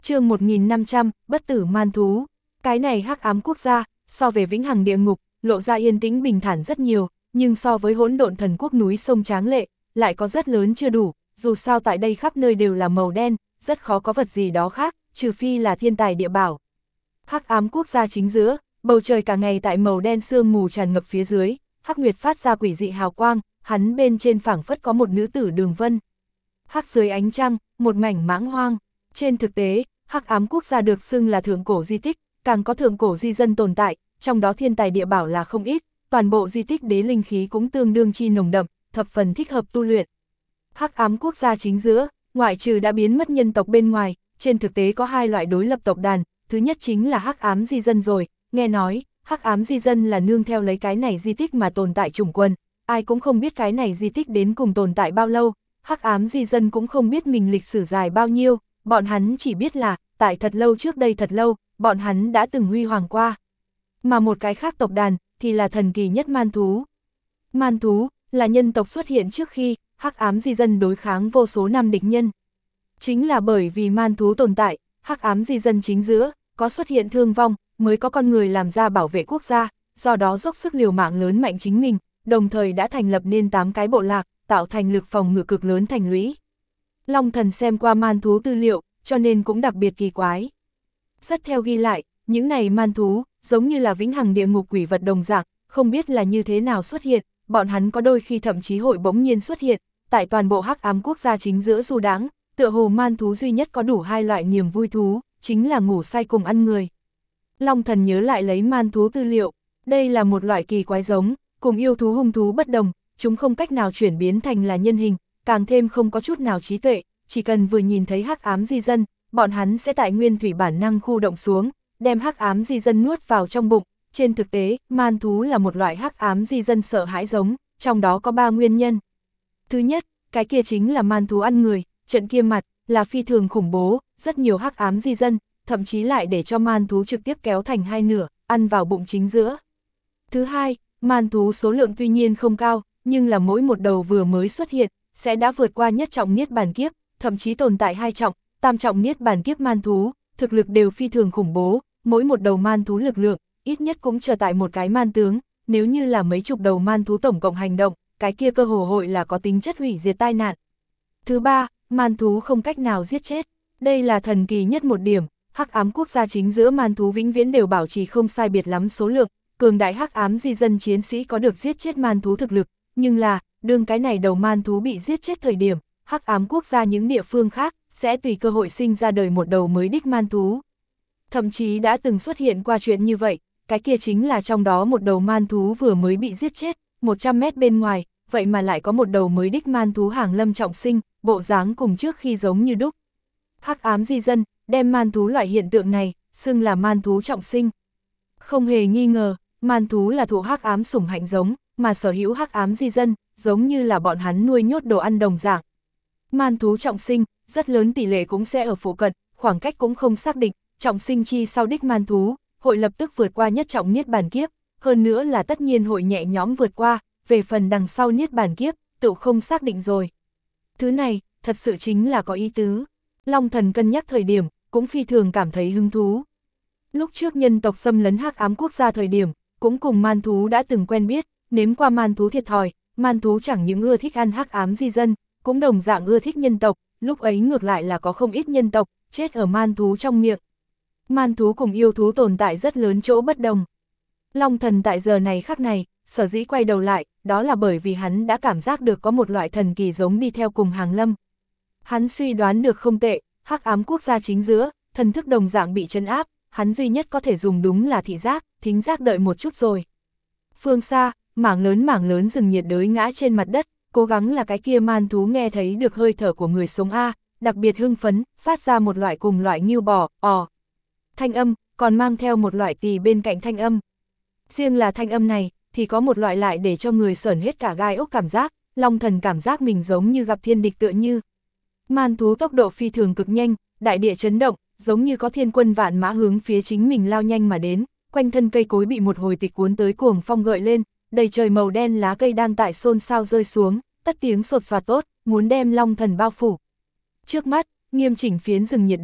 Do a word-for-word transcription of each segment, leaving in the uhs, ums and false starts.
Chương một nghìn năm trăm, bất tử man thú. Cái này hắc ám quốc gia, so về vĩnh hằng địa ngục, lộ ra yên tĩnh bình thản rất nhiều, nhưng so với hỗn độn thần quốc núi sông tráng lệ, lại có rất lớn chưa đủ, dù sao tại đây khắp nơi đều là màu đen, rất khó có vật gì đó khác, trừ phi là thiên tài địa bảo. Hắc ám quốc gia chính giữa, bầu trời cả ngày tại màu đen sương mù tràn ngập phía dưới, hắc nguyệt phát ra quỷ dị hào quang, hắn bên trên phảng phất có một nữ tử đường vân. Hắc dưới ánh trăng, một mảnh mãng hoang. Trên thực tế, hắc ám quốc gia được xưng là thượng cổ di tích, càng có thượng cổ di dân tồn tại, trong đó thiên tài địa bảo là không ít, toàn bộ di tích đế linh khí cũng tương đương chi nồng đậm, thập phần thích hợp tu luyện. Hắc ám quốc gia chính giữa, ngoại trừ đã biến mất nhân tộc bên ngoài, trên thực tế có hai loại đối lập tộc đàn, thứ nhất chính là hắc ám di dân rồi, nghe nói, hắc ám di dân là nương theo lấy cái này di tích mà tồn tại chủng quân, ai cũng không biết cái này di tích đến cùng tồn tại bao lâu, hắc ám di dân cũng không biết mình lịch sử dài bao nhiêu, bọn hắn chỉ biết là, tại thật lâu trước đây thật lâu, bọn hắn đã từng huy hoàng qua. Mà một cái khác tộc đàn, thì là thần kỳ nhất man thú. Man thú, là nhân tộc xuất hiện trước khi, hắc ám di dân đối kháng vô số năm địch nhân. Chính là bởi vì man thú tồn tại, hắc ám di dân chính giữa, có xuất hiện thương vong, mới có con người làm ra bảo vệ quốc gia, do đó dốc sức liều mạng lớn mạnh chính mình, đồng thời đã thành lập nên tám cái bộ lạc, tạo thành lực phòng ngự cực lớn thành lũy. Long Thần xem qua man thú tư liệu, cho nên cũng đặc biệt kỳ quái. Rất theo ghi lại, những này man thú, giống như là vĩnh hằng địa ngục quỷ vật đồng dạng, không biết là như thế nào xuất hiện, bọn hắn có đôi khi thậm chí hội bỗng nhiên xuất hiện, tại toàn bộ hắc ám quốc gia chính giữa du đãng, tựa hồ man thú duy nhất có đủ hai loại niềm vui thú, chính là ngủ say cùng ăn người. Long Thần nhớ lại lấy man thú tư liệu, đây là một loại kỳ quái giống, cùng yêu thú hung thú bất đồng, chúng không cách nào chuyển biến thành là nhân hình, càng thêm không có chút nào trí tuệ, chỉ cần vừa nhìn thấy hắc ám di dân, bọn hắn sẽ tại nguyên thủy bản năng khu động xuống, đem hắc ám di dân nuốt vào trong bụng. Trên thực tế, man thú là một loại hắc ám di dân sợ hãi giống, trong đó có ba nguyên nhân. Thứ nhất, cái kia chính là man thú ăn người, trận kia mặt, là phi thường khủng bố, rất nhiều hắc ám di dân, thậm chí lại để cho man thú trực tiếp kéo thành hai nửa, ăn vào bụng chính giữa. Thứ hai, man thú số lượng tuy nhiên không cao, nhưng là mỗi một đầu vừa mới xuất hiện, sẽ đã vượt qua nhất trọng niết bàn kiếp, thậm chí tồn tại hai trọng, tam trọng niết bàn kiếp man thú, thực lực đều phi thường khủng bố, mỗi một đầu man thú lực lượng, ít nhất cũng trở tại một cái man tướng, nếu như là mấy chục đầu man thú tổng cộng hành động, cái kia cơ hồ hội là có tính chất hủy diệt tai nạn. Thứ ba, man thú không cách nào giết chết, đây là thần kỳ nhất một điểm, hắc ám quốc gia chính giữa man thú vĩnh viễn đều bảo trì không sai biệt lắm số lượng, cường đại hắc ám di dân chiến sĩ có được giết chết man thú thực lực, nhưng là, đương cái này đầu man thú bị giết chết thời điểm, hắc ám quốc gia những địa phương khác, sẽ tùy cơ hội sinh ra đời một đầu mới đích man thú. Thậm chí đã từng xuất hiện qua chuyện như vậy, cái kia chính là trong đó một đầu man thú vừa mới bị giết chết, một trăm mét bên ngoài, vậy mà lại có một đầu mới đích man thú hàng lâm trọng sinh, bộ dáng cùng trước khi giống như đúc. Hắc ám di dân, đem man thú loại hiện tượng này, xưng là man thú trọng sinh. Không hề nghi ngờ, man thú là thụ hắc ám sủng hạnh giống, mà sở hữu hắc ám di dân, giống như là bọn hắn nuôi nhốt đồ ăn đồng dạng. Man thú trọng sinh, rất lớn tỷ lệ cũng sẽ ở phụ cận, khoảng cách cũng không xác định, trọng sinh chi sau đích man thú, hội lập tức vượt qua nhất trọng niết bàn kiếp, hơn nữa là tất nhiên hội nhẹ nhõm vượt qua, về phần đằng sau niết bàn kiếp, tự không xác định rồi. Thứ này, thật sự chính là có ý tứ. Long Thần cân nhắc thời điểm, cũng phi thường cảm thấy hứng thú. Lúc trước nhân tộc xâm lấn hắc ám quốc gia thời điểm, cũng cùng man thú đã từng quen biết, nếm qua man thú thiệt thòi, man thú chẳng những ưa thích ăn hắc ám di dân, cũng đồng dạng ưa thích nhân tộc, lúc ấy ngược lại là có không ít nhân tộc, chết ở man thú trong miệng. Man thú cùng yêu thú tồn tại rất lớn chỗ bất đồng. Long Thần tại giờ này khắc này, sở dĩ quay đầu lại, đó là bởi vì hắn đã cảm giác được có một loại thần kỳ giống đi theo cùng hàng lâm. Hắn suy đoán được không tệ, hắc ám quốc gia chính giữa, thần thức đồng dạng bị trấn áp, hắn duy nhất có thể dùng đúng là thị giác, thính giác đợi một chút rồi. Phương xa, mảng lớn mảng lớn rừng nhiệt đới ngã trên mặt đất, cố gắng là cái kia man thú nghe thấy được hơi thở của người sống A, đặc biệt hưng phấn, phát ra một loại cùng loại ngưu bò, ò. Thanh âm, còn mang theo một loại tỳ bên cạnh thanh âm. Riêng là thanh âm này, thì có một loại lại để cho người sởn hết cả gai ốc cảm giác, Long Thần cảm giác mình giống như gặp thiên địch tựa như. Man thú tốc độ phi thường cực nhanh, đại địa chấn động, giống như có thiên quân vạn mã hướng phía chính mình lao nhanh mà đến, quanh thân cây cối bị một hồi tịch cuốn tới cuồng phong gợi lên, đầy trời màu đen lá cây đang tại xôn xao rơi xuống, tất tiếng sột soạt tốt, muốn đem Long Thần bao phủ. Trước mắt, nghiêm chỉnh phiến rừng nhiệt đới,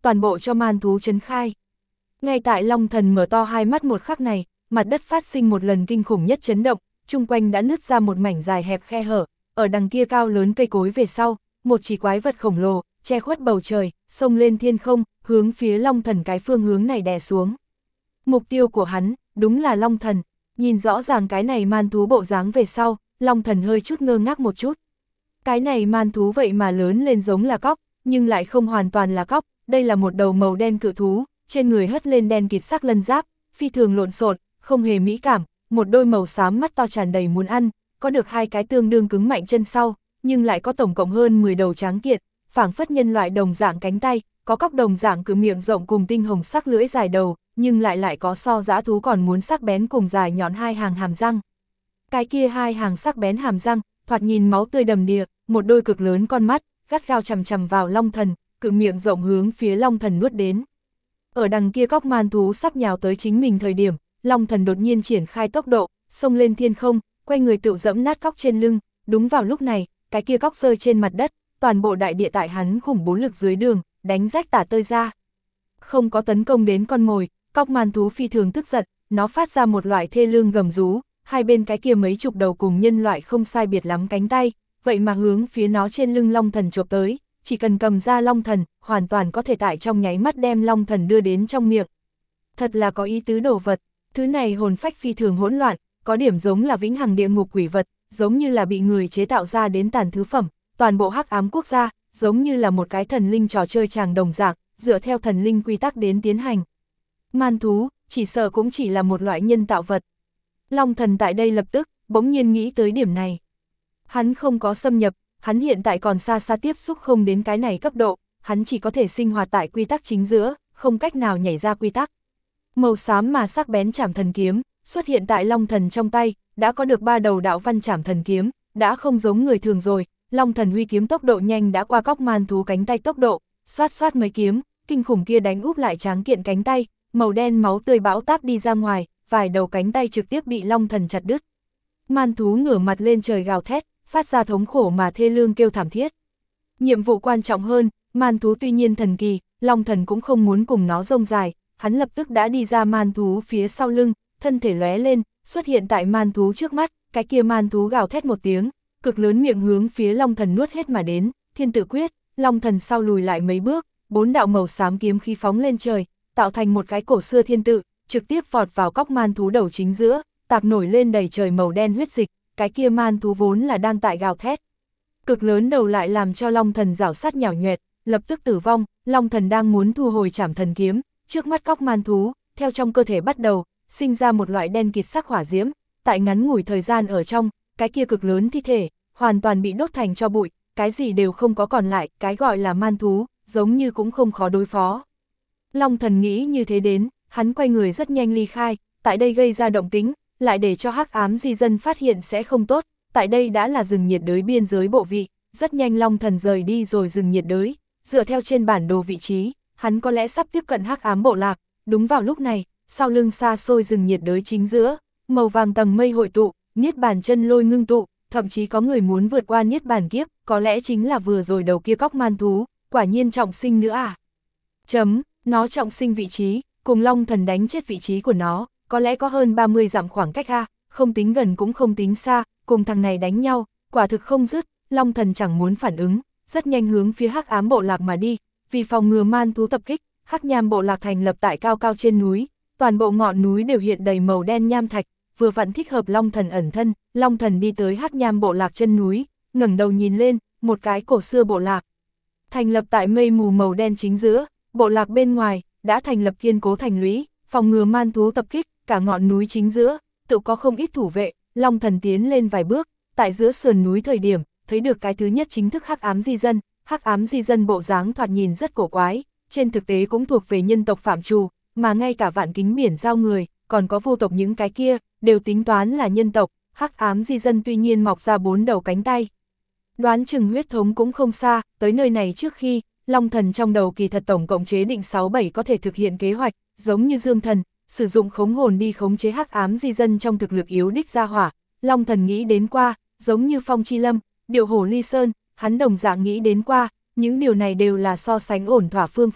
toàn bộ cho man thú chấn khai. Ngay tại Long Thần mở to hai mắt một khắc này, mặt đất phát sinh một lần kinh khủng nhất chấn động, chung quanh đã nứt ra một mảnh dài hẹp khe hở, ở đằng kia cao lớn cây cối về sau, một chỉ quái vật khổng lồ, che khuất bầu trời, xông lên thiên không, hướng phía Long Thần cái phương hướng này đè xuống. Mục tiêu của hắn, đúng là Long Thần, nhìn rõ ràng cái này man thú bộ dáng về sau, Long Thần hơi chút ngơ ngác một chút. Cái này man thú vậy mà lớn lên giống là cóc, nhưng lại không hoàn toàn là cóc, đây là một đầu màu đen cự thú, trên người hất lên đen kịt sắc lân giáp, phi thường lộn xộn, không hề mỹ cảm, một đôi màu xám mắt to tràn đầy muốn ăn, có được hai cái tương đương cứng mạnh chân sau, nhưng lại có tổng cộng hơn mười đầu tráng kiện, phảng phất nhân loại đồng dạng cánh tay, có cóc đồng dạng cự miệng rộng cùng tinh hồng sắc lưỡi dài đầu, nhưng lại lại có so dã thú còn muốn sắc bén cùng dài nhọn hai hàng hàm răng. Cái kia hai hàng sắc bén hàm răng, thoạt nhìn máu tươi đầm đìa, một đôi cực lớn con mắt, gắt gao chằm chằm vào Long Thần, cự miệng rộng hướng phía Long Thần nuốt đến. Ở đằng kia cóc man thú sắp nhào tới chính mình thời điểm, Long Thần đột nhiên triển khai tốc độ, xông lên thiên không, quay người tự dẫm nát cóc trên lưng, đúng vào lúc này, cái kia cóc rơi trên mặt đất, toàn bộ đại địa tại hắn khủng bố lực dưới đường, đánh rách tả tơi ra. Không có tấn công đến con mồi, cóc man thú phi thường tức giận, nó phát ra một loại thê lương gầm rú, hai bên cái kia mấy chục đầu cùng nhân loại không sai biệt lắm cánh tay, vậy mà hướng phía nó trên lưng Long Thần chộp tới, chỉ cần cầm ra Long Thần, hoàn toàn có thể tại trong nháy mắt đem Long Thần đưa đến trong miệng. Thật là có ý tứ đồ vật, thứ này hồn phách phi thường hỗn loạn, có điểm giống là vĩnh hằng địa ngục quỷ vật, giống như là bị người chế tạo ra đến tàn thứ phẩm, toàn bộ hắc ám quốc gia, giống như là một cái thần linh trò chơi tràng đồng dạng, dựa theo thần linh quy tắc đến tiến hành. Man thú, chỉ sợ cũng chỉ là một loại nhân tạo vật. Long Thần tại đây lập tức, bỗng nhiên nghĩ tới điểm này. Hắn không có xâm nhập, hắn hiện tại còn xa xa tiếp xúc không đến cái này cấp độ, hắn chỉ có thể sinh hoạt tại quy tắc chính giữa, không cách nào nhảy ra quy tắc. Màu xám mà sắc bén chảm thần kiếm, xuất hiện tại Long Thần trong tay, đã có được ba đầu đạo văn chảm thần kiếm, đã không giống người thường rồi, Long Thần huy kiếm tốc độ nhanh đã qua cóc man thú cánh tay tốc độ, xoát xoát mấy kiếm, kinh khủng kia đánh úp lại tráng kiện cánh tay, màu đen máu tươi bão táp đi ra ngoài, vài đầu cánh tay trực tiếp bị Long Thần chặt đứt. Man thú ngửa mặt lên trời gào thét, phát ra thống khổ mà thê lương kêu thảm thiết. Nhiệm vụ quan trọng hơn, man thú tuy nhiên thần kỳ, Long Thần cũng không muốn cùng nó rông dài, hắn lập tức đã đi ra man thú phía sau lưng, thân thể lóe lên, xuất hiện tại man thú trước mắt, cái kia man thú gào thét một tiếng, cực lớn miệng hướng phía Long Thần nuốt hết mà đến, thiên tử quyết, Long Thần sau lùi lại mấy bước, bốn đạo màu xám kiếm khí phóng lên trời, tạo thành một cái cổ xưa thiên tự, trực tiếp vọt vào cóc man thú đầu chính giữa, tạc nổi lên đầy trời màu đen huyết dịch, cái kia man thú vốn là đang tại gào thét. Cực lớn đầu lại làm cho Long Thần rảo sát nhào nhoẹt, lập tức tử vong, Long Thần đang muốn thu hồi trảm thần kiếm, trước mắt cóc man thú, theo trong cơ thể bắt đầu, sinh ra một loại đen kịt sắc hỏa diễm, tại ngắn ngủi thời gian ở trong, cái kia cực lớn thi thể, hoàn toàn bị đốt thành tro bụi, cái gì đều không có còn lại, cái gọi là man thú, giống như cũng không khó đối phó. Long Thần nghĩ như thế đến, hắn quay người rất nhanh ly khai, tại đây gây ra động tính, lại để cho hắc ám di dân phát hiện sẽ không tốt, tại đây đã là rừng nhiệt đới biên giới bộ vị, rất nhanh Long Thần rời đi rồi rừng nhiệt đới, dựa theo trên bản đồ vị trí, hắn có lẽ sắp tiếp cận hắc ám bộ lạc, đúng vào lúc này, sau lưng xa xôi rừng nhiệt đới chính giữa, màu vàng tầng mây hội tụ, niết bàn chân lôi ngưng tụ, thậm chí có người muốn vượt qua niết bàn kiếp, có lẽ chính là vừa rồi đầu kia cóc man thú, quả nhiên trọng sinh nữa à. Chấm, nó trọng sinh vị trí, cùng Long Thần đánh chết vị trí của nó, có lẽ có hơn ba mươi dặm khoảng cách ha, không tính gần cũng không tính xa, cùng thằng này đánh nhau, quả thực không dứt, Long Thần chẳng muốn phản ứng, rất nhanh hướng phía hắc ám bộ lạc mà đi, vì phòng ngừa man thú tập kích, hắc nham bộ lạc thành lập tại cao cao trên núi, toàn bộ ngọn núi đều hiện đầy màu đen nham thạch, vừa vặn thích hợp Long Thần ẩn thân, Long Thần đi tới hắc nham bộ lạc chân núi, ngẩng đầu nhìn lên, một cái cổ xưa bộ lạc. Thành lập tại mây mù màu đen chính giữa, bộ lạc bên ngoài, đã thành lập kiên cố thành lũy, phòng ngừa man thú tập kích, cả ngọn núi chính giữa, tự có không ít thủ vệ, Long Thần tiến lên vài bước, tại giữa sườn núi thời điểm, thấy được cái thứ nhất chính thức hắc ám di dân, hắc ám di dân bộ dáng thoạt nhìn rất cổ quái, trên thực tế cũng thuộc về nhân tộc phạm trù, mà ngay cả vạn kính biển giao người, còn có vô tộc những cái kia, đều tính toán là nhân tộc, hắc ám di dân tuy nhiên mọc ra bốn đầu cánh tay. Đoán chừng huyết thống cũng không xa, tới nơi này trước khi, Long Thần trong đầu kỳ thật tổng cộng chế định sáu bảy có thể thực hiện kế hoạch, giống như Dương Thần, sử dụng khống hồn đi khống chế hắc ám di dân trong thực lực yếu đích ra hỏa, Long Thần nghĩ đến qua, giống như Phong Chi Lâm, Điệu Hổ Ly Sơn, hắn đồng dạng nghĩ đến qua, những điều này đều là so sánh ổn thỏa phương pháp,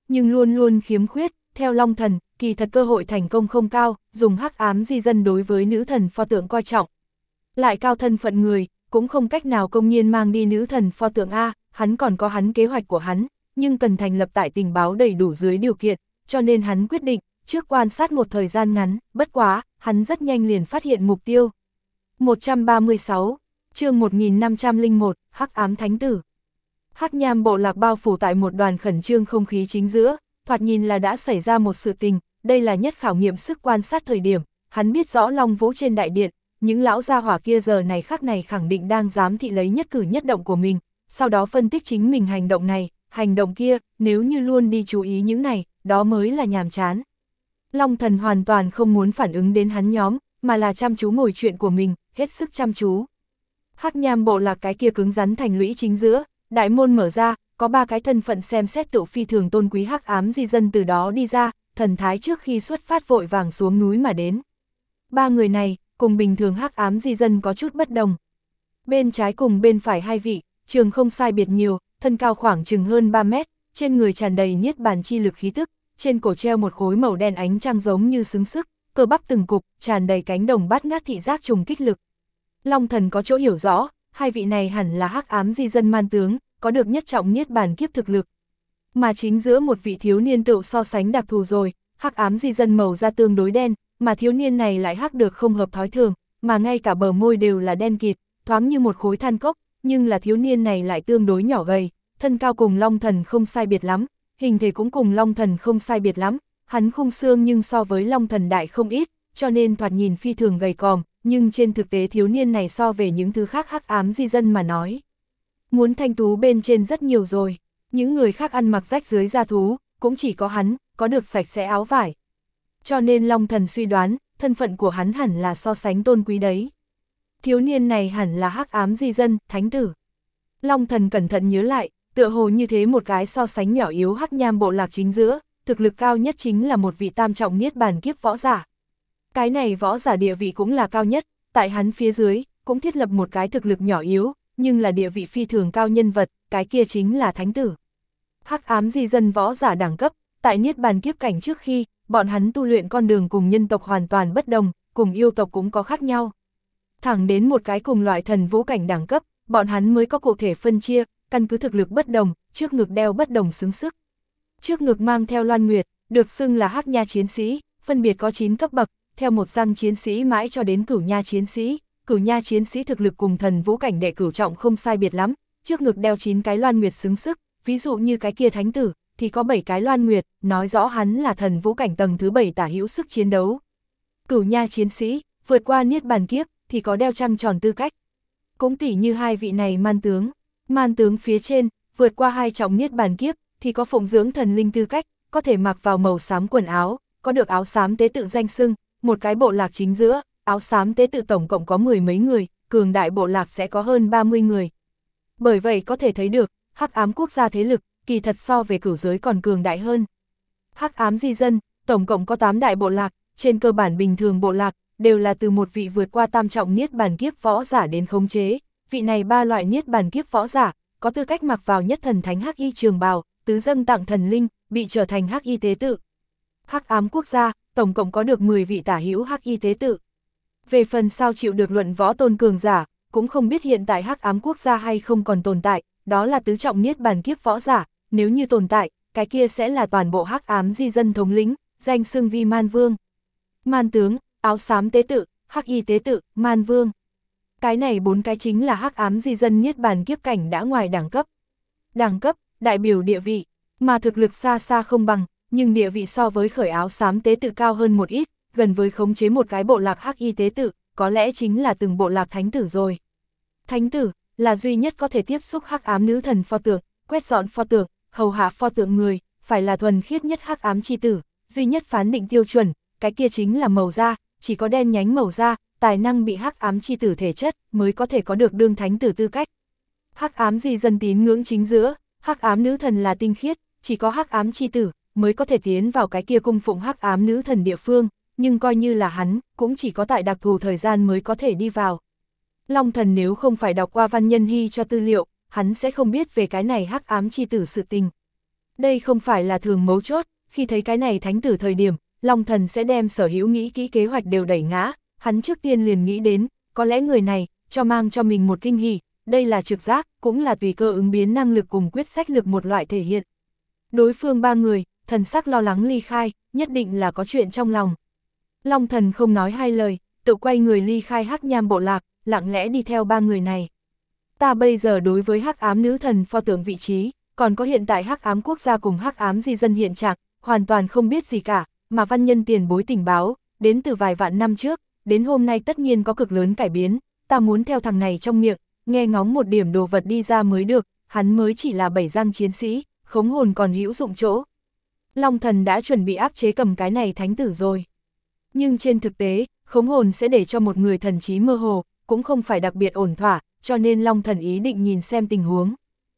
nhưng luôn luôn khiếm khuyết, theo Long Thần, kỳ thật cơ hội thành công không cao, dùng hắc ám di dân đối với nữ thần pho tượng coi trọng. Lại cao thân phận người, cũng không cách nào công nhiên mang đi nữ thần pho tượng A, hắn còn có hắn kế hoạch của hắn, nhưng cần thành lập tại tình báo đầy đủ dưới điều kiện, cho nên hắn quyết định, trước quan sát một thời gian ngắn, bất quá, hắn rất nhanh liền phát hiện mục tiêu. một trăm ba mươi sáu, chương một nghìn năm trăm lẻ một, Hắc ám thánh tử. Hắc Nham bộ lạc bao phủ tại một đoàn khẩn trương không khí chính giữa, thoạt nhìn là đã xảy ra một sự tình, đây là nhất khảo nghiệm sức quan sát thời điểm, hắn biết rõ Long Vũ trên đại điện, những lão gia hỏa kia giờ này khắc này khẳng định đang giám thị lấy nhất cử nhất động của mình, sau đó phân tích chính mình hành động này, hành động kia, nếu như luôn đi chú ý những này, đó mới là nhàm chán. Long Thần hoàn toàn không muốn phản ứng đến hắn nhóm, mà là chăm chú ngồi chuyện của mình, hết sức chăm chú. Hắc Nham bộ lạc cái kia cứng rắn thành lũy chính giữa, đại môn mở ra, có ba cái thân phận xem xét tự phi thường tôn quý hắc ám di dân từ đó đi ra, thần thái trước khi xuất phát vội vàng xuống núi mà đến. Ba người này, cùng bình thường hắc ám di dân có chút bất đồng. Bên trái cùng bên phải hai vị, trường không sai biệt nhiều, thân cao khoảng chừng hơn ba mét, trên người tràn đầy niết bàn chi lực khí tức, trên cổ treo một khối màu đen ánh trăng giống như xứng sức, cơ bắp từng cục, tràn đầy cánh đồng bát ngát thị giác trùng kích lực. Long Thần có chỗ hiểu rõ, hai vị này hẳn là hắc ám di dân man tướng, có được nhất trọng niết bàn kiếp thực lực. Mà chính giữa một vị thiếu niên tựu so sánh đặc thù rồi, hắc ám di dân màu da tương đối đen, mà thiếu niên này lại hắc được không hợp thói thường, mà ngay cả bờ môi đều là đen kịt, thoáng như một khối than cốc, nhưng là thiếu niên này lại tương đối nhỏ gầy, thân cao cùng Long Thần không sai biệt lắm, hình thể cũng cùng Long Thần không sai biệt lắm, hắn khung xương nhưng so với Long Thần đại không ít, cho nên thoạt nhìn phi thường gầy còm, nhưng trên thực tế thiếu niên này so về những thứ khác hắc ám di dân mà nói. Muốn thanh tú bên trên rất nhiều rồi, những người khác ăn mặc rách dưới da thú, cũng chỉ có hắn, có được sạch sẽ áo vải. Cho nên Long Thần suy đoán, thân phận của hắn hẳn là so sánh tôn quý đấy. Thiếu niên này hẳn là hắc ám di dân, thánh tử. Long Thần cẩn thận nhớ lại, tựa hồ như thế một cái so sánh nhỏ yếu hắc nham bộ lạc chính giữa, thực lực cao nhất chính là một vị tam trọng niết bàn kiếp võ giả. Cái này võ giả địa vị cũng là cao nhất, tại hắn phía dưới, cũng thiết lập một cái thực lực nhỏ yếu, nhưng là địa vị phi thường cao nhân vật, cái kia chính là thánh tử. Hắc ám di dân võ giả đẳng cấp, tại niết bàn kiếp cảnh trước khi, bọn hắn tu luyện con đường cùng nhân tộc hoàn toàn bất đồng, cùng yêu tộc cũng có khác nhau. Thẳng đến một cái cùng loại thần vũ cảnh đẳng cấp, bọn hắn mới có cụ thể phân chia, căn cứ thực lực bất đồng, trước ngực đeo bất đồng xứng sức. Trước ngực mang theo loan nguyệt, được xưng là hắc nha chiến sĩ, phân biệt có chín cấp bậc, theo một răng chiến sĩ mãi cho đến cửu nha chiến sĩ. Cửu nha chiến sĩ thực lực cùng thần vũ cảnh đệ cửu trọng không sai biệt lắm, trước ngực đeo chín cái loan nguyệt xứng sức, ví dụ như cái kia thánh tử, thì có bảy cái loan nguyệt, nói rõ hắn là thần vũ cảnh tầng thứ bảy tả hữu sức chiến đấu. Cửu nha chiến sĩ, vượt qua niết bàn kiếp, thì có đeo trăng tròn tư cách. Cũng tỉ như hai vị này man tướng, man tướng phía trên, vượt qua hai trọng niết bàn kiếp, thì có phụng dưỡng thần linh tư cách, có thể mặc vào màu xám quần áo, có được áo xám tế tự danh xưng, một cái bộ lạc chính giữa, áo xám tế tự tổng cộng có mười mấy người, cường đại bộ lạc sẽ có hơn ba mươi người. Bởi vậy có thể thấy được, hắc ám quốc gia thế lực, kỳ thật so về cửu giới còn cường đại hơn. Hắc ám di dân, tổng cộng có tám đại bộ lạc, trên cơ bản bình thường bộ lạc, đều là từ một vị vượt qua tam trọng niết bàn kiếp võ giả đến khống chế. Vị này ba loại niết bàn kiếp võ giả, có tư cách mặc vào nhất thần thánh hắc y trường bào, tứ dâng tặng thần linh, bị trở thành hắc y tế tự. Hắc ám quốc gia, tổng cộng có được mười vị tả hữu hắc y tế tự. Về phần sao chịu được luận võ tôn cường giả, cũng không biết hiện tại hắc ám quốc gia hay không còn tồn tại, đó là tứ trọng niết bàn kiếp võ giả, nếu như tồn tại, cái kia sẽ là toàn bộ hắc ám di dân thống lĩnh, danh xưng vi man vương. Man tướng, áo xám tế tự, hắc y tế tự, man vương. Cái này bốn cái chính là hắc ám di dân niết bàn kiếp cảnh đã ngoài đẳng cấp. Đẳng cấp, đại biểu địa vị, mà thực lực xa xa không bằng, nhưng địa vị so với khởi áo xám tế tự cao hơn một ít, gần với khống chế một cái bộ lạc hắc y tế tự, có lẽ chính là từng bộ lạc thánh tử rồi. Thánh tử, là duy nhất có thể tiếp xúc hắc ám nữ thần pho tượng, quét dọn pho tượng, hầu hạ pho tượng người, phải là thuần khiết nhất hắc ám chi tử, duy nhất phán định tiêu chuẩn, cái kia chính là màu da, chỉ có đen nhánh màu da, tài năng bị hắc ám chi tử thể chất, mới có thể có được đương thánh tử tư cách. Hắc ám di dân tín ngưỡng chính giữa, hắc ám nữ thần là tinh khiết, chỉ có hắc ám chi tử, mới có thể tiến vào cái kia cung phụng hắc ám nữ thần địa phương, nhưng coi như là hắn, cũng chỉ có tại đặc thù thời gian mới có thể đi vào. Long Thần nếu không phải đọc qua Văn Nhân Hy cho tư liệu, hắn sẽ không biết về cái này hắc ám chi tử sự tình. Đây không phải là thường mấu chốt, khi thấy cái này thánh tử thời điểm, Long Thần sẽ đem sở hữu nghĩ kỹ kế hoạch đều đẩy ngã, hắn trước tiên liền nghĩ đến, có lẽ người này, cho mang cho mình một kinh hỉ, đây là trực giác, cũng là tùy cơ ứng biến năng lực cùng quyết sách lực một loại thể hiện. Đối phương ba người, thần sắc lo lắng ly khai, nhất định là có chuyện trong lòng. Long Thần không nói hai lời, tự quay người ly khai Hắc Nham bộ lạc, lặng lẽ đi theo ba người này. Ta bây giờ đối với Hắc Ám nữ thần pho tượng vị trí, còn có hiện tại Hắc Ám quốc gia cùng Hắc Ám di dân hiện trạng, hoàn toàn không biết gì cả, mà văn nhân tiền bối tình báo, đến từ vài vạn năm trước, đến hôm nay tất nhiên có cực lớn cải biến, ta muốn theo thằng này trong miệng, nghe ngóng một điểm đồ vật đi ra mới được, hắn mới chỉ là bảy răng chiến sĩ, khống hồn còn hữu dụng chỗ. Long Thần đã chuẩn bị áp chế cầm cái này thánh tử rồi. Nhưng trên thực tế, khống hồn sẽ để cho một người thần trí mơ hồ, cũng không phải đặc biệt ổn thỏa, cho nên Long Thần ý định nhìn xem tình huống.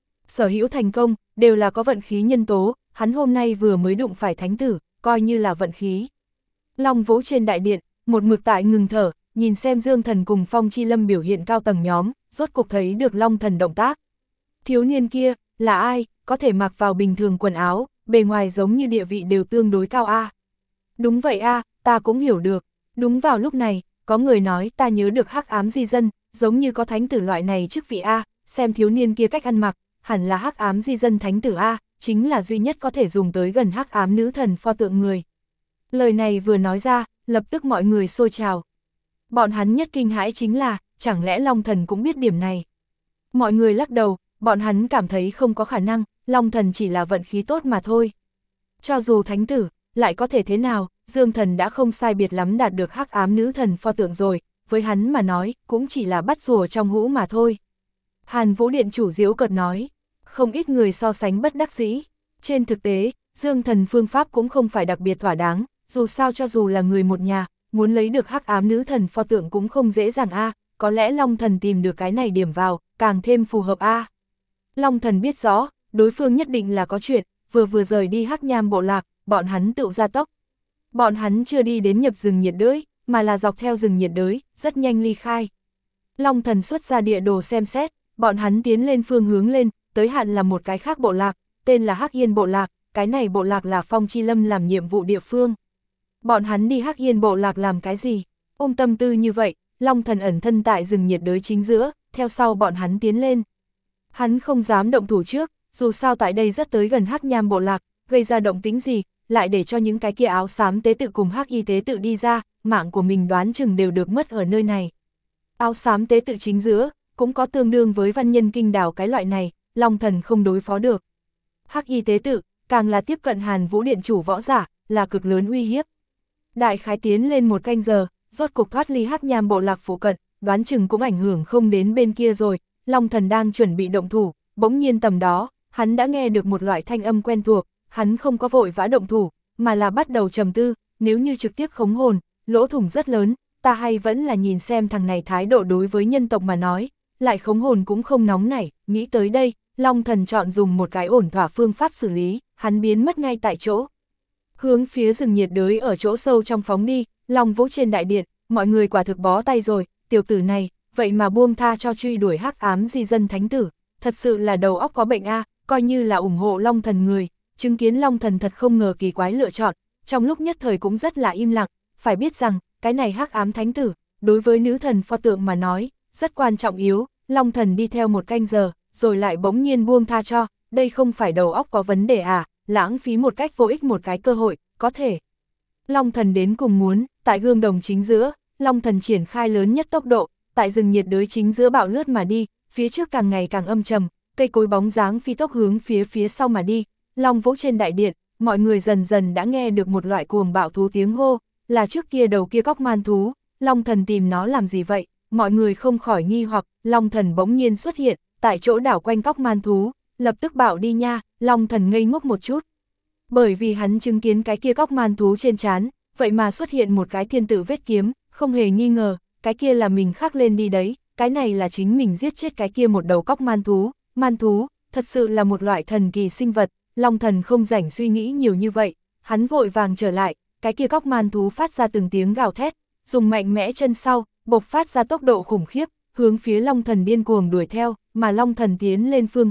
Sở hữu thành công, đều là có vận khí nhân tố, hắn hôm nay vừa mới đụng phải thánh tử, coi như là vận khí. Long Vũ trên đại điện, một mực tại ngừng thở, nhìn xem Dương Thần cùng Phong Chi Lâm biểu hiện cao tầng nhóm, rốt cục thấy được Long Thần động tác. Thiếu niên kia, là ai, có thể mặc vào bình thường quần áo, bề ngoài giống như địa vị đều tương đối cao a. À. Đúng vậy a, à, ta cũng hiểu được. Đúng vào lúc này, có người nói ta nhớ được Hắc Ám di dân, giống như có thánh tử loại này chức vị a, à, xem thiếu niên kia cách ăn mặc, hẳn là Hắc Ám di dân thánh tử a, à, chính là duy nhất có thể dùng tới gần Hắc Ám nữ thần pho tượng người. Lời này vừa nói ra, lập tức mọi người xôi trào. Bọn hắn nhất kinh hãi chính là, chẳng lẽ Long Thần cũng biết điểm này. Mọi người lắc đầu, bọn hắn cảm thấy không có khả năng, Long Thần chỉ là vận khí tốt mà thôi. Cho dù thánh tử, lại có thể thế nào, Dương Thần đã không sai biệt lắm đạt được Hắc Ám nữ thần pho tượng rồi, với hắn mà nói, cũng chỉ là bắt rùa trong hũ mà thôi. Hàn Vũ Điện chủ giễu cợt nói, không ít người so sánh bất đắc dĩ. Trên thực tế, Dương Thần phương pháp cũng không phải đặc biệt thỏa đáng, dù sao cho dù là người một nhà, muốn lấy được Hắc Ám nữ thần pho tượng cũng không dễ dàng a, à, có lẽ Long Thần tìm được cái này điểm vào, càng thêm phù hợp a. À. Long Thần biết rõ, đối phương nhất định là có chuyện, vừa vừa rời đi Hắc Nham bộ lạc, bọn hắn tự ra tốc. Bọn hắn chưa đi đến nhập rừng nhiệt đới, mà là dọc theo rừng nhiệt đới, rất nhanh ly khai. Long Thần xuất ra địa đồ xem xét, bọn hắn tiến lên phương hướng lên, tới hạn là một cái khác bộ lạc, tên là Hắc Yên bộ lạc, cái này bộ lạc là Phong Chi Lâm làm nhiệm vụ địa phương. Bọn hắn đi Hắc Yên bộ lạc làm cái gì? Ôm tâm tư như vậy, Long Thần ẩn thân tại rừng nhiệt đới chính giữa, theo sau bọn hắn tiến lên. Hắn không dám động thủ trước, dù sao tại đây rất tới gần Hắc Nham bộ lạc, gây ra động tĩnh gì, lại để cho những cái kia áo xám tế tự cùng Hắc Y tế tự đi ra, mạng của mình đoán chừng đều được mất ở nơi này. Áo xám tế tự chính giữa, cũng có tương đương với văn nhân kinh đảo cái loại này, Long Thần không đối phó được. Hắc Y tế tự, càng là tiếp cận Hàn Vũ Điện chủ võ giả, là cực lớn uy hiếp. Đại khái tiến lên một canh giờ, rốt cục thoát ly Hắc Nham bộ lạc phụ cận, đoán chừng cũng ảnh hưởng không đến bên kia rồi, Long Thần đang chuẩn bị động thủ, bỗng nhiên tầm đó, hắn đã nghe được một loại thanh âm quen thuộc, hắn không có vội vã động thủ, mà là bắt đầu trầm tư, nếu như trực tiếp khống hồn, lỗ thủng rất lớn, ta hay vẫn là nhìn xem thằng này thái độ đối với nhân tộc mà nói, lại khống hồn cũng không nóng nảy, nghĩ tới đây, Long Thần chọn dùng một cái ổn thỏa phương pháp xử lý, hắn biến mất ngay tại chỗ. Hướng phía rừng nhiệt đới ở chỗ sâu trong phóng đi, Long Vũ trên đại điện, mọi người quả thực bó tay rồi, tiểu tử này, vậy mà buông tha cho truy đuổi Hắc Ám di dân thánh tử, thật sự là đầu óc có bệnh a, à, coi như là ủng hộ Long Thần người, chứng kiến Long Thần thật không ngờ kỳ quái lựa chọn, trong lúc nhất thời cũng rất là im lặng, phải biết rằng, cái này Hắc Ám thánh tử, đối với nữ thần pho tượng mà nói, rất quan trọng yếu, Long Thần đi theo một canh giờ, rồi lại bỗng nhiên buông tha cho, đây không phải đầu óc có vấn đề à, lãng phí một cách vô ích một cái cơ hội, có thể. Long Thần đến cùng muốn, tại gương đồng chính giữa, Long Thần triển khai lớn nhất tốc độ, tại rừng nhiệt đới chính giữa bạo lướt mà đi, phía trước càng ngày càng âm trầm, cây cối bóng dáng phi tốc hướng phía phía sau mà đi, Long Vũ trên đại điện, mọi người dần dần đã nghe được một loại cuồng bạo thú tiếng hô, là trước kia đầu kia cóc man thú, Long Thần tìm nó làm gì vậy, mọi người không khỏi nghi hoặc, Long Thần bỗng nhiên xuất hiện, tại chỗ đảo quanh cóc man thú, lập tức bảo đi nha, Long Thần ngây ngốc một chút. Bởi vì hắn chứng kiến cái kia cóc man thú trên trán, vậy mà xuất hiện một cái thiên tử vết kiếm, không hề nghi ngờ, cái kia là mình khắc lên đi đấy, cái này là chính mình giết chết cái kia một đầu cóc man thú, man thú, thật sự là một loại thần kỳ sinh vật, Long Thần không rảnh suy nghĩ nhiều như vậy, hắn vội vàng trở lại, cái kia cóc man thú phát ra từng tiếng gào thét, dùng mạnh mẽ chân sau, bộc phát ra tốc độ khủng khiếp, hướng phía Long Thần điên cuồng đuổi theo, mà Long Thần tiến lên phương hướng,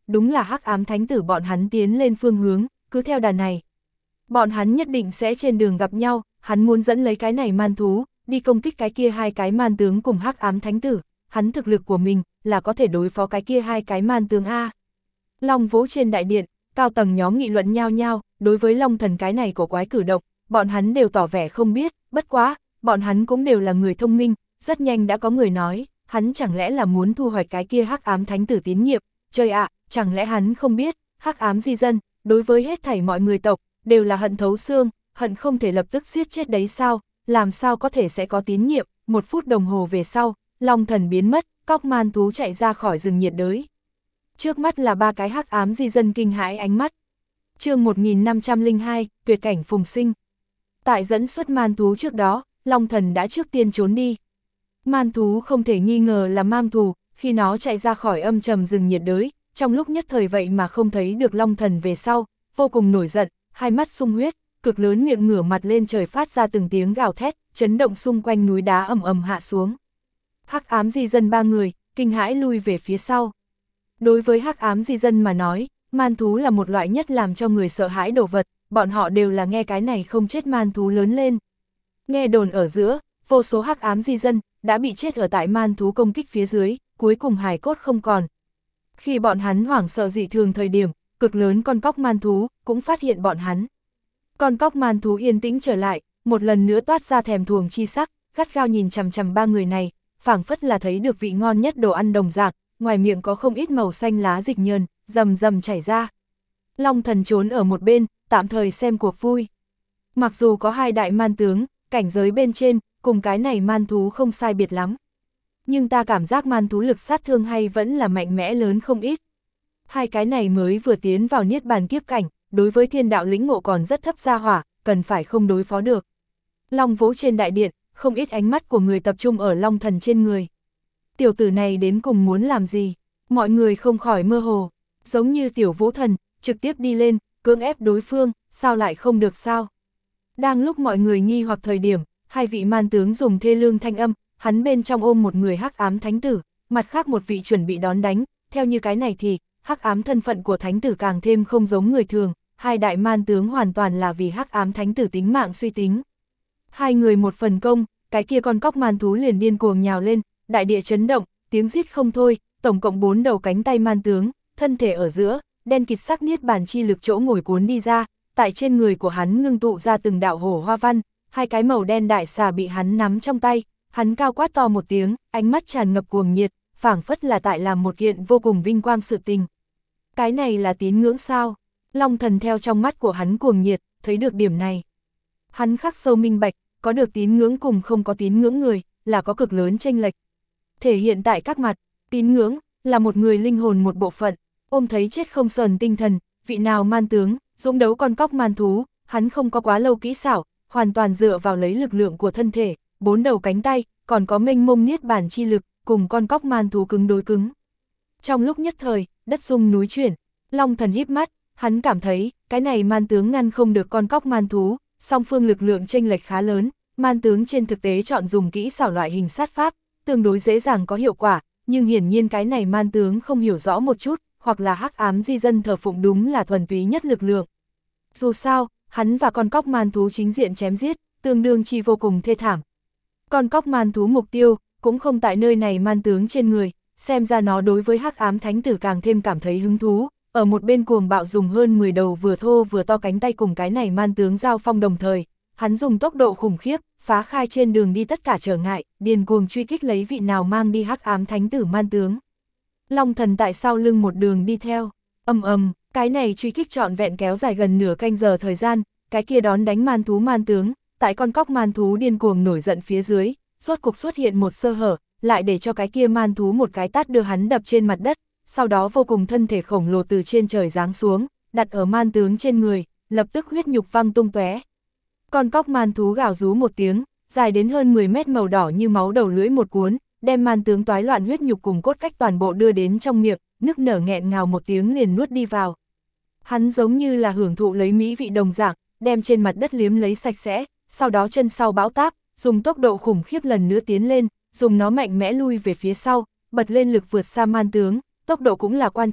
đúng là hắc ám thánh tử bọn hắn tiến lên phương hướng, cứ theo đà này. Bọn hắn nhất định sẽ trên đường gặp nhau, hắn muốn dẫn lấy cái này man thú, đi công kích cái kia hai cái man tướng cùng hắc ám thánh tử, hắn thực lực của mình là có thể đối phó cái kia hai cái man tướng A. Long Vũ trên đại điện, cao tầng nhóm nghị luận nhau nhau, đối với Long Thần cái này của quái cử động, bọn hắn đều tỏ vẻ không biết, bất quá, bọn hắn cũng đều là người thông minh, rất nhanh đã có người nói, hắn chẳng lẽ là muốn thu hoạch cái kia hắc ám thánh tử tín nhiệm, trời ạ, chẳng lẽ hắn không biết, hắc ám di dân, đối với hết thảy mọi người tộc, đều là hận thấu xương, hận không thể lập tức giết chết đấy sao, làm sao có thể sẽ có tín nhiệm, một phút đồng hồ về sau, Long Thần biến mất, cóc man thú chạy ra khỏi rừng nhiệt đới. Trước mắt là ba cái hắc ám di dân kinh hãi ánh mắt. Chương một nghìn năm trăm lẻ hai, tuyệt cảnh phùng sinh. Tại dẫn xuất man thú trước đó, Long Thần đã trước tiên trốn đi. Man thú không thể nghi ngờ là mang thù, khi nó chạy ra khỏi âm trầm rừng nhiệt đới, trong lúc nhất thời vậy mà không thấy được Long Thần về sau, vô cùng nổi giận, hai mắt sung huyết, cực lớn miệng ngửa mặt lên trời phát ra từng tiếng gào thét, chấn động xung quanh núi đá ầm ầm hạ xuống. Hắc ám di dân ba người, kinh hãi lui về phía sau. Đối với hắc ám di dân mà nói, man thú là một loại nhất làm cho người sợ hãi đồ vật, bọn họ đều là nghe cái này không chết man thú lớn lên. Nghe đồn ở giữa, vô số hắc ám di dân đã bị chết ở tại man thú công kích phía dưới, cuối cùng hài cốt không còn. Khi bọn hắn hoảng sợ dị thường thời điểm, cực lớn con cóc man thú cũng phát hiện bọn hắn. Con cóc man thú yên tĩnh trở lại, một lần nữa toát ra thèm thuồng chi sắc, gắt gao nhìn chằm chằm ba người này, phảng phất là thấy được vị ngon nhất đồ ăn đồng dạng, ngoài miệng có không ít màu xanh lá dịch nhờn, rầm rầm chảy ra. Long Thần trốn ở một bên, tạm thời xem cuộc vui. Mặc dù có hai đại man tướng, cảnh giới bên trên, cùng cái này man thú không sai biệt lắm. Nhưng ta cảm giác man thú lực sát thương hay vẫn là mạnh mẽ lớn không ít. Hai cái này mới vừa tiến vào niết bàn kiếp cảnh, đối với thiên đạo lĩnh ngộ còn rất thấp gia hỏa, cần phải không đối phó được. Long Vũ trên đại điện, không ít ánh mắt của người tập trung ở Long Thần trên người. Tiểu tử này đến cùng muốn làm gì? Mọi người không khỏi mơ hồ, giống như tiểu Vũ Thần, trực tiếp đi lên, cưỡng ép đối phương, sao lại không được sao? Đang lúc mọi người nghi hoặc thời điểm, hai vị man tướng dùng thê lương thanh âm, hắn bên trong ôm một người hắc ám thánh tử, mặt khác một vị chuẩn bị đón đánh, theo như cái này thì, hắc ám thân phận của thánh tử càng thêm không giống người thường, hai đại man tướng hoàn toàn là vì hắc ám thánh tử tính mạng suy tính. Hai người một phần công, cái kia con cóc man thú liền điên cuồng nhào lên, đại địa chấn động, tiếng rít không thôi, tổng cộng bốn đầu cánh tay man tướng, thân thể ở giữa, đen kịt sắc niết bàn chi lực chỗ ngồi cuốn đi ra, tại trên người của hắn ngưng tụ ra từng đạo hổ hoa văn, hai cái màu đen đại xà bị hắn nắm trong tay, hắn cao quát to một tiếng, ánh mắt tràn ngập cuồng nhiệt, phảng phất là tại làm một kiện vô cùng vinh quang sự tình. Cái này là tín ngưỡng sao? Long Thần theo trong mắt của hắn cuồng nhiệt, thấy được điểm này. Hắn khắc sâu minh bạch, có được tín ngưỡng cùng không có tín ngưỡng người, là có cực lớn chênh lệch. Thể hiện tại các mặt, tín ngưỡng, là một người linh hồn một bộ phận, ôm thấy chết không sờn tinh thần, vị nào man tướng, dũng đấu con cóc man thú, hắn không có quá lâu kỹ xảo, hoàn toàn dựa vào lấy lực lượng của thân thể, bốn đầu cánh tay, còn có mênh mông niết bàn chi lực, cùng con cóc man thú cứng đối cứng. Trong lúc nhất thời, đất rung núi chuyển, Long Thần híp mắt, hắn cảm thấy, cái này man tướng ngăn không được con cóc man thú, song phương lực lượng chênh lệch khá lớn, man tướng trên thực tế chọn dùng kỹ xảo loại hình sát pháp, tương đối dễ dàng có hiệu quả, nhưng hiển nhiên cái này man tướng không hiểu rõ một chút, hoặc là hắc ám di dân thờ phụng đúng là thuần túy nhất lực lượng. Dù sao, hắn và con cóc man thú chính diện chém giết, tương đương chi vô cùng thê thảm. Con cóc man thú mục tiêu, cũng không tại nơi này man tướng trên người, xem ra nó đối với hắc ám thánh tử càng thêm cảm thấy hứng thú, ở một bên cuồng bạo dùng hơn mười đầu vừa thô vừa to cánh tay cùng cái này man tướng giao phong đồng thời, hắn dùng tốc độ khủng khiếp, phá khai trên đường đi tất cả trở ngại, điên cuồng truy kích lấy vị nào mang đi hắc ám thánh tử man tướng. Long Thần tại sau lưng một đường đi theo, ầm ầm, cái này truy kích trọn vẹn kéo dài gần nửa canh giờ thời gian, cái kia đón đánh man thú man tướng, tại con cóc man thú điên cuồng nổi giận phía dưới, rốt cục xuất hiện một sơ hở, lại để cho cái kia man thú một cái tát đưa hắn đập trên mặt đất, sau đó vô cùng thân thể khổng lồ từ trên trời giáng xuống, đặt ở man tướng trên người, lập tức huyết nhục văng tung tóe. Con cóc man thú gào rú một tiếng, dài đến hơn mười mét màu đỏ như máu đầu lưỡi một cuốn, đem man tướng toái loạn huyết nhục cùng cốt cách toàn bộ đưa đến trong miệng, nức nở nghẹn ngào một tiếng liền nuốt đi vào. Hắn giống như là hưởng thụ lấy mỹ vị đồng dạng, đem trên mặt đất liếm lấy sạch sẽ, sau đó chân sau bão táp, dùng tốc độ khủng khiếp lần nữa tiến lên, dùng nó mạnh mẽ lui về phía sau, bật lên lực vượt xa man tướng, tốc độ cũng là quan trọng,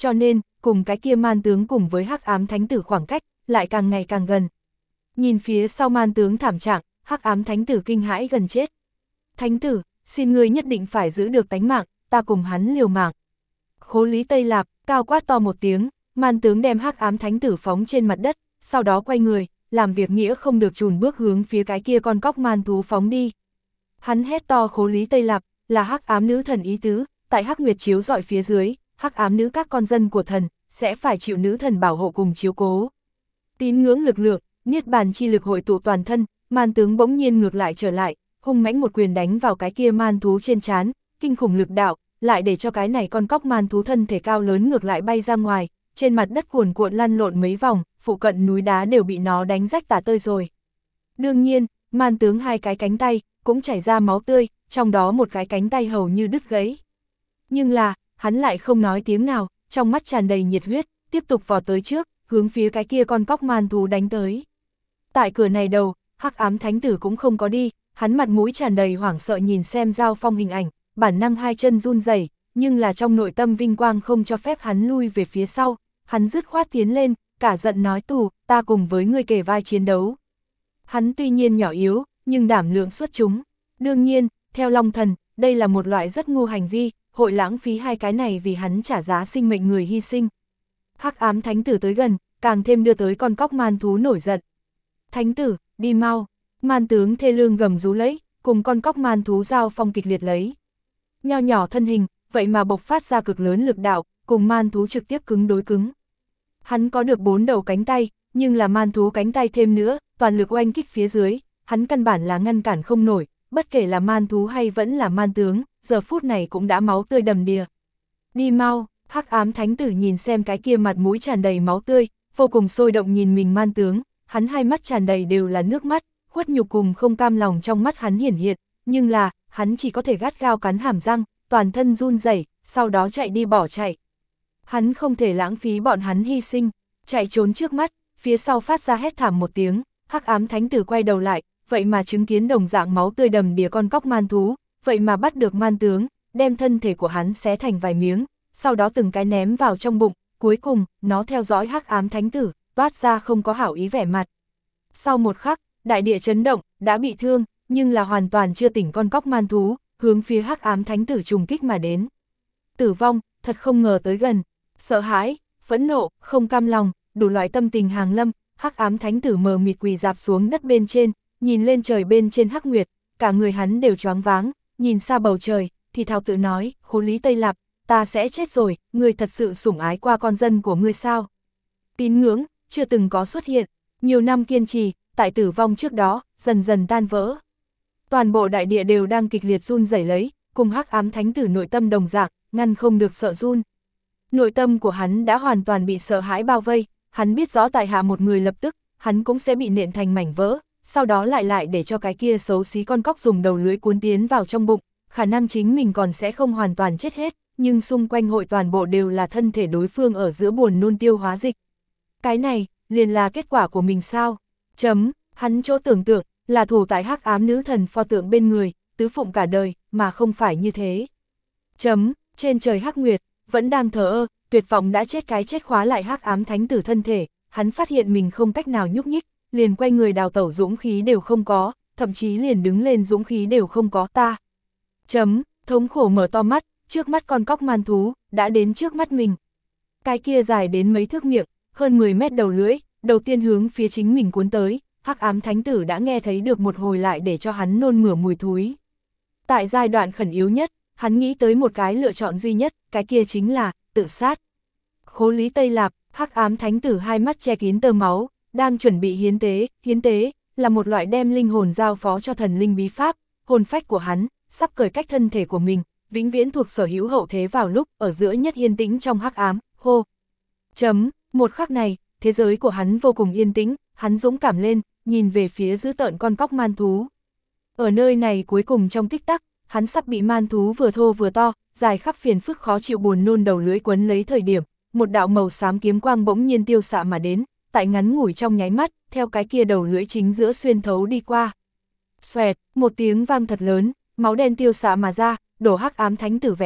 cho nên, cùng cái kia man tướng cùng với hắc ám thánh tử khoảng cách, lại càng ngày càng gần. Nhìn phía sau man tướng thảm trạng, hắc ám thánh tử kinh hãi gần chết. Thánh tử, xin ngươi nhất định phải giữ được tánh mạng, ta cùng hắn liều mạng. Khố Lý Tây Lạp, cao quát to một tiếng, man tướng đem hắc ám thánh tử phóng trên mặt đất, sau đó quay người, làm việc nghĩa không được chùn bước hướng phía cái kia con cóc man thú phóng đi. Hắn hét to Khố Lý Tây Lạp, là hắc ám nữ thần ý tứ, tại hắc nguyệt chiếu dọi phía dưới, hắc ám nữ các con dân của thần, sẽ phải chịu nữ thần bảo hộ cùng chiếu cố. Tín ngưỡng lực lượng, niết bàn chi lực hội tụ toàn thân, man tướng bỗng nhiên ngược lại trở lại, hung mãnh một quyền đánh vào cái kia man thú trên trán, kinh khủng lực đạo, lại để cho cái này con cóc man thú thân thể cao lớn ngược lại bay ra ngoài, trên mặt đất cuồn cuộn lăn lộn mấy vòng, phụ cận núi đá đều bị nó đánh rách tả tơi rồi. Đương nhiên, man tướng hai cái cánh tay, cũng chảy ra máu tươi, trong đó một cái cánh tay hầu như đứt gãy. Nhưng là, hắn lại không nói tiếng nào, trong mắt tràn đầy nhiệt huyết, tiếp tục vò tới trước, hướng phía cái kia con cóc man thú đánh tới. Tại cửa này đầu, hắc ám thánh tử cũng không có đi, hắn mặt mũi tràn đầy hoảng sợ nhìn xem giao phong hình ảnh, bản năng hai chân run rẩy, nhưng là trong nội tâm vinh quang không cho phép hắn lui về phía sau, hắn dứt khoát tiến lên, cả giận nói tù, ta cùng với ngươi kề vai chiến đấu. Hắn tuy nhiên nhỏ yếu, nhưng đảm lượng xuất chúng. Đương nhiên, theo Long Thần, đây là một loại rất ngu hành vi, hội lãng phí hai cái này vì hắn trả giá sinh mệnh người hy sinh. Hắc ám thánh tử tới gần, càng thêm đưa tới con cóc man thú nổi giận. Thánh tử, đi mau, man tướng thê lương gầm rú lấy, cùng con cóc man thú giao phong kịch liệt lấy. Nho nhỏ thân hình, vậy mà bộc phát ra cực lớn lực đạo, cùng man thú trực tiếp cứng đối cứng. Hắn có được bốn đầu cánh tay, nhưng là man thú cánh tay thêm nữa, toàn lực oanh kích phía dưới, hắn căn bản là ngăn cản không nổi, bất kể là man thú hay vẫn là man tướng, giờ phút này cũng đã máu tươi đầm đìa. Đi mau, hắc ám thánh tử nhìn xem cái kia mặt mũi tràn đầy máu tươi, vô cùng sôi động nhìn mình man tướng, hắn hai mắt tràn đầy đều là nước mắt, khuất nhục cùng không cam lòng trong mắt hắn hiển hiện, nhưng là, hắn chỉ có thể gắt gao cắn hàm răng, toàn thân run rẩy, sau đó chạy đi bỏ chạy. Hắn không thể lãng phí bọn hắn hy sinh, chạy trốn trước mắt, phía sau phát ra hét thảm một tiếng, hắc ám thánh tử quay đầu lại, vậy mà chứng kiến đồng dạng máu tươi đầm đìa con cóc man thú, vậy mà bắt được man tướng, đem thân thể của hắn xé thành vài miếng, sau đó từng cái ném vào trong bụng, cuối cùng, nó theo dõi hắc ám thánh tử, toát ra không có hảo ý vẻ mặt. Sau một khắc, đại địa chấn động, đã bị thương, nhưng là hoàn toàn chưa tỉnh con cóc man thú, hướng phía hắc ám thánh tử trùng kích mà đến. Tử vong, thật không ngờ tới gần, sợ hãi, phẫn nộ, không cam lòng, đủ loại tâm tình hàng lâm, hắc ám thánh tử mờ mịt quỳ dạp xuống đất bên trên, nhìn lên trời bên trên hắc nguyệt, cả người hắn đều choáng váng, nhìn xa bầu trời, thì thào tự nói, Khố Lý Tây Lạp, ta sẽ chết rồi, ngươi thật sự sủng ái qua con dân của ngươi sao? Tín ngưỡng, chưa từng có xuất hiện, nhiều năm kiên trì, tại tử vong trước đó, dần dần tan vỡ. Toàn bộ đại địa đều đang kịch liệt run rẩy lấy, cùng hắc ám thánh tử nội tâm đồng dạng, ngăn không được sợ run. Nội tâm của hắn đã hoàn toàn bị sợ hãi bao vây, hắn biết rõ tại hạ một người lập tức, hắn cũng sẽ bị nện thành mảnh vỡ, sau đó lại lại để cho cái kia xấu xí con cóc dùng đầu lưỡi cuốn tiến vào trong bụng, khả năng chính mình còn sẽ không hoàn toàn chết hết, nhưng xung quanh hội toàn bộ đều là thân thể đối phương ở giữa buồn nôn tiêu hóa dịch. Cái này, liền là kết quả của mình sao? Chấm, hắn chỗ tưởng tượng, là thủ tại hắc ám nữ thần pho tượng bên người, tứ phụng cả đời, mà không phải như thế. Chấm, trên trời hắc nguyệt, vẫn đang thờ ơ, tuyệt vọng đã chết cái chết khóa lại hắc ám thánh tử thân thể, hắn phát hiện mình không cách nào nhúc nhích, liền quay người đào tẩu dũng khí đều không có, thậm chí liền đứng lên dũng khí đều không có ta. Chấm, thống khổ mở to mắt, trước mắt con cóc man thú, đã đến trước mắt mình. Cái kia dài đến mấy thước miệng, hơn mười mét đầu lưỡi, đầu tiên hướng phía chính mình cuốn tới, hắc ám thánh tử đã nghe thấy được một hồi lại để cho hắn nôn mửa mùi thúi. Tại giai đoạn khẩn yếu nhất, hắn nghĩ tới một cái lựa chọn duy nhất, cái kia chính là, tự sát. Khố Lý Tây Lạp, hắc ám thánh tử hai mắt che kín tơ máu, đang chuẩn bị hiến tế, hiến tế, là một loại đem linh hồn giao phó cho thần linh bí pháp, hồn phách của hắn, sắp cởi cách thân thể của mình, vĩnh viễn thuộc sở hữu hậu thế vào lúc, ở giữa nhất yên tĩnh trong hắc ám, hô. Chấm, một khắc này, thế giới của hắn vô cùng yên tĩnh, hắn dũng cảm lên, nhìn về phía dữ tợn con cóc man thú. Ở nơi này cuối cùng trong tích tắc, hắn sắp bị man thú vừa thô vừa to, dài khắp phiền phức khó chịu buồn nôn đầu lưỡi quấn lấy thời điểm, một đạo màu xám kiếm quang bỗng nhiên tiêu xạ mà đến, tại ngắn ngủi trong nháy mắt, theo cái kia đầu lưỡi chính giữa xuyên thấu đi qua. Xoẹt, một tiếng vang thật lớn, máu đen tiêu xạ mà ra, đổ hắc ám thánh tử vẻ mặt,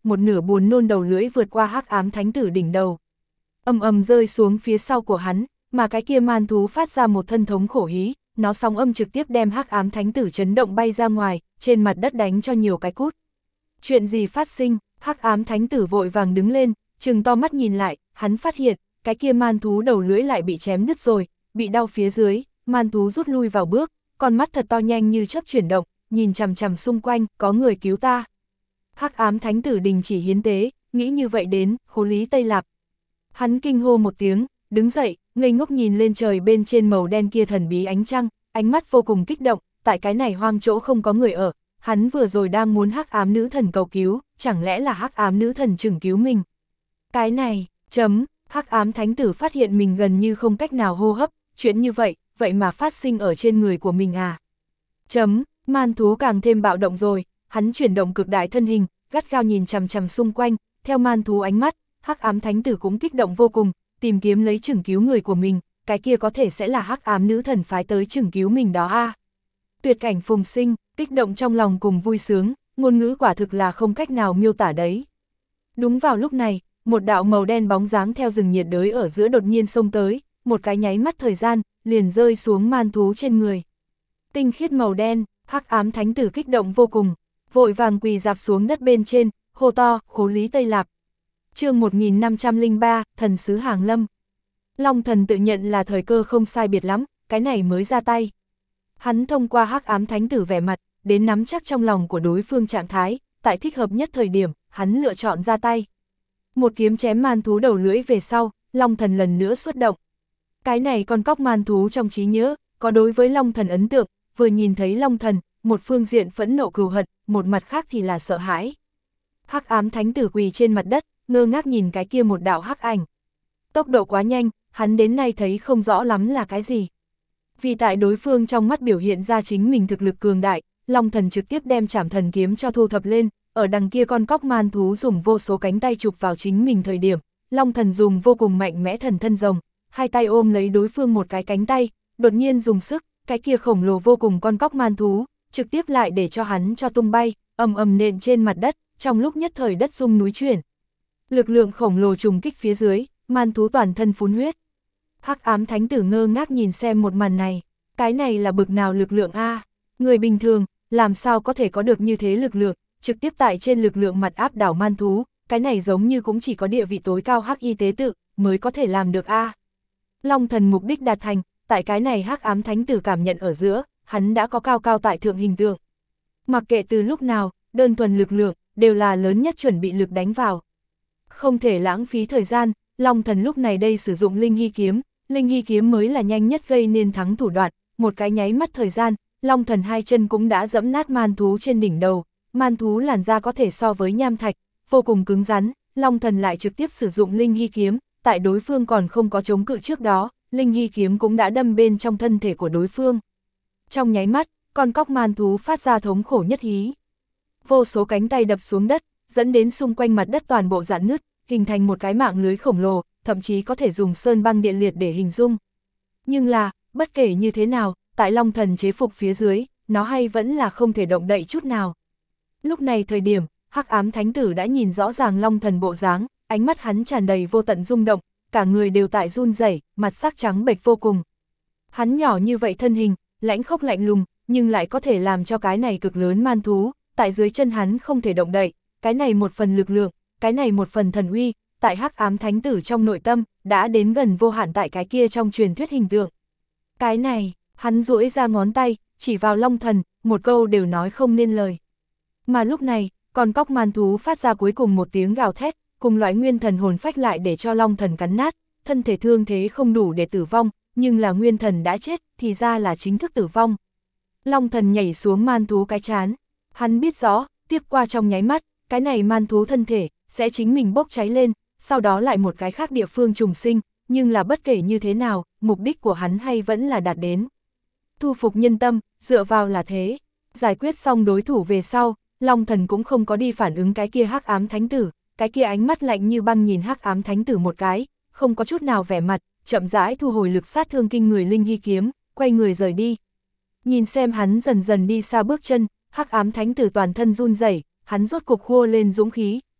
một nửa buồn nôn đầu lưỡi vượt qua hắc ám thánh tử đỉnh đầu. Ầm ầm rơi xuống phía sau của hắn, mà cái kia man thú phát ra một thân thống khổ hí, nó sóng âm trực tiếp đem hắc ám thánh tử chấn động bay ra ngoài, trên mặt đất đánh cho nhiều cái cút. Chuyện gì phát sinh? Hắc ám thánh tử vội vàng đứng lên, trừng to mắt nhìn lại, hắn phát hiện, cái kia man thú đầu lưỡi lại bị chém đứt rồi, bị đau phía dưới, man thú rút lui vào bước, con mắt thật to nhanh như chớp chuyển động, nhìn chằm chằm xung quanh, có người cứu ta. Hắc ám thánh tử đình chỉ hiến tế, nghĩ như vậy đến, Khố Lý Tây Lạp. Hắn kinh hô một tiếng, đứng dậy, ngây ngốc nhìn lên trời bên trên màu đen kia thần bí ánh trăng, ánh mắt vô cùng kích động, tại cái này hoang chỗ không có người ở, hắn vừa rồi đang muốn hắc ám nữ thần cầu cứu, chẳng lẽ là hắc ám nữ thần chừng cứu mình. Cái này, chấm, hắc ám thánh tử phát hiện mình gần như không cách nào hô hấp, chuyện như vậy, vậy mà phát sinh ở trên người của mình à. Chấm, man thú càng thêm bạo động rồi, hắn chuyển động cực đại thân hình, gắt gao nhìn chằm chằm xung quanh, theo man thú ánh mắt, hắc ám thánh tử cũng kích động vô cùng, tìm kiếm lấy chừng cứu người của mình, cái kia có thể sẽ là hắc ám nữ thần phái tới chừng cứu mình đó a. À. Tuyệt cảnh phùng sinh, kích động trong lòng cùng vui sướng, ngôn ngữ quả thực là không cách nào miêu tả đấy. Đúng vào lúc này, một đạo màu đen bóng dáng theo rừng nhiệt đới ở giữa đột nhiên xông tới, một cái nháy mắt thời gian, liền rơi xuống man thú trên người. Tinh khiết màu đen, hắc ám thánh tử kích động vô cùng, vội vàng quỳ dạp xuống đất bên trên, hô to, Khố Lý Tây Lạp. Chương một nghìn năm trăm lẻ ba, thần sứ Hàng Lâm. Long thần tự nhận là thời cơ không sai biệt lắm, cái này mới ra tay. Hắn thông qua hắc ám thánh tử vẻ mặt, đến nắm chắc trong lòng của đối phương trạng thái, tại thích hợp nhất thời điểm, hắn lựa chọn ra tay. Một kiếm chém man thú đầu lưỡi về sau, Long thần lần nữa xuất động. Cái này con cóc man thú trong trí nhớ, có đối với Long thần ấn tượng, vừa nhìn thấy Long thần, một phương diện phẫn nộ cừu hận, một mặt khác thì là sợ hãi. Hắc ám thánh tử quỳ trên mặt đất, ngơ ngác nhìn cái kia một đạo hắc ảnh. Tốc độ quá nhanh, hắn đến nay thấy không rõ lắm là cái gì. Vì tại đối phương trong mắt biểu hiện ra chính mình thực lực cường đại, Long thần trực tiếp đem Trảm Thần kiếm cho thu thập lên, ở đằng kia con cóc man thú dùng vô số cánh tay chụp vào chính mình thời điểm, Long thần dùng vô cùng mạnh mẽ thần thân rồng, hai tay ôm lấy đối phương một cái cánh tay, đột nhiên dùng sức, cái kia khổng lồ vô cùng con cóc man thú, trực tiếp lại để cho hắn cho tung bay, ầm ầm nện trên mặt đất, trong lúc nhất thời đất rung núi chuyển. Lực lượng khổng lồ trùng kích phía dưới, man thú toàn thân phun huyết. Hắc ám thánh tử ngơ ngác nhìn xem một màn này, cái này là bực nào lực lượng a? À? Người bình thường, làm sao có thể có được như thế lực lượng, trực tiếp tại trên lực lượng mặt áp đảo man thú, cái này giống như cũng chỉ có địa vị tối cao hắc y tế tự, mới có thể làm được a. À? Long thần mục đích đạt thành, tại cái này hắc ám thánh tử cảm nhận ở giữa, hắn đã có cao cao tại thượng hình tượng. Mặc kệ từ lúc nào, đơn thuần lực lượng, đều là lớn nhất chuẩn bị lực đánh vào. Không thể lãng phí thời gian, Long thần lúc này đây sử dụng Linh Hy kiếm, Linh Hy kiếm mới là nhanh nhất gây nên thắng thủ đoạn, một cái nháy mắt thời gian, Long thần hai chân cũng đã dẫm nát man thú trên đỉnh đầu, man thú làn da có thể so với nham thạch, vô cùng cứng rắn, Long thần lại trực tiếp sử dụng Linh Hy kiếm, tại đối phương còn không có chống cự trước đó, Linh Hy kiếm cũng đã đâm bên trong thân thể của đối phương. Trong nháy mắt, con cóc man thú phát ra thống khổ nhất hí. Vô số cánh tay đập xuống đất, dẫn đến xung quanh mặt đất toàn bộ rạn nứt, hình thành một cái mạng lưới khổng lồ, thậm chí có thể dùng sơn băng địa liệt để hình dung. Nhưng là, bất kể như thế nào, tại Long thần chế phục phía dưới, nó hay vẫn là không thể động đậy chút nào. Lúc này thời điểm, hắc ám thánh tử đã nhìn rõ ràng Long thần bộ dáng, ánh mắt hắn tràn đầy vô tận rung động, cả người đều tại run rẩy, mặt sắc trắng bệch vô cùng. Hắn nhỏ như vậy thân hình, lãnh khốc lạnh lùng, nhưng lại có thể làm cho cái này cực lớn man thú, tại dưới chân hắn không thể động đậy, cái này một phần lực lượng, cái này một phần thần uy, tại hắc ám thánh tử trong nội tâm, đã đến gần vô hạn tại cái kia trong truyền thuyết hình tượng. Cái này, hắn duỗi ra ngón tay, chỉ vào Long thần, một câu đều nói không nên lời. Mà lúc này, con cóc man thú phát ra cuối cùng một tiếng gào thét, cùng loại nguyên thần hồn phách lại để cho Long thần cắn nát, thân thể thương thế không đủ để tử vong, nhưng là nguyên thần đã chết, thì ra là chính thức tử vong. Long thần nhảy xuống man thú cái chán, hắn biết rõ, tiếp qua trong nháy mắt, cái này man thú thân thể, sẽ chính mình bốc cháy lên, sau đó lại một cái khác địa phương trùng sinh, nhưng là bất kể như thế nào, mục đích của hắn hay vẫn là đạt đến. Thu phục nhân tâm, dựa vào là thế. Giải quyết xong đối thủ về sau, Long thần cũng không có đi phản ứng cái kia hắc ám thánh tử, cái kia ánh mắt lạnh như băng nhìn hắc ám thánh tử một cái, không có chút nào vẻ mặt, chậm rãi thu hồi lực sát thương kinh người Linh Hy kiếm, quay người rời đi. Nhìn xem hắn dần dần đi xa bước chân, hắc ám thánh tử toàn thân run rẩy, hắn rốt cục khua lên dũng khí,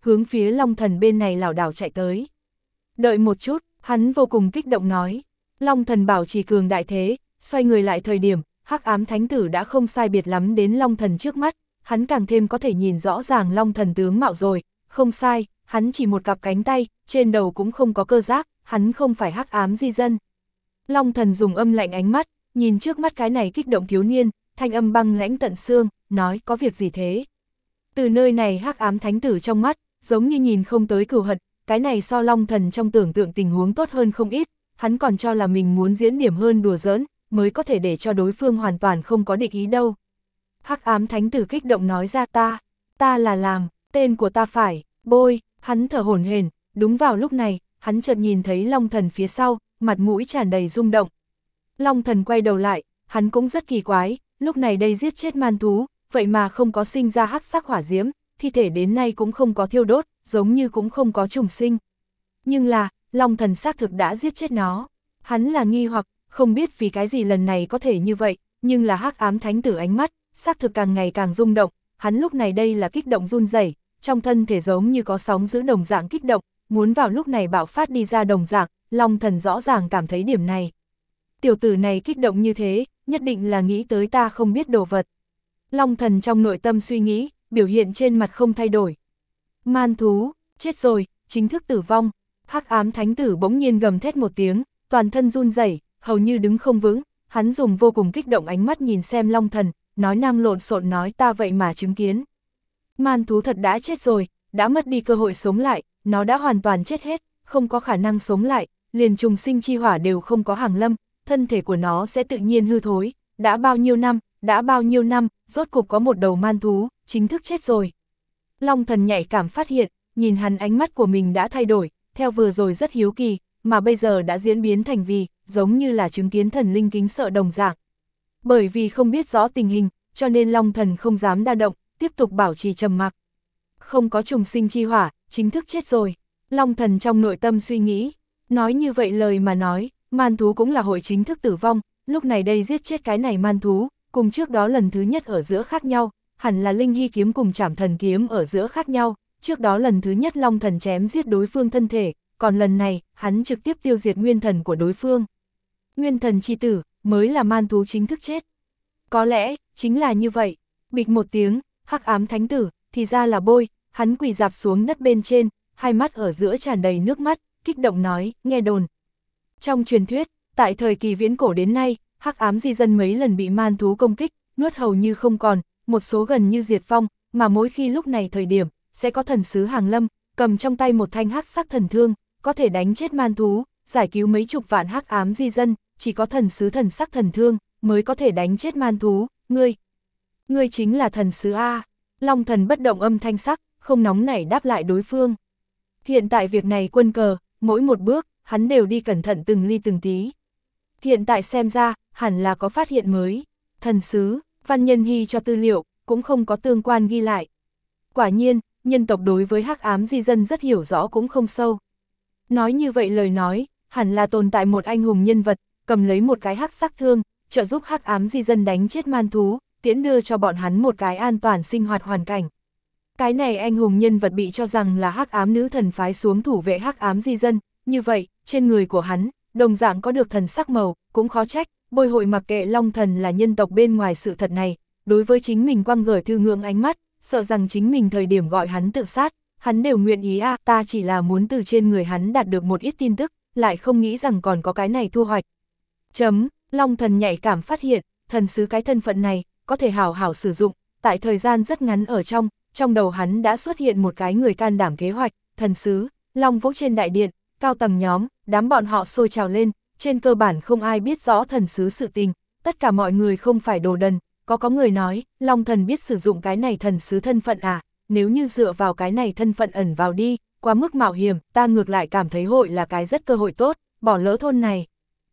hướng phía Long Thần bên này lảo đảo chạy tới. Đợi một chút, hắn vô cùng kích động nói. Long Thần bảo trì cường đại thế, xoay người lại thời điểm, hắc ám thánh tử đã không sai biệt lắm đến Long Thần trước mắt, hắn càng thêm có thể nhìn rõ ràng Long Thần tướng mạo rồi, không sai, hắn chỉ một cặp cánh tay, trên đầu cũng không có cơ giác, hắn không phải hắc ám di dân. Long Thần dùng âm lạnh ánh mắt, nhìn trước mắt cái này kích động thiếu niên, thanh âm băng lãnh tận xương, nói có việc gì thế? Từ nơi này hắc ám thánh tử trong mắt, giống như nhìn không tới cừu hận, cái này so Long Thần trong tưởng tượng tình huống tốt hơn không ít, hắn còn cho là mình muốn diễn điểm hơn đùa giỡn, mới có thể để cho đối phương hoàn toàn không có địch ý đâu. Hắc ám thánh tử kích động nói ra ta, ta là làm, tên của ta phải, bôi, hắn thở hổn hển, đúng vào lúc này, hắn chợt nhìn thấy Long Thần phía sau, mặt mũi tràn đầy rung động. Long Thần quay đầu lại, hắn cũng rất kỳ quái, lúc này đây giết chết man thú, vậy mà không có sinh ra hắc sắc hỏa diễm, thi thể đến nay cũng không có thiêu đốt, giống như cũng không có trùng sinh. Nhưng là, Long Thần xác thực đã giết chết nó. Hắn là nghi hoặc, không biết vì cái gì lần này có thể như vậy, nhưng là hắc ám thánh tử ánh mắt, xác thực càng ngày càng rung động, hắn lúc này đây là kích động run rẩy, trong thân thể giống như có sóng giữ đồng dạng kích động, muốn vào lúc này bạo phát đi ra đồng dạng, Long Thần rõ ràng cảm thấy điểm này. Tiểu tử này kích động như thế, nhất định là nghĩ tới ta không biết đồ vật. Long Thần trong nội tâm suy nghĩ, biểu hiện trên mặt không thay đổi. Man thú, chết rồi, chính thức tử vong. Hắc ám thánh tử bỗng nhiên gầm thét một tiếng, toàn thân run rẩy, hầu như đứng không vững, hắn dùng vô cùng kích động ánh mắt nhìn xem Long Thần, nói năng lộn xộn nói ta vậy mà chứng kiến. Man thú thật đã chết rồi, đã mất đi cơ hội sống lại, nó đã hoàn toàn chết hết, không có khả năng sống lại, liền trùng sinh chi hỏa đều không có hàng lâm, thân thể của nó sẽ tự nhiên hư thối, đã bao nhiêu năm, đã bao nhiêu năm, rốt cục có một đầu man thú, chính thức chết rồi. Long Thần nhạy cảm phát hiện, nhìn hắn ánh mắt của mình đã thay đổi, theo vừa rồi rất hiếu kỳ, mà bây giờ đã diễn biến thành vì, giống như là chứng kiến thần linh kính sợ đồng dạng. Bởi vì không biết rõ tình hình, cho nên Long Thần không dám đa động, tiếp tục bảo trì trầm mặc. Không có trùng sinh chi hỏa, chính thức chết rồi. Long Thần trong nội tâm suy nghĩ, nói như vậy lời mà nói, man thú cũng là hội chính thức tử vong, lúc này đây giết chết cái này man thú, cùng trước đó lần thứ nhất ở giữa khác nhau, hẳn là Linh Hy kiếm cùng Trảm Thần kiếm ở giữa khác nhau, trước đó lần thứ nhất Long Thần chém giết đối phương thân thể, còn lần này, hắn trực tiếp tiêu diệt nguyên thần của đối phương. Nguyên thần chi tử, mới là man thú chính thức chết. Có lẽ, chính là như vậy. Bịch một tiếng, hắc ám thánh tử, thì ra là bôi, hắn quỳ dạp xuống đất bên trên, hai mắt ở giữa tràn đầy nước mắt, kích động nói, nghe đồn. Trong truyền thuyết, tại thời kỳ viễn cổ đến nay, hắc ám di dân mấy lần bị man thú công kích, nuốt hầu như không còn, một số gần như diệt vong, mà mỗi khi lúc này thời điểm, sẽ có thần sứ hàng lâm, cầm trong tay một thanh hắc sắc thần thương, có thể đánh chết man thú, giải cứu mấy chục vạn hắc ám di dân, chỉ có thần sứ thần sắc thần thương, mới có thể đánh chết man thú, ngươi. Ngươi chính là thần sứ A. Long Thần bất động âm thanh sắc, không nóng nảy đáp lại đối phương. Hiện tại việc này quân cờ, mỗi một bước, hắn đều đi cẩn thận từng ly từng tí. Hiện tại xem ra, hẳn là có phát hiện mới. Thần sứ, Văn Nhân Hy cho tư liệu, cũng không có tương quan ghi lại. Quả nhiên, nhân tộc đối với hắc ám di dân rất hiểu rõ cũng không sâu. Nói như vậy lời nói, hẳn là tồn tại một anh hùng nhân vật, cầm lấy một cái hắc sắc thương, trợ giúp hắc ám di dân đánh chết man thú, tiễn đưa cho bọn hắn một cái an toàn sinh hoạt hoàn cảnh. Cái này anh hùng nhân vật bị cho rằng là hắc ám nữ thần phái xuống thủ vệ hắc ám di dân, như vậy, trên người của hắn, đồng dạng có được thần sắc màu, cũng khó trách, bôi hội mặc kệ Long Thần là nhân tộc bên ngoài sự thật này, đối với chính mình quăng gửi thư ngưỡng ánh mắt, sợ rằng chính mình thời điểm gọi hắn tự sát, hắn đều nguyện ý à, ta chỉ là muốn từ trên người hắn đạt được một ít tin tức, lại không nghĩ rằng còn có cái này thu hoạch. Chấm, Long Thần nhạy cảm phát hiện, thần sứ cái thân phận này, có thể hảo hảo sử dụng, tại thời gian rất ngắn ở trong, trong đầu hắn đã xuất hiện một cái người can đảm kế hoạch, thần sứ, Long Vũ trên đại điện, cao tầng nhóm, đám bọn họ sôi trào lên, trên cơ bản không ai biết rõ thần sứ sự tình, tất cả mọi người không phải đồ đần, có có người nói, Long Thần biết sử dụng cái này thần sứ thân phận à, nếu như dựa vào cái này thân phận ẩn vào đi, quá mức mạo hiểm, ta ngược lại cảm thấy hội là cái rất cơ hội tốt, bỏ lỡ thôn này.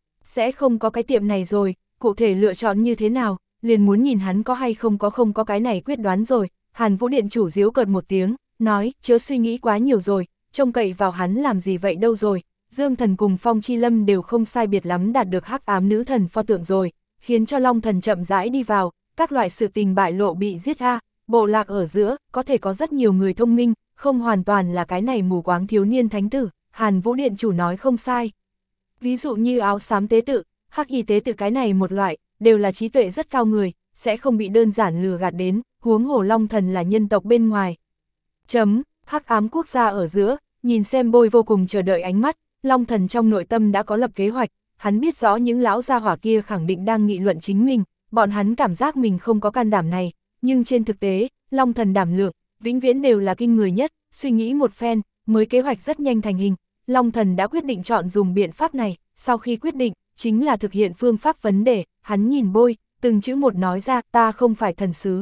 Sẽ không có cái tiệm này rồi, cụ thể lựa chọn như thế nào, liền muốn nhìn hắn có hay không có không có cái này quyết đoán rồi. Hàn Vũ điện chủ giễu cợt một tiếng, nói, chớ suy nghĩ quá nhiều rồi, trông cậy vào hắn làm gì vậy đâu rồi. Dương Thần cùng Phong Chi Lâm đều không sai biệt lắm đạt được hắc ám nữ thần pho tượng rồi, khiến cho Long Thần chậm rãi đi vào, các loại sự tình bại lộ bị giết a, bộ lạc ở giữa, có thể có rất nhiều người thông minh, không hoàn toàn là cái này mù quáng thiếu niên thánh tử, Hàn Vũ điện chủ nói không sai. Ví dụ như áo xám tế tự, hắc y tế tự cái này một loại, đều là trí tuệ rất cao người, sẽ không bị đơn giản lừa gạt đến, huống hồ Long Thần là nhân tộc bên ngoài. Chấm, hắc ám quốc gia ở giữa, nhìn xem Bôi vô cùng chờ đợi ánh mắt, Long Thần trong nội tâm đã có lập kế hoạch, hắn biết rõ những lão gia hỏa kia khẳng định đang nghị luận chính mình, bọn hắn cảm giác mình không có can đảm này, nhưng trên thực tế, Long Thần đảm lượng, vĩnh viễn đều là kinh người nhất, suy nghĩ một phen, mới kế hoạch rất nhanh thành hình. Long Thần đã quyết định chọn dùng biện pháp này, sau khi quyết định, chính là thực hiện phương pháp vấn đề, hắn nhìn Bôi, từng chữ một nói ra, ta không phải thần sứ.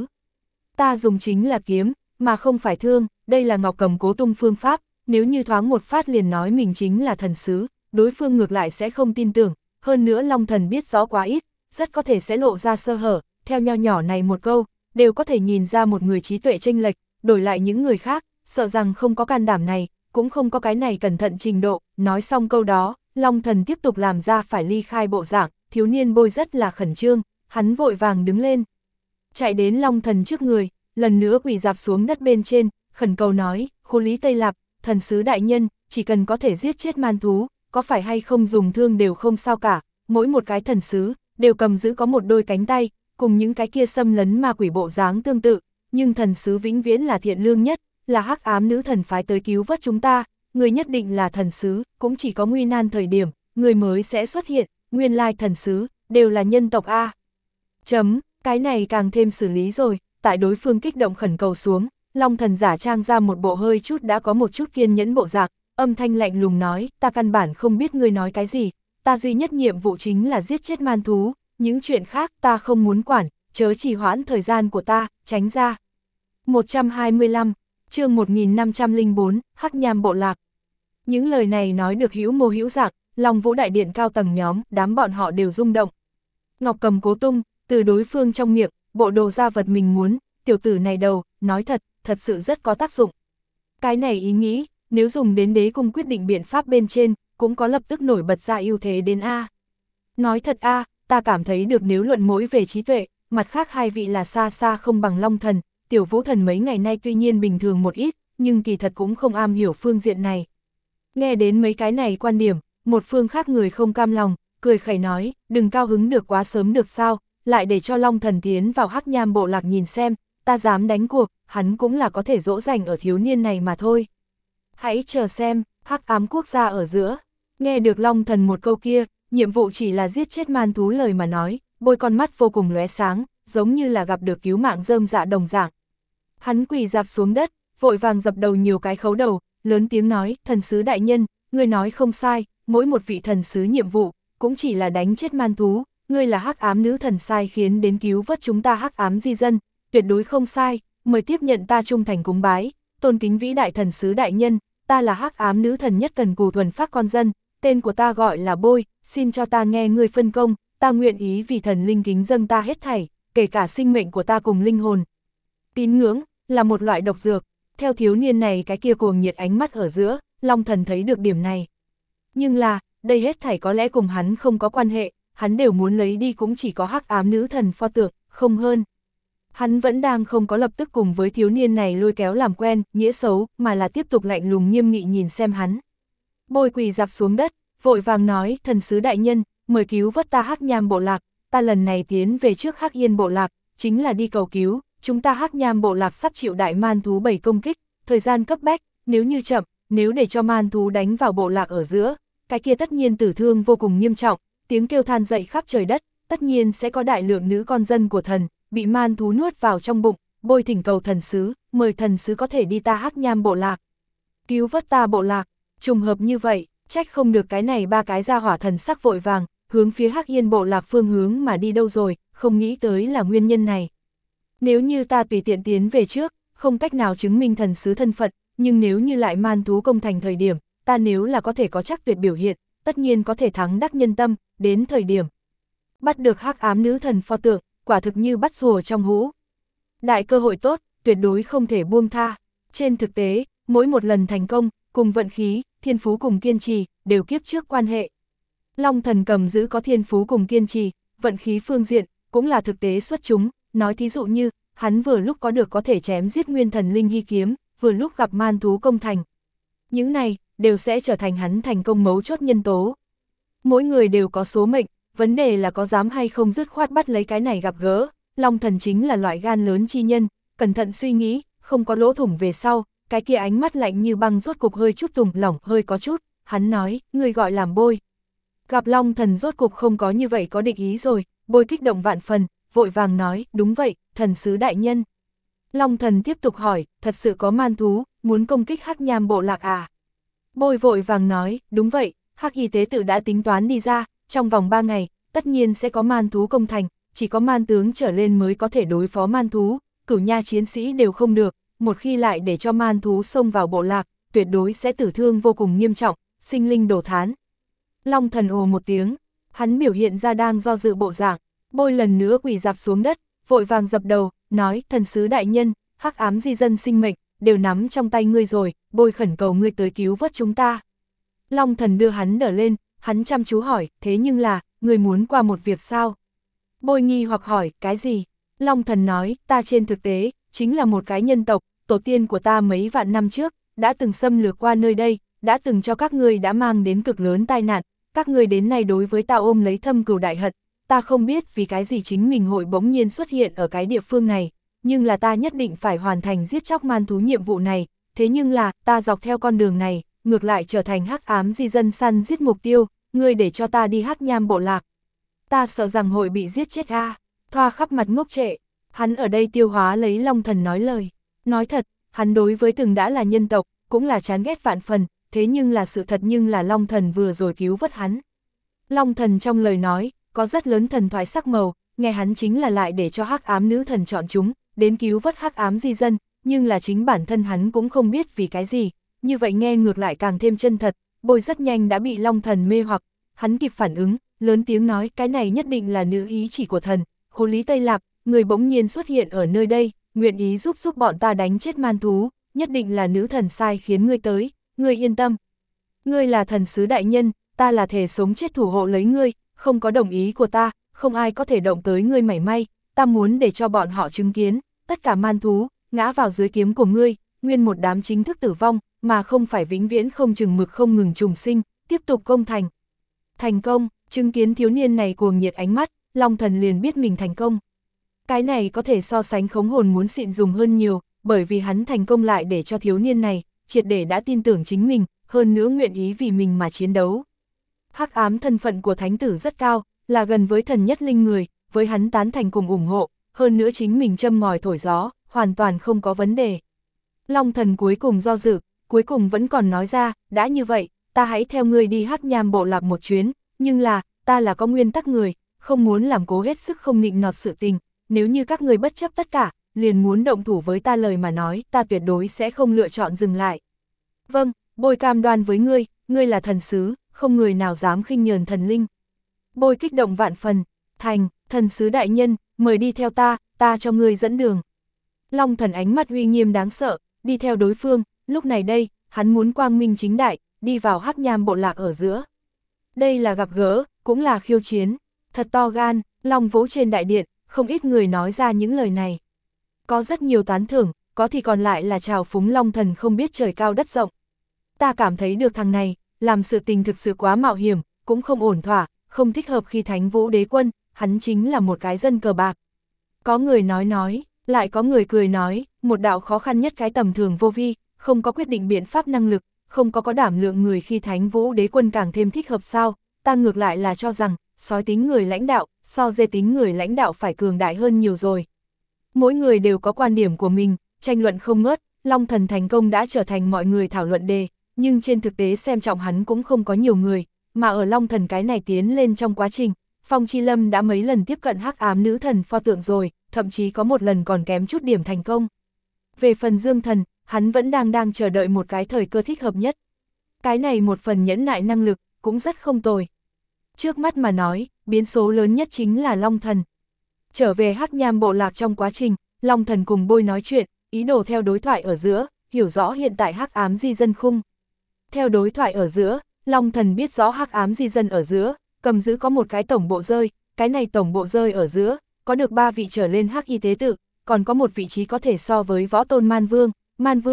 Ta dùng chính là kiếm, mà không phải thương, đây là Ngọc Cầm Cố Tung phương pháp, nếu như thoáng một phát liền nói mình chính là thần sứ, đối phương ngược lại sẽ không tin tưởng, hơn nữa Long Thần biết rõ quá ít, rất có thể sẽ lộ ra sơ hở, theo nho nhỏ này một câu, đều có thể nhìn ra một người trí tuệ chênh lệch, đổi lại những người khác, sợ rằng không có can đảm này, cũng không có cái này cẩn thận trình độ, nói xong câu đó, Long Thần tiếp tục làm ra phải ly khai bộ dạng, thiếu niên Bôi rất là khẩn trương, hắn vội vàng đứng lên, chạy đến Long Thần trước người, lần nữa quỳ dạp xuống đất bên trên, khẩn cầu nói, Khố Lý Tây Lạp, thần sứ đại nhân, chỉ cần có thể giết chết man thú, có phải hay không dùng thương đều không sao cả, mỗi một cái thần sứ, đều cầm giữ có một đôi cánh tay, cùng những cái kia xâm lấn ma quỷ bộ dáng tương tự, nhưng thần sứ vĩnh viễn là thiện lương nhất, là hắc ám nữ thần phái tới cứu vớt chúng ta, người nhất định là thần sứ, cũng chỉ có nguy nan thời điểm, người mới sẽ xuất hiện, nguyên lai thần sứ, đều là nhân tộc A. Chấm, cái này càng thêm xử lý rồi, tại đối phương kích động khẩn cầu xuống, Long Thần giả trang ra một bộ hơi chút đã có một chút kiên nhẫn bộ dạng, âm thanh lạnh lùng nói, ta căn bản không biết ngươi nói cái gì, ta duy nhất nhiệm vụ chính là giết chết man thú, những chuyện khác ta không muốn quản, chớ trì hoãn thời gian của ta, tránh ra. một trăm hai mươi lăm, chương một nghìn năm trăm lẻ bốn, Hắc Nham bộ lạc. Những lời này nói được hữu mô hữu dạng, Long Vũ đại điện cao tầng nhóm, đám bọn họ đều rung động. Ngọc Cầm Cố Tung, từ đối phương trong miệng, bộ đồ ra vật mình muốn, tiểu tử này đầu, nói thật, thật sự rất có tác dụng. Cái này ý nghĩ, nếu dùng đến đế cung quyết định biện pháp bên trên, cũng có lập tức nổi bật ra ưu thế đến A. Nói thật A, ta cảm thấy được nếu luận mỗi về trí tuệ, mặt khác hai vị là xa xa không bằng Long Thần, Tiểu Vũ Thần mấy ngày nay tuy nhiên bình thường một ít, nhưng kỳ thật cũng không am hiểu phương diện này. Nghe đến mấy cái này quan điểm, một phương khác người không cam lòng, cười khẩy nói, đừng cao hứng được quá sớm được sao, lại để cho Long Thần tiến vào Hắc Nham bộ lạc nhìn xem, ta dám đánh cuộc, hắn cũng là có thể dỗ dành ở thiếu niên này mà thôi. Hãy chờ xem, Hắc ám quốc gia ở giữa, nghe được Long Thần một câu kia, nhiệm vụ chỉ là giết chết man thú lời mà nói, Bôi con mắt vô cùng lóe sáng, giống như là gặp được cứu mạng rơm dạ đồng dạng. Hắn quỳ dạp xuống đất, vội vàng dập đầu nhiều cái khấu đầu, lớn tiếng nói, thần sứ đại nhân, ngươi nói không sai, mỗi một vị thần sứ nhiệm vụ, cũng chỉ là đánh chết man thú, ngươi là hắc ám nữ thần sai khiến đến cứu vớt chúng ta hắc ám di dân, tuyệt đối không sai, mời tiếp nhận ta trung thành cúng bái, tôn kính vĩ đại thần sứ đại nhân, ta là hắc ám nữ thần nhất cần cù thuần phát con dân, tên của ta gọi là Bôi, xin cho ta nghe ngươi phân công, ta nguyện ý vì thần linh kính dâng ta hết thảy, kể cả sinh mệnh của ta cùng linh hồn. Tín ngưỡng là một loại độc dược, theo thiếu niên này cái kia cuồng nhiệt ánh mắt ở giữa, Long Thần thấy được điểm này. Nhưng là, đây hết thảy có lẽ cùng hắn không có quan hệ, hắn đều muốn lấy đi cũng chỉ có hắc ám nữ thần pho tượng, không hơn. Hắn vẫn đang không có lập tức cùng với thiếu niên này lôi kéo làm quen, nghĩa xấu, mà là tiếp tục lạnh lùng nghiêm nghị nhìn xem hắn. Bôi quỳ dạp xuống đất, vội vàng nói, thần sứ đại nhân, mời cứu vớt ta Hắc Nham bộ lạc, ta lần này tiến về trước Hắc Yên bộ lạc, chính là đi cầu cứu, chúng ta Hắc Nham bộ lạc sắp chịu đại man thú bảy công kích, thời gian cấp bách, nếu như chậm, nếu để cho man thú đánh vào bộ lạc ở giữa, cái kia tất nhiên tử thương vô cùng nghiêm trọng, tiếng kêu than dậy khắp trời đất, tất nhiên sẽ có đại lượng nữ con dân của thần, bị man thú nuốt vào trong bụng, Bôi thỉnh cầu thần sứ, mời thần sứ có thể đi ta Hắc Nham bộ lạc, cứu vớt ta bộ lạc, trùng hợp như vậy, trách không được cái này ba cái gia hỏa thần sắc vội vàng, hướng phía Hắc Yên bộ lạc phương hướng mà đi đâu rồi, không nghĩ tới là nguyên nhân này. Nếu như ta tùy tiện tiến về trước, không cách nào chứng minh thần sứ thân phận, nhưng nếu như lại man thú công thành thời điểm, ta nếu là có thể có chắc tuyệt biểu hiện, tất nhiên có thể thắng đắc nhân tâm, đến thời điểm bắt được hắc ám nữ thần pho tượng, quả thực như bắt rùa trong hũ. Đại cơ hội tốt, tuyệt đối không thể buông tha. Trên thực tế, mỗi một lần thành công, cùng vận khí, thiên phú cùng kiên trì, đều kiếp trước quan hệ. Long Thần cầm giữ có thiên phú cùng kiên trì, vận khí phương diện, cũng là thực tế xuất chúng, nói thí dụ như, hắn vừa lúc có được có thể chém giết nguyên thần linh hy kiếm, vừa lúc gặp man thú công thành. Những này, đều sẽ trở thành hắn thành công mấu chốt nhân tố. Mỗi người đều có số mệnh, vấn đề là có dám hay không dứt khoát bắt lấy cái này gặp gỡ. Long Thần chính là loại gan lớn chi nhân, cẩn thận suy nghĩ, không có lỗ thủng về sau, cái kia ánh mắt lạnh như băng rốt cục hơi chút tùng lỏng hơi có chút, hắn nói, người gọi làm Bôi. Gặp Long Thần rốt cục không có như vậy có định ý rồi, Bôi kích động vạn phần, vội vàng nói, đúng vậy, thần sứ đại nhân. Long Thần tiếp tục hỏi, thật sự có man thú, muốn công kích Hắc Nham bộ lạc à? Bôi vội vàng nói, đúng vậy, Hắc y tế tự đã tính toán đi ra, trong vòng ba ngày, tất nhiên sẽ có man thú công thành, chỉ có man tướng trở lên mới có thể đối phó man thú, cửu nha chiến sĩ đều không được, một khi lại để cho man thú xông vào bộ lạc, tuyệt đối sẽ tử thương vô cùng nghiêm trọng, sinh linh đổ thán. Long Thần ồ một tiếng, hắn biểu hiện ra đang do dự bộ dạng, Bôi lần nữa quỳ dạp xuống đất, vội vàng dập đầu, nói, thần sứ đại nhân, hắc ám di dân sinh mệnh, đều nắm trong tay ngươi rồi, Bôi khẩn cầu ngươi tới cứu vớt chúng ta. Long Thần đưa hắn đỡ lên, hắn chăm chú hỏi, thế nhưng là, ngươi muốn qua một việc sao? Bôi nghi hoặc hỏi, cái gì? Long Thần nói, ta trên thực tế, chính là một cái nhân tộc, tổ tiên của ta mấy vạn năm trước, đã từng xâm lược qua nơi đây, đã từng cho các ngươi đã mang đến cực lớn tai nạn, các ngươi đến nay đối với ta ôm lấy thâm cừu đại hận, ta không biết vì cái gì chính mình hội bỗng nhiên xuất hiện ở cái địa phương này, nhưng là ta nhất định phải hoàn thành giết chóc man thú nhiệm vụ này, thế nhưng là, ta dọc theo con đường này, ngược lại trở thành hắc ám di dân săn giết mục tiêu, ngươi để cho ta đi Hắc Nham bộ lạc. Ta sợ rằng hội bị giết chết a. Thoa khắp mặt ngốc trệ, hắn ở đây tiêu hóa lấy Long Thần nói lời. Nói thật, hắn đối với từng đã là nhân tộc, cũng là chán ghét vạn phần, thế nhưng là sự thật nhưng là Long Thần vừa rồi cứu vớt hắn. Long Thần trong lời nói, có rất lớn thần thoại sắc màu, nghe hắn chính là lại để cho hắc ám nữ thần chọn chúng, đến cứu vớt hắc ám di dân, nhưng là chính bản thân hắn cũng không biết vì cái gì, như vậy nghe ngược lại càng thêm chân thật. Bôi rất nhanh đã bị Long Thần mê hoặc, hắn kịp phản ứng, lớn tiếng nói, cái này nhất định là nữ ý chỉ của thần, Khố Lý Tây Lạp, người bỗng nhiên xuất hiện ở nơi đây, nguyện ý giúp giúp bọn ta đánh chết man thú, nhất định là nữ thần sai khiến ngươi tới, ngươi yên tâm. Ngươi là thần sứ đại nhân, ta là thể sống chết thủ hộ lấy ngươi, không có đồng ý của ta, không ai có thể động tới ngươi mảy may, ta muốn để cho bọn họ chứng kiến, tất cả man thú, ngã vào dưới kiếm của ngươi, nguyên một đám chính thức tử vong, mà không phải vĩnh viễn không chừng mực không ngừng trùng sinh, tiếp tục công thành. Thành công, chứng kiến thiếu niên này cuồng nhiệt ánh mắt, Long Thần liền biết mình thành công. Cái này có thể so sánh khống hồn muốn xịn dùng hơn nhiều, bởi vì hắn thành công lại để cho thiếu niên này, triệt để đã tin tưởng chính mình, hơn nữa nguyện ý vì mình mà chiến đấu. Hắc ám thân phận của thánh tử rất cao, là gần với thần nhất linh người, với hắn tán thành cùng ủng hộ, hơn nữa chính mình châm ngòi thổi gió, hoàn toàn không có vấn đề. Long Thần cuối cùng do dự, cuối cùng vẫn còn nói ra, đã như vậy, ta hãy theo ngươi đi Hắc Nham bộ lạc một chuyến, nhưng là, ta là có nguyên tắc người, không muốn làm cố hết sức không nịnh nọt sự tình, nếu như các ngươi bất chấp tất cả, liền muốn động thủ với ta lời mà nói, ta tuyệt đối sẽ không lựa chọn dừng lại. Vâng, Bôi cam đoan với ngươi, ngươi là thần sứ, không người nào dám khinh nhờn thần linh. Bôi kích động vạn phần, thành, thần sứ đại nhân, mời đi theo ta, ta cho ngươi dẫn đường. Long Thần ánh mắt uy nghiêm đáng sợ, đi theo đối phương, lúc này đây, hắn muốn quang minh chính đại, đi vào Hắc Nham bộ lạc ở giữa. Đây là gặp gỡ, cũng là khiêu chiến, thật to gan, Long vỗ trên đại điện, không ít người nói ra những lời này. Có rất nhiều tán thưởng, có thì còn lại là trào phúng Long Thần không biết trời cao đất rộng. Ta cảm thấy được thằng này, làm sự tình thực sự quá mạo hiểm, cũng không ổn thỏa, không thích hợp khi Thánh Vũ Đế Quân, hắn chính là một cái dân cờ bạc. Có người nói nói, lại có người cười nói, một đạo khó khăn nhất cái tầm thường vô vi, không có quyết định biện pháp năng lực, không có có đảm lượng người khi Thánh Vũ Đế Quân càng thêm thích hợp sao, ta ngược lại là cho rằng, sói tính người lãnh đạo, so dê tính người lãnh đạo phải cường đại hơn nhiều rồi. Mỗi người đều có quan điểm của mình, tranh luận không ngớt, Long Thần thành công đã trở thành mọi người thảo luận đề, nhưng trên thực tế xem trọng hắn cũng không có nhiều người, mà ở Long Thần cái này tiến lên trong quá trình, Phong Chi Lâm đã mấy lần tiếp cận hắc ám nữ thần pho tượng rồi, thậm chí có một lần còn kém chút điểm thành công. Về phần Dương Thần, hắn vẫn đang đang chờ đợi một cái thời cơ thích hợp nhất. Cái này một phần nhẫn nại năng lực, cũng rất không tồi. Trước mắt mà nói, biến số lớn nhất chính là Long Thần. Trở về Hắc Nham bộ lạc trong quá trình, Long Thần cùng Bôi nói chuyện, ý đồ theo đối thoại ở giữa, hiểu rõ hiện tại hắc ám di dân khung. Theo đối thoại ở giữa, Long Thần biết rõ hắc ám di dân ở giữa, cầm giữ có một cái tổng bộ rơi, cái này tổng bộ rơi ở giữa, có được ba vị trở lên hắc y tế tự, còn có một vị trí có thể so với võ tôn Man Vương. Man Vương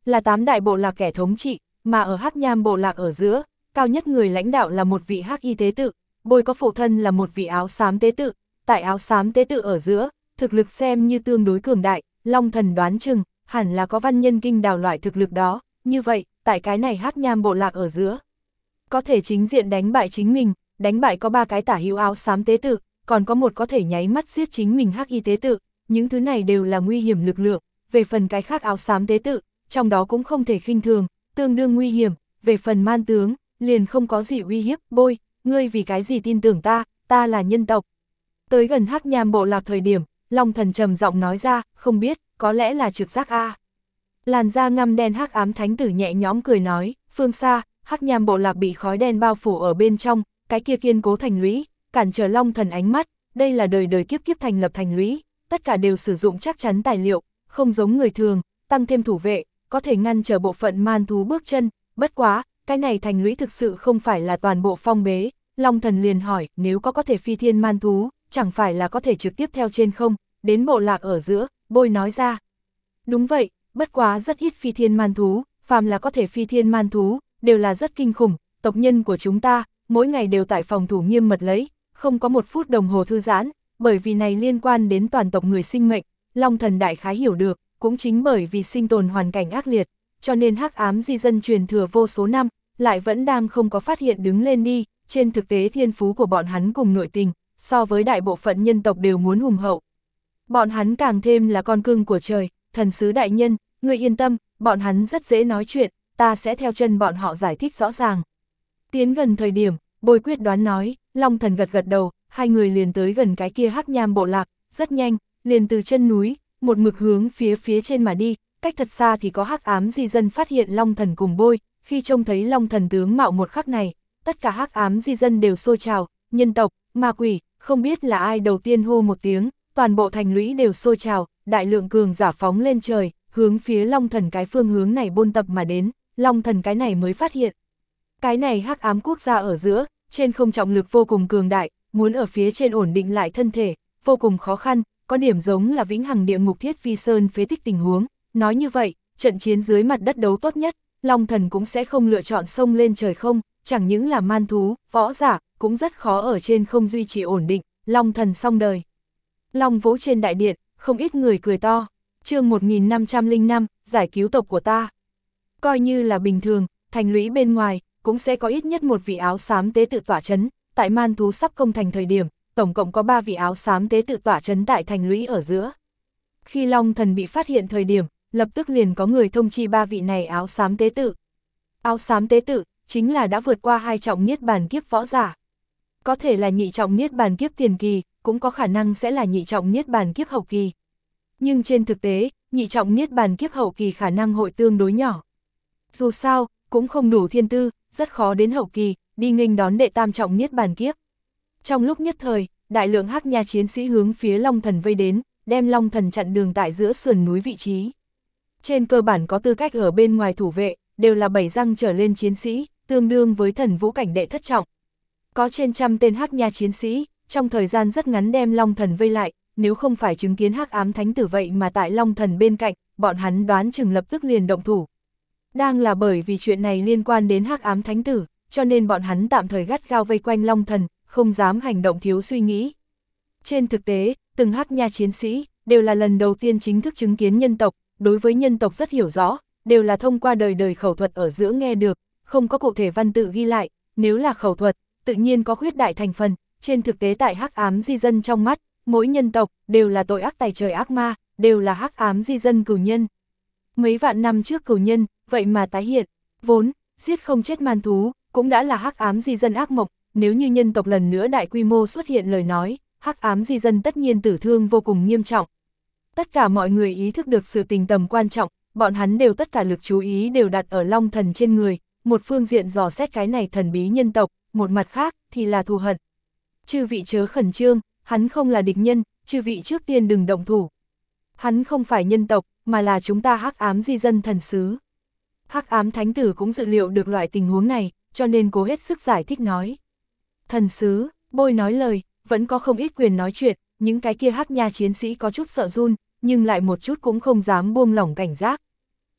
là tám đại bộ lạc kẻ thống trị, mà ở Hắc Nham bộ lạc ở giữa, cao nhất người lãnh đạo là một vị Hắc Y tế tự, Bôi có phụ thân là một vị áo xám tế tự, tại áo xám tế tự ở giữa, thực lực xem như tương đối cường đại, Long Thần đoán chừng, hẳn là có văn nhân kinh đào loại thực lực đó, như vậy, tại cái này Hắc Nham bộ lạc ở giữa, có thể chính diện đánh bại chính mình, đánh bại có ba cái tả hữu áo xám tế tự, còn có một có thể nháy mắt giết chính mình Hắc Y tế tự, những thứ này đều là nguy hiểm lực lượng, về phần cái khác áo xám tế tự, trong đó cũng không thể khinh thường, tương đương nguy hiểm, về phần man tướng, liền không có gì uy hiếp. Bôi, ngươi vì cái gì tin tưởng ta, ta là nhân tộc. Tới gần Hắc Nham bộ lạc thời điểm, Long Thần trầm giọng nói ra, không biết, có lẽ là trực giác a. Làn da ngăm đen Hắc Ám Thánh Tử nhẹ nhõm cười nói, phương xa, Hắc Nham bộ lạc bị khói đen bao phủ ở bên trong, cái kia kiên cố thành lũy, cản trở Long Thần ánh mắt, đây là đời đời kiếp kiếp thành lập thành lũy, tất cả đều sử dụng chắc chắn tài liệu, không giống người thường, tăng thêm thủ vệ, có thể ngăn trở bộ phận man thú bước chân, bất quá, cái này thành lũy thực sự không phải là toàn bộ phong bế. Long Thần liền hỏi, nếu có có thể phi thiên man thú, chẳng phải là có thể trực tiếp theo trên không, đến bộ lạc ở giữa. Bôi nói ra. Đúng vậy, bất quá rất ít phi thiên man thú, phàm là có thể phi thiên man thú, đều là rất kinh khủng, tộc nhân của chúng ta, mỗi ngày đều tại phòng thủ nghiêm mật lấy, không có một phút đồng hồ thư giãn, bởi vì này liên quan đến toàn tộc người sinh mệnh, Long Thần đại khái hiểu được, cũng chính bởi vì sinh tồn hoàn cảnh ác liệt, cho nên hắc ám di dân truyền thừa vô số năm, lại vẫn đang không có phát hiện đứng lên đi. Trên thực tế thiên phú của bọn hắn cùng nội tình, so với đại bộ phận nhân tộc đều muốn hùng hậu. Bọn hắn càng thêm là con cưng của trời, thần sứ đại nhân, ngươi yên tâm, bọn hắn rất dễ nói chuyện, ta sẽ theo chân bọn họ giải thích rõ ràng. Tiến gần thời điểm, Bôi quyết đoán nói, Long Thần gật gật đầu, hai người liền tới gần cái kia Hắc Nham bộ lạc, rất nhanh, liền từ chân núi, một mực hướng phía phía trên mà đi, cách thật xa thì có hắc ám di dân phát hiện Long Thần cùng Bôi, khi trông thấy Long Thần tướng mạo một khắc này, tất cả hắc ám di dân đều xôi trào, nhân tộc, ma quỷ, không biết là ai đầu tiên hô một tiếng, toàn bộ thành lũy đều xôi trào, đại lượng cường giả phóng lên trời, hướng phía Long Thần cái phương hướng này buôn tập mà đến, Long Thần cái này mới phát hiện. Cái này hắc ám quốc gia ở giữa, trên không trọng lực vô cùng cường đại, muốn ở phía trên ổn định lại thân thể, vô cùng khó khăn, có điểm giống là vĩnh hằng địa ngục Thiết Vi Sơn phế tích tình huống, nói như vậy, trận chiến dưới mặt đất đấu tốt nhất, Long Thần cũng sẽ không lựa chọn sông lên trời không, chẳng những là man thú, võ giả, cũng rất khó ở trên không duy trì ổn định, Long Thần xong đời. Long vỗ trên đại điện, không ít người cười to, chương một nghìn năm trăm lẻ năm, giải cứu tộc của ta. Coi như là bình thường, thành lũy bên ngoài, cũng sẽ có ít nhất một vị áo xám tế tự tỏa chấn, tại man thú sắp công thành thời điểm, tổng cộng có ba vị áo xám tế tự tỏa chấn tại thành lũy ở giữa. Khi Long Thần bị phát hiện thời điểm, lập tức liền có người thông chi ba vị này áo xám tế tự. Áo xám tế tự, chính là đã vượt qua hai trọng niết bàn kiếp võ giả. Có thể là nhị trọng niết bàn kiếp tiền kỳ, cũng có khả năng sẽ là nhị trọng niết bàn kiếp hậu kỳ. Nhưng trên thực tế, nhị trọng niết bàn kiếp hậu kỳ khả năng hội tương đối nhỏ. Dù sao, cũng không đủ thiên tư, rất khó đến hậu kỳ, đi nghênh đón đệ tam trọng niết bàn kiếp. Trong lúc nhất thời, đại lượng hắc nha chiến sĩ hướng phía Long Thần vây đến, đem Long Thần chặn đường tại giữa sườn núi vị trí. Trên cơ bản có tư cách ở bên ngoài thủ vệ, đều là bảy răng trở lên chiến sĩ, tương đương với thần vũ cảnh đệ thất trọng. Có trên trăm tên hắc nha chiến sĩ, trong thời gian rất ngắn đem Long Thần vây lại, nếu không phải chứng kiến hắc ám thánh tử vậy mà tại Long Thần bên cạnh, bọn hắn đoán chừng lập tức liền động thủ. Đang là bởi vì chuyện này liên quan đến hắc ám thánh tử, cho nên bọn hắn tạm thời gắt gao vây quanh Long Thần, không dám hành động thiếu suy nghĩ. Trên thực tế, từng hắc nha chiến sĩ, đều là lần đầu tiên chính thức chứng kiến nhân tộc, đối với nhân tộc rất hiểu rõ, đều là thông qua đời đời khẩu thuật ở giữa nghe được, không có cụ thể văn tự ghi lại, nếu là khẩu thuật, tự nhiên có khuyết đại thành phần, trên thực tế tại hắc ám di dân trong mắt, mỗi nhân tộc, đều là tội ác tày trời ác ma, đều là hắc ám di dân cửu nhân. Mấy vạn năm trước cửu nhân, vậy mà tái hiện, vốn, giết không chết man thú, cũng đã là hắc ám di dân ác mộng, nếu như nhân tộc lần nữa đại quy mô xuất hiện lời nói, hắc ám di dân tất nhiên tử thương vô cùng nghiêm trọng. Tất cả mọi người ý thức được sự tình tầm quan trọng, bọn hắn đều tất cả lực chú ý đều đặt ở Long Thần trên người, một phương diện dò xét cái này thần bí nhân tộc, một mặt khác thì là thù hận. Chư vị chớ khẩn trương, hắn không là địch nhân, chư vị trước tiên đừng động thủ. Hắn không phải nhân tộc, mà là chúng ta hắc ám di dân thần sứ. Hắc ám thánh tử cũng dự liệu được loại tình huống này, cho nên cố hết sức giải thích nói. Thần sứ, Bôi nói lời, vẫn có không ít quyền nói chuyện, những cái kia hắc nha chiến sĩ có chút sợ run, nhưng lại một chút cũng không dám buông lỏng cảnh giác.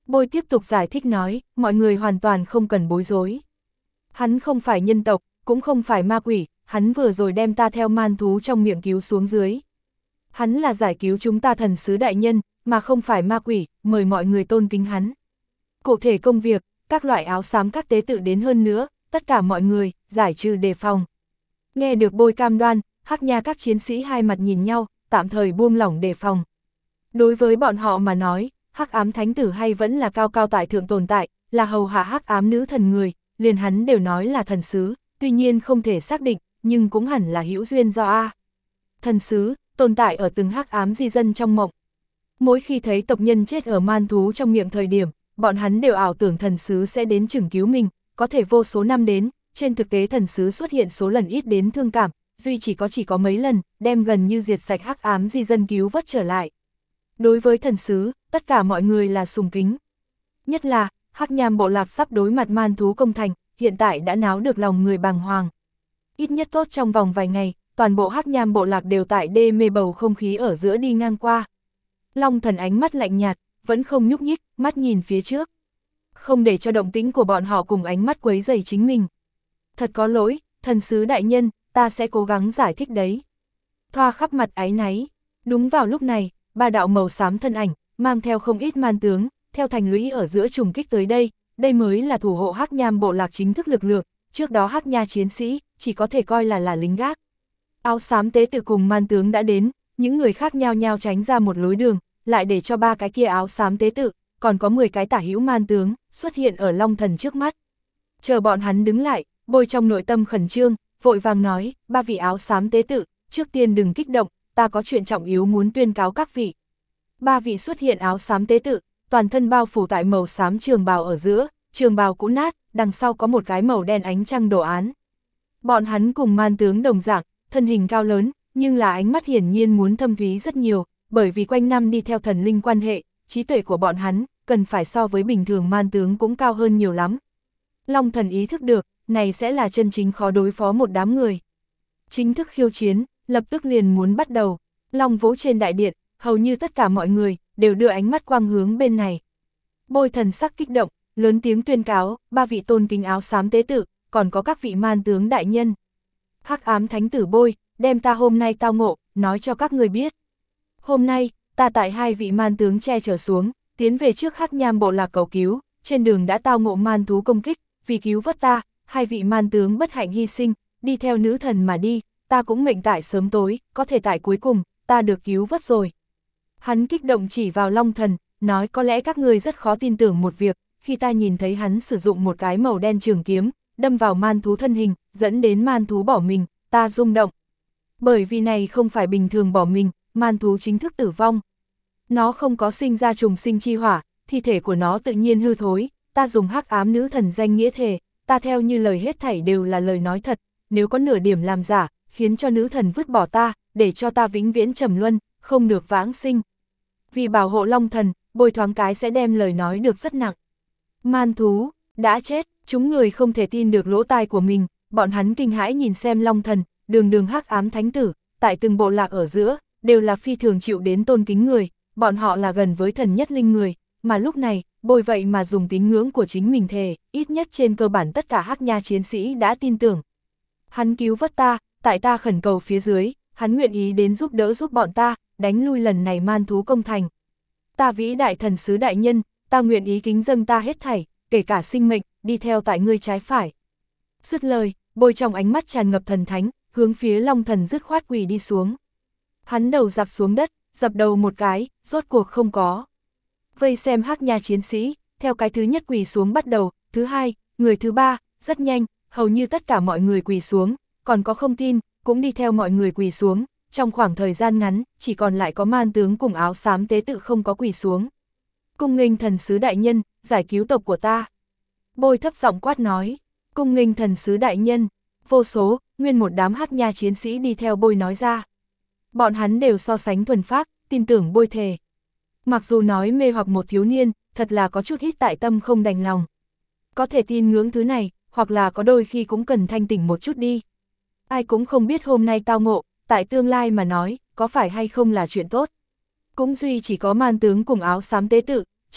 Bôi tiếp tục giải thích nói, mọi người hoàn toàn không cần bối rối. Hắn không phải nhân tộc, cũng không phải ma quỷ, hắn vừa rồi đem ta theo man thú trong miệng cứu xuống dưới. Hắn là giải cứu chúng ta thần sứ đại nhân, mà không phải ma quỷ, mời mọi người tôn kính hắn. Cụ thể công việc, các loại áo xám các tế tự đến hơn nữa, tất cả mọi người, giải trừ đề phòng. Nghe được Bôi cam đoan, Hắc Nha các chiến sĩ hai mặt nhìn nhau, tạm thời buông lỏng đề phòng. Đối với bọn họ mà nói, Hắc ám thánh tử hay vẫn là cao cao tại thượng tồn tại, là hầu hạ hắc ám nữ thần người, liền hắn đều nói là thần sứ, tuy nhiên không thể xác định, nhưng cũng hẳn là hữu duyên do A. Thần sứ, tồn tại ở từng hắc ám di dân trong mộng. Mỗi khi thấy tộc nhân chết ở man thú trong miệng thời điểm, bọn hắn đều ảo tưởng thần sứ sẽ đến chừng cứu mình, có thể vô số năm đến, trên thực tế thần sứ xuất hiện số lần ít đến thương cảm, duy chỉ có chỉ có mấy lần, đem gần như diệt sạch hắc ám di dân cứu vớt trở lại. Đối với thần sứ, tất cả mọi người là sùng kính. Nhất là, Hắc Nham bộ lạc sắp đối mặt man thú công thành, hiện tại đã náo được lòng người bàng hoàng. Ít nhất tốt trong vòng vài ngày, toàn bộ Hắc Nham bộ lạc đều tại đê mê bầu không khí ở giữa đi ngang qua. Long thần ánh mắt lạnh nhạt, vẫn không nhúc nhích, mắt nhìn phía trước. Không để cho động tĩnh của bọn họ cùng ánh mắt quấy rầy chính mình. Thật có lỗi, thần sứ đại nhân, ta sẽ cố gắng giải thích đấy. Thoa khắp mặt áy náy. Đúng vào lúc này, ba đạo màu xám thân ảnh, mang theo không ít man tướng, theo thành lũy ở giữa trùng kích tới đây, đây mới là thủ hộ Hắc Nham bộ lạc chính thức lực lượng, trước đó Hắc Nha chiến sĩ, chỉ có thể coi là là lính gác. Áo xám tế tự cùng man tướng đã đến, những người khác nhao nhao tránh ra một lối đường, lại để cho ba cái kia áo xám tế tự, còn có mười cái tả hữu man tướng, xuất hiện ở Long thần trước mắt. Chờ bọn hắn đứng lại, Bôi trong nội tâm khẩn trương, vội vàng nói, ba vị áo xám tế tự, trước tiên đừng kích động, ta có chuyện trọng yếu muốn tuyên cáo các vị. Ba vị xuất hiện áo xám tế tự, toàn thân bao phủ tại màu xám trường bào ở giữa, trường bào cũ nát, đằng sau có một cái màu đen ánh trăng đồ án. Bọn hắn cùng man tướng đồng dạng, thân hình cao lớn, nhưng là ánh mắt hiển nhiên muốn thâm thúy rất nhiều, bởi vì quanh năm đi theo thần linh quan hệ, trí tuệ của bọn hắn, cần phải so với bình thường man tướng cũng cao hơn nhiều lắm. Long thần ý thức được, này sẽ là chân chính khó đối phó một đám người. Chính thức khiêu chiến, lập tức liền muốn bắt đầu. Long vỗ trên đại điện, hầu như tất cả mọi người, đều đưa ánh mắt quang hướng bên này. Bôi thần sắc kích động, lớn tiếng tuyên cáo, ba vị tôn kính áo xám tế tự, còn có các vị man tướng đại nhân. Hắc ám thánh tử Bôi, đem ta hôm nay tao ngộ, nói cho các người biết. Hôm nay, ta tại hai vị man tướng che chở xuống, tiến về trước Hắc Nham bộ lạc cầu cứu, trên đường đã tao ngộ man thú công kích, vì cứu vớt ta, hai vị man tướng bất hạnh hy sinh, đi theo nữ thần mà đi, ta cũng mệnh tại sớm tối, có thể tại cuối cùng, ta được cứu vớt rồi. Hắn kích động chỉ vào Long thần, nói có lẽ các người rất khó tin tưởng một việc, khi ta nhìn thấy hắn sử dụng một cái màu đen trường kiếm, đâm vào man thú thân hình, dẫn đến man thú bỏ mình, ta rung động. Bởi vì này không phải bình thường bỏ mình, man thú chính thức tử vong. Nó không có sinh ra trùng sinh chi hỏa, thi thể của nó tự nhiên hư thối, ta dùng hắc ám nữ thần danh nghĩa thề, ta theo như lời hết thảy đều là lời nói thật, nếu có nửa điểm làm giả, khiến cho nữ thần vứt bỏ ta, để cho ta vĩnh viễn trầm luân, không được vãng sinh. Vì bảo hộ Long thần, Bôi thoáng cái sẽ đem lời nói được rất nặng. Man thú, đã chết, chúng người không thể tin được lỗ tai của mình, bọn hắn kinh hãi nhìn xem Long thần, đường đường hắc ám thánh tử, tại từng bộ lạc ở giữa, đều là phi thường chịu đến tôn kính người, bọn họ là gần với thần nhất linh người, mà lúc này, Bôi vậy mà dùng tín ngưỡng của chính mình thề, ít nhất trên cơ bản tất cả Hắc Nha chiến sĩ đã tin tưởng. Hắn cứu vớt ta, tại ta khẩn cầu phía dưới, hắn nguyện ý đến giúp đỡ giúp bọn ta, đánh lui lần này man thú công thành. Ta vĩ đại thần sứ đại nhân, ta nguyện ý kính dâng ta hết thảy, kể cả sinh mệnh, đi theo tại ngươi trái phải. Dứt lời, Bôi trong ánh mắt tràn ngập thần thánh, hướng phía Long thần dứt khoát quỳ đi xuống. Hắn đầu dạp xuống đất, dập đầu một cái, rốt cuộc không có. Vây xem Hắc Nha chiến sĩ, theo cái thứ nhất quỳ xuống bắt đầu, thứ hai, người thứ ba, rất nhanh, hầu như tất cả mọi người quỳ xuống, còn có không tin, cũng đi theo mọi người quỳ xuống, trong khoảng thời gian ngắn, chỉ còn lại có man tướng cùng áo xám tế tự không có quỳ xuống. Cung nghênh thần sứ đại nhân, giải cứu tộc của ta. Bôi thấp giọng quát nói, cung nghênh thần sứ đại nhân, vô số, nguyên một đám Hắc Nha chiến sĩ đi theo Bôi nói ra. Bọn hắn đều so sánh thuần phác, tin tưởng Bôi thề. Mặc dù nói mê hoặc một thiếu niên, thật là có chút ít tại tâm không đành lòng. Có thể tin ngưỡng thứ này, hoặc là có đôi khi cũng cần thanh tỉnh một chút đi. Ai cũng không biết hôm nay tao ngộ, tại tương lai mà nói, có phải hay không là chuyện tốt. Cũng duy chỉ có man tướng cùng áo xám tế tự,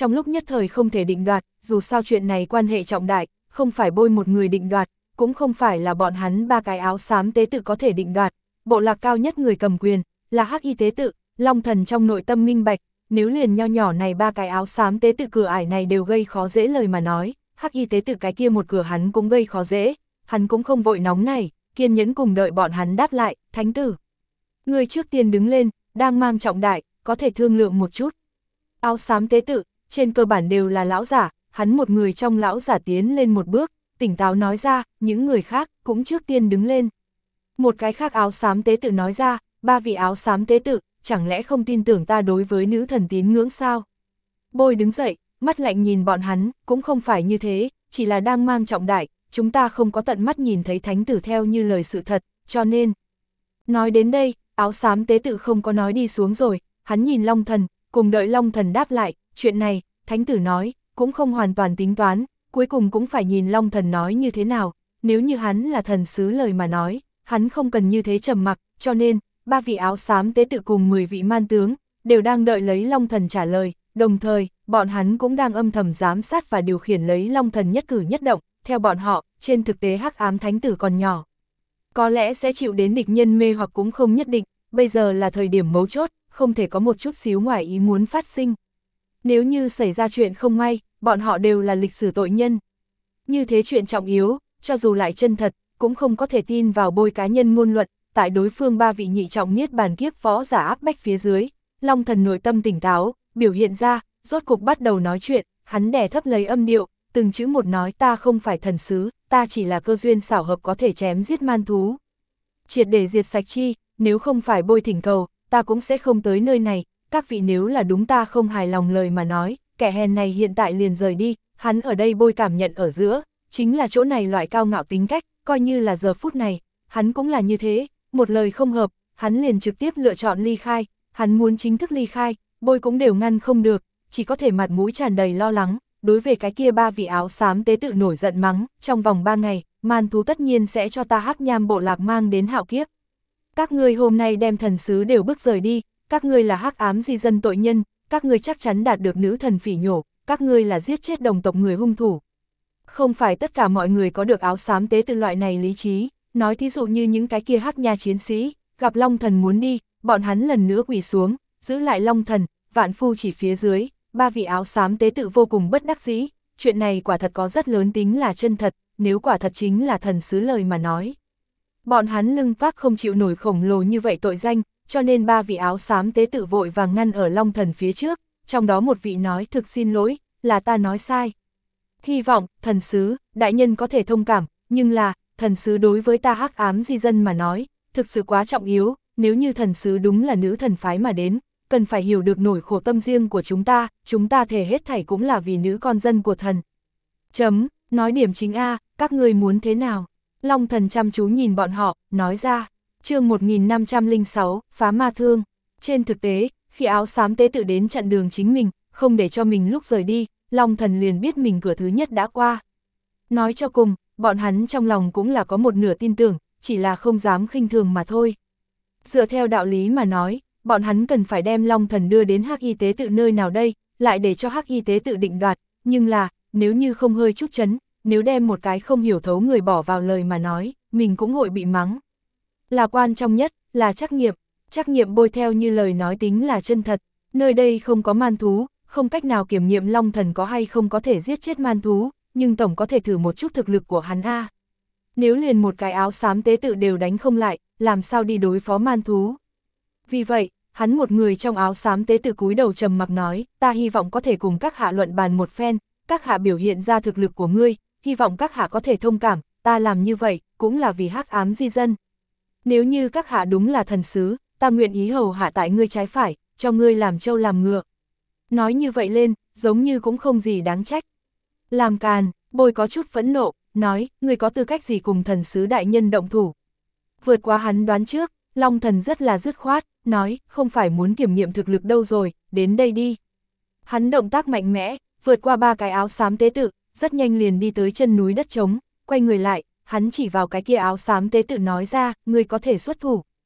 trong lúc nhất thời không thể định đoạt, dù sao chuyện này quan hệ trọng đại, không phải bôi một người định đoạt, cũng không phải là bọn hắn ba cái áo xám tế tự có thể định đoạt, bộ lạc cao nhất người cầm quyền, là Hắc Y tế tự, Long Thần trong nội tâm minh bạch, nếu liền nho nhỏ này ba cái áo xám tế tự cửa ải này đều gây khó dễ lời mà nói, Hắc Y tế tự cái kia một cửa hắn cũng gây khó dễ, hắn cũng không vội nóng này, kiên nhẫn cùng đợi bọn hắn đáp lại, thánh tử. Người trước tiên đứng lên, đang mang trọng đại, có thể thương lượng một chút. Áo xám tế tự, trên cơ bản đều là lão giả, hắn một người trong lão giả tiến lên một bước, tỉnh táo nói ra, những người khác cũng trước tiên đứng lên. Một cái khác áo xám tế tự nói ra, ba vị áo xám tế tự, chẳng lẽ không tin tưởng ta đối với nữ thần tín ngưỡng sao? Bôi đứng dậy, mắt lạnh nhìn bọn hắn, cũng không phải như thế, chỉ là đang mang trọng đại, chúng ta không có tận mắt nhìn thấy thánh tử theo như lời sự thật, cho nên. Nói đến đây, áo xám tế tự không có nói đi xuống rồi, hắn nhìn Long Thần, cùng đợi Long Thần đáp lại, chuyện này, thánh tử nói, cũng không hoàn toàn tính toán, cuối cùng cũng phải nhìn Long Thần nói như thế nào, nếu như hắn là thần sứ lời mà nói, hắn không cần như thế trầm mặc, cho nên, ba vị áo xám tế tự cùng mười vị man tướng, đều đang đợi lấy Long Thần trả lời, đồng thời, bọn hắn cũng đang âm thầm giám sát và điều khiển lấy Long Thần nhất cử nhất động, theo bọn họ, trên thực tế hắc ám thánh tử còn nhỏ. Có lẽ sẽ chịu đến địch nhân mê hoặc cũng không nhất định, bây giờ là thời điểm mấu chốt, không thể có một chút xíu ngoài ý muốn phát sinh. Nếu như xảy ra chuyện không may, bọn họ đều là lịch sử tội nhân. Như thế chuyện trọng yếu, cho dù lại chân thật, cũng không có thể tin vào bôi cá nhân ngôn luận, tại đối phương ba vị nhị trọng niết bàn kiếp võ giả áp bách phía dưới, Long Thần nội tâm tỉnh táo, biểu hiện ra, rốt cục bắt đầu nói chuyện, hắn đè thấp lấy âm điệu, từng chữ một nói ta không phải thần sứ, ta chỉ là cơ duyên xảo hợp có thể chém giết man thú. Triệt để diệt sạch chi, nếu không phải bôi thỉnh cầu, ta cũng sẽ không tới nơi này, các vị nếu là đúng ta không hài lòng lời mà nói, kẻ hèn này hiện tại liền rời đi, hắn ở đây bôi cảm nhận ở giữa, chính là chỗ này loại cao ngạo tính cách, coi như là giờ phút này, hắn cũng là như thế, một lời không hợp, hắn liền trực tiếp lựa chọn ly khai, hắn muốn chính thức ly khai, bôi cũng đều ngăn không được, chỉ có thể mặt mũi tràn đầy lo lắng, đối về cái kia ba vị áo xám tế tự nổi giận mắng, trong vòng ba ngày, man thú tất nhiên sẽ cho ta hắc nham bộ lạc mang đến hạo kiếp. Các ngươi hôm nay đem thần sứ đều bước rời đi, các ngươi là hắc ám di dân tội nhân, các ngươi chắc chắn đạt được nữ thần phỉ nhổ, các ngươi là giết chết đồng tộc người hung thủ. Không phải tất cả mọi người có được áo xám tế tự loại này lý trí, nói thí dụ như những cái kia hắc nha chiến sĩ, gặp Long Thần muốn đi, bọn hắn lần nữa quỳ xuống, giữ lại Long Thần, vạn phu chỉ phía dưới, ba vị áo xám tế tự vô cùng bất đắc dĩ, chuyện này quả thật có rất lớn tính là chân thật, nếu quả thật chính là thần sứ lời mà nói. Bọn hắn lưng vác không chịu nổi khổng lồ như vậy tội danh, cho nên ba vị áo xám tế tự vội vàng ngăn ở Long Thần phía trước, trong đó một vị nói thực xin lỗi, là ta nói sai. Hy vọng, thần sứ, đại nhân có thể thông cảm, nhưng là, thần sứ đối với ta hắc ám di dân mà nói, thực sự quá trọng yếu, nếu như thần sứ đúng là nữ thần phái mà đến, cần phải hiểu được nỗi khổ tâm riêng của chúng ta, chúng ta thể hết thảy cũng là vì nữ con dân của thần. Chấm, nói điểm chính A, các ngươi muốn thế nào? Long Thần chăm chú nhìn bọn họ, nói ra, chương một nghìn năm trăm lẻ sáu, phá ma thương. Trên thực tế, khi áo xám tế tự đến chặn đường chính mình, không để cho mình lúc rời đi, Long Thần liền biết mình cửa thứ nhất đã qua. Nói cho cùng, bọn hắn trong lòng cũng là có một nửa tin tưởng, chỉ là không dám khinh thường mà thôi. Dựa theo đạo lý mà nói, bọn hắn cần phải đem Long Thần đưa đến Hắc Y tế tự nơi nào đây, lại để cho Hắc Y tế tự định đoạt, nhưng là, nếu như không hơi chút chấn, nếu đem một cái không hiểu thấu người bỏ vào lời mà nói, mình cũng hội bị mắng. Là quan trọng nhất, là trắc nghiệm, trắc nghiệm bôi theo như lời nói tính là chân thật, nơi đây không có man thú, không cách nào kiểm nghiệm Long Thần có hay không có thể giết chết man thú, nhưng tổng có thể thử một chút thực lực của hắn A. Nếu liền một cái áo xám tế tự đều đánh không lại, làm sao đi đối phó man thú. Vì vậy, hắn một người trong áo xám tế tự cúi đầu trầm mặc nói, ta hy vọng có thể cùng các hạ luận bàn một phen, các hạ biểu hiện ra thực lực của ngươi, hy vọng các hạ có thể thông cảm, ta làm như vậy, cũng là vì hắc ám di dân. Nếu như các hạ đúng là thần sứ, ta nguyện ý hầu hạ tại ngươi trái phải, cho ngươi làm trâu làm ngựa. Nói như vậy lên, giống như cũng không gì đáng trách. Làm càn, bôi có chút phẫn nộ, nói, ngươi có tư cách gì cùng thần sứ đại nhân động thủ. Vượt qua hắn đoán trước, Long Thần rất là dứt khoát, nói, không phải muốn kiểm nghiệm thực lực đâu rồi, đến đây đi. Hắn động tác mạnh mẽ, vượt qua ba cái áo xám tế tự, rất nhanh liền đi tới chân núi đất trống, quay người lại, hắn chỉ vào cái kia áo xám tế tự nói ra, ngươi có thể xuất thủ.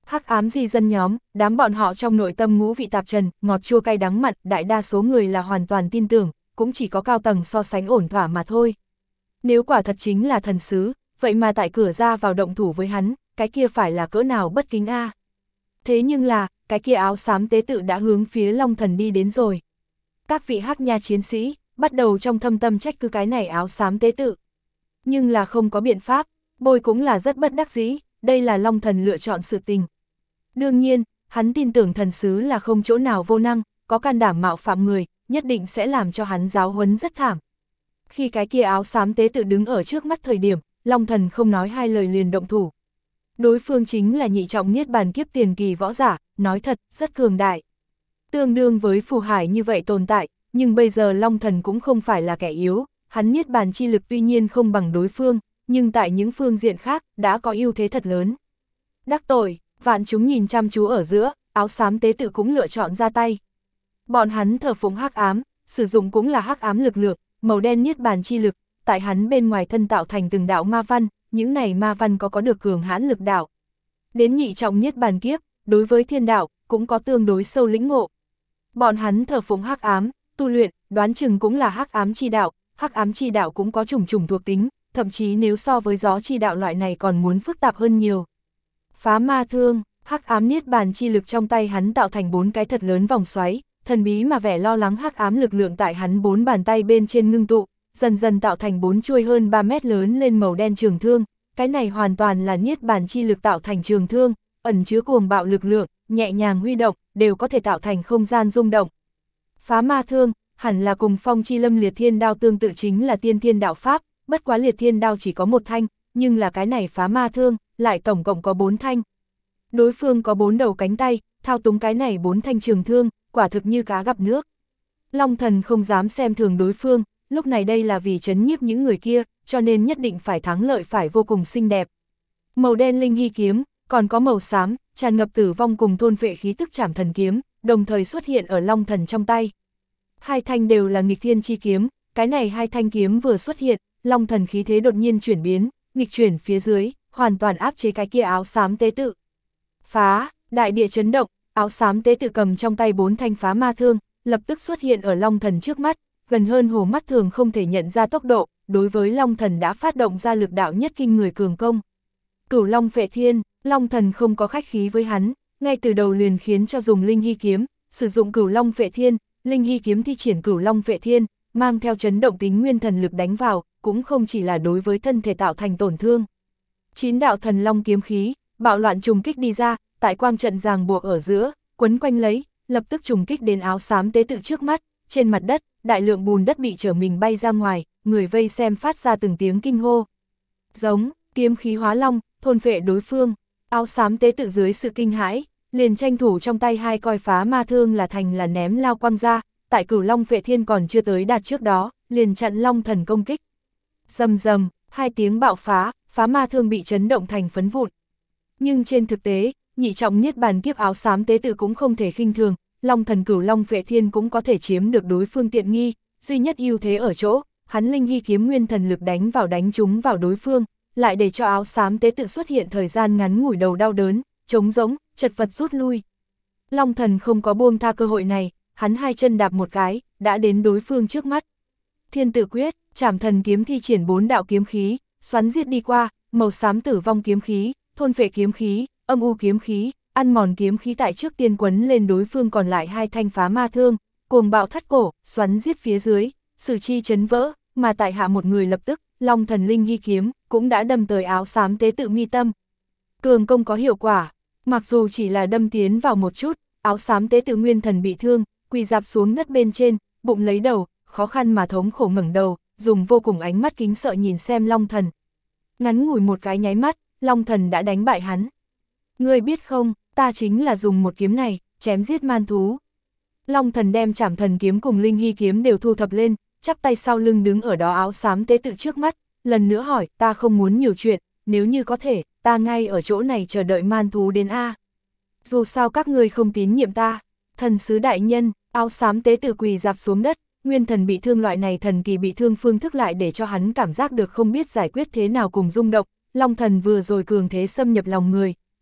Hắc ám di dân nhóm, đám bọn họ trong nội tâm ngũ vị tạp trần, ngọt chua cay đắng mặn, đại đa số người là hoàn toàn tin tưởng, cũng chỉ có cao tầng so sánh ổn thỏa mà thôi. Nếu quả thật chính là thần sứ, vậy mà tại cửa ra vào động thủ với hắn, cái kia phải là cỡ nào bất kính a. Thế nhưng là, cái kia áo xám tế tự đã hướng phía Long Thần đi đến rồi. Các vị Hắc Nha chiến sĩ, bắt đầu trong thâm tâm trách cứ cái này áo xám tế tự. Nhưng là không có biện pháp, Bôi cũng là rất bất đắc dĩ, đây là Long Thần lựa chọn sự tình. Đương nhiên, hắn tin tưởng thần sứ là không chỗ nào vô năng, có can đảm mạo phạm người, nhất định sẽ làm cho hắn giáo huấn rất thảm. Khi cái kia áo xám tế tự đứng ở trước mắt thời điểm, Long Thần không nói hai lời liền động thủ. Đối phương chính là nhị trọng niết bàn kiếp tiền kỳ võ giả, nói thật, rất cường đại. Tương đương với phù hải như vậy tồn tại, nhưng bây giờ Long Thần cũng không phải là kẻ yếu, hắn niết bàn chi lực tuy nhiên không bằng đối phương, nhưng tại những phương diện khác, đã có ưu thế thật lớn. Đắc tội, vạn chúng nhìn chăm chú ở giữa, áo xám tế tự cũng lựa chọn ra tay. Bọn hắn thờ phụng hắc ám, sử dụng cũng là hắc ám lực lượng, màu đen niết bàn chi lực, tại hắn bên ngoài thân tạo thành từng đạo ma văn, những này ma văn có có được cường hãn lực đạo. Đến nhị trọng niết bàn kiếp, đối với thiên đạo, cũng có tương đối sâu lĩnh ngộ. Bọn hắn thờ phụng hắc ám, tu luyện, đoán chừng cũng là hắc ám chi đạo, hắc ám chi đạo cũng có chủng chủng thuộc tính, thậm chí nếu so với gió chi đạo loại này còn muốn phức tạp hơn nhiều. Phá ma thương, hắc ám niết bàn chi lực trong tay hắn tạo thành bốn cái thật lớn vòng xoáy, thần bí mà vẻ lo lắng hắc ám lực lượng tại hắn bốn bàn tay bên trên ngưng tụ, dần dần tạo thành bốn chuôi hơn ba mét lớn lên màu đen trường thương, cái này hoàn toàn là niết bàn chi lực tạo thành trường thương, ẩn chứa cuồng bạo lực lượng, nhẹ nhàng huy động, đều có thể tạo thành không gian rung động. Phá ma thương, hẳn là cùng phong chi lâm liệt thiên đao tương tự, chính là tiên thiên đạo pháp, bất quá liệt thiên đao chỉ có một thanh, nhưng là cái này phá ma thương, lại tổng cộng có bốn thanh. Đối phương có bốn đầu cánh tay, thao túng cái này bốn thanh trường thương, quả thực như cá gặp nước. Long Thần không dám xem thường đối phương, lúc này đây là vì trấn nhiếp những người kia, cho nên nhất định phải thắng lợi, phải vô cùng xinh đẹp. Màu đen linh hy kiếm, còn có màu xám, tràn ngập tử vong cùng thôn vệ khí tức trảm thần kiếm, đồng thời xuất hiện ở Long Thần trong tay. Hai thanh đều là nghịch thiên chi kiếm, cái này hai thanh kiếm vừa xuất hiện, Long Thần khí thế đột nhiên chuyển biến, nghịch chuyển phía dưới, hoàn toàn áp chế cái kia áo xám tế tự. Phá, đại địa chấn động, áo xám tế tự cầm trong tay bốn thanh phá ma thương, lập tức xuất hiện ở Long Thần trước mắt, gần hơn hồ mắt thường không thể nhận ra tốc độ, đối với Long Thần đã phát động ra lực đạo nhất kinh người cường công. Cửu Long Phệ Thiên, Long Thần không có khách khí với hắn, ngay từ đầu liền khiến cho dùng linh hy kiếm, sử dụng Cửu Long Phệ Thiên, linh hy kiếm thi triển Cửu Long Phệ Thiên, mang theo chấn động tính nguyên thần lực đánh vào, cũng không chỉ là đối với thân thể tạo thành tổn thương. Chín đạo thần long kiếm khí, bạo loạn trùng kích đi ra, tại quang trận ràng buộc ở giữa, quấn quanh lấy, lập tức trùng kích đến áo xám tế tự trước mắt, trên mặt đất, đại lượng bùn đất bị trở mình bay ra ngoài, người vây xem phát ra từng tiếng kinh hô. Giống, kiếm khí hóa long, thôn phệ đối phương, áo xám tế tự dưới sự kinh hãi, liền tranh thủ trong tay hai coi phá ma thương là thành là ném lao quăng ra, tại Cửu Long Phệ Thiên còn chưa tới đạt trước đó, liền chặn Long Thần công kích. Rầm rầm, hai tiếng bạo phá, phá ma thương bị chấn động thành phấn vụn. Nhưng trên thực tế, nhị trọng niết bàn kiếp áo xám tế tự cũng không thể khinh thường, Long Thần Cửu Long Phệ Thiên cũng có thể chiếm được đối phương tiện nghi, duy nhất ưu thế ở chỗ, hắn linh hy kiếm nguyên thần lực đánh vào đánh trúng vào đối phương, lại để cho áo xám tế tự xuất hiện thời gian ngắn ngủi đầu đau đớn, trống rỗng, chật vật rút lui. Long Thần không có buông tha cơ hội này, hắn hai chân đạp một cái, đã đến đối phương trước mắt. Thiên Tử Quyết, Trảm Thần kiếm thi triển bốn đạo kiếm khí, xoắn giết đi qua, màu xám tử vong kiếm khí, thôn phệ kiếm khí, âm u kiếm khí, ăn mòn kiếm khí tại trước tiên quấn lên đối phương còn lại hai thanh phá ma thương, cuồng bạo thắt cổ, xoắn giết phía dưới, sử chi chấn vỡ, mà tại hạ một người lập tức, Long Thần linh hy kiếm cũng đã đâm tới áo xám tế tự mi tâm. Cường công có hiệu quả, mặc dù chỉ là đâm tiến vào một chút, áo xám tế tự nguyên thần bị thương, quỳ dạp xuống đất bên trên, bụng lấy đầu, khó khăn mà thống khổ ngẩng đầu, dùng vô cùng ánh mắt kính sợ nhìn xem Long Thần. Ngắn ngủi một cái nháy mắt, Long Thần đã đánh bại hắn. Ngươi biết không, ta chính là dùng một kiếm này, chém giết man thú. Long Thần đem Trảm Thần kiếm cùng linh hy kiếm đều thu thập lên, chắp tay sau lưng đứng ở đó áo xám tế tự trước mắt, lần nữa hỏi, ta không muốn nhiều chuyện, nếu như có thể, ta ngay ở chỗ này chờ đợi man thú đến A. Dù sao các ngươi không tín nhiệm ta, thần sứ đại nhân, áo xám tế tự quỳ dạp xuống đất, nguyên thần bị thương, loại này thần kỳ bị thương phương thức lại để cho hắn cảm giác được không biết giải quyết thế nào cùng rung động, Long Thần vừa rồi cường thế xâm nhập lòng người,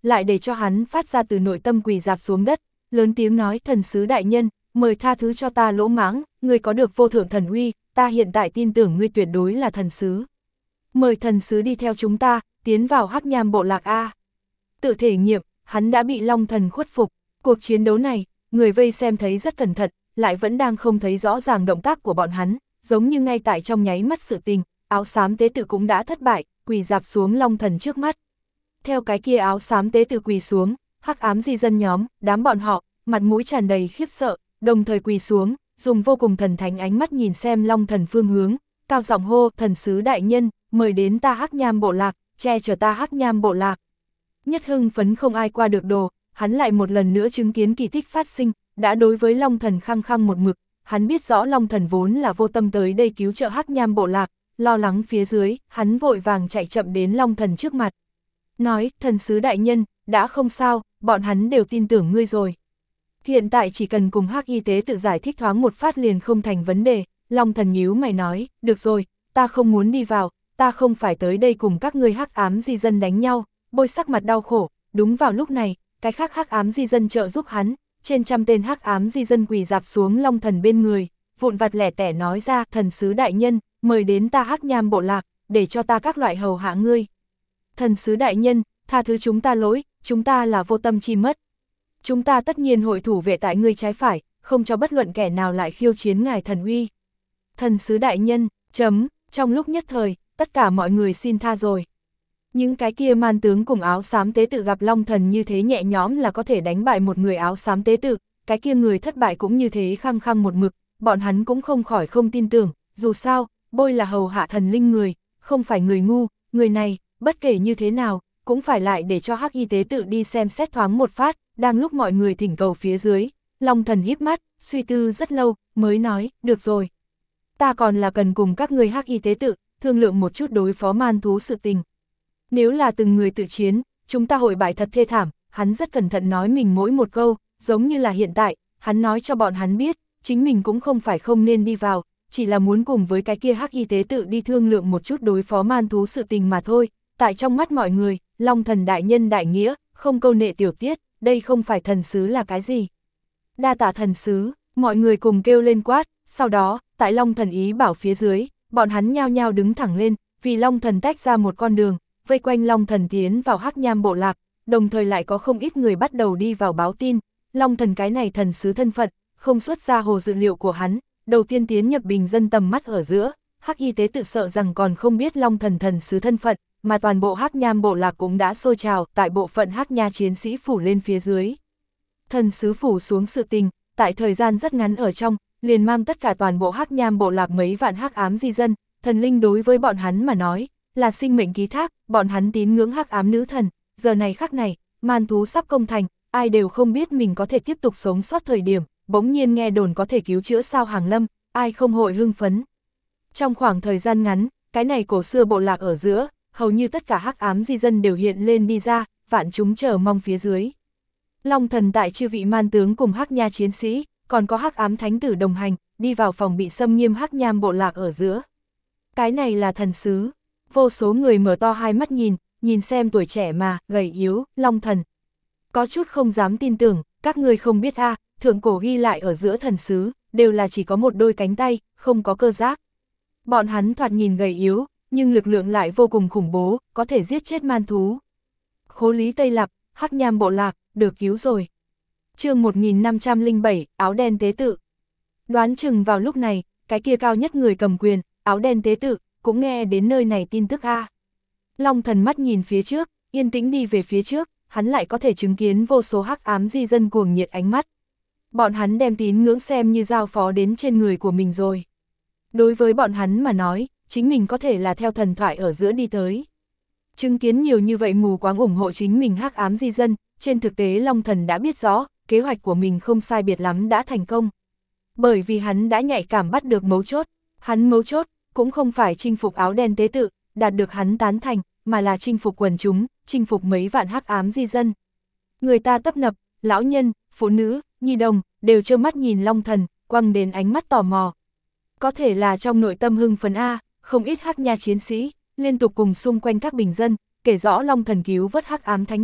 lại để cho hắn phát ra từ nội tâm quỳ rạp xuống đất, lớn tiếng nói: thần sứ đại nhân, mời tha thứ cho ta lỗ mãng, ngươi có được vô thượng thần uy, ta hiện tại tin tưởng ngươi tuyệt đối là thần sứ. Mời thần sứ đi theo chúng ta, tiến vào Hắc Nham bộ lạc A. Tự thể nghiệm, hắn đã bị Long Thần khuất phục. Cuộc chiến đấu này, người vây xem thấy rất cẩn thận, lại vẫn đang không thấy rõ ràng động tác của bọn hắn, giống như ngay tại trong nháy mắt sự tình, áo xám tế tự cũng đã thất bại, quỳ rạp xuống Long Thần trước mắt. Theo cái kia áo xám tế tự quỳ xuống, hắc ám di dân nhóm, đám bọn họ, mặt mũi tràn đầy khiếp sợ, đồng thời quỳ xuống, dùng vô cùng thần thánh ánh mắt nhìn xem Long Thần phương hướng, cao giọng hô: thần sứ đại nhân, mời đến ta Hắc Nham bộ lạc, che chở ta Hắc Nham bộ lạc. Nhất hưng phấn không ai qua được đồ, hắn lại một lần nữa chứng kiến kỳ tích phát sinh, đã đối với Long Thần khăng khăng một mực, hắn biết rõ Long Thần vốn là vô tâm tới đây cứu trợ Hắc Nham bộ lạc, lo lắng phía dưới, hắn vội vàng chạy chậm đến Long Thần trước mặt. Nói: thần sứ đại nhân, đã không sao, bọn hắn đều tin tưởng ngươi rồi. Hiện tại chỉ cần cùng Hắc y tế tự giải thích thoáng một phát liền không thành vấn đề. Long Thần nhíu mày nói: được rồi, ta không muốn đi vào, ta không phải tới đây cùng các ngươi hắc ám di dân đánh nhau. Bôi sắc mặt đau khổ, đúng vào lúc này, cái khác hắc ám di dân trợ giúp hắn, trên trăm tên hắc ám di dân quỳ rạp xuống Long Thần bên người, vụn vặt lẻ tẻ nói ra: thần sứ đại nhân, mời đến ta Hắc Nham bộ lạc, để cho ta các loại hầu hạ ngươi. Thần sứ đại nhân, tha thứ chúng ta lỗi, chúng ta là vô tâm chi mất. Chúng ta tất nhiên hội thủ vệ tại ngươi trái phải, không cho bất luận kẻ nào lại khiêu chiến ngài thần uy. Thần sứ đại nhân, chấm, trong lúc nhất thời, tất cả mọi người xin tha rồi. Những cái kia man tướng cùng áo xám tế tự gặp Long Thần như thế nhẹ nhõm là có thể đánh bại một người áo xám tế tự, cái kia người thất bại cũng như thế khăng khăng một mực, bọn hắn cũng không khỏi không tin tưởng, dù sao, Bôi là hầu hạ thần linh người, không phải người ngu, người này, bất kể như thế nào, cũng phải lại để cho Hắc y tế tự đi xem xét thoáng một phát. Đang lúc mọi người thỉnh cầu phía dưới, Long Thần híp mắt, suy tư rất lâu, mới nói: được rồi. Ta còn là cần cùng các người Hắc y tế tự, thương lượng một chút đối phó man thú sự tình. Nếu là từng người tự chiến, chúng ta hội bại thật thê thảm. Hắn rất cẩn thận nói mình mỗi một câu, giống như là hiện tại, hắn nói cho bọn hắn biết, chính mình cũng không phải không nên đi vào, chỉ là muốn cùng với cái kia Hắc y tế tự đi thương lượng một chút đối phó man thú sự tình mà thôi. Tại trong mắt mọi người, Long Thần đại nhân đại nghĩa, không câu nệ tiểu tiết, đây không phải thần sứ là cái gì. Đa tạ thần sứ, mọi người cùng kêu lên quát, sau đó, tại Long Thần ý bảo phía dưới, bọn hắn nhao nhao đứng thẳng lên, vì Long Thần tách ra một con đường, vây quanh Long Thần tiến vào Hắc Nham bộ lạc, đồng thời lại có không ít người bắt đầu đi vào báo tin. Long Thần cái này thần sứ thân phận, không xuất ra hồ dự liệu của hắn, đầu tiên tiến nhập bình dân tầm mắt ở giữa, Hắc y tế tự sợ rằng còn không biết Long Thần thần sứ thân phận, mà toàn bộ Hắc Nham bộ lạc cũng đã sôi trào, tại bộ phận Hắc Nha chiến sĩ phủ lên phía dưới. Thần sứ phủ xuống sự tình, tại thời gian rất ngắn ở trong, liền mang tất cả toàn bộ Hắc Nham bộ lạc mấy vạn hắc ám di dân, thần linh đối với bọn hắn mà nói, là sinh mệnh ký thác, bọn hắn tín ngưỡng hắc ám nữ thần, giờ này khắc này, man thú sắp công thành, ai đều không biết mình có thể tiếp tục sống sót thời điểm, bỗng nhiên nghe đồn có thể cứu chữa sao hàng lâm, ai không hội hưng phấn. Trong khoảng thời gian ngắn, cái này cổ xưa bộ lạc ở giữa, hầu như tất cả hắc ám di dân đều hiện lên đi ra, vạn chúng chờ mong phía dưới. Long Thần tại chư vị man tướng cùng Hắc Nha chiến sĩ, còn có hắc ám thánh tử đồng hành, đi vào phòng bị xâm nghiêm Hắc Nham bộ lạc ở giữa. Cái này là thần sứ, vô số người mở to hai mắt nhìn, nhìn xem tuổi trẻ mà, gầy yếu, Long Thần. Có chút không dám tin tưởng, các người không biết a, à, thượng cổ ghi lại ở giữa thần sứ, đều là chỉ có một đôi cánh tay, không có cơ giác. Bọn hắn thoạt nhìn gầy yếu, nhưng lực lượng lại vô cùng khủng bố, có thể giết chết man thú. Khố Lý Tây Lạp, Hắc Nham bộ lạc, được cứu rồi. Chương một nghìn năm trăm lẻ bảy, áo đen tế tự. Đoán chừng vào lúc này, cái kia cao nhất người cầm quyền, áo đen tế tự, cũng nghe đến nơi này tin tức a. Long Thần mắt nhìn phía trước, yên tĩnh đi về phía trước, hắn lại có thể chứng kiến vô số hắc ám di dân cuồng nhiệt ánh mắt. Bọn hắn đem tín ngưỡng xem như giao phó đến trên người của mình rồi. Đối với bọn hắn mà nói, chính mình có thể là theo thần thoại ở giữa đi tới. Chứng kiến nhiều như vậy mù quáng ủng hộ chính mình hắc ám di dân, trên thực tế Long Thần đã biết rõ, kế hoạch của mình không sai biệt lắm đã thành công. Bởi vì hắn đã nhạy cảm bắt được mấu chốt, hắn mấu chốt, cũng không phải chinh phục áo đen tế tự, đạt được hắn tán thành, mà là chinh phục quần chúng, chinh phục mấy vạn hắc ám di dân. Người ta tấp nập, lão nhân, phụ nữ, nhi đồng, đều trơ mắt nhìn Long Thần, quăng đến ánh mắt tò mò. Có thể là trong nội tâm hưng phấn A, không ít hắc nha chiến sĩ, liên tục cùng xung quanh các bình dân, kể rõ Long Thần cứu vớt hắc ám thánh tử,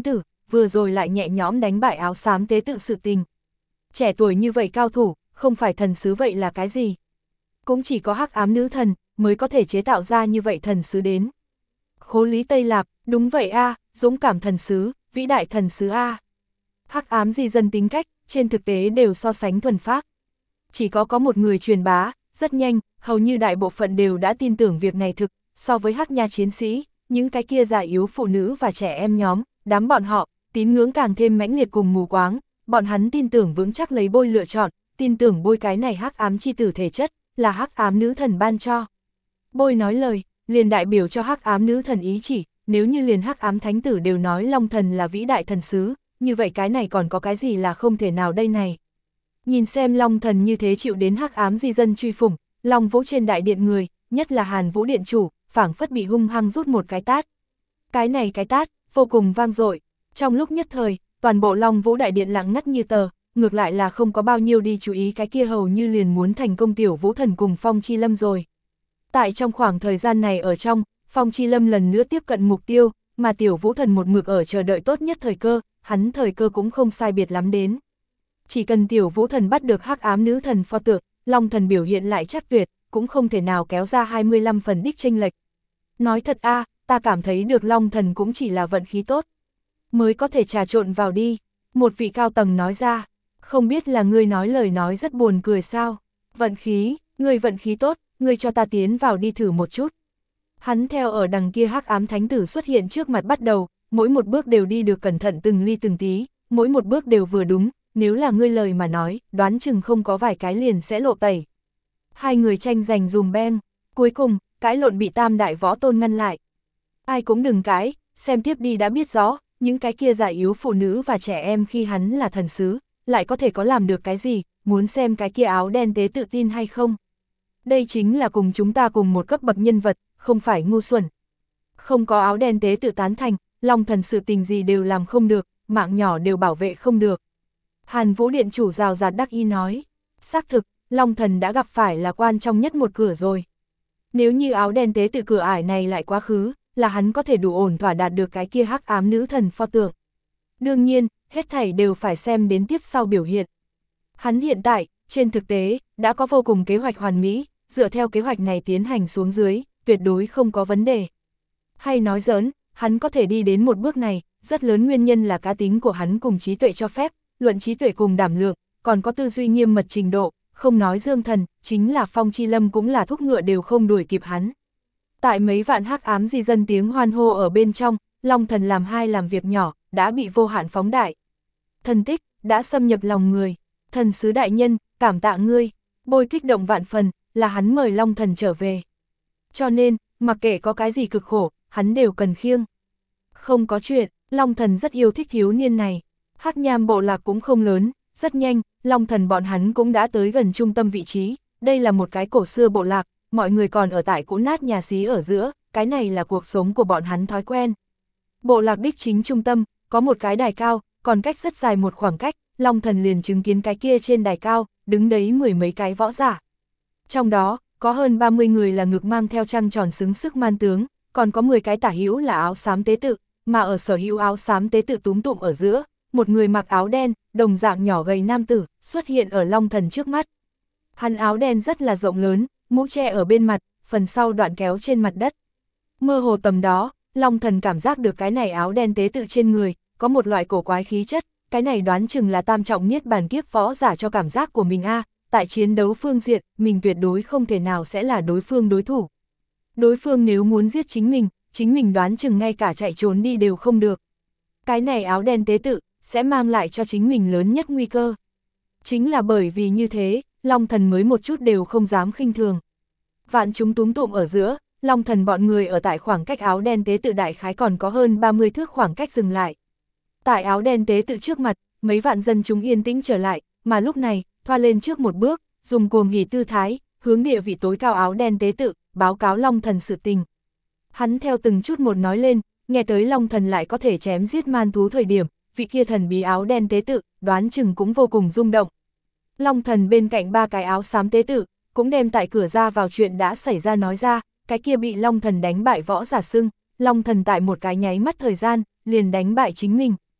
vừa rồi lại nhẹ nhõm đánh bại áo xám tế tự sự tình. Trẻ tuổi như vậy cao thủ, không phải thần sứ vậy là cái gì? Cũng chỉ có hắc ám nữ thần mới có thể chế tạo ra như vậy thần sứ đến. Khố Lý Tây Lạp, đúng vậy a, dũng cảm thần sứ, vĩ đại thần sứ a. Hắc ám di dân tính cách, trên thực tế đều so sánh thuần phác. Chỉ có có một người truyền bá, rất nhanh, hầu như đại bộ phận đều đã tin tưởng việc này thực, so với hắc nha chiến sĩ, những cái kia già yếu phụ nữ và trẻ em nhóm, đám bọn họ, tín ngưỡng càng thêm mãnh liệt cùng mù quáng, bọn hắn tin tưởng vững chắc lấy bôi lựa chọn, tin tưởng bôi cái này hắc ám chi tử thể chất, là hắc ám nữ thần ban cho. Bôi nói lời, liền đại biểu cho hắc ám nữ thần ý chỉ, nếu như liền hắc ám thánh tử đều nói Long thần là vĩ đại thần sứ, như vậy cái này còn có cái gì là không thể nào đây này. Nhìn xem Long thần như thế chịu đến hắc ám di dân truy phủng, Long Vũ trên đại điện người, nhất là Hàn Vũ điện chủ, phảng phất bị hung hăng rút một cái tát. Cái này cái tát, vô cùng vang dội. Trong lúc nhất thời, toàn bộ Long Vũ đại điện lặng ngắt như tờ, ngược lại là không có bao nhiêu đi chú ý cái kia hầu như liền muốn thành công tiểu Vũ thần cùng Phong Chi Lâm rồi. Tại trong khoảng thời gian này ở trong, Phong Chi Lâm lần nữa tiếp cận mục tiêu, mà tiểu Vũ thần một mực ở chờ đợi tốt nhất thời cơ, hắn thời cơ cũng không sai biệt lắm đến. Chỉ cần tiểu Vũ thần bắt được hắc ám nữ thần pho tượng, Long thần biểu hiện lại chắc tuyệt, cũng không thể nào kéo ra hai mươi lăm phần đích chênh lệch. Nói thật a, à, ta cảm thấy được Long thần cũng chỉ là vận khí tốt, mới có thể trà trộn vào đi. Một vị cao tầng nói ra, không biết là ngươi nói lời nói rất buồn cười sao. Vận khí, ngươi vận khí tốt, ngươi cho ta tiến vào đi thử một chút. Hắn theo ở đằng kia hắc ám thánh tử xuất hiện trước mặt bắt đầu, mỗi một bước đều đi được cẩn thận từng ly từng tí, mỗi một bước đều vừa đúng, nếu là ngươi lời mà nói, đoán chừng không có vài cái liền sẽ lộ tẩy. Hai người tranh giành dùm beng, cuối cùng, cãi lộn bị tam đại võ tôn ngăn lại. Ai cũng đừng cãi, xem tiếp đi đã biết rõ, những cái kia già yếu phụ nữ và trẻ em khi hắn là thần sứ, lại có thể có làm được cái gì, muốn xem cái kia áo đen tế tự tin hay không. Đây chính là cùng chúng ta cùng một cấp bậc nhân vật, không phải ngu xuẩn. Không có áo đen tế tự tán thành, Long thần sự tình gì đều làm không được, mạng nhỏ đều bảo vệ không được. Hàn Vũ điện chủ rào rạt đắc ý nói, xác thực, Long thần đã gặp phải là quan trọng nhất một cửa rồi. Nếu như áo đen tế tự cửa ải này lại quá khứ, là hắn có thể đủ ổn thỏa đạt được cái kia hắc ám nữ thần pho tượng. Đương nhiên, hết thảy đều phải xem đến tiếp sau biểu hiện. Hắn hiện tại, trên thực tế, đã có vô cùng kế hoạch hoàn mỹ, dựa theo kế hoạch này tiến hành xuống dưới, tuyệt đối không có vấn đề. Hay nói giỡn, hắn có thể đi đến một bước này, rất lớn nguyên nhân là cá tính của hắn cùng trí tuệ cho phép, luận trí tuệ cùng đảm lượng, còn có tư duy nghiêm mật trình độ, không nói Dương thần, chính là Phong Chi Lâm cũng là thúc ngựa đều không đuổi kịp hắn. Tại mấy vạn hắc ám di dân tiếng hoan hô ở bên trong, Long thần làm hai làm việc nhỏ, đã bị vô hạn phóng đại. Thần tích, đã xâm nhập lòng người. Thần sứ đại nhân, cảm tạ ngươi. Bôi kích động vạn phần, là hắn mời Long thần trở về. Cho nên, mặc kệ có cái gì cực khổ, hắn đều cần khiêng. Không có chuyện, Long thần rất yêu thích thiếu niên này. Hắc nham bộ lạc cũng không lớn, rất nhanh, Long thần bọn hắn cũng đã tới gần trung tâm vị trí. Đây là một cái cổ xưa bộ lạc, mọi người còn ở tại cũ nát nhà xí ở giữa, cái này là cuộc sống của bọn hắn thói quen. Bộ lạc đích chính trung tâm, có một cái đài cao, còn cách rất dài một khoảng cách, Long thần liền chứng kiến cái kia trên đài cao, đứng đấy mười mấy cái võ giả. Trong đó, có hơn ba mươi người là ngực mang theo trăng tròn xứng sức man tướng, còn có mười cái tả hữu là áo xám tế tự, mà ở sở hữu áo xám tế tự túm tụm ở giữa, một người mặc áo đen, đồng dạng nhỏ gầy nam tử, xuất hiện ở Long thần trước mắt. Hắn áo đen rất là rộng lớn, mũ che ở bên mặt, phần sau đoạn kéo trên mặt đất. Mơ hồ tầm đó, Long thần cảm giác được cái này áo đen tế tự trên người, có một loại cổ quái khí chất, cái này đoán chừng là tam trọng niết bàn kiếp võ giả cho cảm giác của mình a, à, tại chiến đấu phương diện, mình tuyệt đối không thể nào sẽ là đối phương đối thủ. Đối phương nếu muốn giết chính mình, chính mình đoán chừng ngay cả chạy trốn đi đều không được. Cái này áo đen tế tự, sẽ mang lại cho chính mình lớn nhất nguy cơ. Chính là bởi vì như thế, Long thần mới một chút đều không dám khinh thường. Vạn chúng túm tụm ở giữa, Long thần bọn người ở tại khoảng cách áo đen tế tự đại khái còn có hơn ba mươi thước khoảng cách dừng lại. Tại áo đen tế tự trước mặt, mấy vạn dân chúng yên tĩnh trở lại, mà lúc này, thoa lên trước một bước, dùng cuồng hỉ tư thái, hướng địa vị tối cao áo đen tế tự, báo cáo Long thần sự tình. Hắn theo từng chút một nói lên, nghe tới Long thần lại có thể chém giết man thú thời điểm, vị kia thần bí áo đen tế tự, đoán chừng cũng vô cùng rung động. Long thần bên cạnh ba cái áo xám tế tự, cũng đem tại cửa ra vào chuyện đã xảy ra nói ra, cái kia bị Long thần đánh bại võ giả xưng, Long thần tại một cái nháy mắt thời gian, liền đánh bại chính mình.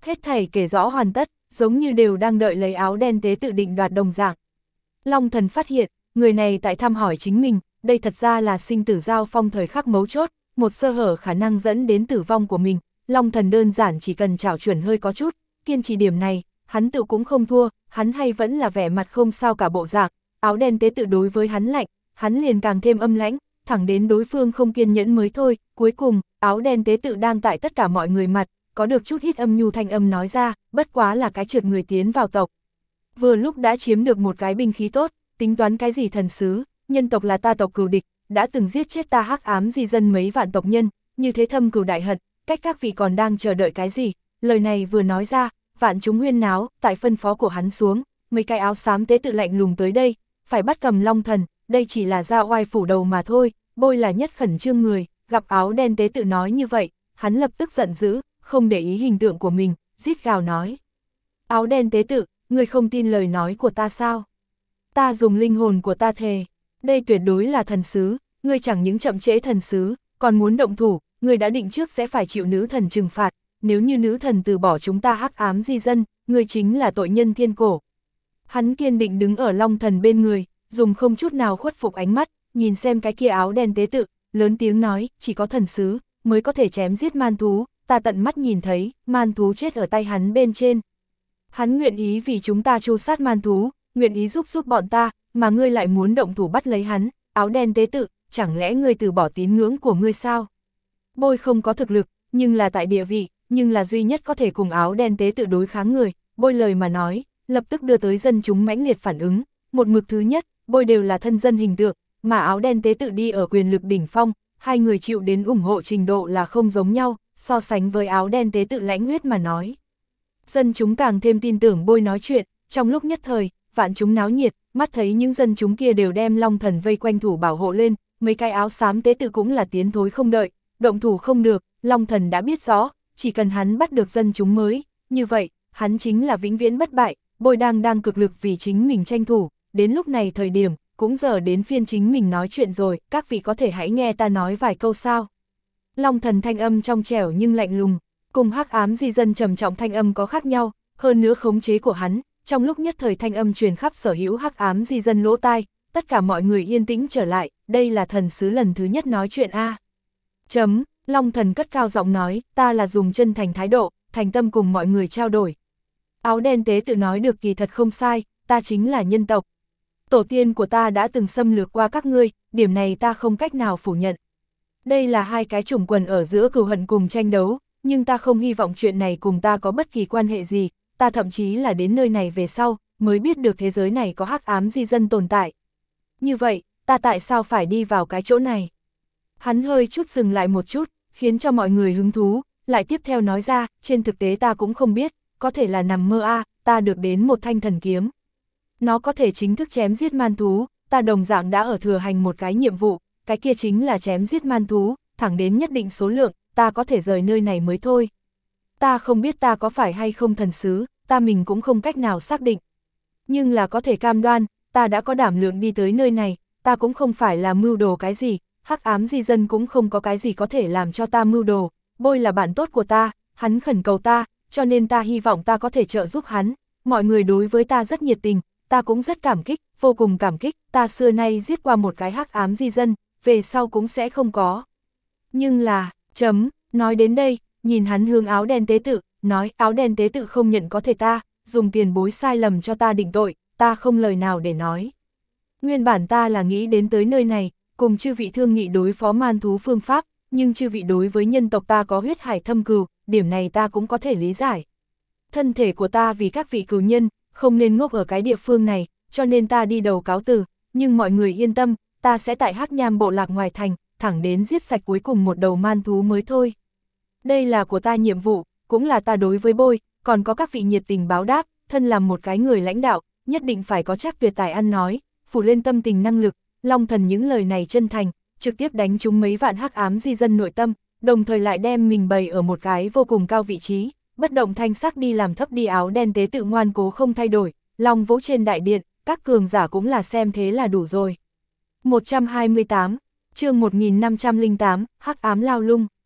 Hết thảy kể rõ hoàn tất, giống như đều đang đợi lấy áo đen tế tự định đoạt đồng dạng. Long Thần phát hiện, người này tại thăm hỏi chính mình, đây thật ra là sinh tử giao phong thời khắc mấu chốt, một sơ hở khả năng dẫn đến tử vong của mình. Long Thần đơn giản chỉ cần chảo chuẩn hơi có chút, kiên trì điểm này, hắn tự cũng không thua, hắn hay vẫn là vẻ mặt không sao cả bộ dạng. Áo đen tế tự đối với hắn lạnh, hắn liền càng thêm âm lãnh, thẳng đến đối phương không kiên nhẫn mới thôi. Cuối cùng, áo đen tế tự đang tại tất cả mọi người mặt, có được chút hít âm nhu thanh âm nói ra, bất quá là cái trượt người tiến vào tộc. Vừa lúc đã chiếm được một cái binh khí tốt, tính toán cái gì thần sứ, nhân tộc là ta tộc cừu địch, đã từng giết chết ta hắc ám di dân mấy vạn tộc nhân, như thế thâm cừu đại hận, cách các vị còn đang chờ đợi cái gì. Lời này vừa nói ra, vạn chúng huyên náo, tại phân phó của hắn xuống, mấy cái áo xám tế tự lạnh lùng tới đây, phải bắt cầm Long Thần, đây chỉ là ra oai phủ đầu mà thôi. Bôi là nhất khẩn trương người, gặp áo đen tế tự nói như vậy, hắn lập tức giận dữ, không để ý hình tượng của mình, rít gào nói. Áo đen tế tự, ngươi không tin lời nói của ta sao? Ta dùng linh hồn của ta thề, đây tuyệt đối là thần sứ, ngươi chẳng những chậm trễ thần sứ, còn muốn động thủ, ngươi đã định trước sẽ phải chịu nữ thần trừng phạt, nếu như nữ thần từ bỏ chúng ta hắc ám di dân, ngươi chính là tội nhân thiên cổ. Hắn kiên định đứng ở Long Thần bên người, dùng không chút nào khuất phục ánh mắt, nhìn xem cái kia áo đen tế tự, lớn tiếng nói, chỉ có thần sứ mới có thể chém giết man thú, ta tận mắt nhìn thấy, man thú chết ở tay hắn bên trên. Hắn nguyện ý vì chúng ta tru sát man thú, nguyện ý giúp giúp bọn ta, mà ngươi lại muốn động thủ bắt lấy hắn, áo đen tế tự, chẳng lẽ ngươi từ bỏ tín ngưỡng của ngươi sao? Bôi không có thực lực, nhưng là tại địa vị, nhưng là duy nhất có thể cùng áo đen tế tự đối kháng người. Bôi lời mà nói, lập tức đưa tới dân chúng mãnh liệt phản ứng. Một mực thứ nhất, Bôi đều là thân dân hình tượng, mà áo đen tế tự đi ở quyền lực đỉnh phong, hai người chịu đến ủng hộ trình độ là không giống nhau, so sánh với áo đen tế tự lãnh huyết mà nói. Dân chúng càng thêm tin tưởng Bôi nói chuyện, trong lúc nhất thời, vạn chúng náo nhiệt, mắt thấy những dân chúng kia đều đem Long Thần vây quanh thủ bảo hộ lên, mấy cái áo xám tế tự cũng là tiến thối không đợi, động thủ không được, Long Thần đã biết rõ, chỉ cần hắn bắt được dân chúng mới, như vậy, hắn chính là vĩnh viễn bất bại. Bôi đang đang cực lực vì chính mình tranh thủ, đến lúc này thời điểm, cũng giờ đến phiên chính mình nói chuyện rồi, các vị có thể hãy nghe ta nói vài câu sao. Long Thần thanh âm trong trẻo nhưng lạnh lùng, cùng hắc ám di dân trầm trọng thanh âm có khác nhau, hơn nữa khống chế của hắn, trong lúc nhất thời thanh âm truyền khắp sở hữu hắc ám di dân lỗ tai, tất cả mọi người yên tĩnh trở lại, đây là thần sứ lần thứ nhất nói chuyện a. Chấm, Long Thần cất cao giọng nói, ta là dùng chân thành thái độ, thành tâm cùng mọi người trao đổi. Áo đen tế tự nói được kỳ thật không sai, ta chính là nhân tộc. Tổ tiên của ta đã từng xâm lược qua các ngươi, điểm này ta không cách nào phủ nhận. Đây là hai cái chủng quần ở giữa cừu hận cùng tranh đấu, nhưng ta không hy vọng chuyện này cùng ta có bất kỳ quan hệ gì, ta thậm chí là đến nơi này về sau, mới biết được thế giới này có hắc ám di dân tồn tại. Như vậy, ta tại sao phải đi vào cái chỗ này? Hắn hơi chút dừng lại một chút, khiến cho mọi người hứng thú, lại tiếp theo nói ra, trên thực tế ta cũng không biết, có thể là nằm mơ a, à, ta được đến một thanh thần kiếm. Nó có thể chính thức chém giết man thú, ta đồng dạng đã ở thừa hành một cái nhiệm vụ, cái kia chính là chém giết man thú, thẳng đến nhất định số lượng, ta có thể rời nơi này mới thôi. Ta không biết ta có phải hay không thần sứ, ta mình cũng không cách nào xác định. Nhưng là có thể cam đoan, ta đã có đảm lượng đi tới nơi này, ta cũng không phải là mưu đồ cái gì, hắc ám di dân cũng không có cái gì có thể làm cho ta mưu đồ. Bôi là bạn tốt của ta, hắn khẩn cầu ta, cho nên ta hy vọng ta có thể trợ giúp hắn. Mọi người đối với ta rất nhiệt tình, ta cũng rất cảm kích, vô cùng cảm kích, ta xưa nay giết qua một cái hắc ám di dân, về sau cũng sẽ không có. Nhưng là, chấm, nói đến đây, nhìn hắn hướng áo đen tế tự, nói áo đen tế tự không nhận có thể ta, dùng tiền bối sai lầm cho ta định tội, ta không lời nào để nói. Nguyên bản ta là nghĩ đến tới nơi này, cùng chư vị thương nghị đối phó man thú phương pháp, nhưng chư vị đối với nhân tộc ta có huyết hải thâm cừu, điểm này ta cũng có thể lý giải. Thân thể của ta vì các vị cừu nhân, không nên ngốc ở cái địa phương này, cho nên ta đi đầu cáo từ, nhưng mọi người yên tâm, ta sẽ tại Hắc Nham bộ lạc ngoài thành, thẳng đến giết sạch cuối cùng một đầu man thú mới thôi. Đây là của ta nhiệm vụ, cũng là ta đối với Bôi, còn có các vị nhiệt tình báo đáp, thân làm một cái người lãnh đạo, nhất định phải có chắc tuyệt tài ăn nói, phủ lên tâm tình năng lực. Long Thần những lời này chân thành, trực tiếp đánh trúng mấy vạn hắc ám di dân nội tâm, đồng thời lại đem mình bày ở một cái vô cùng cao vị trí, bất động thanh sắc đi làm thấp đi áo đen tế tự ngoan cố không thay đổi, long vỗ trên đại điện, các cường giả cũng là xem thế là đủ rồi. một trăm hai mươi tám, chương một nghìn năm trăm lẻ tám, hắc ám lao lung.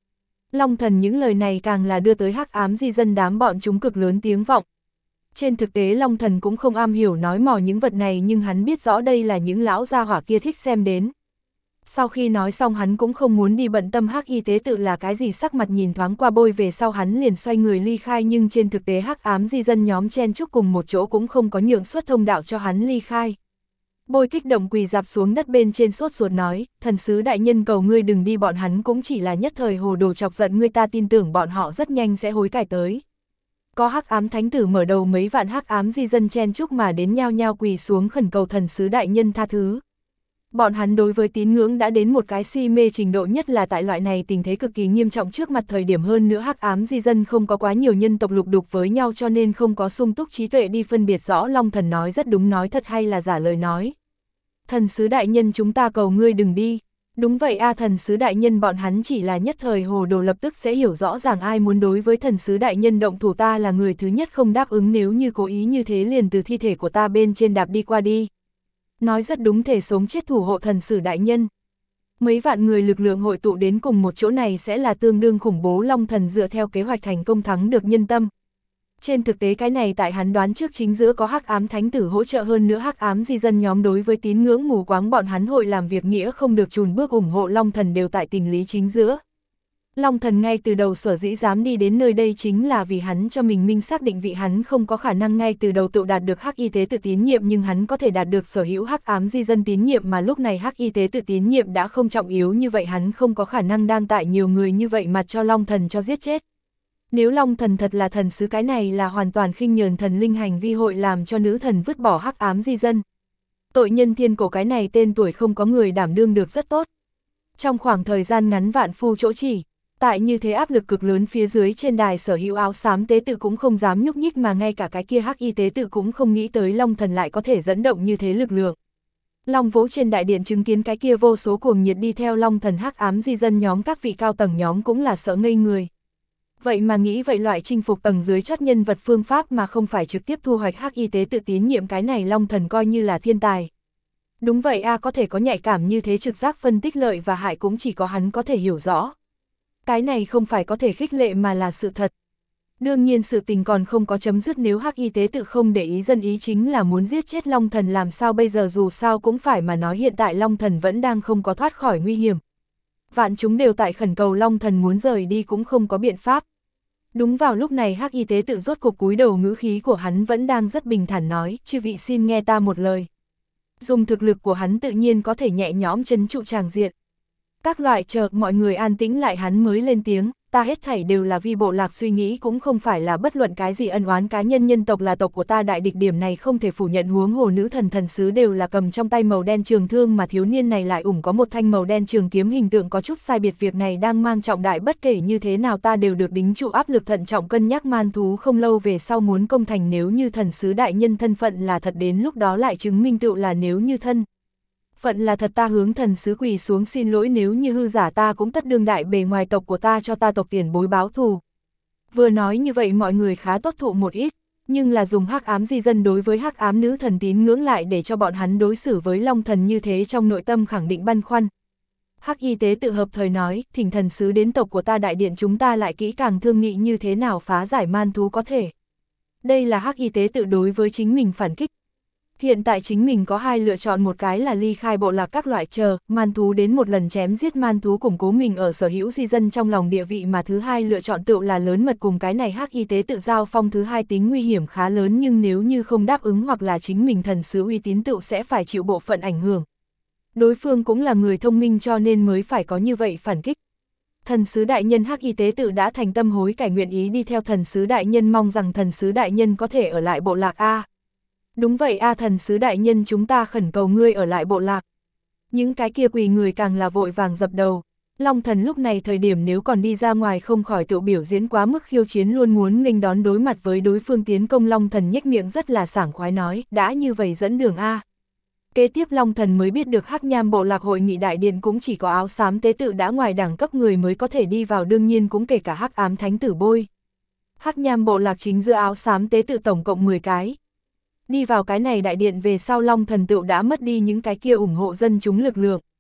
Long thần những lời này càng là đưa tới hắc ám di dân đám bọn chúng cực lớn tiếng vọng. Trên thực tế Long thần cũng không am hiểu nói mò những vật này, nhưng hắn biết rõ đây là những lão gia hỏa kia thích xem đến. Sau khi nói xong hắn cũng không muốn đi bận tâm hắc y tế tự là cái gì, sắc mặt nhìn thoáng qua Bôi về sau hắn liền xoay người ly khai, nhưng trên thực tế hắc ám di dân nhóm chen chúc cùng một chỗ cũng không có nhượng suất thông đạo cho hắn ly khai. Bôi kích động quỳ dạp xuống đất bên trên sốt ruột nói, thần sứ đại nhân cầu ngươi đừng đi, bọn hắn cũng chỉ là nhất thời hồ đồ chọc giận ngươi, ta tin tưởng bọn họ rất nhanh sẽ hối cải tới. Có hắc ám thánh tử mở đầu, mấy vạn hắc ám di dân chen chúc mà đến nhao nhao quỳ xuống khẩn cầu thần sứ đại nhân tha thứ. Bọn hắn đối với tín ngưỡng đã đến một cái si mê trình độ, nhất là tại loại này tình thế cực kỳ nghiêm trọng trước mặt thời điểm, hơn nữa hắc ám di dân không có quá nhiều nhân tộc lục đục với nhau cho nên không có sung túc trí tuệ đi phân biệt rõ Long thần nói rất đúng, nói thật hay là giả lời nói. Thần sứ đại nhân chúng ta cầu ngươi đừng đi. Đúng vậy a, thần sứ đại nhân, bọn hắn chỉ là nhất thời hồ đồ, lập tức sẽ hiểu rõ ràng ai muốn đối với thần sứ đại nhân động thủ, ta là người thứ nhất không đáp ứng, nếu như cố ý như thế liền từ thi thể của ta bên trên đạp đi qua đi. Nói rất đúng, thể sống chết thủ hộ thần sứ đại nhân. Mấy vạn người lực lượng hội tụ đến cùng một chỗ này sẽ là tương đương khủng bố. Long thần dựa theo kế hoạch thành công thắng được nhân tâm. Trên thực tế cái này tại hắn đoán trước, chính giữa có hắc ám thánh tử hỗ trợ, hơn nữa hắc ám di dân nhóm đối với tín ngưỡng mù quáng bọn hắn hội làm việc nghĩa không được chùn bước ủng hộ Long thần đều tại tình lý chính giữa. Long thần ngay từ đầu sở dĩ dám đi đến nơi đây chính là vì hắn cho mình minh xác định vị, hắn không có khả năng ngay từ đầu tự đạt được hắc y tế tự tín nhiệm, nhưng hắn có thể đạt được sở hữu hắc ám di dân tín nhiệm, mà lúc này hắc y tế tự tín nhiệm đã không trọng yếu như vậy, hắn không có khả năng đang tại nhiều người như vậy mặt cho Long thần cho giết chết. Nếu Long thần thật là thần sứ, cái này là hoàn toàn khinh nhờn thần linh hành vi, hội làm cho nữ thần vứt bỏ hắc ám di dân. Tội nhân thiên cổ, cái này tên tuổi không có người đảm đương được rất tốt. Trong khoảng thời gian ngắn vạn phu chỗ chỉ, tại như thế áp lực cực lớn phía dưới, trên đài sở hữu áo xám tế tự cũng không dám nhúc nhích, mà ngay cả cái kia hắc y tế tự cũng không nghĩ tới Long thần lại có thể dẫn động như thế lực lượng. Long vỗ trên đại điện chứng kiến cái kia vô số cuồng nhiệt đi theo Long thần hắc ám di dân nhóm, các vị cao tầng nhóm cũng là sợ ngây người. Vậy mà nghĩ vậy loại chinh phục tầng dưới chót nhân vật phương pháp mà không phải trực tiếp thu hoạch hắc y tế tự tín nhiệm, cái này Long thần coi như là thiên tài. Đúng vậy a, có thể có nhạy cảm như thế, trực giác phân tích lợi và hại cũng chỉ có hắn có thể hiểu rõ. Cái này không phải có thể khích lệ mà là sự thật. Đương nhiên sự tình còn không có chấm dứt, nếu hắc y tế tự không để ý dân ý chính là muốn giết chết Long thần làm sao bây giờ, dù sao cũng phải mà nói hiện tại Long thần vẫn đang không có thoát khỏi nguy hiểm. Vạn chúng đều tại khẩn cầu Long thần muốn rời đi cũng không có biện pháp. Đúng vào lúc này hắc y tế tự rốt cục cúi đầu, ngữ khí của hắn vẫn đang rất bình thản nói, chư vị xin nghe ta một lời. Dùng thực lực của hắn tự nhiên có thể nhẹ nhõm trấn trụ tràng diện. Các loại chờ mọi người an tĩnh lại hắn mới lên tiếng, ta hết thảy đều là vì bộ lạc suy nghĩ, cũng không phải là bất luận cái gì ân oán cá nhân, nhân tộc là tộc của ta đại địch, điểm này không thể phủ nhận, huống hồ nữ thần thần sứ đều là cầm trong tay màu đen trường thương, mà thiếu niên này lại ủng có một thanh màu đen trường kiếm, hình tượng có chút sai biệt, việc này đang mang trọng đại, bất kể như thế nào ta đều được đính trụ áp lực thận trọng cân nhắc, man thú không lâu về sau muốn công thành, nếu như thần sứ đại nhân thân phận là thật, đến lúc đó lại chứng minh tựu là nếu như thân phận là thật, ta hướng thần sứ quỳ xuống xin lỗi, nếu như hư giả ta cũng tất đương đại bề ngoài tộc của ta cho ta tộc tiền bối báo thù. Vừa nói như vậy mọi người khá tốt thụ một ít, nhưng là dùng hắc ám di dân đối với hắc ám nữ thần tín ngưỡng lại để cho bọn hắn đối xử với Long thần như thế, trong nội tâm khẳng định băn khoăn. Hắc y tế tự hợp thời nói, thỉnh thần sứ đến tộc của ta đại điện, chúng ta lại kỹ càng thương nghị như thế nào phá giải man thú có thể. Đây là hắc y tế tự đối với chính mình phản kích. Hiện tại chính mình có hai lựa chọn, một cái là ly khai bộ lạc các loại chờ, man thú đến một lần chém giết man thú củng cố mình ở sở hữu di dân trong lòng địa vị, mà thứ hai lựa chọn tựu là lớn mật cùng cái này hắc y tế tự giao phong, thứ hai tính nguy hiểm khá lớn, nhưng nếu như không đáp ứng hoặc là chính mình thần sứ uy tín tựu sẽ phải chịu bộ phận ảnh hưởng. Đối phương cũng là người thông minh cho nên mới phải có như vậy phản kích. Thần sứ đại nhân, hắc y tế tự đã thành tâm hối cải, nguyện ý đi theo thần sứ đại nhân, mong rằng thần sứ đại nhân có thể ở lại bộ lạc a. Đúng vậy a, thần sứ đại nhân, chúng ta khẩn cầu ngươi ở lại bộ lạc. Những cái kia quỳ người càng là vội vàng dập đầu. Long thần lúc này thời điểm nếu còn đi ra ngoài không khỏi tự biểu diễn quá mức khiêu chiến, luôn muốn nghênh đón đối mặt với đối phương tiến công. Long thần nhếch miệng rất là sảng khoái nói, đã như vậy dẫn đường a. Kế tiếp Long thần mới biết được hắc nham bộ lạc hội nghị đại điện cũng chỉ có áo xám tế tự đã ngoài đẳng cấp người mới có thể đi vào, đương nhiên cũng kể cả hắc ám thánh tử Bôi. Hắc nham bộ lạc chính giữa áo xám tế tự tổng cộng mười cái. Đi vào cái này đại điện về sau Long thần tựu đã mất đi những cái kia ủng hộ dân chúng lực lượng.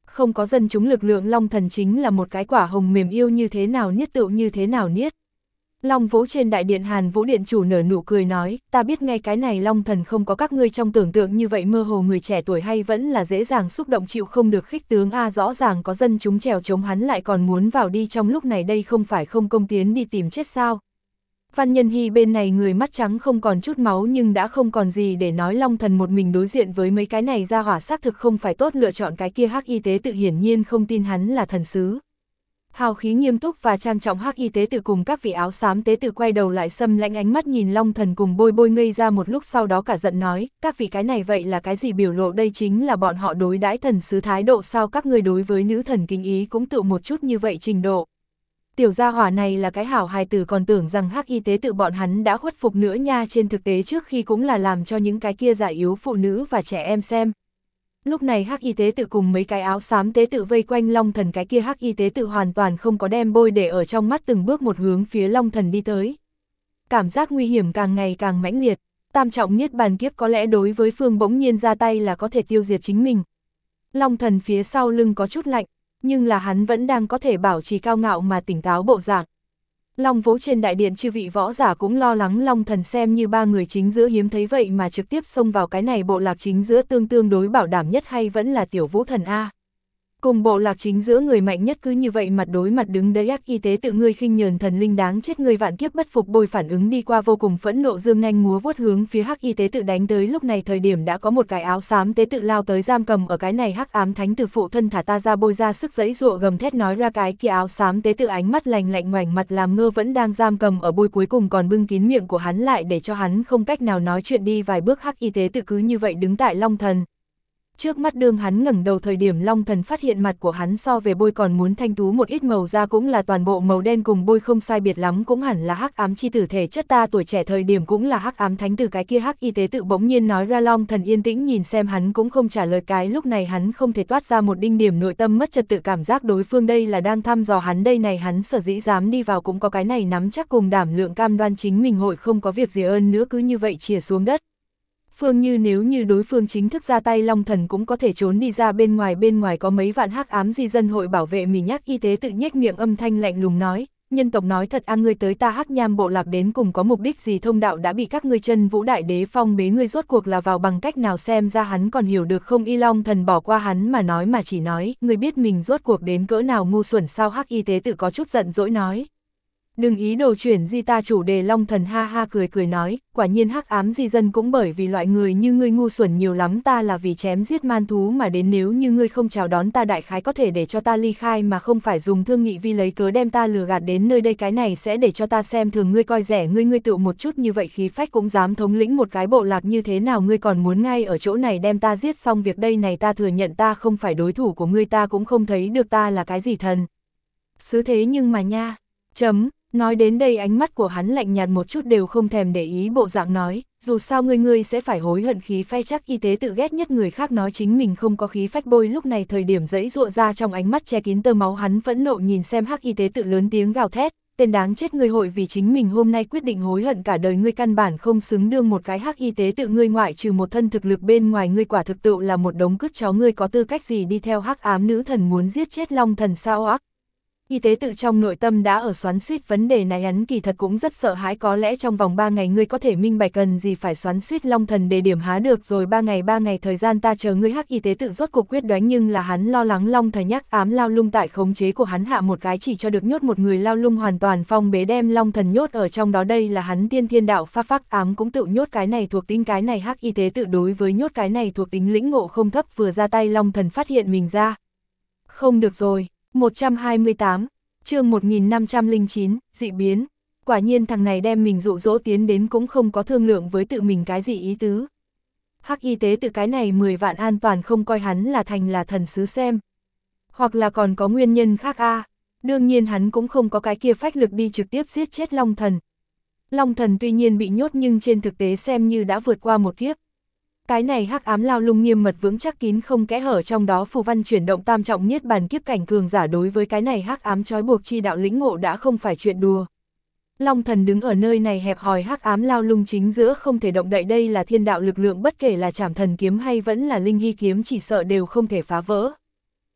Không có dân chúng lực lượng Long Thần chính là một cái quả hồng mềm yêu như thế nào niết tựu như thế nào niết. Long Vũ trên đại điện Hàn Vũ điện chủ nở nụ cười nói, ta biết ngay cái này Long Thần không có các ngươi trong tưởng tượng như vậy mơ hồ người trẻ tuổi hay vẫn là dễ dàng xúc động chịu không được khích tướng a rõ ràng có dân chúng trèo chống hắn lại còn muốn vào đi trong lúc này đây không phải không công tiến đi tìm chết sao. Văn Nhân Hy bên này người mắt trắng không còn chút máu nhưng đã không còn gì để nói Long Thần một mình đối diện với mấy cái này ra hỏa xác thực không phải tốt lựa chọn cái kia Hắc Y Tế tự hiển nhiên không tin hắn là thần sứ. Hào khí nghiêm túc và trang trọng Hắc Y Tế tự cùng các vị áo xám tế tự quay đầu lại xâm lãnh ánh mắt nhìn Long Thần cùng Bôi Bôi ngây ra một lúc sau đó cả giận nói, các vị cái này vậy là cái gì biểu lộ đây chính là bọn họ đối đãi thần sứ thái độ sao các người đối với nữ thần kính ý cũng tự một chút như vậy trình độ. Tiểu gia hỏa này là cái hảo hài tử còn tưởng rằng Hắc Y Tế tự bọn hắn đã khuất phục nữa nha trên thực tế trước khi cũng là làm cho những cái kia già yếu phụ nữ và trẻ em xem. Lúc này Hắc Y Tế tự cùng mấy cái áo xám tế tự vây quanh Long Thần cái kia Hắc Y Tế tự hoàn toàn không có đem Bôi để ở trong mắt từng bước một hướng phía Long Thần đi tới. Cảm giác nguy hiểm càng ngày càng mãnh liệt, tam trọng niết bàn kiếp có lẽ đối với Phương bỗng nhiên ra tay là có thể tiêu diệt chính mình. Long Thần phía sau lưng có chút lạnh, nhưng là hắn vẫn đang có thể bảo trì cao ngạo mà tỉnh táo bộ dạng. Long Vũ trên đại điện chư vị võ giả cũng lo lắng Long Thần xem như ba người chính giữa hiếm thấy vậy mà trực tiếp xông vào cái này bộ lạc chính giữa tương tương đối bảo đảm nhất hay vẫn là tiểu Vũ thần A. Cùng bộ lạc chính giữa người mạnh nhất cứ như vậy mặt đối mặt đứng đấy Hắc Y Tế tự ngươi khinh nhờn thần linh đáng chết ngươi vạn kiếp bất phục Bôi phản ứng đi qua vô cùng phẫn nộ dương nhanh múa vuốt hướng phía Hắc Y Tế tự đánh tới lúc này thời điểm đã có một cái áo xám tế tự lao tới giam cầm ở cái này Hắc ám thánh tử phụ thân thả ta ra Bôi ra sức giãy giụa gầm thét nói ra cái kia áo xám tế tự ánh mắt lành lạnh ngoảnh mặt làm ngơ vẫn đang giam cầm ở Bôi cuối cùng còn bưng kín miệng của hắn lại để cho hắn không cách nào nói chuyện đi vài bước Hắc Y Tế tự cứ như vậy đứng tại Long Thần. Trước mắt đương hắn ngẩng đầu thời điểm Long Thần phát hiện mặt của hắn so về Bôi còn muốn thanh tú một ít màu da cũng là toàn bộ màu đen cùng Bôi không sai biệt lắm cũng hẳn là hắc ám chi tử thể chất ta tuổi trẻ thời điểm cũng là hắc ám thánh tử cái kia Hắc Y Tế tự bỗng nhiên nói ra Long Thần yên tĩnh nhìn xem hắn cũng không trả lời cái lúc này hắn không thể toát ra một đinh điểm nội tâm mất trật tự cảm giác đối phương đây là đang thăm dò hắn đây này hắn sở dĩ dám đi vào cũng có cái này nắm chắc cùng đảm lượng cam đoan chính mình hội không có việc gì ơn nữa cứ như vậy chìa xuống đất. Phương như nếu như đối phương chính thức ra tay Long Thần cũng có thể trốn đi ra bên ngoài bên ngoài có mấy vạn hắc ám di dân hội bảo vệ mình Hắc Y Tế tự nhếch miệng âm thanh lạnh lùng nói, nhân tộc nói thật a ngươi tới ta Hắc Nham bộ lạc đến cùng có mục đích gì thông đạo đã bị các ngươi chân Vũ đại đế phong bế ngươi rốt cuộc là vào bằng cách nào xem ra hắn còn hiểu được không y Long Thần bỏ qua hắn mà nói mà chỉ nói, ngươi biết mình rốt cuộc đến cỡ nào ngu xuẩn sao Hắc Y Tế tự có chút giận dỗi nói. Đừng ý đồ chuyển di ta chủ đề Long Thần ha ha cười cười nói, quả nhiên hắc ám di dân cũng bởi vì loại người như ngươi ngu xuẩn nhiều lắm ta là vì chém giết man thú mà đến nếu như ngươi không chào đón ta đại khái có thể để cho ta ly khai mà không phải dùng thương nghị vi lấy cớ đem ta lừa gạt đến nơi đây cái này sẽ để cho ta xem thường ngươi coi rẻ ngươi ngươi tự một chút như vậy khí phách cũng dám thống lĩnh một cái bộ lạc như thế nào ngươi còn muốn ngay ở chỗ này đem ta giết xong việc đây này ta thừa nhận ta không phải đối thủ của ngươi ta cũng không thấy được ta là cái gì thần sứ thế nhưng mà nha, chấm. Nói đến đây ánh mắt của hắn lạnh nhạt một chút đều không thèm để ý bộ dạng nói, dù sao ngươi ngươi sẽ phải hối hận khí phách chắc Y Tế tự ghét nhất người khác nói chính mình không có khí phách Bôi lúc này thời điểm dẫy dụa ra trong ánh mắt che kín tơ máu hắn phẫn nộ nhìn xem Hắc Y Tế tự lớn tiếng gào thét, tên đáng chết ngươi hội vì chính mình hôm nay quyết định hối hận cả đời ngươi căn bản không xứng đương một cái Hắc Y Tế tự ngươi ngoại trừ một thân thực lực bên ngoài ngươi quả thực tự là một đống cứt chó ngươi có tư cách gì đi theo hắc ám nữ thần muốn giết chết Long Thần sao ác. Y Tế tự trong nội tâm đã ở xoắn suýt vấn đề này hắn kỳ thật cũng rất sợ hãi có lẽ trong vòng ba ngày ngươi có thể minh bạch cần gì phải xoắn suýt Long Thần để điểm há được rồi ba ngày ba ngày thời gian ta chờ ngươi Hắc Y Tế tự rốt cuộc quyết đoán nhưng là hắn lo lắng Long Thần nhắc ám lao lung tại khống chế của hắn hạ một cái chỉ cho được nhốt một người lao lung hoàn toàn phong bế đem Long Thần nhốt ở trong đó đây là hắn tiên thiên đạo pháp phác ám cũng tự nhốt cái này thuộc tính cái này Hắc Y Tế tự đối với nhốt cái này thuộc tính lĩnh ngộ không thấp vừa ra tay Long Thần phát hiện mình ra. Không được rồi. một trăm hai mươi tám, chương một nghìn năm trăm lẻ chín, dị biến. Quả nhiên thằng này đem mình dụ dỗ tiến đến cũng không có thương lượng với tự mình cái gì ý tứ. Hắc Y Tế tự cái này mười vạn an toàn không coi hắn là thành là thần sứ xem. Hoặc là còn có nguyên nhân khác a. À. Đương nhiên hắn cũng không có cái kia phách lực đi trực tiếp giết chết Long Thần. Long Thần tuy nhiên bị nhốt nhưng trên thực tế xem như đã vượt qua một kiếp. Cái này hắc ám lao lung nghiêm mật vững chắc kín không kẽ hở trong đó phù văn chuyển động tam trọng niết bàn kiếp cảnh cường giả đối với cái này hắc ám trói buộc chi đạo lĩnh ngộ đã không phải chuyện đùa. Long Thần đứng ở nơi này hẹp hòi hắc ám lao lung chính giữa không thể động đậy đây là thiên đạo lực lượng bất kể là trảm thần kiếm hay vẫn là linh hy kiếm chỉ sợ đều không thể phá vỡ.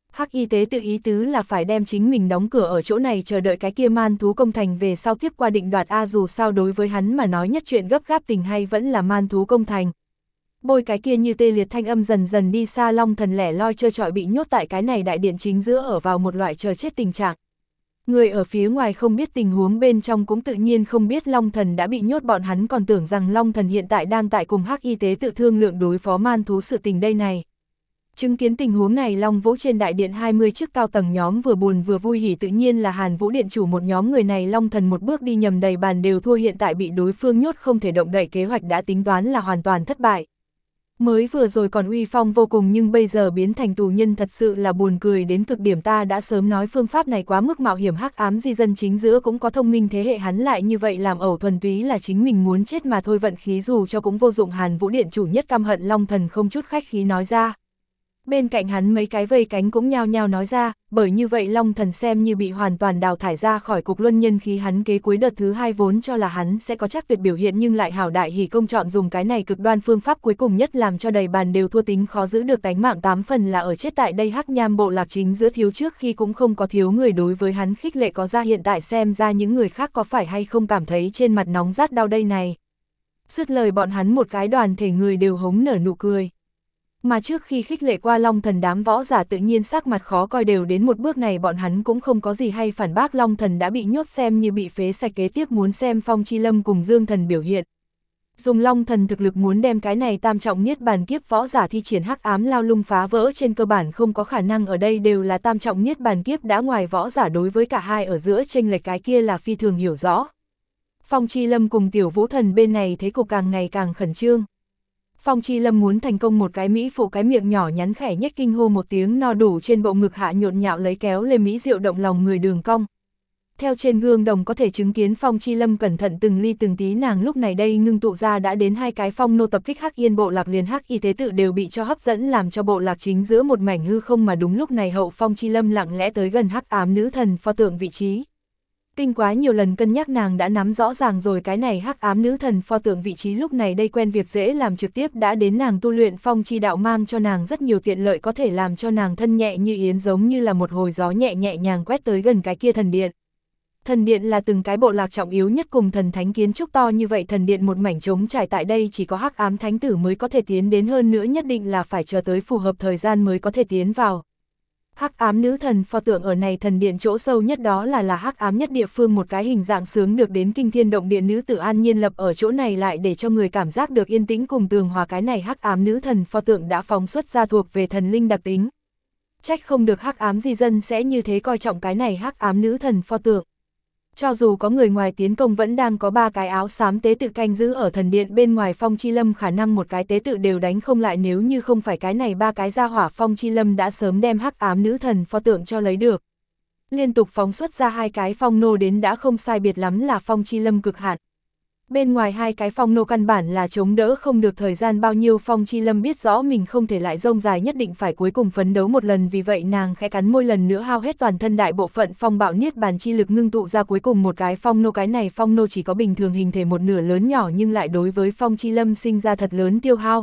Hắc y tế tự ý tứ là phải đem chính mình đóng cửa ở chỗ này chờ đợi cái kia man thú công thành về sau tiếp qua định đoạt a dù sao đối với hắn mà nói nhất chuyện gấp gáp tình hay vẫn là man thú công thành. Bôi cái kia như tê liệt thanh âm dần dần đi xa, Long Thần lẻ loi trơ trọi bị nhốt tại cái này đại điện chính giữa ở vào một loại chờ chết tình trạng. Người ở phía ngoài không biết tình huống bên trong cũng tự nhiên không biết Long Thần đã bị nhốt, bọn hắn còn tưởng rằng Long Thần hiện tại đang tại cùng Hắc y tế tự thương lượng đối phó man thú sự tình đây này. Chứng kiến tình huống này, Long Vũ trên đại điện hai mươi chiếc cao tầng nhóm vừa buồn vừa vui hỉ, tự nhiên là Hàn Vũ điện chủ một nhóm người này. Long Thần một bước đi nhầm đầy bàn đều thua, hiện tại bị đối phương nhốt không thể động đậy, kế hoạch đã tính toán là hoàn toàn thất bại. Mới vừa rồi còn uy phong vô cùng nhưng bây giờ biến thành tù nhân, thật sự là buồn cười đến cực điểm. Ta đã sớm nói phương pháp này quá mức mạo hiểm, hắc ám di dân chính giữa cũng có thông minh thế hệ, hắn lại như vậy làm ẩu, thuần túy là chính mình muốn chết mà thôi, vận khí dù cho cũng vô dụng. Hàn Vũ điện chủ nhất căm hận, Long Thần không chút khách khí nói ra. Bên cạnh hắn mấy cái vây cánh cũng nhao nhao nói ra, bởi như vậy Long Thần xem như bị hoàn toàn đào thải ra khỏi cục luân nhân khí. Hắn kế cuối đợt thứ hai vốn cho là hắn sẽ có chắc tuyệt biểu hiện nhưng lại hảo đại hỉ công chọn dùng cái này cực đoan phương pháp cuối cùng nhất làm cho đầy bàn đều thua, tính khó giữ được tánh mạng, tám phần là ở chết tại đây. Hắc Nham bộ lạc chính giữa thiếu trước khi cũng không có thiếu người đối với hắn khích lệ có ra, hiện tại xem ra những người khác có phải hay không cảm thấy trên mặt nóng rát đau đây này. Sứt lời bọn hắn một cái đoàn thể người đều hống nở nụ cười. Mà trước khi khích lệ qua Long Thần, đám võ giả tự nhiên sắc mặt khó coi, đều đến một bước này bọn hắn cũng không có gì hay phản bác. Long Thần đã bị nhốt xem như bị phế sạch, kế tiếp muốn xem Phong Chi Lâm cùng Dương Thần biểu hiện. Dùng Long Thần thực lực muốn đem cái này tam trọng niết bàn kiếp võ giả thi triển hắc ám lao lung phá vỡ trên cơ bản không có khả năng, ở đây đều là tam trọng niết bàn kiếp đã ngoài võ giả đối với cả hai ở giữa chênh lệch cái kia là phi thường hiểu rõ. Phong Chi Lâm cùng Tiểu Vũ Thần bên này thế cục càng ngày càng khẩn trương. Phong Chi Lâm muốn thành công, một cái mỹ phụ cái miệng nhỏ nhắn khẽ nhếch kinh hô một tiếng no đủ, trên bộ ngực hạ nhộn nhạo lấy kéo lên mỹ diệu động lòng người đường cong. Theo trên gương đồng có thể chứng kiến Phong Chi Lâm cẩn thận từng ly từng tí, nàng lúc này đây ngưng tụ ra đã đến hai cái phong nô tập kích Hắc Yên bộ lạc, liền Hắc y tế tự đều bị cho hấp dẫn làm cho bộ lạc chính giữa một mảnh hư không. Mà đúng lúc này hậu Phong Chi Lâm lặng lẽ tới gần Hắc ám nữ thần pho tượng vị trí. Kinh quá nhiều lần cân nhắc, nàng đã nắm rõ ràng rồi cái này hắc ám nữ thần pho tượng vị trí, lúc này đây quen việc dễ làm, trực tiếp đã đến nàng tu luyện phong chi đạo mang cho nàng rất nhiều tiện lợi, có thể làm cho nàng thân nhẹ như yến, giống như là một hồi gió nhẹ nhẹ nhàng quét tới gần cái kia thần điện. Thần điện là từng cái bộ lạc trọng yếu nhất cùng thần thánh kiến trúc to như vậy, thần điện một mảnh trống trải, tại đây chỉ có hắc ám thánh tử mới có thể tiến đến, hơn nữa nhất định là phải chờ tới phù hợp thời gian mới có thể tiến vào. Hắc ám nữ thần pho tượng ở này thần điện chỗ sâu nhất, đó là là hắc ám nhất địa phương, một cái hình dạng sướng được đến kinh thiên động địa nữ tử an nhiên lập ở chỗ này, lại để cho người cảm giác được yên tĩnh cùng tường hòa. Cái này hắc ám nữ thần pho tượng đã phóng xuất ra thuộc về thần linh đặc tính. Trách không được hắc ám di dân sẽ như thế coi trọng cái này hắc ám nữ thần pho tượng. Cho dù có người ngoài tiến công, vẫn đang có ba cái áo xám tế tự canh giữ ở thần điện bên ngoài. Phong Chi Lâm khả năng một cái tế tự đều đánh không lại, nếu như không phải cái này ba cái gia hỏa, Phong Chi Lâm đã sớm đem hắc ám nữ thần pho tượng cho lấy được. Liên tục phóng xuất ra hai cái phong nô đến đã không sai biệt lắm là Phong Chi Lâm cực hạn. Bên ngoài hai cái phong nô căn bản là chống đỡ không được thời gian bao nhiêu. Phong Chi Lâm biết rõ mình không thể lại rông dài, nhất định phải cuối cùng phấn đấu một lần, vì vậy nàng khẽ cắn môi, lần nữa hao hết toàn thân đại bộ phận phong bạo niết bàn chi lực, ngưng tụ ra cuối cùng một cái phong nô. Cái này phong nô chỉ có bình thường hình thể một nửa lớn nhỏ, nhưng lại đối với Phong Chi Lâm sinh ra thật lớn tiêu hao.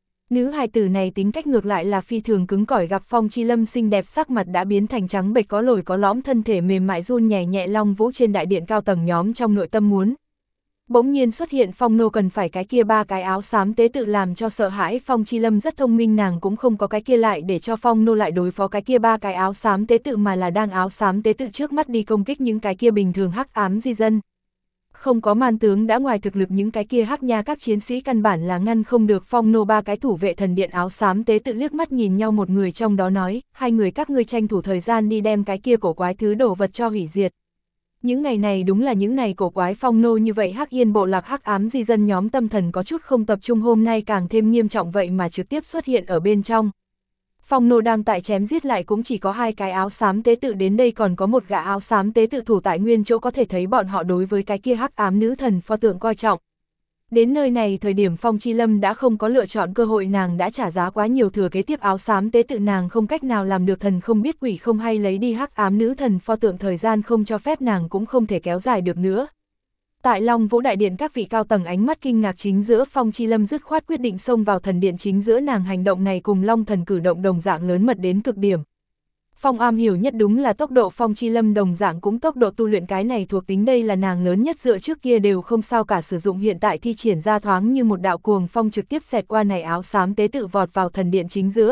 Nữ hài tử này tính cách ngược lại là phi thường cứng cỏi, gặp Phong Chi Lâm xinh đẹp sắc mặt đã biến thành trắng bệch có lồi có lõm, thân thể mềm mại run nhẹ nhẹ. Long Vũ trên đại điện cao tầng nhóm trong nội tâm muốn. Bỗng nhiên xuất hiện phong nô cần phải cái kia ba cái áo xám tế tự làm cho sợ hãi. Phong Chi Lâm rất thông minh, nàng cũng không có cái kia lại để cho phong nô lại đối phó cái kia ba cái áo xám tế tự, mà là đang áo xám tế tự trước mắt đi công kích những cái kia bình thường hắc ám di dân. Không có man tướng đã ngoài thực lực, những cái kia hắc nha các chiến sĩ căn bản là ngăn không được phong nô. Ba cái thủ vệ thần điện áo xám tế tự liếc mắt nhìn nhau, một người trong đó nói, hai người các ngươi tranh thủ thời gian đi đem cái kia cổ quái thứ đồ vật cho hủy diệt. Những ngày này đúng là những ngày cổ quái phong nô như vậy, Hắc Yên bộ lạc hắc ám di dân nhóm tâm thần có chút không tập trung, hôm nay càng thêm nghiêm trọng, vậy mà trực tiếp xuất hiện ở bên trong. Phong nô đang tại chém giết lại cũng chỉ có hai cái áo xám tế tự đến đây, còn có một gã áo xám tế tự thủ tại nguyên chỗ, có thể thấy bọn họ đối với cái kia hắc ám nữ thần pho tượng coi trọng. Đến nơi này thời điểm Phong Chi Lâm đã không có lựa chọn cơ hội, nàng đã trả giá quá nhiều, thừa kế tiếp áo xám tế tự nàng không cách nào làm được thần không biết quỷ không hay, lấy đi hắc ám nữ thần pho tượng thời gian không cho phép, nàng cũng không thể kéo dài được nữa. Tại Long Vũ đại điện các vị cao tầng ánh mắt kinh ngạc chính giữa, Phong Chi Lâm dứt khoát quyết định xông vào thần điện chính giữa, nàng hành động này cùng Long Thần cử động đồng dạng lớn mật đến cực điểm. Phong am hiểu nhất đúng là tốc độ, Phong Chi Lâm đồng dạng cũng tốc độ tu luyện cái này thuộc tính đây là nàng lớn nhất, dựa trước kia đều không sao cả sử dụng, hiện tại thi triển ra thoáng như một đạo cuồng phong trực tiếp xẹt qua này áo xám tế tự vọt vào thần điện chính giữa.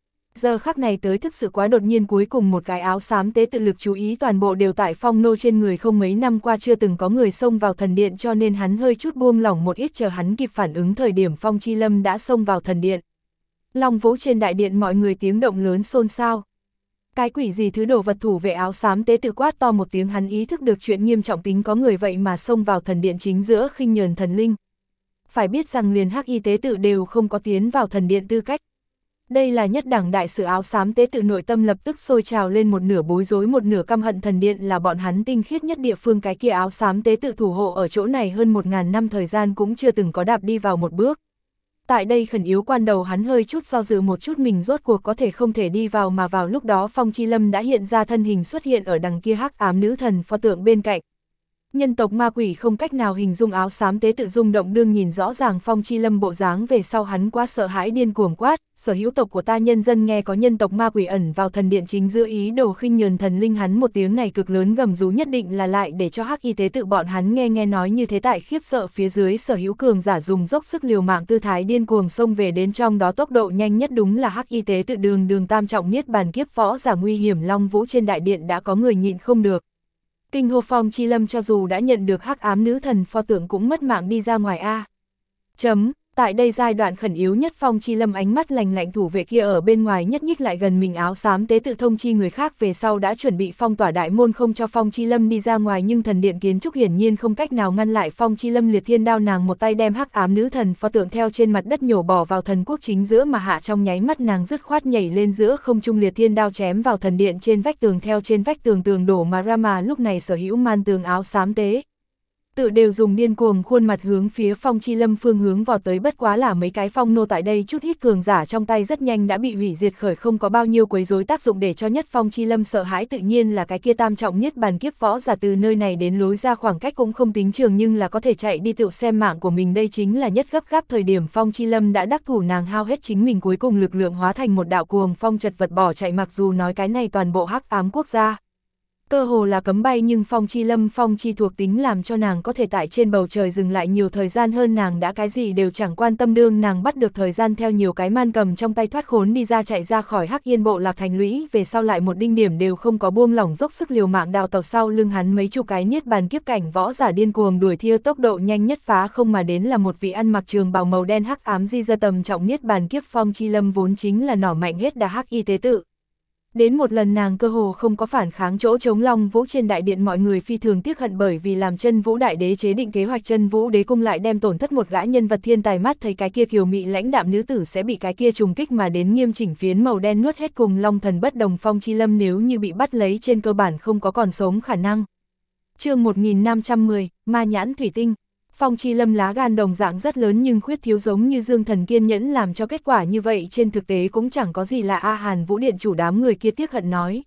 Giờ khắc này tới thực sự quá đột nhiên, cuối cùng một cái áo xám tế tự lực chú ý toàn bộ đều tại Phong Nô trên người, không mấy năm qua chưa từng có người xông vào thần điện cho nên hắn hơi chút buông lỏng một ít, chờ hắn kịp phản ứng thời điểm Phong Chi Lâm đã xông vào thần điện. Long Vũ trên đại điện mọi người tiếng động lớn xôn xao. Cái quỷ gì thứ đồ vật, thủ vệ áo xám tế tự quát to một tiếng, hắn ý thức được chuyện nghiêm trọng tính, có người vậy mà xông vào thần điện chính giữa khinh nhờn thần linh. Phải biết rằng liền hắc y tế tự đều không có tiến vào thần điện tư cách. Đây là nhất đẳng đại sự, áo xám tế tự nội tâm lập tức sôi trào lên, một nửa bối rối một nửa căm hận, thần điện là bọn hắn tinh khiết nhất địa phương, cái kia áo xám tế tự thủ hộ ở chỗ này hơn một ngàn năm thời gian cũng chưa từng có đạp đi vào một bước. Tại đây khẩn yếu quan đầu hắn hơi chút do dự một chút, mình rốt cuộc có thể không thể đi vào, mà vào lúc đó Phong Chi Lâm đã hiện ra thân hình xuất hiện ở đằng kia hắc ám nữ thần pho tượng bên cạnh. Nhân tộc ma quỷ không cách nào hình dung, áo xám tế tự rung động đương nhìn rõ ràng Phong Chi Lâm bộ dáng về sau hắn quá sợ hãi điên cuồng quát, sở hữu tộc của ta nhân dân nghe có nhân tộc ma quỷ ẩn vào thần điện chính giữa ý đồ khinh nhờn thần linh, hắn một tiếng này cực lớn gầm rú nhất định là lại để cho hắc y tế tự bọn hắn nghe nghe nói như thế, tại khiếp sợ phía dưới sở hữu cường giả dùng dốc sức liều mạng tư thái điên cuồng xông về đến, trong đó tốc độ nhanh nhất đúng là hắc y tế tự đường đường tam trọng niết bàn kiếp võ giả nguy hiểm. Long Vũ trên đại điện đã có người nhịn không được. Kinh hô, Phong Chi Lâm cho dù đã nhận được hắc ám nữ thần pho tượng cũng mất mạng đi ra ngoài a. Chấm, tại đây giai đoạn khẩn yếu nhất Phong Chi Lâm ánh mắt lành lạnh, thủ vệ kia ở bên ngoài nhất nhích lại gần mình, áo xám tế tự thông chi người khác về sau đã chuẩn bị phong tỏa đại môn không cho Phong Chi Lâm đi ra ngoài, nhưng thần điện kiến trúc hiển nhiên không cách nào ngăn lại Phong Chi Lâm. Liệt thiên đao, nàng một tay đem hắc ám nữ thần pho tượng theo trên mặt đất nhổ bỏ vào thần quốc chính giữa mà hạ, trong nháy mắt nàng dứt khoát nhảy lên giữa không trung, liệt thiên đao chém vào thần điện trên vách tường, theo trên vách tường tường đổ mà ra, mà lúc này sở hữu man tường áo xám tế tự đều dùng điên cuồng khuôn mặt hướng phía Phong Chi Lâm phương hướng vào tới, bất quá là mấy cái phong nô tại đây chút ít cường giả trong tay rất nhanh đã bị hủy diệt khởi, không có bao nhiêu quấy rối tác dụng để cho nhất Phong Chi Lâm sợ hãi tự nhiên là cái kia tam trọng niết bàn kiếp võ giả, từ nơi này đến lối ra khoảng cách cũng không tính trường nhưng là có thể chạy đi tự xem mạng của mình, đây chính là nhất gấp gáp thời điểm Phong Chi Lâm đã đắc thủ, nàng hao hết chính mình cuối cùng lực lượng hóa thành một đạo cuồng phong chật vật bỏ chạy, mặc dù nói cái này toàn bộ hắc ám quốc gia cơ hồ là cấm bay, nhưng Phong Chi Lâm phong chi thuộc tính làm cho nàng có thể tại trên bầu trời dừng lại nhiều thời gian hơn, nàng đã cái gì đều chẳng quan tâm, đương nàng bắt được thời gian theo nhiều cái man cầm trong tay thoát khốn đi ra, chạy ra khỏi hắc yên bộ lạc thành lũy về sau lại một đinh điểm đều không có buông lỏng, dốc sức liều mạng đào tàu, sau lưng hắn mấy chục cái niết bàn kiếp cảnh võ giả điên cuồng đuổi theo, tốc độ nhanh nhất phá không mà đến là một vị ăn mặc trường bào màu đen hắc ám di gia tầm trọng niết bàn kiếp. Phong Chi Lâm vốn chính là nỏ mạnh hết đà hắc y tế tự, đến một lần nàng cơ hồ không có phản kháng chỗ chống. Long Vũ trên đại điện mọi người phi thường tiếc hận, bởi vì làm Chân Vũ đại đế chế định kế hoạch Chân Vũ đế cung lại đem tổn thất một gã nhân vật thiên tài, mắt thấy cái kia kiều mị lãnh đạm nữ tử sẽ bị cái kia trùng kích mà đến nghiêm chỉnh phiến màu đen nuốt hết, cùng Long Thần bất đồng, Phong Chi Lâm nếu như bị bắt lấy trên cơ bản không có còn sống khả năng. Chương một nghìn năm trăm mười, Ma Nhãn Thủy Tinh. Phong Chi Lâm lá gan đồng dạng rất lớn nhưng khuyết thiếu giống như Dương Thần kiên nhẫn làm cho kết quả như vậy trên thực tế cũng chẳng có gì lạ a. Hàn Vũ điện chủ đám người kia tiếc hận nói.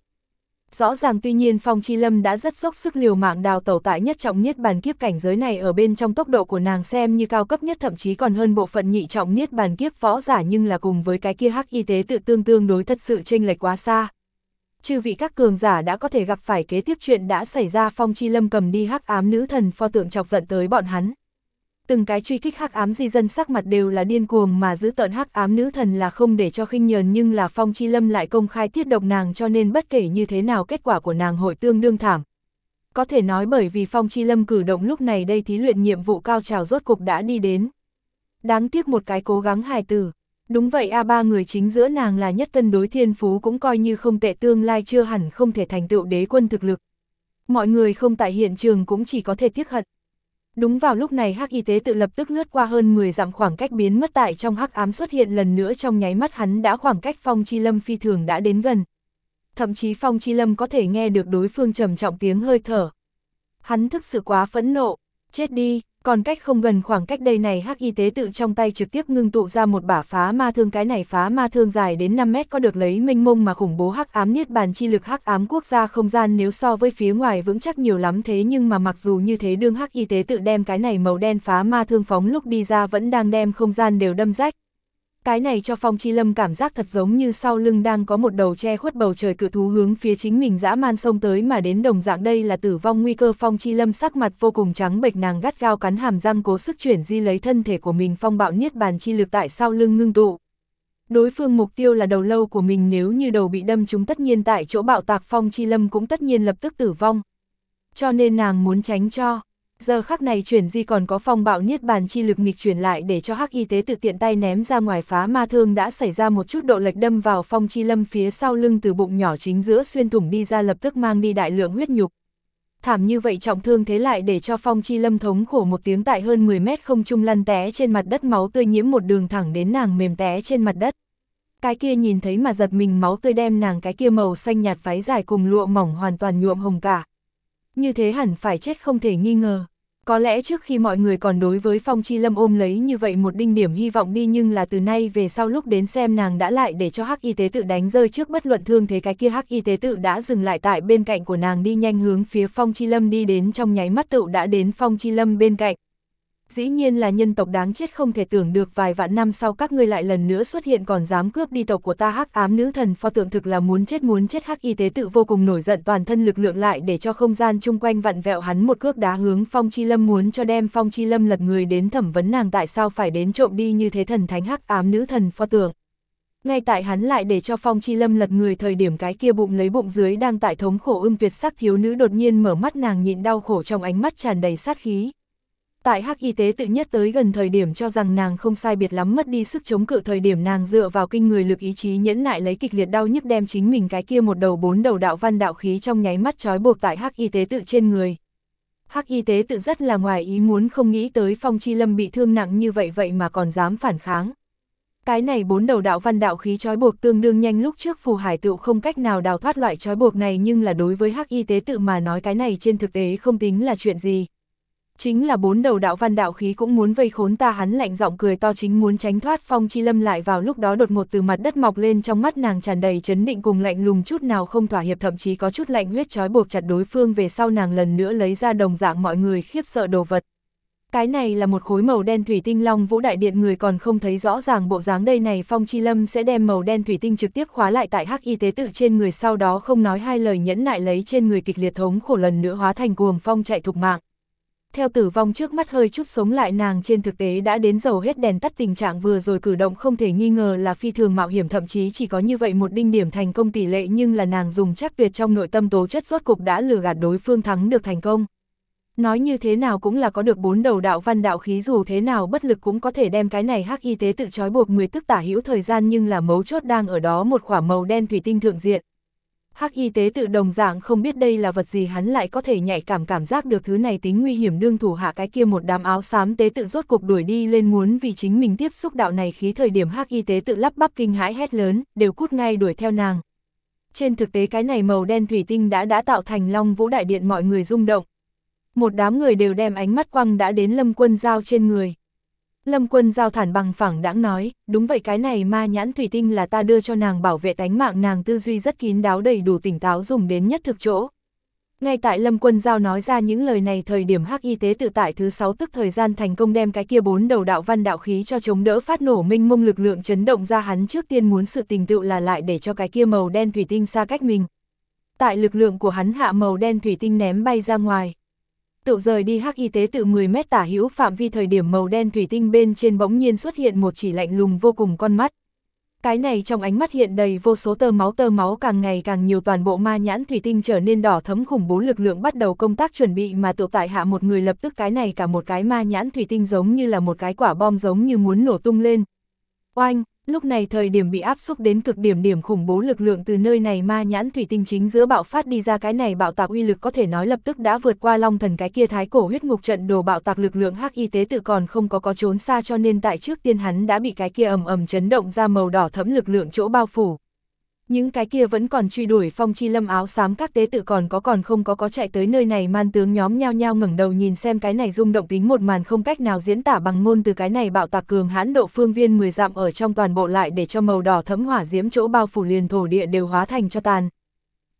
Rõ ràng tuy nhiên Phong Chi Lâm đã rất dốc sức liều mạng đào tẩu tại nhất trọng niết bàn kiếp cảnh giới này, ở bên trong tốc độ của nàng xem như cao cấp nhất, thậm chí còn hơn bộ phận nhị trọng niết bàn kiếp võ giả, nhưng là cùng với cái kia hắc y tế tự tương tương đối thật sự chênh lệch quá xa. Chư vị các cường giả đã có thể gặp phải kế tiếp chuyện đã xảy ra, Phong Chi Lâm cầm đi hắc ám nữ thần pho tượng chọc giận tới bọn hắn. Từng cái truy kích hắc ám di dân sắc mặt đều là điên cuồng mà giữ tợn, hắc ám nữ thần là không để cho khinh nhờn, nhưng là Phong Chi Lâm lại công khai tiết độc nàng, cho nên bất kể như thế nào kết quả của nàng hội tương đương thảm. Có thể nói bởi vì Phong Chi Lâm cử động lúc này đây thí luyện nhiệm vụ cao trào rốt cục đã đi đến. Đáng tiếc một cái cố gắng hài tử. Đúng vậy a, ba người chính giữa nàng là nhất cân đối, thiên phú cũng coi như không tệ, tương lai chưa hẳn không thể thành tựu đế quân thực lực. Mọi người không tại hiện trường cũng chỉ có thể tiếc hận. Đúng vào lúc này hắc y tế tự lập tức lướt qua hơn mười dặm khoảng cách biến mất tại trong hắc ám, xuất hiện lần nữa trong nháy mắt hắn đã khoảng cách Phong Chi Lâm phi thường đã đến gần. Thậm chí Phong Chi Lâm có thể nghe được đối phương trầm trọng tiếng hơi thở. Hắn thực sự quá phẫn nộ, chết đi, còn cách không gần khoảng cách đây này hắc y tế tự trong tay trực tiếp ngưng tụ ra một bả phá ma thương, cái này phá ma thương dài đến năm mét, có được lấy mênh mông mà khủng bố hắc ám niết bàn chi lực, hắc ám quốc gia không gian nếu so với phía ngoài vững chắc nhiều lắm, thế nhưng mà mặc dù như thế đương hắc y tế tự đem cái này màu đen phá ma thương phóng lúc đi ra vẫn đang đem không gian đều đâm rách. Cái này cho Phong Chi Lâm cảm giác thật giống như sau lưng đang có một đầu che khuất bầu trời cự thú hướng phía chính mình dã man xông tới mà đến, đồng dạng đây là tử vong nguy cơ. Phong Chi Lâm sắc mặt vô cùng trắng bệch, nàng gắt gao cắn hàm răng cố sức chuyển di lấy thân thể của mình, phong bạo niết bàn chi lực tại sau lưng ngưng tụ. Đối phương mục tiêu là đầu lâu của mình, nếu như đầu bị đâm trúng tất nhiên tại chỗ bạo tạc, Phong Chi Lâm cũng tất nhiên lập tức tử vong. Cho nên nàng muốn tránh cho. Giờ khắc này chuyển di còn có phong bạo niết bàn chi lực nghịch chuyển lại để cho Hắc Y Tế Tự tiện tay ném ra ngoài, phá ma thương đã xảy ra một chút độ lệch đâm vào Phong Chi Lâm phía sau lưng, từ bụng nhỏ chính giữa xuyên thủng đi ra, lập tức mang đi đại lượng huyết nhục. Thảm như vậy trọng thương thế lại để cho Phong Chi Lâm thống khổ một tiếng tại hơn mười mét không trung lăn té trên mặt đất, máu tươi nhiễm một đường thẳng đến nàng mềm té trên mặt đất. Cái kia nhìn thấy mà giật mình, máu tươi đem nàng cái kia màu xanh nhạt váy dài cùng lụa mỏng hoàn toàn nhuộm hồng cả. Như thế hẳn phải chết không thể nghi ngờ. Có lẽ trước khi mọi người còn đối với Phong Chi Lâm ôm lấy như vậy một đinh điểm hy vọng đi, nhưng là từ nay về sau lúc đến xem nàng đã lại để cho Hắc Y Tế Tự đánh rơi trước bất luận thương thế, cái kia Hắc Y Tế Tự đã dừng lại tại bên cạnh của nàng, đi nhanh hướng phía Phong Chi Lâm đi đến, trong nháy mắt tự đã đến Phong Chi Lâm bên cạnh. Dĩ nhiên là nhân tộc đáng chết, không thể tưởng được vài vạn năm sau các ngươi lại lần nữa xuất hiện, còn dám cướp đi tộc của ta. Hắc ám nữ thần pho tượng thực là muốn chết muốn chết. Hắc Y Tế Tự vô cùng nổi giận, toàn thân lực lượng lại để cho không gian chung quanh vặn vẹo, hắn một cước đá hướng Phong Chi Lâm, muốn cho đem Phong Chi Lâm lật người đến thẩm vấn nàng tại sao phải đến trộm đi như thế thần thánh hắc ám nữ thần pho tượng. Ngay tại hắn lại để cho Phong Chi Lâm lật người thời điểm, cái kia bụng lấy bụng dưới đang tại thống khổ ưng tuyệt sắc thiếu nữ đột nhiên mở mắt, nàng nhịn đau khổ trong ánh mắt tràn đầy sát khí. Tại Hắc Y Tế Tự nhất tới gần thời điểm cho rằng nàng không sai biệt lắm mất đi sức chống cự thời điểm, nàng dựa vào kinh người lực ý chí nhẫn nại lấy kịch liệt đau nhức đem chính mình cái kia một đầu bốn đầu đạo văn đạo khí trong nháy mắt trói buộc tại Hắc Y Tế Tự trên người. Hắc Y Tế Tự rất là ngoài ý muốn, không nghĩ tới Phong Chi Lâm bị thương nặng như vậy vậy mà còn dám phản kháng. Cái này bốn đầu đạo văn đạo khí trói buộc tương đương nhanh, lúc trước Phù Hải Tựu không cách nào đào thoát loại trói buộc này, nhưng là đối với Hắc Y Tế Tự mà nói cái này trên thực tế không tính là chuyện gì. Chính là bốn đầu đạo văn đạo khí cũng muốn vây khốn ta, hắn lạnh giọng cười to chính muốn tránh thoát. Phong Chi Lâm lại vào lúc đó đột ngột từ mặt đất mọc lên, trong mắt nàng tràn đầy chấn định cùng lạnh lùng, chút nào không thỏa hiệp, thậm chí có chút lạnh huyết trói buộc chặt đối phương. Về sau nàng lần nữa lấy ra đồng dạng mọi người khiếp sợ đồ vật. Cái này là một khối màu đen thủy tinh, Long Vũ Đại Điện người còn không thấy rõ ràng bộ dáng đây này. Phong Chi Lâm sẽ đem màu đen thủy tinh trực tiếp khóa lại tại Hắc Y Tế Tự trên người, sau đó không nói hai lời nhẫn nại lấy trên người kịch liệt thống khổ lần nữa hóa thành cuồng phong chạy thục mạng. Theo tử vong trước mắt hơi chút sống lại, nàng trên thực tế đã đến dầu hết đèn tắt tình trạng, vừa rồi cử động không thể nghi ngờ là phi thường mạo hiểm, thậm chí chỉ có như vậy một đinh điểm thành công tỷ lệ, nhưng là nàng dùng chắc tuyệt trong nội tâm tố chất rốt cục đã lừa gạt đối phương thắng được thành công. Nói như thế nào cũng là có được bốn đầu đạo văn đạo khí, dù thế nào bất lực cũng có thể đem cái này Hắc Y Tế Tự trói buộc người tức tả hữu thời gian, nhưng là mấu chốt đang ở đó một quả màu đen thủy tinh thượng diện. Hắc Y Tế Tự đồng dạng không biết đây là vật gì, hắn lại có thể nhạy cảm cảm giác được thứ này tính nguy hiểm, đương thủ hạ cái kia một đám áo xám tế tự rốt cục đuổi đi lên muốn vì chính mình tiếp xúc đạo này khí thời điểm, Hắc Y Tế Tự lắp bắp kinh hãi hét lớn, đều cút ngay đuổi theo nàng. Trên thực tế cái này màu đen thủy tinh đã đã tạo thành Long Vũ Đại Điện mọi người rung động. Một đám người đều đem ánh mắt quăng đã đến Lâm Quân Giao trên người. Lâm Quân Giao thản bằng phẳng đãng nói, đúng vậy, cái này ma nhãn thủy tinh là ta đưa cho nàng bảo vệ tánh mạng, nàng tư duy rất kín đáo đầy đủ tỉnh táo, dùng đến nhất thực chỗ. Ngay tại Lâm Quân Giao nói ra những lời này thời điểm, Hắc Y Tế Tự tại thứ sáu tức thời gian thành công đem cái kia bốn đầu đạo văn đạo khí cho chống đỡ phát nổ, minh mông lực lượng chấn động ra, hắn trước tiên muốn sự tình tựu là lại để cho cái kia màu đen thủy tinh xa cách mình. Tại lực lượng của hắn hạ, màu đen thủy tinh ném bay ra ngoài. Tự rời đi Hắc Y Tế Tự mười mét tả hữu phạm vi thời điểm, màu đen thủy tinh bên trên bỗng nhiên xuất hiện một chỉ lạnh lùng vô cùng con mắt. Cái này trong ánh mắt hiện đầy vô số tơ máu, tơ máu càng ngày càng nhiều, toàn bộ ma nhãn thủy tinh trở nên đỏ thẫm, khủng bố lực lượng bắt đầu công tác chuẩn bị mà tự tại hạ một người, lập tức cái này cả một cái ma nhãn thủy tinh giống như là một cái quả bom, giống như muốn nổ tung lên. Oanh! Lúc này thời điểm bị áp xúc đến cực điểm, điểm khủng bố lực lượng từ nơi này ma nhãn thủy tinh chính giữa bạo phát đi ra, cái này bạo tạc uy lực có thể nói lập tức đã vượt qua Long Thần cái kia thái cổ huyết ngục trận đồ bạo tạc lực lượng. Hắc Y Tế Tự còn không có có trốn xa, cho nên tại trước tiên hắn đã bị cái kia ầm ầm chấn động ra màu đỏ thẫm lực lượng chỗ bao phủ. Những cái kia vẫn còn truy đuổi Phong Chi Lâm áo xám các tế tự còn có còn không có có chạy tới nơi này man tướng nhóm nhao nhao ngẩng đầu nhìn xem cái này rung động tính một màn không cách nào diễn tả bằng ngôn từ, cái này bạo tạc cường hãn độ phương viên mười dặm ở trong toàn bộ lại để cho màu đỏ thẫm hỏa diễm chỗ bao phủ liền thổ địa đều hóa thành cho tàn.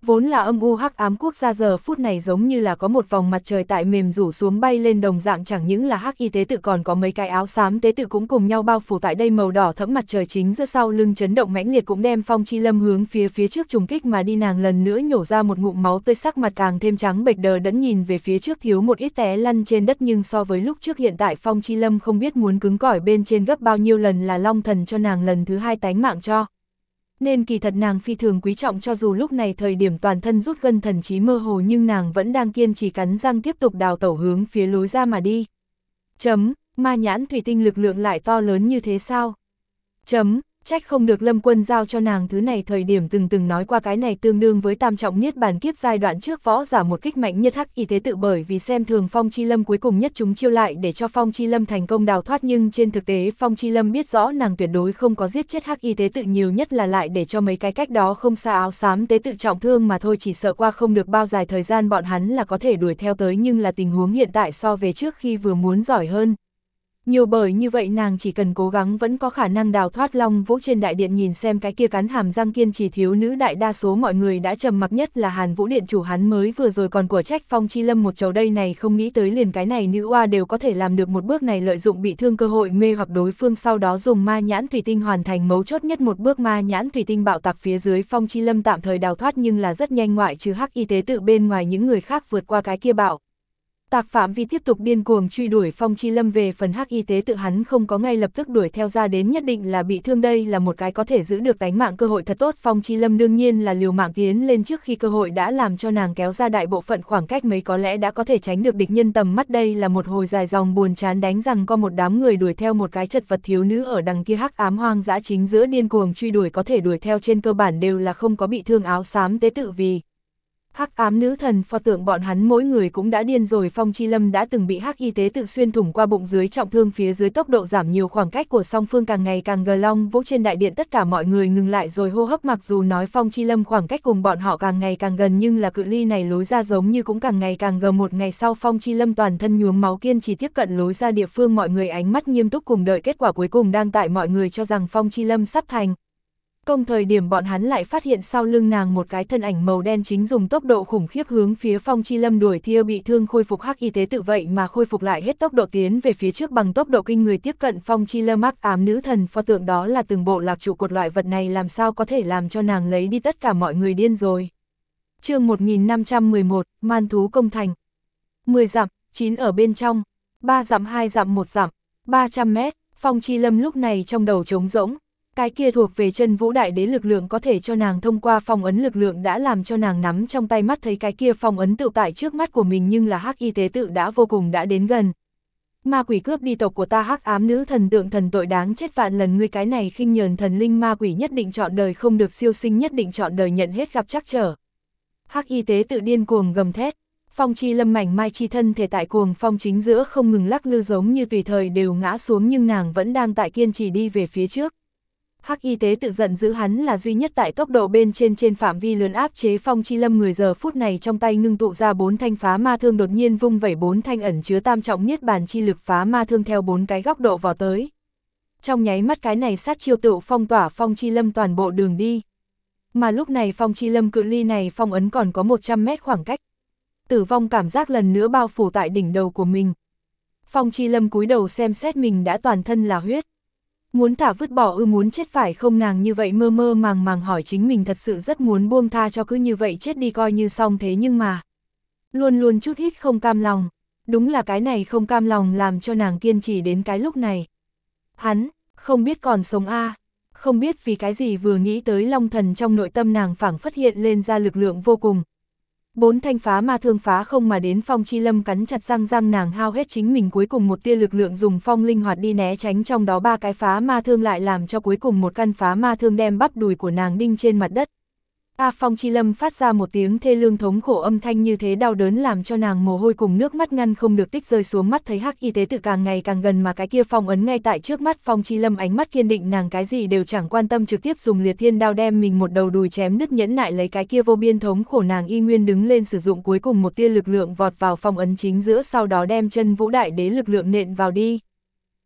Vốn là âm u hắc ám quốc gia giờ phút này giống như là có một vòng mặt trời tại mềm rủ xuống bay lên đồng dạng, chẳng những là hắc y tế tự còn có mấy cái áo xám tế tự cũng cùng nhau bao phủ tại đây màu đỏ thẫm mặt trời chính giữa sau lưng chấn động mãnh liệt cũng đem Phong Chi Lâm hướng phía phía trước trùng kích mà đi. Nàng lần nữa nhổ ra một ngụm máu tươi, sắc mặt càng thêm trắng bệch đờ đẫn nhìn về phía trước, thiếu một ít té lăn trên đất, nhưng so với lúc trước hiện tại Phong Chi Lâm không biết muốn cứng cỏi bên trên gấp bao nhiêu lần là Long Thần cho nàng lần thứ hai tánh mạng cho. Nên kỳ thật nàng phi thường quý trọng, cho dù lúc này thời điểm toàn thân rút gân thần trí mơ hồ nhưng nàng vẫn đang kiên trì cắn răng tiếp tục đào tẩu hướng phía lối ra mà đi. Chấm, ma nhãn thủy tinh lực lượng lại to lớn như thế sao? Chấm, trách không được Lâm Quân giao cho nàng thứ này thời điểm từng từng nói qua, cái này tương đương với tam trọng niết bàn kiếp giai đoạn trước võ giả một kích mạnh nhất hắc y tế tự, bởi vì xem thường Phong Chi Lâm cuối cùng nhất chúng chiêu lại để cho Phong Chi Lâm thành công đào thoát, nhưng trên thực tế Phong Chi Lâm biết rõ nàng tuyệt đối không có giết chết hắc y tế tự, nhiều nhất là lại để cho mấy cái cách đó không xa áo xám tế tự trọng thương mà thôi, chỉ sợ qua không được bao dài thời gian bọn hắn là có thể đuổi theo tới, nhưng là tình huống hiện tại so về trước khi vừa muốn giỏi hơn nhiều, bởi như vậy nàng chỉ cần cố gắng vẫn có khả năng đào thoát. Long Vũ trên đại điện nhìn xem cái kia cắn hàm răng kiên trì thiếu nữ, đại đa số mọi người đã trầm mặc, nhất là Hàn Vũ điện chủ, hắn mới vừa rồi còn của trách Phong Chi Lâm một chầu đây này, không nghĩ tới liền cái này nữ oa đều có thể làm được một bước này, lợi dụng bị thương cơ hội mê hoặc đối phương, sau đó dùng ma nhãn thủy tinh hoàn thành mấu chốt nhất một bước. Ma nhãn thủy tinh bạo tạc phía dưới, Phong Chi Lâm tạm thời đào thoát nhưng là rất nhanh, ngoại trừ hắc y tế tự bên ngoài những người khác vượt qua cái kia bạo tạc phạm vi tiếp tục điên cuồng truy đuổi Phong Chi Lâm. Về phần hắc y tế tự hắn không có ngay lập tức đuổi theo ra đến, nhất định là bị thương, đây là một cái có thể giữ được tánh mạng cơ hội thật tốt. Phong Chi Lâm đương nhiên là liều mạng tiến lên trước, khi cơ hội đã làm cho nàng kéo ra đại bộ phận khoảng cách mấy có lẽ đã có thể tránh được địch nhân tầm mắt. Đây là một hồi dài dòng buồn chán đánh rằng có một đám người đuổi theo một cái chật vật thiếu nữ ở đằng kia hắc ám hoang dã chính giữa điên cuồng truy đuổi, có thể đuổi theo trên cơ bản đều là không có bị thương áo xám tế tự, vì hắc ám nữ thần pho tượng bọn hắn mỗi người cũng đã điên rồi. Phong Chi Lâm đã từng bị hắc y tế tự xuyên thủng qua bụng dưới trọng thương, phía dưới tốc độ giảm nhiều, khoảng cách của song phương càng ngày càng gần. Long Vũ trên đại điện tất cả mọi người ngừng lại rồi hô hấp, mặc dù nói Phong Chi Lâm khoảng cách cùng bọn họ càng ngày càng gần nhưng là cự ly này lối ra giống như cũng càng ngày càng gần. Một ngày sau Phong Chi Lâm toàn thân nhuốm máu kiên trì tiếp cận lối ra địa phương, mọi người ánh mắt nghiêm túc cùng đợi kết quả cuối cùng. Đang tại mọi người cho rằng Phong Chi Lâm sắp thành công thời điểm, bọn hắn lại phát hiện sau lưng nàng một cái thân ảnh màu đen chính dùng tốc độ khủng khiếp hướng phía Phong Chi Lâm đuổi theo. Bị thương khôi phục hắc y tế tự vậy mà khôi phục lại hết tốc độ tiến về phía trước bằng tốc độ kinh người tiếp cận Phong Chi Lâm. Hắc ám nữ thần pho tượng đó là từng bộ lạc trụ cột, loại vật này làm sao có thể làm cho nàng lấy đi, tất cả mọi người điên rồi. Chương một nghìn năm trăm mười một, man thú công thành. mười dặm, chín ở bên trong, ba dặm, hai dặm, một dặm, ba trăm mét. Phong Chi Lâm lúc này trong đầu trống rỗng. Cái kia thuộc về chân vũ đại đế lực lượng có thể cho nàng thông qua phong ấn lực lượng đã làm cho nàng nắm trong tay, mắt thấy cái kia phong ấn tự tại trước mắt của mình, nhưng là hắc y tế tự đã vô cùng đã đến gần. Ma quỷ cướp đi tộc của ta, hắc ám nữ thần tượng thần tội đáng chết vạn lần, ngươi cái này khinh nhờn thần linh ma quỷ, nhất định chọn đời không được siêu sinh, nhất định chọn đời nhận hết gặp trắc trở. Hắc y tế tự điên cuồng gầm thét. Phong Chi Lâm mảnh mai chi thân thể tại cuồng phong chính giữa không ngừng lắc lư giống như tùy thời đều ngã xuống, nhưng nàng vẫn đang tại kiên trì đi về phía trước. Hắc y tế tự giận dữ, hắn là duy nhất tại tốc độ bên trên trên phạm vi lớn áp chế Phong Chi Lâm người, giờ phút này trong tay ngưng tụ ra bốn thanh phá ma thương, đột nhiên vung vẩy bốn thanh ẩn chứa tam trọng niết bàn chi lực phá ma thương theo bốn cái góc độ vào tới. Trong nháy mắt cái này sát chiêu tự phong tỏa Phong Chi Lâm toàn bộ đường đi. Mà lúc này Phong Chi Lâm cự ly này phong ấn còn có một trăm mét khoảng cách. Tử vong cảm giác lần nữa bao phủ tại đỉnh đầu của mình. Phong Chi Lâm cúi đầu xem xét mình đã toàn thân là huyết. Muốn thả vứt bỏ ư, muốn chết phải không? Nàng như vậy mơ mơ màng màng hỏi chính mình, thật sự rất muốn buông tha cho cứ như vậy chết đi coi như xong, thế nhưng mà luôn luôn chút ít không cam lòng. Đúng là cái này không cam lòng làm cho nàng kiên trì đến cái lúc này. Hắn không biết còn sống a à. Không biết vì cái gì vừa nghĩ tới Long Thần, trong nội tâm nàng phảng phất hiện lên ra lực lượng vô cùng. Bốn thanh phá ma thương phá không mà đến, Phong Chi Lâm cắn chặt răng răng, nàng hao hết chính mình cuối cùng một tia lực lượng, dùng phong linh hoạt đi né tránh trong đó ba cái phá ma thương, lại làm cho cuối cùng một căn phá ma thương đem bắp đùi của nàng đinh trên mặt đất. A à, Phong Chi Lâm phát ra một tiếng thê lương thống khổ âm thanh, như thế đau đớn làm cho nàng mồ hôi cùng nước mắt ngăn không được tích rơi xuống mắt, thấy hắc y tế tự càng ngày càng gần mà cái kia phong ấn ngay tại trước mắt. Phong Chi Lâm ánh mắt kiên định, nàng cái gì đều chẳng quan tâm, trực tiếp dùng liệt thiên đao đem mình một đầu đùi chém nứt, nhẫn nại lấy cái kia vô biên thống khổ, nàng y nguyên đứng lên sử dụng cuối cùng một tia lực lượng vọt vào phong ấn chính giữa, sau đó đem chân vũ đại đế lực lượng nện vào đi.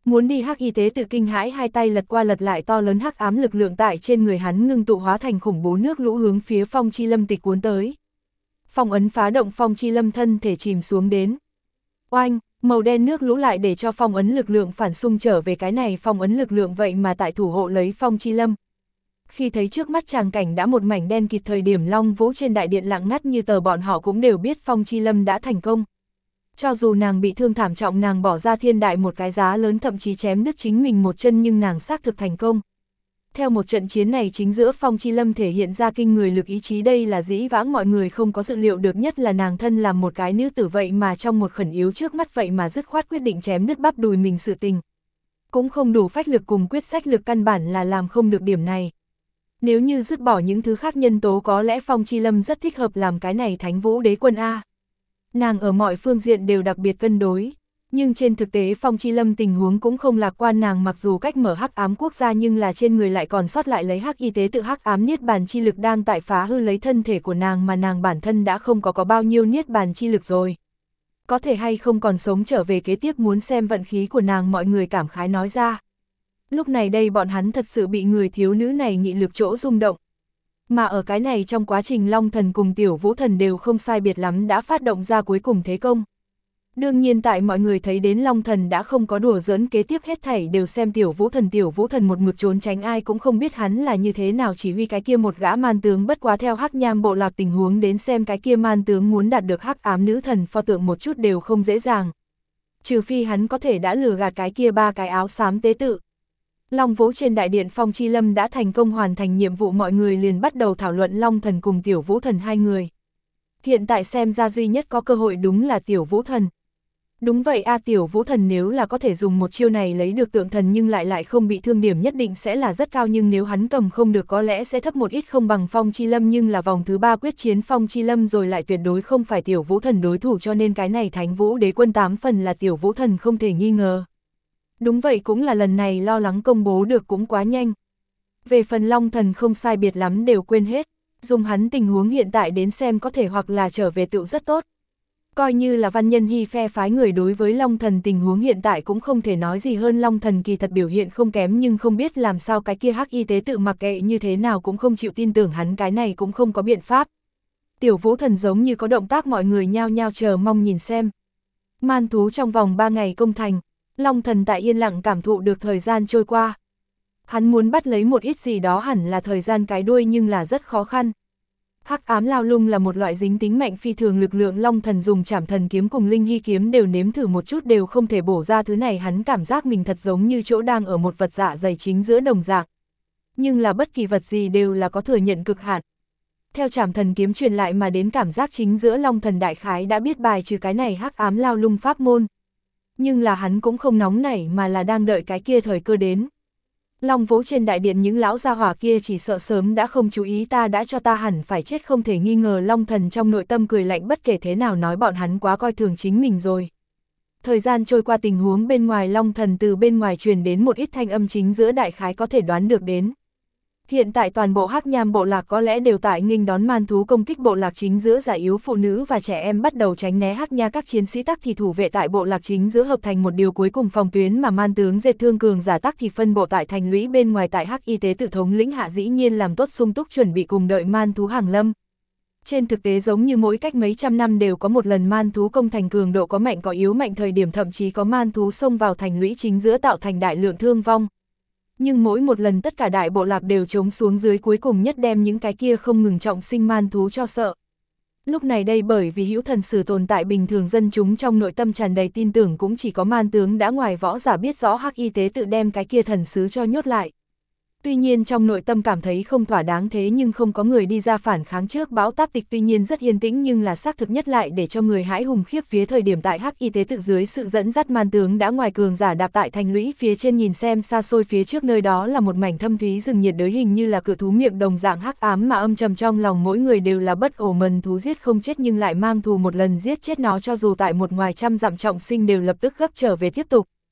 Muốn đi hắc y tế tự kinh hãi hai tay lật qua lật lại, to lớn hắc ám lực lượng tại trên người hắn ngưng tụ hóa thành khủng bố nước lũ hướng phía Phong Chi Lâm tịch cuốn tới. Phong ấn phá động, Phong Chi Lâm thân thể chìm xuống đến. Oanh, màu đen nước lũ lại để cho phong ấn lực lượng phản xung trở về, cái này phong ấn lực lượng vậy mà tại thủ hộ lấy Phong Chi Lâm. Khi thấy trước mắt tràng cảnh đã một mảnh đen kịt, thời điểm Long Vũ trên đại điện lặng ngắt như tờ, bọn họ cũng đều biết Phong Chi Lâm đã thành công. Cho dù nàng bị thương thảm trọng, nàng bỏ ra thiên đại một cái giá lớn, thậm chí chém đứt chính mình một chân, nhưng nàng xác thực thành công. Theo một trận chiến này chính giữa, Phong Chi Lâm thể hiện ra kinh người lực ý chí, đây là dĩ vãng mọi người không có dự liệu được, nhất là nàng thân làm một cái nữ tử vậy mà trong một khẩn yếu trước mắt vậy mà dứt khoát quyết định chém đứt bắp đùi mình. Sự tình cũng không đủ phách lực cùng quyết sách lực, căn bản là làm không được điểm này. Nếu như dứt bỏ những thứ khác nhân tố, có lẽ Phong Chi Lâm rất thích hợp làm cái này Thánh Vũ Đế Quân A. Nàng ở mọi phương diện đều đặc biệt cân đối, nhưng trên thực tế Phong Chi Lâm tình huống cũng không lạc quan. Nàng mặc dù cách mở hắc ám quốc gia, nhưng là trên người lại còn sót lại lấy hắc y tế tự, hắc ám niết bàn chi lực đang tại phá hư lấy thân thể của nàng, mà nàng bản thân đã không có có bao nhiêu niết bàn chi lực rồi. Có thể hay không còn sống trở về kế tiếp muốn xem vận khí của nàng, mọi người cảm khái nói ra. Lúc này đây bọn hắn thật sự bị người thiếu nữ này nghị lực chỗ rung động. Mà ở cái này trong quá trình, Long Thần cùng Tiểu Vũ Thần đều không sai biệt lắm đã phát động ra cuối cùng thế công. Đương nhiên tại mọi người thấy đến Long Thần đã không có đùa giỡn, kế tiếp hết thảy đều xem Tiểu Vũ Thần. Tiểu Vũ Thần một mực trốn tránh, ai cũng không biết hắn là như thế nào chỉ huy cái kia một gã man tướng, bất quá theo Hắc Nham bộ lạc tình huống đến xem, cái kia man tướng muốn đạt được hắc ám nữ thần pho tượng một chút đều không dễ dàng. Trừ phi hắn có thể đã lừa gạt cái kia ba cái áo xám tế tự. Long Vũ trên đại điện, Phong Chi Lâm đã thành công hoàn thành nhiệm vụ, mọi người liền bắt đầu thảo luận Long Thần cùng Tiểu Vũ Thần hai người. Hiện tại xem ra duy nhất có cơ hội đúng là Tiểu Vũ Thần. Đúng vậy a, Tiểu Vũ Thần nếu là có thể dùng một chiêu này lấy được tượng thần nhưng lại lại không bị thương, điểm nhất định sẽ là rất cao, nhưng nếu hắn cầm không được có lẽ sẽ thấp một ít, không bằng Phong Chi Lâm, nhưng là vòng thứ ba quyết chiến Phong Chi Lâm rồi lại tuyệt đối không phải Tiểu Vũ Thần đối thủ, cho nên cái này Thánh Vũ Đế Quân tám phần là Tiểu Vũ Thần không thể nghi ngờ. Đúng vậy, cũng là lần này lo lắng công bố được cũng quá nhanh. Về phần Long Thần không sai biệt lắm đều quên hết, dùng hắn tình huống hiện tại đến xem có thể hoặc là trở về tựu rất tốt. Coi như là Văn Nhân Hy phe phái người đối với Long Thần tình huống hiện tại cũng không thể nói gì hơn, Long Thần kỳ thật biểu hiện không kém, nhưng không biết làm sao cái kia hắc y tế tự mặc kệ như thế nào cũng không chịu tin tưởng hắn, cái này cũng không có biện pháp. Tiểu Vũ Thần giống như có động tác, mọi người nhao nhao chờ mong nhìn xem. Man thú trong vòng ba ngày công thành, Long Thần tại yên lặng cảm thụ được thời gian trôi qua. Hắn muốn bắt lấy một ít gì đó hẳn là thời gian cái đuôi, nhưng là rất khó khăn. Hắc ám lao lung là một loại dính tính mạnh phi thường lực lượng, Long Thần dùng Trảm Thần kiếm cùng Linh Hy kiếm đều nếm thử một chút đều không thể bổ ra thứ này, hắn cảm giác mình thật giống như chỗ đang ở một vật dạ dày chính giữa đồng dạng. Nhưng là bất kỳ vật gì đều là có thừa nhận cực hạn. Theo Trảm Thần kiếm truyền lại mà đến cảm giác chính giữa, Long Thần đại khái đã biết bài trừ cái này hắc ám lao lung pháp môn. Nhưng là hắn cũng không nóng nảy mà là đang đợi cái kia thời cơ đến. Long Vũ trên đại điện, những lão gia hỏa kia chỉ sợ sớm đã không chú ý, ta đã cho ta hẳn phải chết không thể nghi ngờ. Long Thần trong nội tâm cười lạnh, bất kể thế nào nói bọn hắn quá coi thường chính mình rồi. Thời gian trôi qua, tình huống bên ngoài, Long Thần từ bên ngoài truyền đến một ít thanh âm chính giữa, đại khái có thể đoán được đến. Hiện tại toàn bộ Hắc Nham bộ lạc có lẽ đều tại nghênh đón man thú công kích, bộ lạc chính giữa già yếu phụ nữ và trẻ em bắt đầu tránh né Hắc Nha, các chiến sĩ tắc thì thủ vệ tại bộ lạc chính giữa hợp thành một điều cuối cùng phòng tuyến, mà man tướng dệt thương cường giả tắc thì phân bộ tại thành lũy bên ngoài, tại Hắc y tế tự thống lĩnh hạ dĩ nhiên làm tốt sung túc chuẩn bị cùng đợi man thú hàng lâm. Trên thực tế giống như mỗi cách mấy trăm năm đều có một lần man thú công thành, cường độ có mạnh có yếu, mạnh thời điểm thậm chí có man thú xông vào thành lũy chính giữa tạo thành đại lượng thương vong. Nhưng mỗi một lần tất cả đại bộ lạc đều chống xuống dưới, cuối cùng nhất đem những cái kia không ngừng trọng sinh man thú cho sợ. Lúc này đây bởi vì hữu thần sử tồn tại, bình thường dân chúng trong nội tâm tràn đầy tin tưởng, cũng chỉ có man tướng đã ngoài võ giả biết rõ hắc y tế tự đem cái kia thần sứ cho nhốt lại. Tuy nhiên trong nội tâm cảm thấy không thỏa đáng, thế nhưng không có người đi ra phản kháng trước bão táp tịch, tuy nhiên rất yên tĩnh, nhưng là xác thực nhất lại để cho người hãi hùng khiếp vía. Thời điểm tại hắc y tế tự dưới sự dẫn dắt, man tướng đã ngoài cường giả đạp tại thành lũy phía trên, nhìn xem xa xôi phía trước, nơi đó là một mảnh thâm thúy rừng nhiệt đới, hình như là cự thú miệng đồng dạng hắc ám mà âm trầm, trong lòng mỗi người đều là bất ổ mần thú giết không chết nhưng lại mang thù một lần giết chết nó, cho dù tại một ngoài trăm dặm trọng sinh đều lập tức gấp trở về tiếp tục.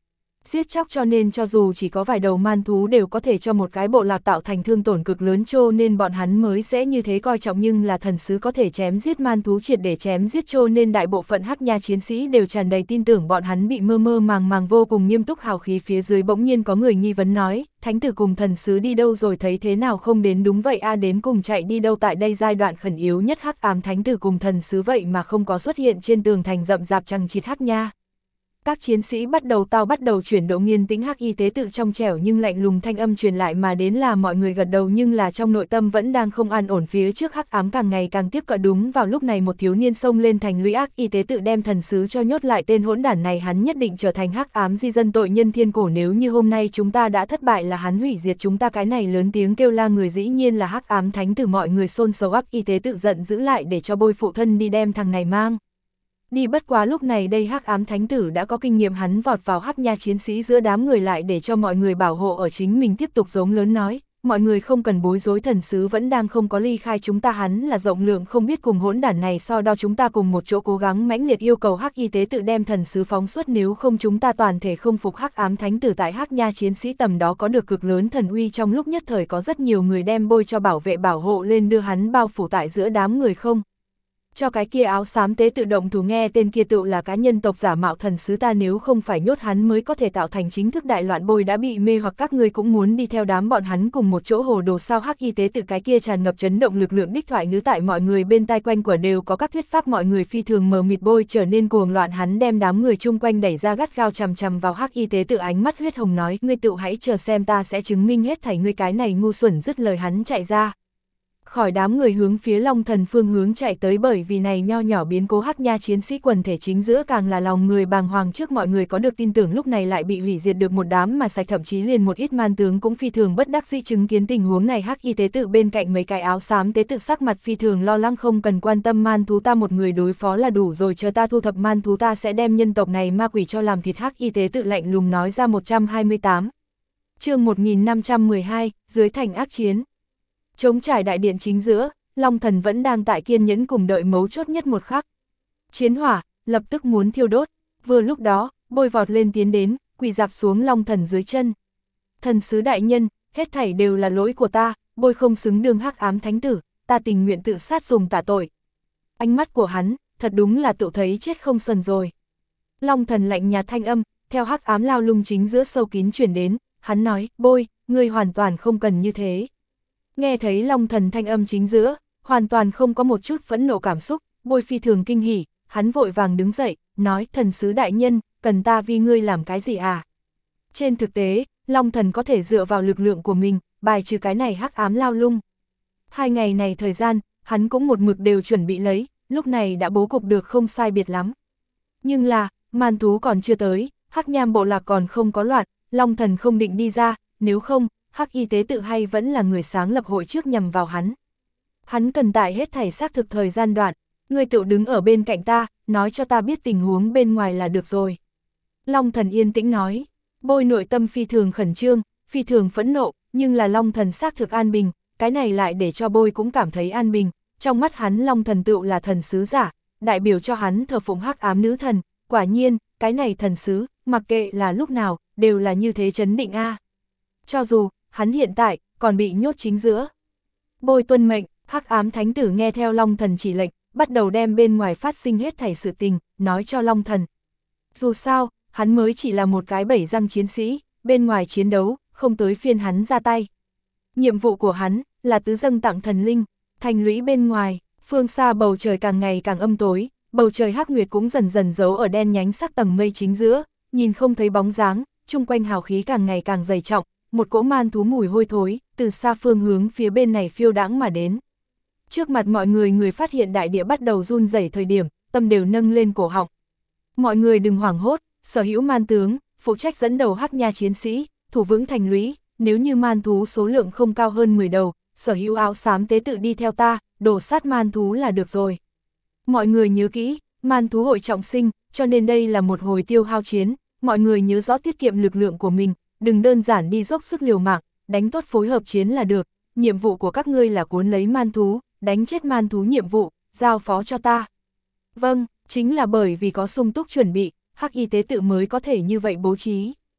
Giết chóc cho nên cho dù chỉ có vài đầu man thú đều có thể cho một cái bộ lạc tạo thành thương tổn cực lớn, cho nên bọn hắn mới sẽ như thế coi trọng, nhưng là thần sứ có thể chém giết man thú triệt để chém giết, cho nên đại bộ phận Hắc Nha chiến sĩ đều tràn đầy tin tưởng. Bọn hắn bị mơ mơ màng màng vô cùng nghiêm túc hào khí phía dưới bỗng nhiên có người nghi vấn nói, thánh tử cùng thần sứ đi đâu rồi, thấy thế nào không đến? Đúng vậy a, đến cùng chạy đi đâu? Tại đây giai đoạn khẩn yếu nhất Hắc Ám thánh tử cùng thần sứ vậy mà không có xuất hiện trên tường thành rậm rạp chằng chịt Hắc Nha. Các chiến sĩ bắt đầu tao bắt đầu chuyển động, yên tĩnh. Hắc y tế tự trong trẻo nhưng lạnh lùng thanh âm truyền lại mà đến là mọi người gật đầu, nhưng là trong nội tâm vẫn đang không an ổn. Phía trước Hắc Ám càng ngày càng tiếp cận. Đúng vào lúc này một thiếu niên xông lên thành lũy, Ác y tế tự đem thần sứ cho nhốt lại. Tên hỗn đản này hắn nhất định trở thành Hắc Ám di dân tội nhân thiên cổ, nếu như hôm nay chúng ta đã thất bại là hắn hủy diệt chúng ta. Cái này lớn tiếng kêu la người dĩ nhiên là Hắc Ám thánh tử. Mọi người xôn xấu. Ác y tế tự giận giữ lại để cho Bôi phụ thân đi đem thằng này mang đi. Bất quá lúc này đây Hắc Ám thánh tử đã có kinh nghiệm, hắn vọt vào Hắc Nha chiến sĩ giữa đám người lại để cho mọi người bảo hộ ở chính mình, tiếp tục giống lớn nói, mọi người không cần bối rối, thần sứ vẫn đang không có ly khai chúng ta, hắn là rộng lượng không biết cùng hỗn đản này so đo, chúng ta cùng một chỗ cố gắng mãnh liệt yêu cầu Hắc y tế tự đem thần sứ phóng xuất, nếu không chúng ta toàn thể không phục. Hắc Ám thánh tử tại Hắc Nha chiến sĩ tầm đó có được cực lớn thần uy, trong lúc nhất thời có rất nhiều người đem Bôi cho bảo vệ bảo hộ lên, đưa hắn bao phủ tại giữa đám người, không cho cái kia áo xám tế tự động thủ. Nghe tên kia tự là cá nhân tộc giả mạo thần sứ ta, nếu không phải nhốt hắn mới có thể tạo thành chính thức đại loạn. Bôi đã bị mê hoặc, các ngươi cũng muốn đi theo đám bọn hắn cùng một chỗ hồ đồ sao? Hắc y tế tự cái kia tràn ngập chấn động lực lượng đích thoại ngữ tại mọi người bên tai quanh quẩn đều có các thuyết pháp, mọi người phi thường mờ mịt. Bôi trở nên cuồng loạn, hắn đem đám người chung quanh đẩy ra gắt gao chằm chằm vào Hắc y tế tự, ánh mắt huyết hồng nói, ngươi tự hãy chờ xem ta sẽ chứng minh hết thảy ngươi cái này ngu xuẩn. Dứt lời hắn chạy ra khỏi đám người hướng phía Long Thần phương hướng chạy tới. Bởi vì này nho nhỏ biến cố, Hắc Nha chiến sĩ quần thể chính giữa càng là lòng người bàng hoàng. Trước mọi người có được tin tưởng lúc này lại bị hủy diệt được một đám mà sạch, thậm chí liền một ít man tướng cũng phi thường bất đắc dĩ chứng kiến tình huống này. Hắc y tế tự bên cạnh mấy cái áo xám tế tự sắc mặt phi thường lo lắng, không cần quan tâm, man thú ta một người đối phó là đủ rồi, chờ ta thu thập man thú ta sẽ đem nhân tộc này ma quỷ cho làm thịt. Hắc y tế tự lạnh lùng nói ra. Một trăm hai mươi tám chương một nghìn năm trăm mười hai, dưới thành ác chiến. Trống trải đại điện chính giữa, Long Thần vẫn đang tại kiên nhẫn cùng đợi mấu chốt nhất một khắc. Chiến hỏa lập tức muốn thiêu đốt. Vừa lúc đó, Bôi vọt lên tiến đến, quỳ dạp xuống Long Thần dưới chân. Thần sứ đại nhân, hết thảy đều là lỗi của ta, Bôi không xứng đương Hắc Ám thánh tử, ta tình nguyện tự sát dùng tả tội. Ánh mắt của hắn, thật đúng là tự thấy chết không sần rồi. Long Thần lạnh nhạt thanh âm, theo Hắc Ám lao lung chính giữa sâu kín chuyển đến, hắn nói, Bôi, ngươi hoàn toàn không cần như thế. Nghe thấy Long Thần thanh âm chính giữa, hoàn toàn không có một chút phẫn nộ cảm xúc, Bôi phi thường kinh hỉ, hắn vội vàng đứng dậy, nói, thần sứ đại nhân, cần ta vì ngươi làm cái gì à? Trên thực tế, Long Thần có thể dựa vào lực lượng của mình, bài trừ cái này Hắc Ám lao lung. Hai ngày này thời gian, hắn cũng một mực đều chuẩn bị lấy, lúc này đã bố cục được không sai biệt lắm. Nhưng là, man thú còn chưa tới, Hắc Nham bộ lạc còn không có loạn, Long Thần không định đi ra, nếu không, Hắc y tế tự hay vẫn là người sáng lập hội trước nhằm vào hắn. Hắn cần tại hết thảy xác thực thời gian đoạn, ngươi tự đứng ở bên cạnh ta, nói cho ta biết tình huống bên ngoài là được rồi. Long Thần yên tĩnh nói. Bôi nội tâm phi thường khẩn trương, phi thường phẫn nộ, nhưng là Long Thần xác thực an bình, cái này lại để cho Bôi cũng cảm thấy an bình. Trong mắt hắn Long Thần tựu là thần sứ giả, đại biểu cho hắn thờ phụng Hắc Ám nữ thần. Quả nhiên, cái này thần sứ, mặc kệ là lúc nào, đều là như thế chấn định a. Cho dù hắn hiện tại còn bị nhốt chính giữa. Bôi tuân mệnh, Hắc Ám thánh tử nghe theo Long Thần chỉ lệnh, bắt đầu đem bên ngoài phát sinh hết thảy sự tình, nói cho Long Thần. Dù sao, hắn mới chỉ là một cái bảy răng chiến sĩ, bên ngoài chiến đấu, không tới phiên hắn ra tay. Nhiệm vụ của hắn, là tứ dâng tặng thần linh, thành lũy bên ngoài, phương xa bầu trời càng ngày càng âm tối, bầu trời hắc nguyệt cũng dần dần giấu ở đen nhánh sắc tầng mây chính giữa, nhìn không thấy bóng dáng, chung quanh hào khí càng ngày càng dày trọng, một cỗ man thú mùi hôi thối, từ xa phương hướng phía bên này phiêu đãng mà đến. Trước mặt mọi người người phát hiện đại địa bắt đầu run rẩy thời điểm, tâm đều nâng lên cổ họng. Mọi người đừng hoảng hốt, sở hữu man tướng, phụ trách dẫn đầu Hắc Nha chiến sĩ, thủ vững thành lũy, nếu như man thú số lượng không cao hơn mười đầu, sở hữu áo xám tế tự đi theo ta, đổ sát man thú là được rồi. Mọi người nhớ kỹ, man thú hội trọng sinh, cho nên đây là một hồi tiêu hao chiến, mọi người nhớ rõ tiết kiệm lực lượng của mình, đừng đơn giản đi dốc sức liều mạng, đánh tốt phối hợp chiến là được, nhiệm vụ của các ngươi là cuốn lấy man thú, đánh chết man thú nhiệm vụ, giao phó cho ta. Vâng, chính là bởi vì có sung túc chuẩn bị, Hắc y tế tự mới có thể như vậy bố trí.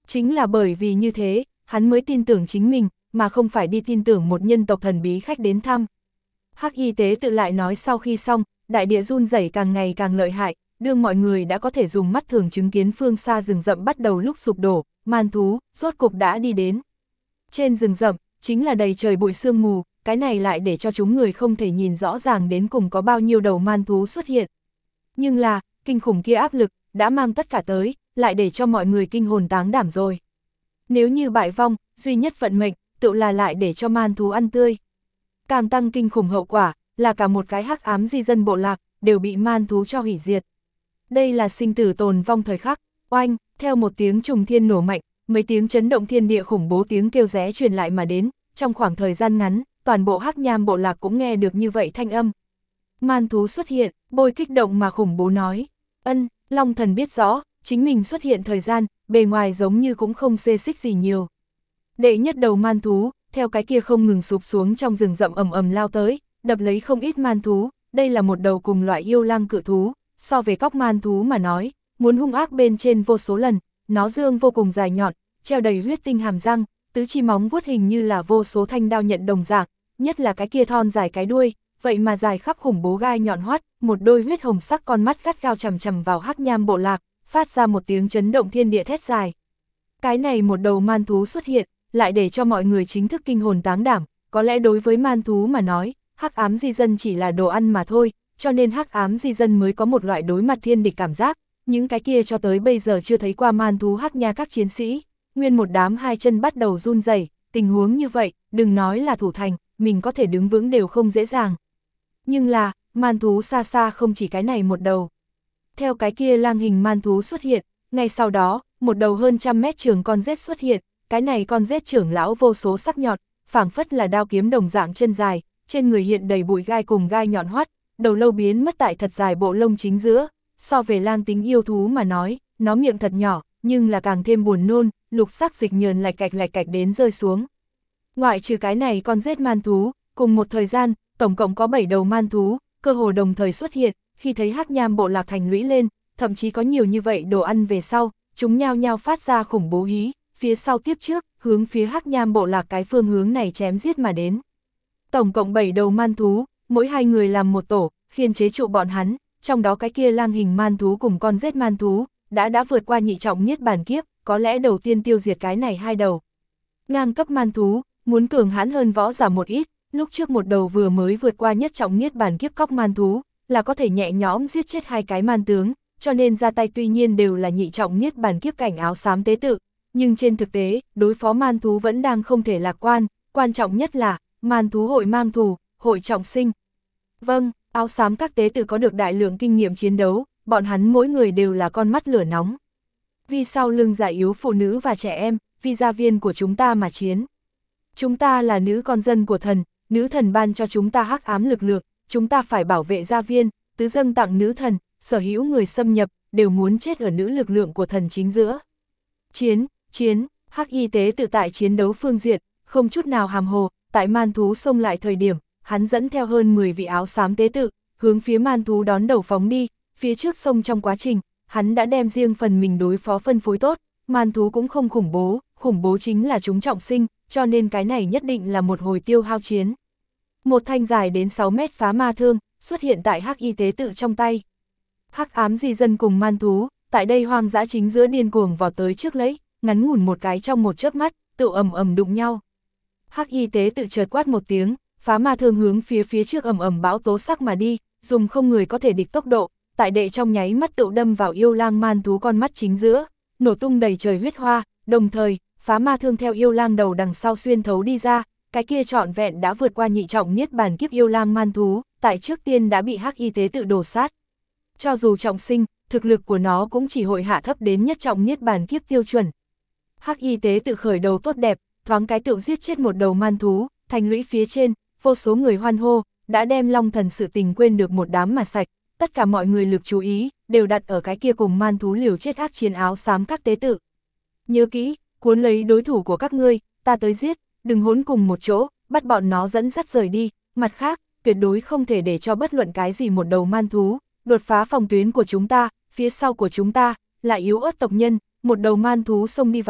Chính là bởi vì như thế, hắn mới tin tưởng chính mình, mà không phải đi tin tưởng một nhân tộc thần bí khách đến thăm. Hắc y tế tự lại nói sau khi xong, đại địa run rẩy càng ngày càng lợi hại, đương mọi người đã có thể dùng mắt thường chứng kiến phương xa rừng rậm bắt đầu lúc sụp đổ, man thú, rốt cục đã đi đến. Trên rừng rậm, chính là đầy trời bụi sương mù, cái này lại để cho chúng người không thể nhìn rõ ràng đến cùng có bao nhiêu đầu man thú xuất hiện. Nhưng là, kinh khủng kia áp lực, đã mang tất cả tới, lại để cho mọi người kinh hồn táng đảm rồi. Nếu như bại vong, duy nhất vận mệnh, tự là lại để cho man thú ăn tươi. Càng tăng kinh khủng hậu quả, là cả một cái hắc ám di dân bộ lạc, đều bị man thú cho hủy diệt. Đây là sinh tử tồn vong thời khắc, oanh, theo một tiếng trùng thiên nổ mạnh, mấy tiếng chấn động thiên địa khủng bố tiếng kêu ré truyền lại mà đến, trong khoảng thời gian ngắn, toàn bộ hắc nham bộ lạc cũng nghe được như vậy thanh âm. Man thú xuất hiện, Bôi kích động mà khủng bố nói, ân, Long Thần biết rõ, chính mình xuất hiện thời gian, bề ngoài giống như cũng không xê xích gì nhiều. Đệ nhất đầu man thú, theo cái kia không ngừng sụp xuống trong rừng rậm ầm ầm lao tới, đập lấy không ít man thú, đây là một đầu cùng loại yêu lang cự thú, so về cóc man thú mà nói, muốn hung ác bên trên vô số lần, nó dương vô cùng dài nhọn, treo đầy huyết tinh hàm răng, tứ chi móng vuốt hình như là vô số thanh đao nhận đồng dạng, nhất là cái kia thon dài cái đuôi, vậy mà dài khắp khủng bố gai nhọn hoắt, một đôi huyết hồng sắc con mắt gắt gao chằm chằm vào hắc nham bộ lạc, phát ra một tiếng chấn động thiên địa thét dài. Cái này một đầu man thú xuất hiện, lại để cho mọi người chính thức kinh hồn táng đảm, có lẽ đối với man thú mà nói, hắc ám di dân chỉ là đồ ăn mà thôi, cho nên hắc ám di dân mới có một loại đối mặt thiên địch cảm giác, những cái kia cho tới bây giờ chưa thấy qua man thú hắc nha các chiến sĩ, nguyên một đám hai chân bắt đầu run rẩy, tình huống như vậy, đừng nói là thủ thành, mình có thể đứng vững đều không dễ dàng. Nhưng là, man thú xa xa không chỉ cái này một đầu. Theo cái kia lang hình man thú xuất hiện, ngay sau đó, một đầu hơn trăm mét trường con rết xuất hiện, cái này con rết trưởng lão vô số sắc nhọn, phảng phất là đao kiếm đồng dạng chân dài, trên người hiện đầy bụi gai cùng gai nhọn hoắt, đầu lâu biến mất tại thật dài bộ lông chính giữa, so về lang tính yêu thú mà nói, nó miệng thật nhỏ, nhưng là càng thêm buồn nôn, lục sắc dịch nhờn lạch cạch lạch cạch đến rơi xuống. Ngoại trừ cái này con rết man thú, cùng một thời gian, tổng cộng có bảy đầu man thú, cơ hồ đồng thời xuất hiện, khi thấy hắc nham bộ lạc thành lũy lên, thậm chí có nhiều như vậy đồ ăn về sau, chúng nhao nhao phát ra khủng bố hí, phía sau tiếp trước, hướng phía hắc nham bộ lạc cái phương hướng này chém giết mà đến. Tổng cộng bảy đầu man thú, mỗi hai người làm một tổ, khiên chế trụ bọn hắn, trong đó cái kia lang hình man thú cùng con rết man thú, đã đã vượt qua nhị trọng niết bàn kiếp, có lẽ đầu tiên tiêu diệt cái này hai đầu. Ngang cấp man thú, muốn cường hãn hơn võ giả một ít, lúc trước một đầu vừa mới vượt qua nhất trọng niết bàn kiếp cóc man thú, là có thể nhẹ nhõm giết chết hai cái man tướng, cho nên ra tay tuy nhiên đều là nhị trọng niết bàn kiếp cảnh áo xám tế tự, nhưng trên thực tế, đối phó man thú vẫn đang không thể lạc quan, quan trọng nhất là, man thú hội mang thù, hội trọng sinh. Vâng, áo xám các tế tự có được đại lượng kinh nghiệm chiến đấu, bọn hắn mỗi người đều là con mắt lửa nóng. Vì sau lưng già yếu phụ nữ và trẻ em, vì gia viên của chúng ta mà chiến. Chúng ta là nữ con dân của thần, nữ thần ban cho chúng ta hắc ám lực lượng, chúng ta phải bảo vệ gia viên, tứ dâng tặng nữ thần, sở hữu người xâm nhập, đều muốn chết ở nữ lực lượng của thần chính giữa. Chiến, chiến, hắc y tế tự tại chiến đấu phương diện, không chút nào hàm hồ, tại man thú xông lại thời điểm, hắn dẫn theo hơn mười vị áo xám tế tự, hướng phía man thú đón đầu phóng đi, phía trước sông trong quá trình, hắn đã đem riêng phần mình đối phó phân phối tốt, man thú cũng không khủng bố, khủng bố chính là chúng trọng sinh, cho nên cái này nhất định là một hồi tiêu hao chiến. Một thanh dài đến sáu mét phá ma thương, xuất hiện tại hắc y tế tự trong tay. Hắc ám di dân cùng man thú, tại đây hoang dã chính giữa điên cuồng vào tới trước lấy, ngắn ngủn một cái trong một chớp mắt, tự ầm ầm đụng nhau. Hắc y tế tự chợt quát một tiếng, phá ma thương hướng phía phía trước ầm ầm bão tố sắc mà đi, dùng không người có thể địch tốc độ, tại đệ trong nháy mắt tự đâm vào yêu lang man thú con mắt chính giữa, nổ tung đầy trời huyết hoa, đồng thời, phá ma thương theo yêu lang đầu đằng sau xuyên thấu đi ra, cái kia trọn vẹn đã vượt qua nhị trọng niết bàn kiếp yêu lang man thú, tại trước tiên đã bị hắc y tế tự đổ sát. Cho dù trọng sinh, thực lực của nó cũng chỉ hội hạ thấp đến nhất trọng niết bàn kiếp tiêu chuẩn. Hắc y tế tự khởi đầu tốt đẹp, thoáng cái tự giết chết một đầu man thú, thành lũy phía trên, vô số người hoan hô, đã đem Long Thần sự tình quên được một đám mà sạch, tất cả mọi người lực chú ý, đều đặt ở cái kia cùng man thú liều chết ác chiến áo xám các tế tự. Nhớ kỹ, cuốn lấy đối thủ của các ngươi, ta tới giết, đừng hỗn cùng một chỗ, bắt bọn nó dẫn dắt rời đi, mặt khác, tuyệt đối không thể để cho bất luận cái gì một đầu man thú, đột phá phòng tuyến của chúng ta, phía sau của chúng ta, là yếu ớt tộc nhân, một đầu man thú xông đi vào,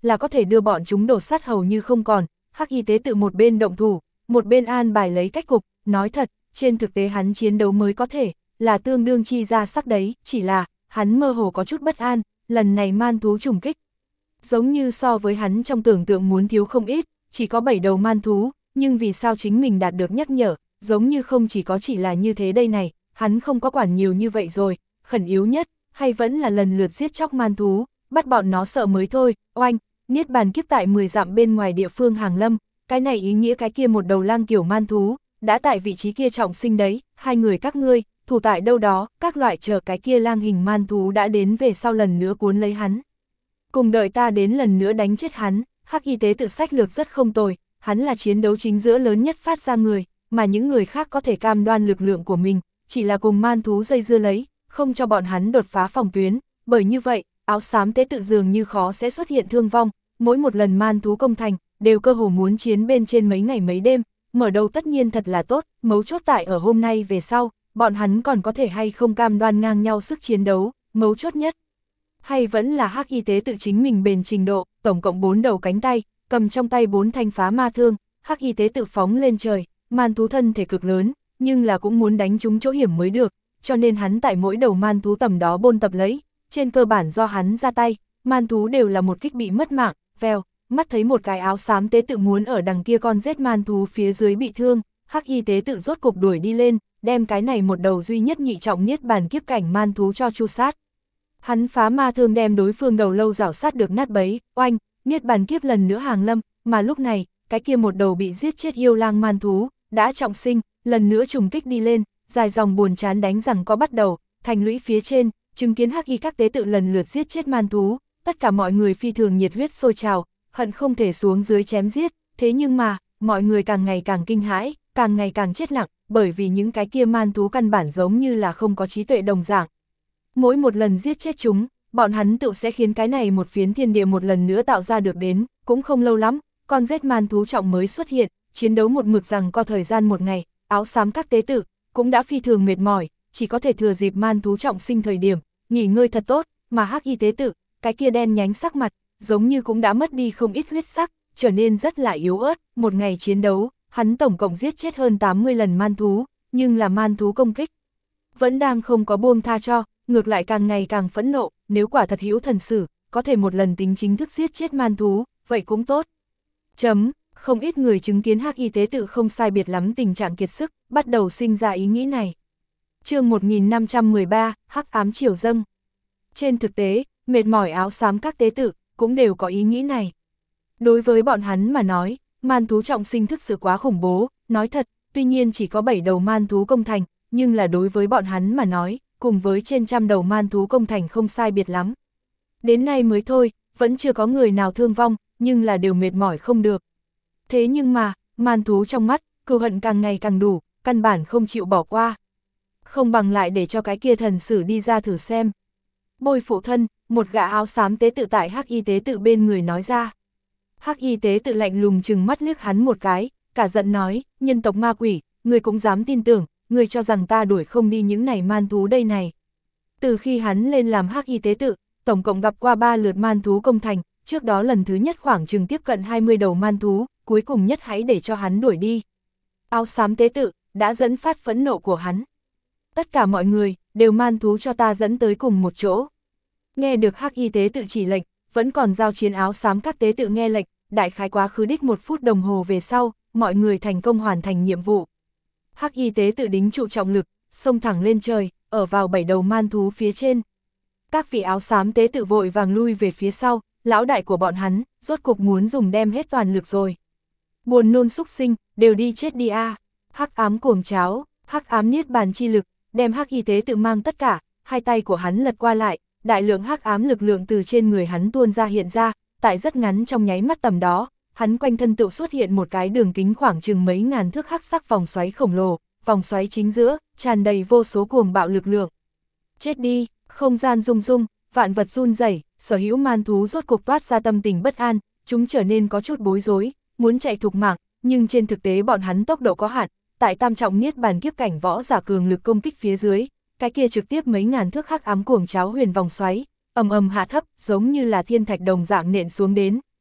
là có thể đưa bọn chúng đổ sát hầu như không còn. Hắc y tế tự một bên động thủ, một bên an bài lấy cách cục, nói thật, trên thực tế hắn chiến đấu mới có thể, là tương đương chi ra sắc đấy, chỉ là, hắn mơ hồ có chút bất an, lần này man thú trùng kích. Giống như so với hắn trong tưởng tượng muốn thiếu không ít, chỉ có bảy đầu man thú, nhưng vì sao chính mình đạt được nhắc nhở, giống như không chỉ có chỉ là như thế đây này, hắn không có quản nhiều như vậy rồi, khẩn yếu nhất, hay vẫn là lần lượt giết chóc man thú, bắt bọn nó sợ mới thôi, oanh, niết bàn kiếp tại mười dặm bên ngoài địa phương hàng lâm, cái này ý nghĩa cái kia một đầu lang kiểu man thú, đã tại vị trí kia trọng sinh đấy, hai người các ngươi, thủ tại đâu đó, các loại chờ cái kia lang hình man thú đã đến về sau lần nữa cuốn lấy hắn. Cùng đợi ta đến lần nữa đánh chết hắn, Hắc y tế tự sách lược rất không tồi, hắn là chiến đấu chính giữa lớn nhất phát ra người, mà những người khác có thể cam đoan lực lượng của mình, chỉ là cùng man thú dây dưa lấy, không cho bọn hắn đột phá phòng tuyến, bởi như vậy, áo xám tế tự dường như khó sẽ xuất hiện thương vong, mỗi một lần man thú công thành, đều cơ hồ muốn chiến bên trên mấy ngày mấy đêm, mở đầu tất nhiên thật là tốt, mấu chốt tại ở hôm nay về sau, bọn hắn còn có thể hay không cam đoan ngang nhau sức chiến đấu, mấu chốt nhất. Hay vẫn là Hắc y tế tự chính mình bền trình độ, tổng cộng bốn đầu cánh tay, cầm trong tay bốn thanh phá ma thương, Hắc y tế tự phóng lên trời, man thú thân thể cực lớn, nhưng là cũng muốn đánh trúng chỗ hiểm mới được, cho nên hắn tại mỗi đầu man thú tầm đó bôn tập lấy, trên cơ bản do hắn ra tay, man thú đều là một kích bị mất mạng, vèo, mắt thấy một cái áo xám tế tự muốn ở đằng kia con rết man thú phía dưới bị thương, Hắc y tế tự rốt cục đuổi đi lên, đem cái này một đầu duy nhất nhị trọng niết bàn kiếp cảnh man thú cho chu sát. Hắn phá ma thương đem đối phương đầu lâu rảo sát được nát bấy, oanh, niết bàn kiếp lần nữa hàng lâm, mà lúc này, cái kia một đầu bị giết chết yêu lang man thú, đã trọng sinh, lần nữa trùng kích đi lên, dài dòng buồn chán đánh rằng có bắt đầu, thành lũy phía trên, chứng kiến Hắc y các tế tự lần lượt giết chết man thú, tất cả mọi người phi thường nhiệt huyết sôi trào, hận không thể xuống dưới chém giết, thế nhưng mà, mọi người càng ngày càng kinh hãi, càng ngày càng chết lặng, bởi vì những cái kia man thú căn bản giống như là không có trí tuệ đồng dạng. Mỗi một lần giết chết chúng, bọn hắn tự sẽ khiến cái này một phiến thiên địa một lần nữa tạo ra được đến, cũng không lâu lắm, con rết man thú trọng mới xuất hiện, chiến đấu một mực rằng có thời gian một ngày, áo xám các tế tự, cũng đã phi thường mệt mỏi, chỉ có thể thừa dịp man thú trọng sinh thời điểm, nghỉ ngơi thật tốt, mà Hắc y tế tự, cái kia đen nhánh sắc mặt, giống như cũng đã mất đi không ít huyết sắc, trở nên rất là yếu ớt, một ngày chiến đấu, hắn tổng cộng giết chết hơn tám mươi lần man thú, nhưng là man thú công kích. Vẫn đang không có buông tha cho, ngược lại càng ngày càng phẫn nộ, nếu quả thật hữu thần sử, có thể một lần tính chính thức giết chết man thú, vậy cũng tốt. Chấm, không ít người chứng kiến Hắc y tế tự không sai biệt lắm tình trạng kiệt sức, bắt đầu sinh ra ý nghĩ này. Chương một nghìn năm trăm mười ba, Hắc ám triều dâng. Trên thực tế, mệt mỏi áo xám các tế tự, cũng đều có ý nghĩ này. Đối với bọn hắn mà nói, man thú trọng sinh thực sự quá khủng bố, nói thật, tuy nhiên chỉ có bảy đầu man thú công thành, nhưng là đối với bọn hắn mà nói, cùng với trên trăm đầu man thú công thành không sai biệt lắm. Đến nay mới thôi, vẫn chưa có người nào thương vong, nhưng là đều mệt mỏi không được. Thế nhưng mà, man thú trong mắt, cừu hận càng ngày càng đủ, căn bản không chịu bỏ qua. Không bằng lại để cho cái kia thần sử đi ra thử xem. Bôi phụ thân, một gã áo xám tế tự tại Hắc y tế tự bên người nói ra. Hắc y tế tự lạnh lùng chừng mắt liếc hắn một cái, cả giận nói, nhân tộc ma quỷ, người cũng dám tin tưởng, người cho rằng ta đuổi không đi những này man thú đây này. Từ khi hắn lên làm Hắc y tế tự, tổng cộng gặp qua ba lượt man thú công thành, trước đó lần thứ nhất khoảng chừng tiếp cận hai mươi đầu man thú, cuối cùng nhất hãy để cho hắn đuổi đi. Áo xám tế tự, đã dẫn phát phẫn nộ của hắn. Tất cả mọi người, đều man thú cho ta dẫn tới cùng một chỗ. Nghe được Hắc y tế tự chỉ lệnh, vẫn còn giao chiến áo xám các tế tự nghe lệnh, đại khái quá khứ đích một phút đồng hồ về sau, mọi người thành công hoàn thành nhiệm vụ. Hắc y tế tự đính trụ trọng lực, xông thẳng lên trời, ở vào bảy đầu man thú phía trên. Các vị áo xám tế tự vội vàng lui về phía sau, lão đại của bọn hắn, rốt cục muốn dùng đem hết toàn lực rồi. Buồn nôn xúc sinh, đều đi chết đi a. Hắc ám cuồng cháo, hắc ám niết bàn chi lực, đem Hắc y tế tự mang tất cả, hai tay của hắn lật qua lại, đại lượng hắc ám lực lượng từ trên người hắn tuôn ra hiện ra, tại rất ngắn trong nháy mắt tầm đó, hắn quanh thân tự xuất hiện một cái đường kính khoảng chừng mấy ngàn thước hắc sắc vòng xoáy khổng lồ, vòng xoáy chính giữa, tràn đầy vô số cuồng bạo lực lượng. Chết đi, không gian rung rung, vạn vật run rẩy, sở hữu man thú rốt cục toát ra tâm tình bất an, chúng trở nên có chút bối rối, muốn chạy thục mạng, nhưng trên thực tế bọn hắn tốc độ có hạn, tại tam trọng niết bàn kiếp cảnh võ giả cường lực công kích phía dưới, cái kia trực tiếp mấy ngàn thước hắc ám cuồng cháo huyền vòng xoáy, ầm ầm hạ thấp, giống như là thiên thạch đồng dạng nện xuống đến,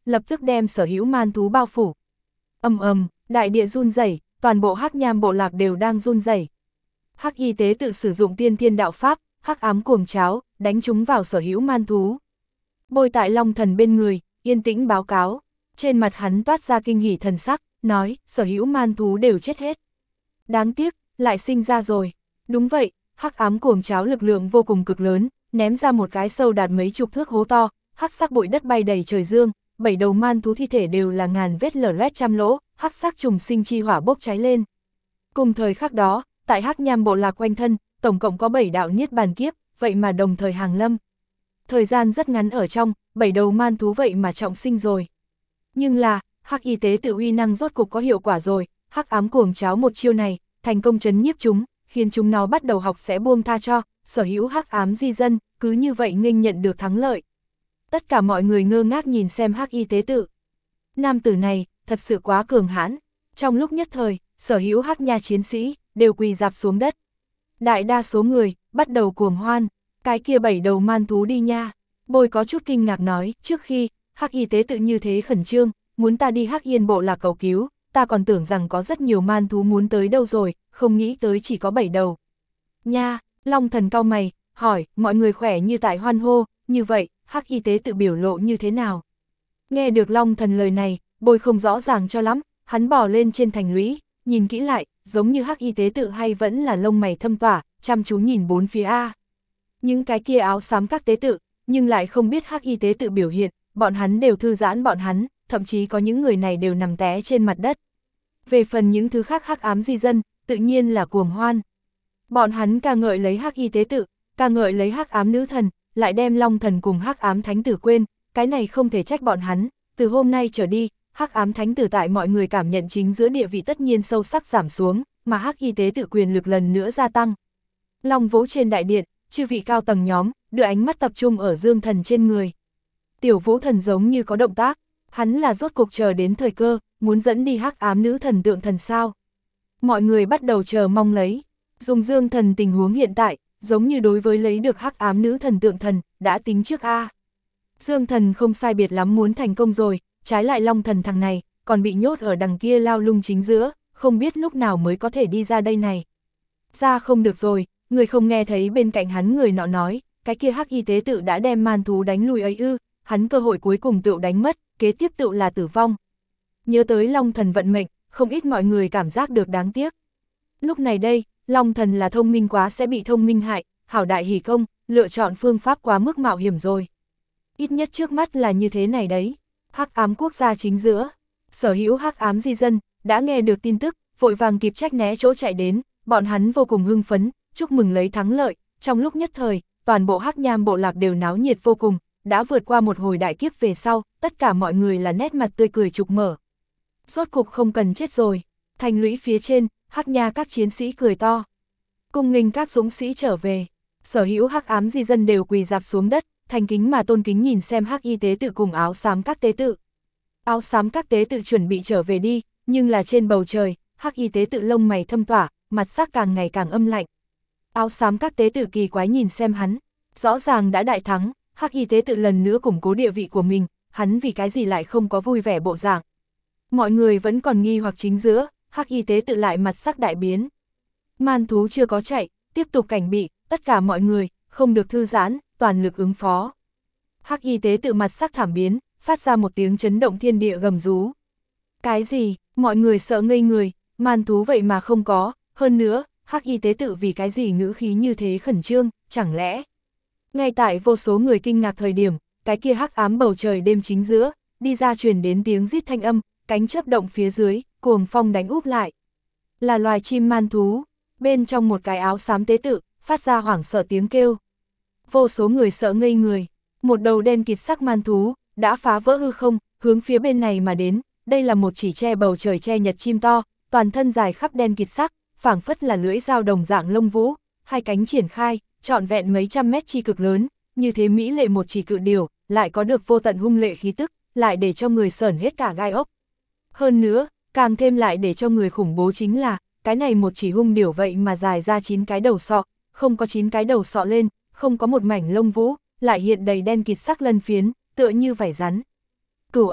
lập tức đem sở hữu man thú bao phủ. Ầm ầm, đại địa run rẩy, toàn bộ Hắc Nham bộ lạc đều đang run rẩy. Hắc y tế tự sử dụng tiên thiên đạo pháp, hắc ám cuồng cháo, đánh chúng vào sở hữu man thú. Bôi tại Long Thần bên người, yên tĩnh báo cáo, trên mặt hắn toát ra kinh hỉ thần sắc, nói, sở hữu man thú đều chết hết. Đáng tiếc, lại sinh ra rồi. Đúng vậy, hắc ám cuồng cháo lực lượng vô cùng cực lớn, ném ra một cái sâu đạt mấy chục thước hố to, hắc sắc bụi đất bay đầy trời dương, bảy đầu man thú thi thể đều là ngàn vết lở loét trăm lỗ, hắc sắc trùng sinh chi hỏa bốc cháy lên. Cùng thời khắc đó, tại Hắc Nham bộ lạc quanh thân, tổng cộng có bảy đạo niết bàn kiếp, vậy mà đồng thời hàng lâm. Thời gian rất ngắn ở trong, bảy đầu man thú vậy mà trọng sinh rồi. Nhưng là, hắc y tế tự uy năng rốt cục có hiệu quả rồi, hắc ám cuồng cháo một chiêu này, thành công trấn nhiếp chúng, khiến chúng nó bắt đầu học sẽ buông tha cho, sở hữu hắc ám di dân, cứ như vậy nghênh nhận được thắng lợi. Tất cả mọi người ngơ ngác nhìn xem hắc y tế tự. Nam tử này, thật sự quá cường hãn. Trong lúc nhất thời, sở hữu hắc nha chiến sĩ, đều quỳ rạp xuống đất. Đại đa số người, bắt đầu cuồng hoan, cái kia bảy đầu man thú đi nha. Bôi có chút kinh ngạc nói, trước khi, hắc y tế tự như thế khẩn trương, muốn ta đi Hắc Yên bộ lạc cầu cứu, ta còn tưởng rằng có rất nhiều man thú muốn tới đâu rồi, không nghĩ tới chỉ có bảy đầu. Nha, Long Thần cau mày, hỏi, mọi người khỏe như tại hoan hô, như vậy, hắc y tế tự biểu lộ như thế nào? Nghe được Long Thần lời này, Bôi không rõ ràng cho lắm, hắn bò lên trên thành lũy, nhìn kỹ lại, giống như hắc y tế tự hay vẫn là lông mày thâm tỏa, chăm chú nhìn bốn phía A. Những cái kia áo xám các tế tự, nhưng lại không biết hắc y tế tự biểu hiện, bọn hắn đều thư giãn bọn hắn, thậm chí có những người này đều nằm té trên mặt đất. Về phần những thứ khác hắc ám di dân, tự nhiên là cuồng hoan. Bọn hắn ca ngợi lấy hắc y tế tự, ca ngợi lấy hắc ám nữ thần, lại đem Long Thần cùng hắc ám thánh tử quên, cái này không thể trách bọn hắn, từ hôm nay trở đi, hắc ám thánh tử tại mọi người cảm nhận chính giữa địa vị tất nhiên sâu sắc giảm xuống, mà hắc y tế tự quyền lực lần nữa gia tăng. Long Vũ trên đại điện, chư vị cao tầng nhóm, đưa ánh mắt tập trung ở Dương Thần trên người. Tiểu Vũ Thần giống như có động tác, hắn là rốt cuộc chờ đến thời cơ, muốn dẫn đi hắc ám nữ thần tượng thần sao. Mọi người bắt đầu chờ mong lấy, dùng Dương Thần tình huống hiện tại, giống như đối với lấy được hắc ám nữ thần tượng thần, đã tính trước a. Dương Thần không sai biệt lắm muốn thành công rồi, trái lại Long Thần thằng này, còn bị nhốt ở đằng kia lao lung chính giữa, không biết lúc nào mới có thể đi ra đây này. Ra không được rồi, người không nghe thấy bên cạnh hắn người nọ nói, cái kia hắc y tế tự đã đem man thú đánh lùi ấy ư, hắn cơ hội cuối cùng tự đánh mất, kế tiếp tự là tử vong. Nhớ tới Long Thần vận mệnh, không ít mọi người cảm giác được đáng tiếc. Lúc này đây, Long Thần là thông minh quá sẽ bị thông minh hại, hảo đại hỉ công, lựa chọn phương pháp quá mức mạo hiểm rồi. Ít nhất trước mắt là như thế này đấy. Hắc ám quốc gia chính giữa, sở hữu hắc ám di dân, đã nghe được tin tức, vội vàng kịp trách né chỗ chạy đến, bọn hắn vô cùng hưng phấn, chúc mừng lấy thắng lợi, trong lúc nhất thời, toàn bộ Hắc Nham bộ lạc đều náo nhiệt vô cùng, đã vượt qua một hồi đại kiếp về sau, tất cả mọi người là nét mặt tươi cười trục mở. Rốt cục không cần chết rồi, thành lũy phía trên, Hắc Nha các chiến sĩ cười to. Cung nghênh các dũng sĩ trở về, sở hữu hắc ám di dân đều quỳ rạp xuống đất, thành kính mà tôn kính nhìn xem hắc y tế tự cùng áo xám các tế tự. Áo xám các tế tự chuẩn bị trở về đi, nhưng là trên bầu trời, hắc y tế tự lông mày thâm tỏa, mặt sắc càng ngày càng âm lạnh. Áo xám các tế tự kỳ quái nhìn xem hắn, rõ ràng đã đại thắng, hắc y tế tự lần nữa củng cố địa vị của mình, hắn vì cái gì lại không có vui vẻ bộ dạng. Mọi người vẫn còn nghi hoặc chính giữa, hắc y tế tự lại mặt sắc đại biến. Man thú chưa có chạy, tiếp tục cảnh bị, tất cả mọi người, không được thư giãn, toàn lực ứng phó. Hắc y tế tự mặt sắc thảm biến, phát ra một tiếng chấn động thiên địa gầm rú. Cái gì, mọi người sợ ngây người, man thú vậy mà không có, hơn nữa, hắc y tế tự vì cái gì ngữ khí như thế khẩn trương, chẳng lẽ. Ngay tại vô số người kinh ngạc thời điểm, cái kia hắc ám bầu trời đêm chính giữa, đi ra truyền đến tiếng rít thanh âm, cánh chớp động phía dưới, cuồng phong đánh úp lại. Là loài chim man thú, bên trong một cái áo xám tế tự, phát ra hoảng sợ tiếng kêu. Vô số người sợ ngây người, một đầu đen kịt sắc man thú, đã phá vỡ hư không, hướng phía bên này mà đến, đây là một chỉ che bầu trời che nhật chim to, toàn thân dài khắp đen kịt sắc, phảng phất là lưỡi dao đồng dạng lông vũ, hai cánh triển khai, trọn vẹn mấy trăm mét chi cực lớn, như thế mỹ lệ một chỉ cự điểu, lại có được vô tận hung lệ khí tức, lại để cho người sởn hết cả gai ốc. Hơn nữa, càng thêm lại để cho người khủng bố chính là, cái này một chỉ hung điểu vậy mà dài ra chín cái đầu sọ, không có chín cái đầu sọ lên, không có một mảnh lông vũ, lại hiện đầy đen kịt sắc lân phiến, tựa như vảy rắn. Cửu Anh,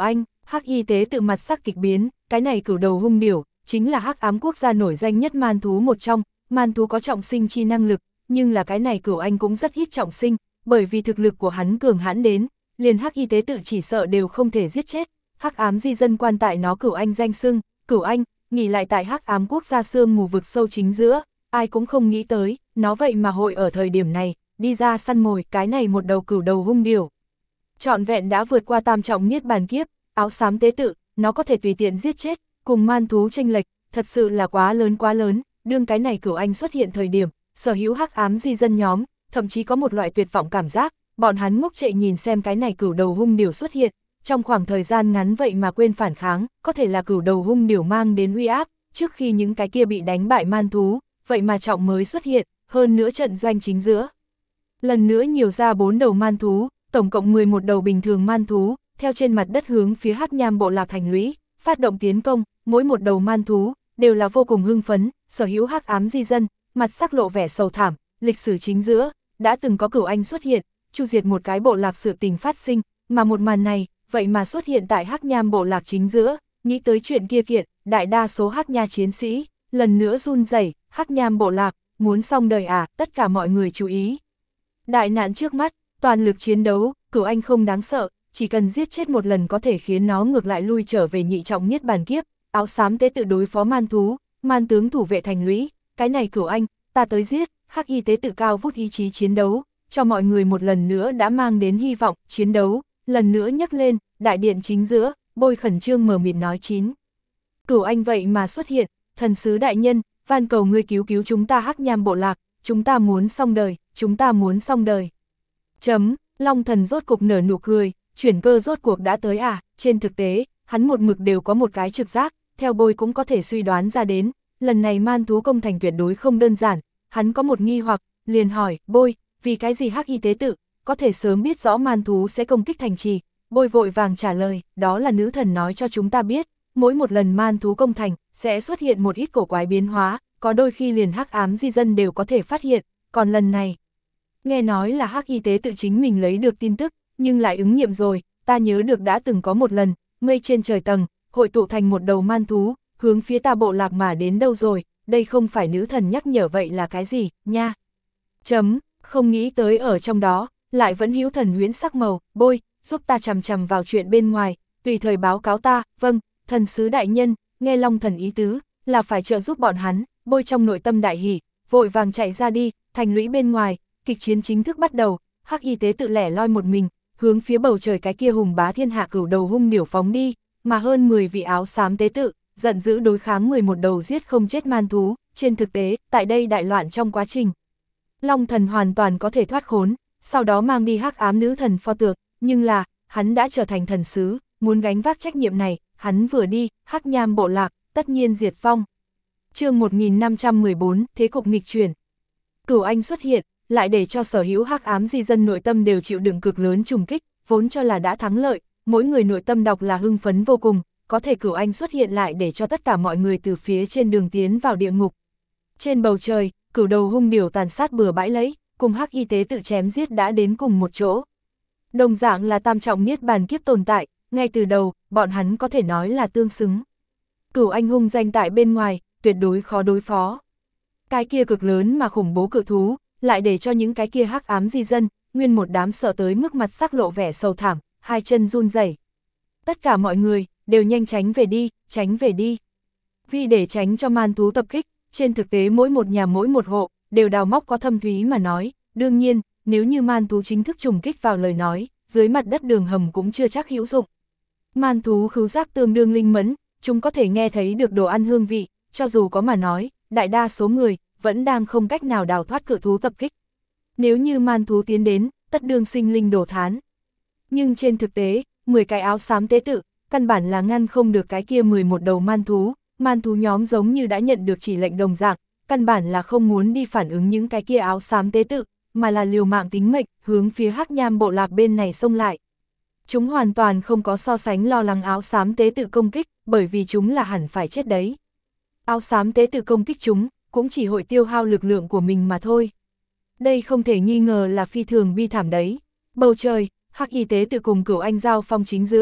Hắc y tế tự mặt sắc kịch biến, cái này cửu đầu hung điểu, chính là hắc ám quốc gia nổi danh nhất man thú một trong, man thú có trọng sinh chi năng lực, nhưng là cái này Cửu Anh cũng rất ít trọng sinh, bởi vì thực lực của hắn cường hãn đến, liền hắc y tế tự chỉ sợ đều không thể giết chết. Hắc ám di dân quan tại nó Cửu Anh danh xưng, Cửu Anh, nghỉ lại tại hắc ám quốc gia sương mù vực sâu chính giữa, ai cũng không nghĩ tới, nó vậy mà hội ở thời điểm này, đi ra săn mồi cái này một đầu cửu đầu hung điểu. Trọn vẹn đã vượt qua tam trọng niết bàn kiếp, áo xám tế tự, nó có thể tùy tiện giết chết, cùng man thú chênh lệch, thật sự là quá lớn quá lớn, đương cái này Cửu Anh xuất hiện thời điểm, sở hữu hắc ám di dân nhóm, thậm chí có một loại tuyệt vọng cảm giác, bọn hắn ngốc trệ nhìn xem cái này cửu đầu hung điểu xuất hiện, trong khoảng thời gian ngắn vậy mà quên phản kháng, có thể là cửu đầu hung điểu mang đến uy áp, trước khi những cái kia bị đánh bại man thú, vậy mà trọng mới xuất hiện, hơn nữa trận doanh chính giữa. Lần nữa nhiều ra bốn đầu man thú, tổng cộng mười một đầu bình thường man thú, theo trên mặt đất hướng phía Hắc Nham bộ lạc thành lũy, phát động tiến công, mỗi một đầu man thú, đều là vô cùng hưng phấn, sở hữu hắc ám di dân, mặt sắc lộ vẻ sầu thảm, lịch sử chính giữa, đã từng có Cửu Anh xuất hiện, chu diệt một cái bộ lạc sự tình phát sinh, mà một màn này, vậy mà xuất hiện tại Hắc Nham bộ lạc chính giữa, nghĩ tới chuyện kia kiện, đại đa số Hắc Nha chiến sĩ, lần nữa run rẩy, Hắc Nham bộ lạc, muốn xong đời à, tất cả mọi người chú ý. Đại nạn trước mắt, toàn lực chiến đấu, Cửu Anh không đáng sợ, chỉ cần giết chết một lần có thể khiến nó ngược lại lui trở về nhị trọng niết bàn kiếp, áo xám tế tự đối phó man thú, man tướng thủ vệ thành lũy, cái này Cửu Anh, ta tới giết, hắc y tế tự cao vút ý chí chiến đấu, cho mọi người một lần nữa đã mang đến hy vọng, chiến đấu, lần nữa nhấc lên, đại điện chính giữa, Bôi khẩn trương mờ mịt nói chín. Cửu Anh vậy mà xuất hiện, thần sứ đại nhân, van cầu ngươi cứu cứu chúng ta Hắc Nham bộ lạc, chúng ta muốn xong đời, chúng ta muốn xong đời. Chấm, Long thần rốt cục nở nụ cười, chuyển cơ rốt cuộc đã tới à, trên thực tế, hắn một mực đều có một cái trực giác, theo Bôi cũng có thể suy đoán ra đến, lần này man thú công thành tuyệt đối không đơn giản, hắn có một nghi hoặc, liền hỏi, Bôi, vì cái gì hắc y tế tự, có thể sớm biết rõ man thú sẽ công kích thành trì. Bôi vội vàng trả lời, đó là nữ thần nói cho chúng ta biết, mỗi một lần man thú công thành, sẽ xuất hiện một ít cổ quái biến hóa, có đôi khi liền hắc ám di dân đều có thể phát hiện, còn lần này, nghe nói là hắc y tế tự chính mình lấy được tin tức, nhưng lại ứng nghiệm rồi, ta nhớ được đã từng có một lần, mây trên trời tầng, hội tụ thành một đầu man thú, hướng phía ta bộ lạc mà đến đâu rồi, đây không phải nữ thần nhắc nhở vậy là cái gì, nha. Chấm, không nghĩ tới ở trong đó, lại vẫn hữu thần huyễn sắc màu, Bôi, giúp ta chằm chằm vào chuyện bên ngoài, tùy thời báo cáo ta, vâng, thần sứ đại nhân, nghe Long thần ý tứ, là phải trợ giúp bọn hắn, Bôi trong nội tâm đại hỉ, vội vàng chạy ra đi, thành lũy bên ngoài, kịch chiến chính thức bắt đầu, hắc y tế tự lẻ loi một mình, hướng phía bầu trời cái kia hùng bá thiên hạ cửu đầu hung điểu phóng đi, mà hơn mười vị áo xám tế tự, giận dữ đối kháng mười một đầu giết không chết man thú, trên thực tế, tại đây đại loạn trong quá trình. Long thần hoàn toàn có thể thoát khốn, sau đó mang đi hắc ám nữ thần pho tượng, nhưng là, hắn đã trở thành thần sứ, muốn gánh vác trách nhiệm này, hắn vừa đi, Hắc Nham bộ lạc, tất nhiên diệt vong. Chương một nghìn năm trăm mười bốn, thế cục nghịch chuyển. Cửu Anh xuất hiện, lại để cho sở hữu hắc ám di dân nội tâm đều chịu đựng cực lớn trùng kích, vốn cho là đã thắng lợi, mỗi người nội tâm đọc là hưng phấn vô cùng, có thể Cửu Anh xuất hiện lại để cho tất cả mọi người từ phía trên đường tiến vào địa ngục. Trên bầu trời, cửu đầu hung điểu tàn sát bừa bãi lấy, cùng hắc y tế tự chém giết đã đến cùng một chỗ. Đồng dạng là tam trọng niết bàn kiếp tồn tại, ngay từ đầu, bọn hắn có thể nói là tương xứng. Cửu Anh hung danh tại bên ngoài, tuyệt đối khó đối phó. Cái kia cực lớn mà khủng bố cự thú, lại để cho những cái kia hắc ám di dân, nguyên một đám sợ tới mức mặt sắc lộ vẻ sầu thảm, hai chân run rẩy. Tất cả mọi người, đều nhanh tránh về đi, tránh về đi. Vì để tránh cho man thú tập kích, trên thực tế mỗi một nhà mỗi một hộ, đều đào móc có thâm thúy mà nói, đương nhiên, nếu như man thú chính thức trùng kích vào lời nói, dưới mặt đất đường hầm cũng chưa chắc hữu dụng. Man thú khứu giác tương đương linh mẫn, chúng có thể nghe thấy được đồ ăn hương vị, cho dù có mà nói, đại đa số người, vẫn đang không cách nào đào thoát cự thú tập kích. Nếu như man thú tiến đến, tất đương sinh linh đổ thán. Nhưng trên thực tế, mười cái áo xám tế tự, căn bản là ngăn không được cái kia mười một đầu man thú, man thú nhóm giống như đã nhận được chỉ lệnh đồng dạng, căn bản là không muốn đi phản ứng những cái kia áo xám tế tự, mà là liều mạng tính mệnh, hướng phía Hắc Nham bộ lạc bên này xông lại. Chúng hoàn toàn không có so sánh lo lắng áo xám tế tự công kích, bởi vì chúng là hẳn phải chết đấy. Áo xám tế tự công kích chúng, cũng chỉ hội tiêu hao lực lượng của mình mà thôi. Đây không thể nghi ngờ là phi thường bi thảm đấy. Bầu trời, Hắc y tế tự cùng Cửu Anh giao phong chính giữa,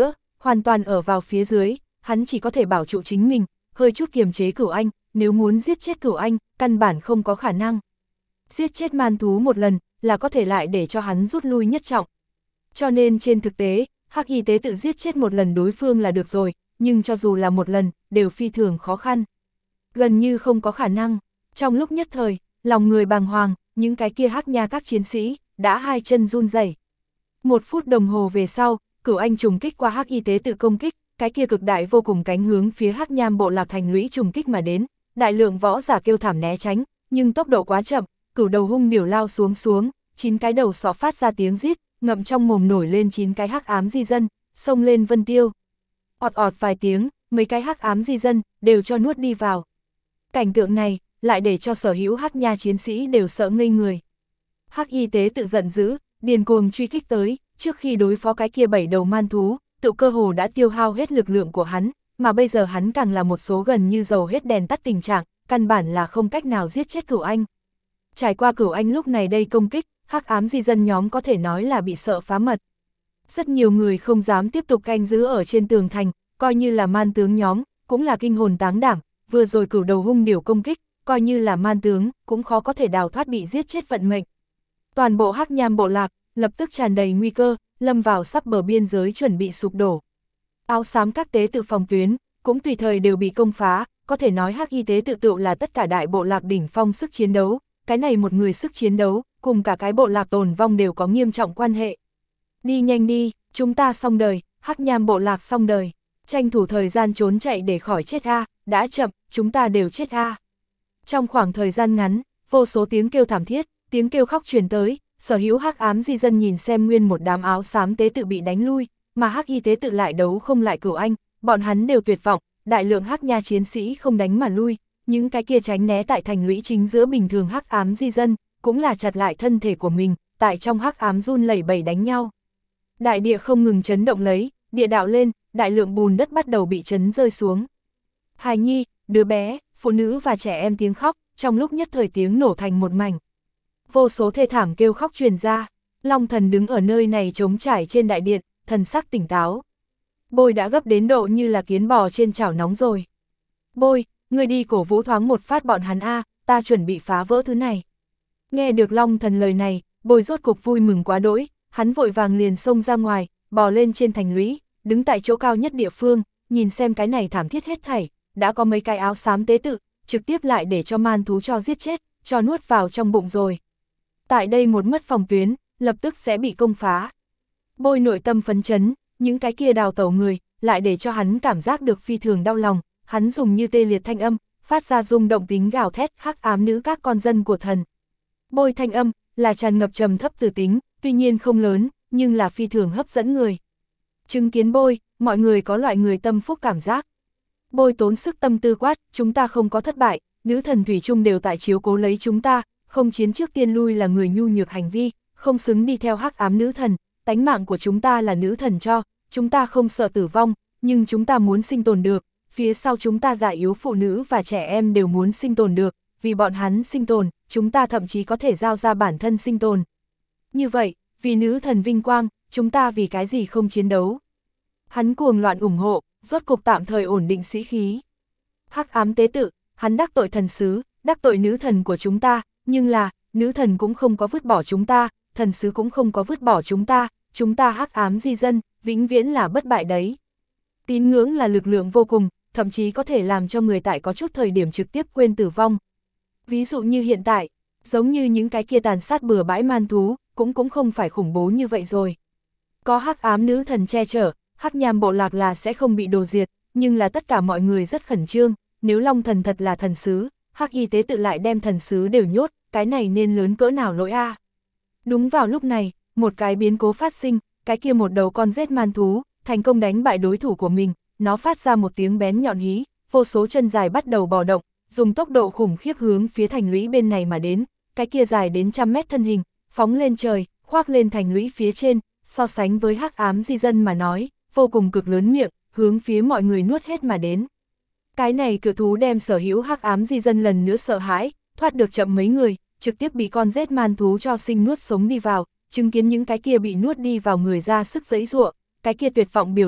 hoàn toàn ở vào phía dưới, hắn chỉ có thể bảo trụ chính mình, hơi chút kiềm chế Cửu Anh, nếu muốn giết chết Cửu Anh, căn bản không có khả năng. Giết chết man thú một lần, là có thể lại để cho hắn rút lui nhất trọng. Cho nên trên thực tế, Hắc Y Tế tự giết chết một lần đối phương là được rồi, nhưng cho dù là một lần, đều phi thường khó khăn. Gần như không có khả năng. Trong lúc nhất thời, lòng người bàng hoàng, những cái kia Hắc Nha các chiến sĩ, đã hai chân run rẩy. Một phút đồng hồ về sau, Cửu Anh trùng kích qua Hắc Y Tế tự công kích, cái kia cực đại vô cùng cánh hướng phía Hắc Nham bộ lạc thành lũy trùng kích mà đến, đại lượng võ giả kêu thảm né tránh, nhưng tốc độ quá chậm, Cửu đầu hung điểu lao xuống xuống, chín cái đầu sọ phát ra tiếng rít, ngậm trong mồm nổi lên chín cái hắc ám di dân, xông lên vân tiêu. Ọt ọt vài tiếng, mấy cái hắc ám di dân đều cho nuốt đi vào. Cảnh tượng này lại để cho sở hữu Hắc Nha chiến sĩ đều sợ ngây người. Hắc Y Tế tự giận dữ, điên cuồng truy kích tới, trước khi đối phó cái kia bảy đầu man thú, tự cơ hồ đã tiêu hao hết lực lượng của hắn, mà bây giờ hắn càng là một số gần như dầu hết đèn tắt tình trạng, căn bản là không cách nào giết chết Cửu Anh. Trải qua Cửu Anh lúc này đây công kích, hắc ám di dân nhóm có thể nói là bị sợ phá mật. Rất nhiều người không dám tiếp tục canh giữ ở trên tường thành, coi như là man tướng nhóm, cũng là kinh hồn táng đảm, vừa rồi Cửu đầu hung điểu công kích, coi như là man tướng, cũng khó có thể đào thoát bị giết chết vận mệnh. Toàn bộ Hắc Nham bộ lạc, lập tức tràn đầy nguy cơ, lâm vào sắp bờ biên giới chuẩn bị sụp đổ. Áo xám các tế tự phòng tuyến, cũng tùy thời đều bị công phá, có thể nói Hắc Y Tế tự tự là tất cả đại bộ lạc đỉnh phong sức chiến đấu, cái này một người sức chiến đấu, cùng cả cái bộ lạc tồn vong đều có nghiêm trọng quan hệ. Đi nhanh đi, chúng ta xong đời, Hắc Nham bộ lạc xong đời, tranh thủ thời gian trốn chạy để khỏi chết a, đã chậm, chúng ta đều chết a. Trong khoảng thời gian ngắn, vô số tiếng kêu thảm thiết, tiếng kêu khóc truyền tới, sở hữu hắc ám di dân nhìn xem nguyên một đám áo xám tế tự bị đánh lui, mà Hắc Y Tế tự lại đấu không lại Cửu Anh, bọn hắn đều tuyệt vọng, đại lượng Hắc Nha chiến sĩ không đánh mà lui, những cái kia tránh né tại thành lũy chính giữa bình thường hắc ám di dân, cũng là chặt lại thân thể của mình, tại trong hắc ám run lẩy bẩy đánh nhau. Đại địa không ngừng chấn động lấy, địa đạo lên, đại lượng bùn đất bắt đầu bị chấn rơi xuống. Hài nhi, đứa bé, phụ nữ và trẻ em tiếng khóc, trong lúc nhất thời tiếng nổ thành một mảnh. Vô số thê thảm kêu khóc truyền ra, Long Thần đứng ở nơi này trống trải trên đại điện, thần sắc tỉnh táo. Bôi đã gấp đến độ như là kiến bò trên chảo nóng rồi. Bôi, ngươi đi cổ vũ thoáng một phát bọn hắn a, ta chuẩn bị phá vỡ thứ này. Nghe được Long Thần lời này, Bôi rốt cục vui mừng quá đỗi, hắn vội vàng liền xông ra ngoài, bò lên trên thành lũy, đứng tại chỗ cao nhất địa phương, nhìn xem cái này thảm thiết hết thảy, đã có mấy cái áo xám tế tự, trực tiếp lại để cho man thú cho giết chết, cho nuốt vào trong bụng rồi. Tại đây một mất phòng tuyến, lập tức sẽ bị công phá. Bôi nội tâm phấn chấn, những cái kia đào tẩu người, lại để cho hắn cảm giác được phi thường đau lòng, hắn dùng như tê liệt thanh âm, phát ra rung động tính gào thét hắc ám nữ các con dân của thần. Bôi thanh âm, là tràn ngập trầm thấp từ tính, tuy nhiên không lớn, nhưng là phi thường hấp dẫn người. Chứng kiến Bôi, mọi người có loại người tâm phúc cảm giác. Bôi tốn sức tâm tư quát, chúng ta không có thất bại, nữ thần thủy chung đều tại chiếu cố lấy chúng ta, không chiến trước tiên lui là người nhu nhược hành vi, không xứng đi theo hắc ám nữ thần, tánh mạng của chúng ta là nữ thần cho, chúng ta không sợ tử vong, nhưng chúng ta muốn sinh tồn được, phía sau chúng ta già yếu phụ nữ và trẻ em đều muốn sinh tồn được, vì bọn hắn sinh tồn, chúng ta thậm chí có thể giao ra bản thân sinh tồn. Như vậy, vì nữ thần vinh quang, chúng ta vì cái gì không chiến đấu? Hắn cuồng loạn ủng hộ, rốt cục tạm thời ổn định sĩ khí. Hắc ám tế tự, hắn đắc tội thần sứ, đắc tội nữ thần của chúng ta, nhưng là, nữ thần cũng không có vứt bỏ chúng ta, thần sứ cũng không có vứt bỏ chúng ta, chúng ta hắc ám di dân, vĩnh viễn là bất bại đấy. Tín ngưỡng là lực lượng vô cùng, thậm chí có thể làm cho người tại có chút thời điểm trực tiếp quên tử vong. Ví dụ như hiện tại, giống như những cái kia tàn sát bừa bãi man thú, cũng cũng không phải khủng bố như vậy rồi. Có hắc ám nữ thần che chở, Hắc Nham bộ lạc là sẽ không bị đồ diệt, nhưng là tất cả mọi người rất khẩn trương, nếu Long Thần thật là thần sứ, Hắc Y Tế tự lại đem thần sứ đều nhốt, cái này nên lớn cỡ nào lỗi a. Đúng vào lúc này, một cái biến cố phát sinh, cái kia một đầu con rết man thú, thành công đánh bại đối thủ của mình, nó phát ra một tiếng bén nhọn hí, vô số chân dài bắt đầu bò động, dùng tốc độ khủng khiếp hướng phía thành lũy bên này mà đến, cái kia dài đến trăm mét thân hình, phóng lên trời, khoác lên thành lũy phía trên, so sánh với hắc ám di dân mà nói, vô cùng cực lớn miệng, hướng phía mọi người nuốt hết mà đến. Cái này cự thú đem sở hữu hắc ám di dân lần nữa sợ hãi, thoát được chậm mấy người, trực tiếp bị con rết man thú cho sinh nuốt sống đi vào, chứng kiến những cái kia bị nuốt đi vào người ra sức giãy giụa, cái kia tuyệt vọng biểu lộ,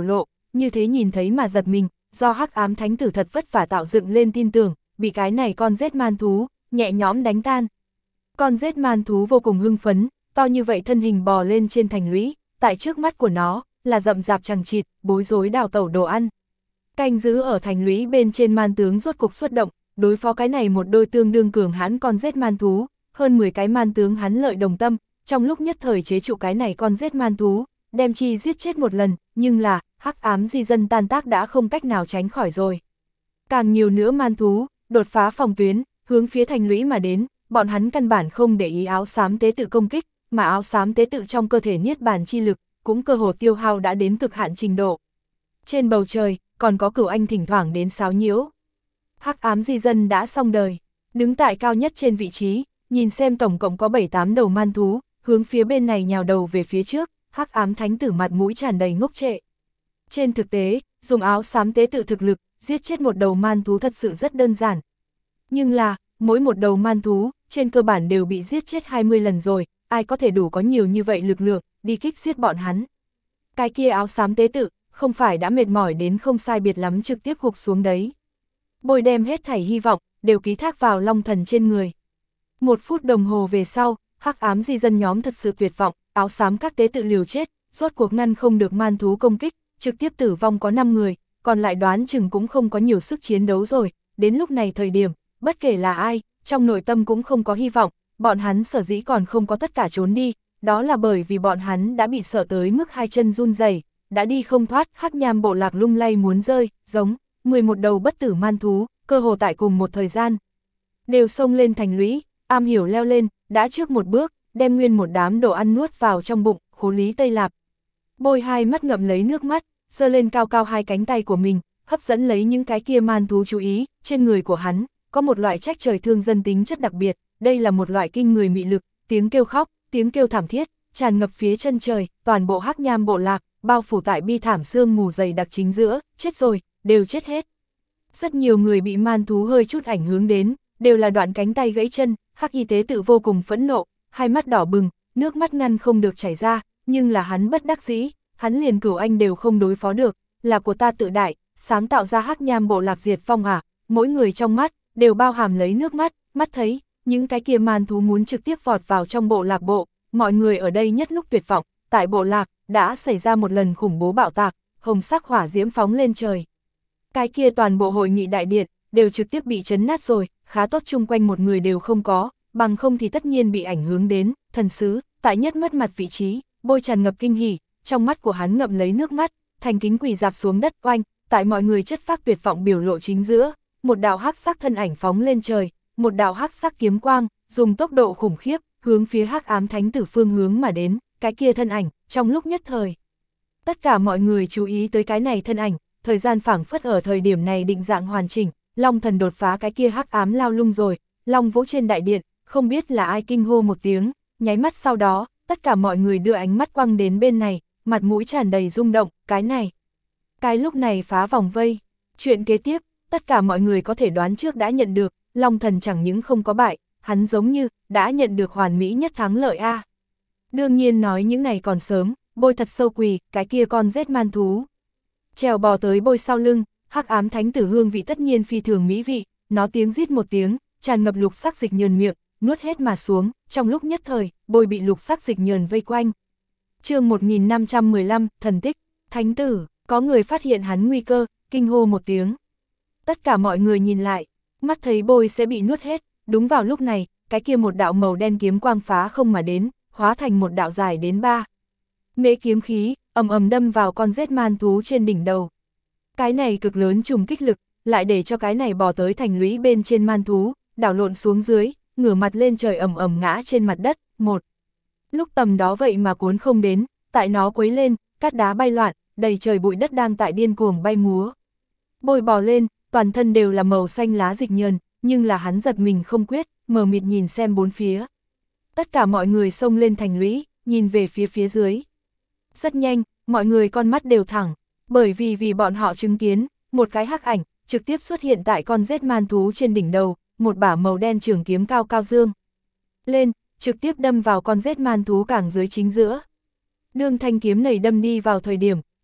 như thế nhìn thấy mà giật mình, do hắc ám thánh tử thật vất vả tạo dựng lên tin tưởng, bị cái này con rết man thú, nhẹ nhõm đánh tan. Con rết man thú vô cùng hưng phấn, to như vậy thân hình bò lên trên thành lũy, tại trước mắt của nó, là rậm rạp chằng chịt, bối rối đào tẩu đồ ăn. Canh giữ ở thành lũy bên trên man tướng rốt cục xuất động, đối phó cái này một đôi tương đương cường hãn con rết man thú, hơn mười cái man tướng hắn lợi đồng tâm, trong lúc nhất thời chế trụ cái này con rết man thú, đem chi giết chết một lần, nhưng là, hắc ám di dân tan tác đã không cách nào tránh khỏi rồi. Càng nhiều nữa man thú, đột phá phòng tuyến, hướng phía thành lũy mà đến, bọn hắn căn bản không để ý áo xám tế tự công kích, mà áo xám tế tự trong cơ thể niết bàn chi lực, cũng cơ hồ tiêu hao đã đến cực hạn trình độ. Trên bầu trời, còn có cửu anh thỉnh thoảng đến xáo nhiễu. Hắc ám di dân đã xong đời, đứng tại cao nhất trên vị trí, nhìn xem tổng cộng có bảy tám đầu man thú, hướng phía bên này nhào đầu về phía trước, hắc ám thánh tử mặt mũi tràn đầy ngốc trệ. Trên thực tế, dùng áo xám tế tự thực lực, giết chết một đầu man thú thật sự rất đơn giản. Nhưng là, mỗi một đầu man thú, trên cơ bản đều bị giết chết hai mươi lần rồi, ai có thể đủ có nhiều như vậy lực lượng, đi kích giết bọn hắn. Cái kia áo xám tế tự, không phải đã mệt mỏi đến không sai biệt lắm trực tiếp gục xuống đấy. Bôi đem hết thảy hy vọng, đều ký thác vào long thần trên người. Một phút đồng hồ về sau, hắc ám di dân nhóm thật sự tuyệt vọng, áo xám các tế tự liều chết, rốt cuộc ngăn không được man thú công kích, trực tiếp tử vong có năm người, còn lại đoán chừng cũng không có nhiều sức chiến đấu rồi, đến lúc này thời điểm, bất kể là ai, trong nội tâm cũng không có hy vọng, bọn hắn sở dĩ còn không có tất cả trốn đi, đó là bởi vì bọn hắn đã bị sợ tới mức hai chân run rẩy, đã đi không thoát, hắc nham bộ lạc lung lay muốn rơi, giống mười một đầu bất tử man thú, cơ hồ tại cùng một thời gian. Đều xông lên thành lũy, am hiểu leo lên, đã trước một bước, đem nguyên một đám đồ ăn nuốt vào trong bụng, khố lý Tây Lạp. Bôi hai mắt ngậm lấy nước mắt, giơ lên cao cao hai cánh tay của mình, hấp dẫn lấy những cái kia man thú chú ý, trên người của hắn, có một loại trách trời thương dân tính chất đặc biệt, đây là một loại kinh người mị lực, tiếng kêu khóc, tiếng kêu thảm thiết, tràn ngập phía chân trời, toàn bộ hắc nham bộ lạc, bao phủ tại bi thảm sương mù dày đặc chính giữa, chết rồi, đều chết hết. Rất nhiều người bị man thú hơi chút ảnh hưởng đến, đều là đoạn cánh tay gãy chân, hắc y tế tự vô cùng phẫn nộ, hai mắt đỏ bừng, nước mắt ngăn không được chảy ra, nhưng là hắn bất đắc dĩ, hắn liền cửu anh đều không đối phó được, là của ta tự đại, sáng tạo ra hắc nham bộ lạc diệt vong à, mỗi người trong mắt, đều bao hàm lấy nước mắt, mắt thấy, những cái kia man thú muốn trực tiếp vọt vào trong bộ lạc bộ, mọi người ở đây nhất lúc tuyệt vọng, tại bộ lạc, đã xảy ra một lần khủng bố bạo tạc, hồng sắc hỏa diễm phóng lên trời. Cái kia toàn bộ hội nghị đại điện, đều trực tiếp bị chấn nát rồi, khá tốt chung quanh một người đều không có, bằng không thì tất nhiên bị ảnh hưởng đến, thần sứ, tại nhất mất mặt vị trí, bôi tràn ngập kinh hỉ, trong mắt của hắn ngậm lấy nước mắt, thành kính quỳ dạp xuống đất oanh, tại mọi người chất phác tuyệt vọng biểu lộ chính giữa, một đạo hắc sắc thân ảnh phóng lên trời, một đạo hắc sắc kiếm quang, dùng tốc độ khủng khiếp, hướng phía hắc ám thánh tử phương hướng mà đến, cái kia thân ảnh, trong lúc nhất thời. Tất cả mọi người chú ý tới cái này thân ảnh, thời gian phảng phất ở thời điểm này định dạng hoàn chỉnh, Long thần đột phá cái kia hắc ám lao lung rồi, Long vỗ trên đại điện, không biết là ai kinh hô một tiếng, nháy mắt sau đó, tất cả mọi người đưa ánh mắt quăng đến bên này, mặt mũi tràn đầy rung động, cái này. Cái lúc này phá vòng vây, chuyện kế tiếp, tất cả mọi người có thể đoán trước đã nhận được, Long thần chẳng những không có bại, hắn giống như, đã nhận được hoàn mỹ nhất thắng lợi a. Đương nhiên nói những này còn sớm, bôi thật sâu quỳ, cái kia con rết man thú. Trèo bò tới bôi sau lưng, hắc ám thánh tử hương vị tất nhiên phi thường mỹ vị, nó tiếng rít một tiếng, tràn ngập lục sắc dịch nhờn miệng, nuốt hết mà xuống, trong lúc nhất thời, bôi bị lục sắc dịch nhờn vây quanh. Chương một nghìn năm trăm mười lăm, thần tích, thánh tử, có người phát hiện hắn nguy cơ, kinh hô một tiếng. Tất cả mọi người nhìn lại, mắt thấy bôi sẽ bị nuốt hết, đúng vào lúc này, cái kia một đạo màu đen kiếm quang phá không mà đến, hóa thành một đạo dài đến ba. Mễ kiếm khí, ầm ầm đâm vào con rết man thú trên đỉnh đầu. Cái này cực lớn trùng kích lực, lại để cho cái này bò tới thành lũy bên trên man thú, đảo lộn xuống dưới, ngửa mặt lên trời ầm ầm ngã trên mặt đất, một. Lúc tầm đó vậy mà cuốn không đến, tại nó quấy lên, cát đá bay loạn, đầy trời bụi đất đang tại điên cuồng bay múa. Bôi bò lên, toàn thân đều là màu xanh lá dịch nhờn, nhưng là hắn giật mình không quyết, mờ mịt nhìn xem bốn phía. Tất cả mọi người xông lên thành lũy, nhìn về phía phía dưới. Rất nhanh, mọi người con mắt đều thẳng, bởi vì vì bọn họ chứng kiến, một cái hắc ảnh, trực tiếp xuất hiện tại con rết man thú trên đỉnh đầu, một bả màu đen trường kiếm cao cao dương. Lên, trực tiếp đâm vào con rết man thú cảng dưới chính giữa. Đương thanh kiếm này đâm đi vào thời điểm,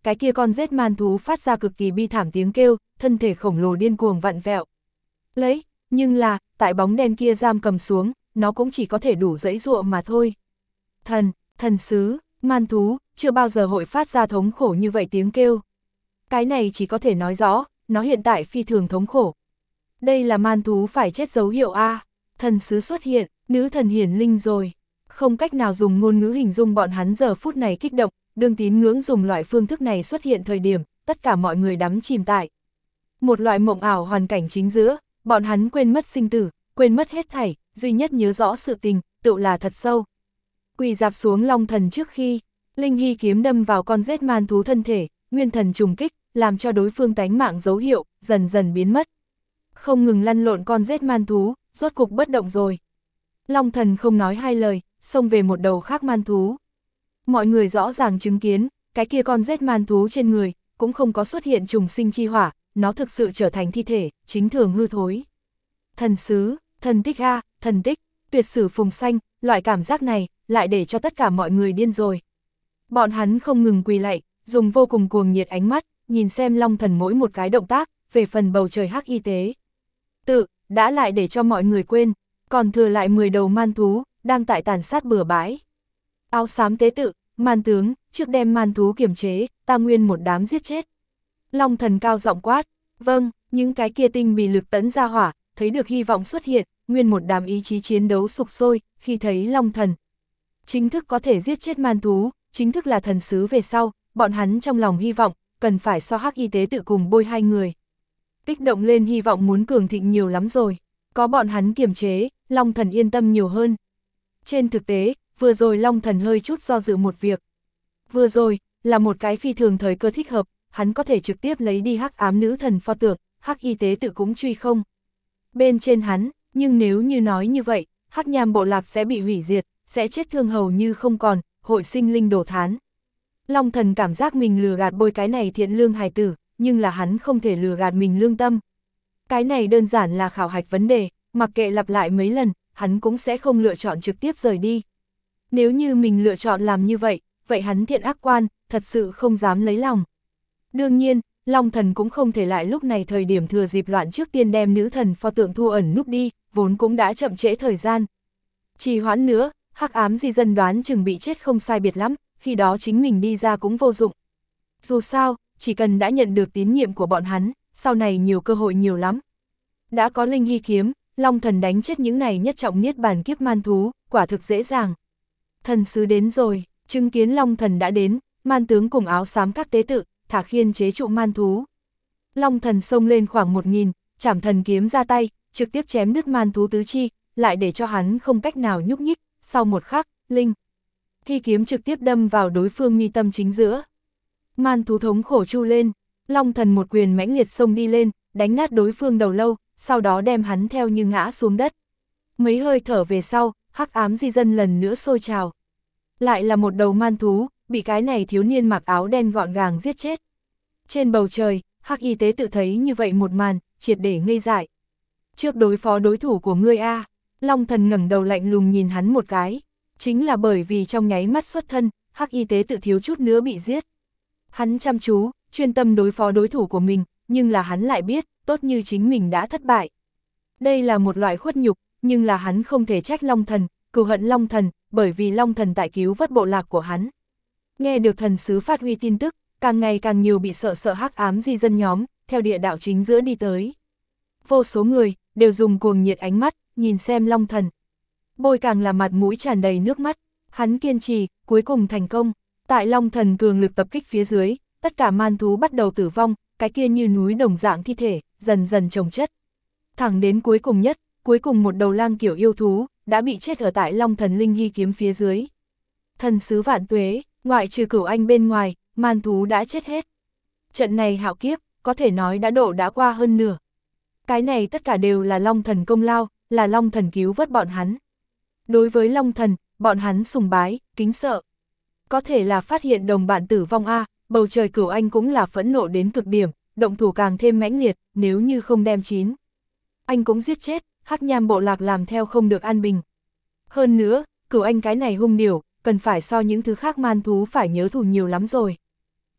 cái kia con rết man thú phát ra cực kỳ bi thảm tiếng kêu, thân thể khổng lồ điên cuồng vặn vẹo. Lấy, nhưng là, tại bóng đen kia giam cầm xuống, nó cũng chỉ có thể đủ dãy dụa mà thôi. Thần, thần sứ, man thú, chưa bao giờ hội phát ra thống khổ như vậy tiếng kêu. Cái này chỉ có thể nói rõ, nó hiện tại phi thường thống khổ. Đây là man thú phải chết dấu hiệu A, thần sứ xuất hiện, nữ thần hiển linh rồi. Không cách nào dùng ngôn ngữ hình dung bọn hắn giờ phút này kích động, đương tín ngưỡng dùng loại phương thức này xuất hiện thời điểm, tất cả mọi người đắm chìm tại một loại mộng ảo hoàn cảnh chính giữa, bọn hắn quên mất sinh tử, quên mất hết thảy, duy nhất nhớ rõ sự tình, tự là thật sâu. Quỳ dạp xuống long thần trước khi, Linh Hy kiếm đâm vào con rết man thú thân thể, nguyên thần trùng kích, làm cho đối phương tánh mạng dấu hiệu, dần dần biến mất. Không ngừng lăn lộn con rết man thú, rốt cục bất động rồi. Long thần không nói hai lời, xông về một đầu khác man thú. Mọi người rõ ràng chứng kiến, cái kia con rết man thú trên người, cũng không có xuất hiện trùng sinh chi hỏa, nó thực sự trở thành thi thể, chính thường hư thối. Thần sứ, thần tích A, thần tích, tuyệt sử phùng xanh, loại cảm giác này, lại để cho tất cả mọi người điên rồi. Bọn hắn không ngừng quỳ lạy, dùng vô cùng cuồng nhiệt ánh mắt, nhìn xem long thần mỗi một cái động tác, về phần bầu trời hắc y tế. Tự, đã lại để cho mọi người quên, còn thừa lại mười đầu man thú, đang tại tàn sát bừa bãi. Áo xám tế tự, man tướng, trước đem man thú kiềm chế, ta nguyên một đám giết chết. Long thần cao giọng quát, vâng, những cái kia tinh bị lực tấn ra hỏa, thấy được hy vọng xuất hiện, nguyên một đám ý chí chiến đấu sục sôi, khi thấy long thần chính thức có thể giết chết man thú, chính thức là thần sứ về sau, bọn hắn trong lòng hy vọng, cần phải so hắc y tế tự cùng bôi hai người. Kích động lên hy vọng muốn cường thịnh nhiều lắm rồi, có bọn hắn kiềm chế, long thần yên tâm nhiều hơn. Trên thực tế, vừa rồi long thần hơi chút do dự một việc. Vừa rồi, là một cái phi thường thời cơ thích hợp, hắn có thể trực tiếp lấy đi hắc ám nữ thần pho tượng, hắc y tế tự cũng truy không bên trên hắn, nhưng nếu như nói như vậy, hắc nham bộ lạc sẽ bị hủy diệt, sẽ chết thương hầu như không còn, hội sinh linh đổ thán. Long thần cảm giác mình lừa gạt bôi cái này thiện lương hài tử, nhưng là hắn không thể lừa gạt mình lương tâm. Cái này đơn giản là khảo hạch vấn đề, mặc kệ lặp lại mấy lần, hắn cũng sẽ không lựa chọn trực tiếp rời đi. Nếu như mình lựa chọn làm như vậy, vậy hắn thiện ác quan, thật sự không dám lấy lòng. Đương nhiên, Long thần cũng không thể lại lúc này thời điểm thừa dịp loạn trước tiên đem nữ thần pho tượng thu ẩn núp đi, vốn cũng đã chậm trễ thời gian. Trì hoãn nữa, hắc ám di dân đoán chừng bị chết không sai biệt lắm, khi đó chính mình đi ra cũng vô dụng. Dù sao, chỉ cần đã nhận được tín nhiệm của bọn hắn, sau này nhiều cơ hội nhiều lắm. Đã có Linh Hy kiếm, Long thần đánh chết những này nhất trọng niết bàn kiếp man thú, quả thực dễ dàng. Thần sứ đến rồi, chứng kiến Long thần đã đến, man tướng cùng áo xám các tế tự, thả khiên chế trụ man thú. Long thần xông lên khoảng một nghìn, trảm thần kiếm ra tay, trực tiếp chém đứt man thú tứ chi, lại để cho hắn không cách nào nhúc nhích, sau một khắc, Linh Hy kiếm trực tiếp đâm vào đối phương mi tâm chính giữa. Man thú thống khổ chu lên, Long thần một quyền mãnh liệt xông đi lên, đánh nát đối phương đầu lâu, sau đó đem hắn theo như ngã xuống đất. Mấy hơi thở về sau, hắc ám di dân lần nữa sôi trào. Lại là một đầu man thú, bị cái này thiếu niên mặc áo đen gọn gàng giết chết. Trên bầu trời, hắc y tế tự thấy như vậy một màn, triệt để ngây dại. Trước đối phó đối thủ của ngươi a, Long thần ngẩng đầu lạnh lùng nhìn hắn một cái. Chính là bởi vì trong nháy mắt xuất thân, hắc y tế tự thiếu chút nữa bị giết. Hắn chăm chú, chuyên tâm đối phó đối thủ của mình, nhưng là hắn lại biết, tốt như chính mình đã thất bại. Đây là một loại khuất nhục, nhưng là hắn không thể trách Long thần, cừu hận Long thần, bởi vì Long thần tại cứu vớt bộ lạc của hắn. Nghe được thần sứ phát huy tin tức, càng ngày càng nhiều bị sợ sợ hắc ám di dân nhóm, theo địa đạo chính giữa đi tới. Vô số người, đều dùng cuồng nhiệt ánh mắt, nhìn xem Long thần. Bôi càng là mặt mũi tràn đầy nước mắt, hắn kiên trì, cuối cùng thành công. Tại Long thần cường lực tập kích phía dưới, tất cả man thú bắt đầu tử vong, cái kia như núi đồng dạng thi thể, dần dần chồng chất. Thẳng đến cuối cùng nhất, cuối cùng một đầu lang kiểu yêu thú, đã bị chết ở tại Long thần Linh Hy kiếm phía dưới. Thần sứ vạn tuế, ngoại trừ cửu anh bên ngoài, man thú đã chết hết. Trận này hạo kiếp, có thể nói đã độ đã qua hơn nửa. Cái này tất cả đều là Long thần công lao, là Long thần cứu vớt bọn hắn. Đối với Long thần, bọn hắn sùng bái, kính sợ. Có thể là phát hiện đồng bạn tử vong a, bầu trời cửu anh cũng là phẫn nộ đến cực điểm, động thủ càng thêm mãnh liệt, nếu như không đem chín. Anh cũng giết chết, hắc nham bộ lạc làm theo không được an bình. Hơn nữa, cửu anh cái này hung điều, cần phải so những thứ khác man thú phải nhớ thù nhiều lắm rồi.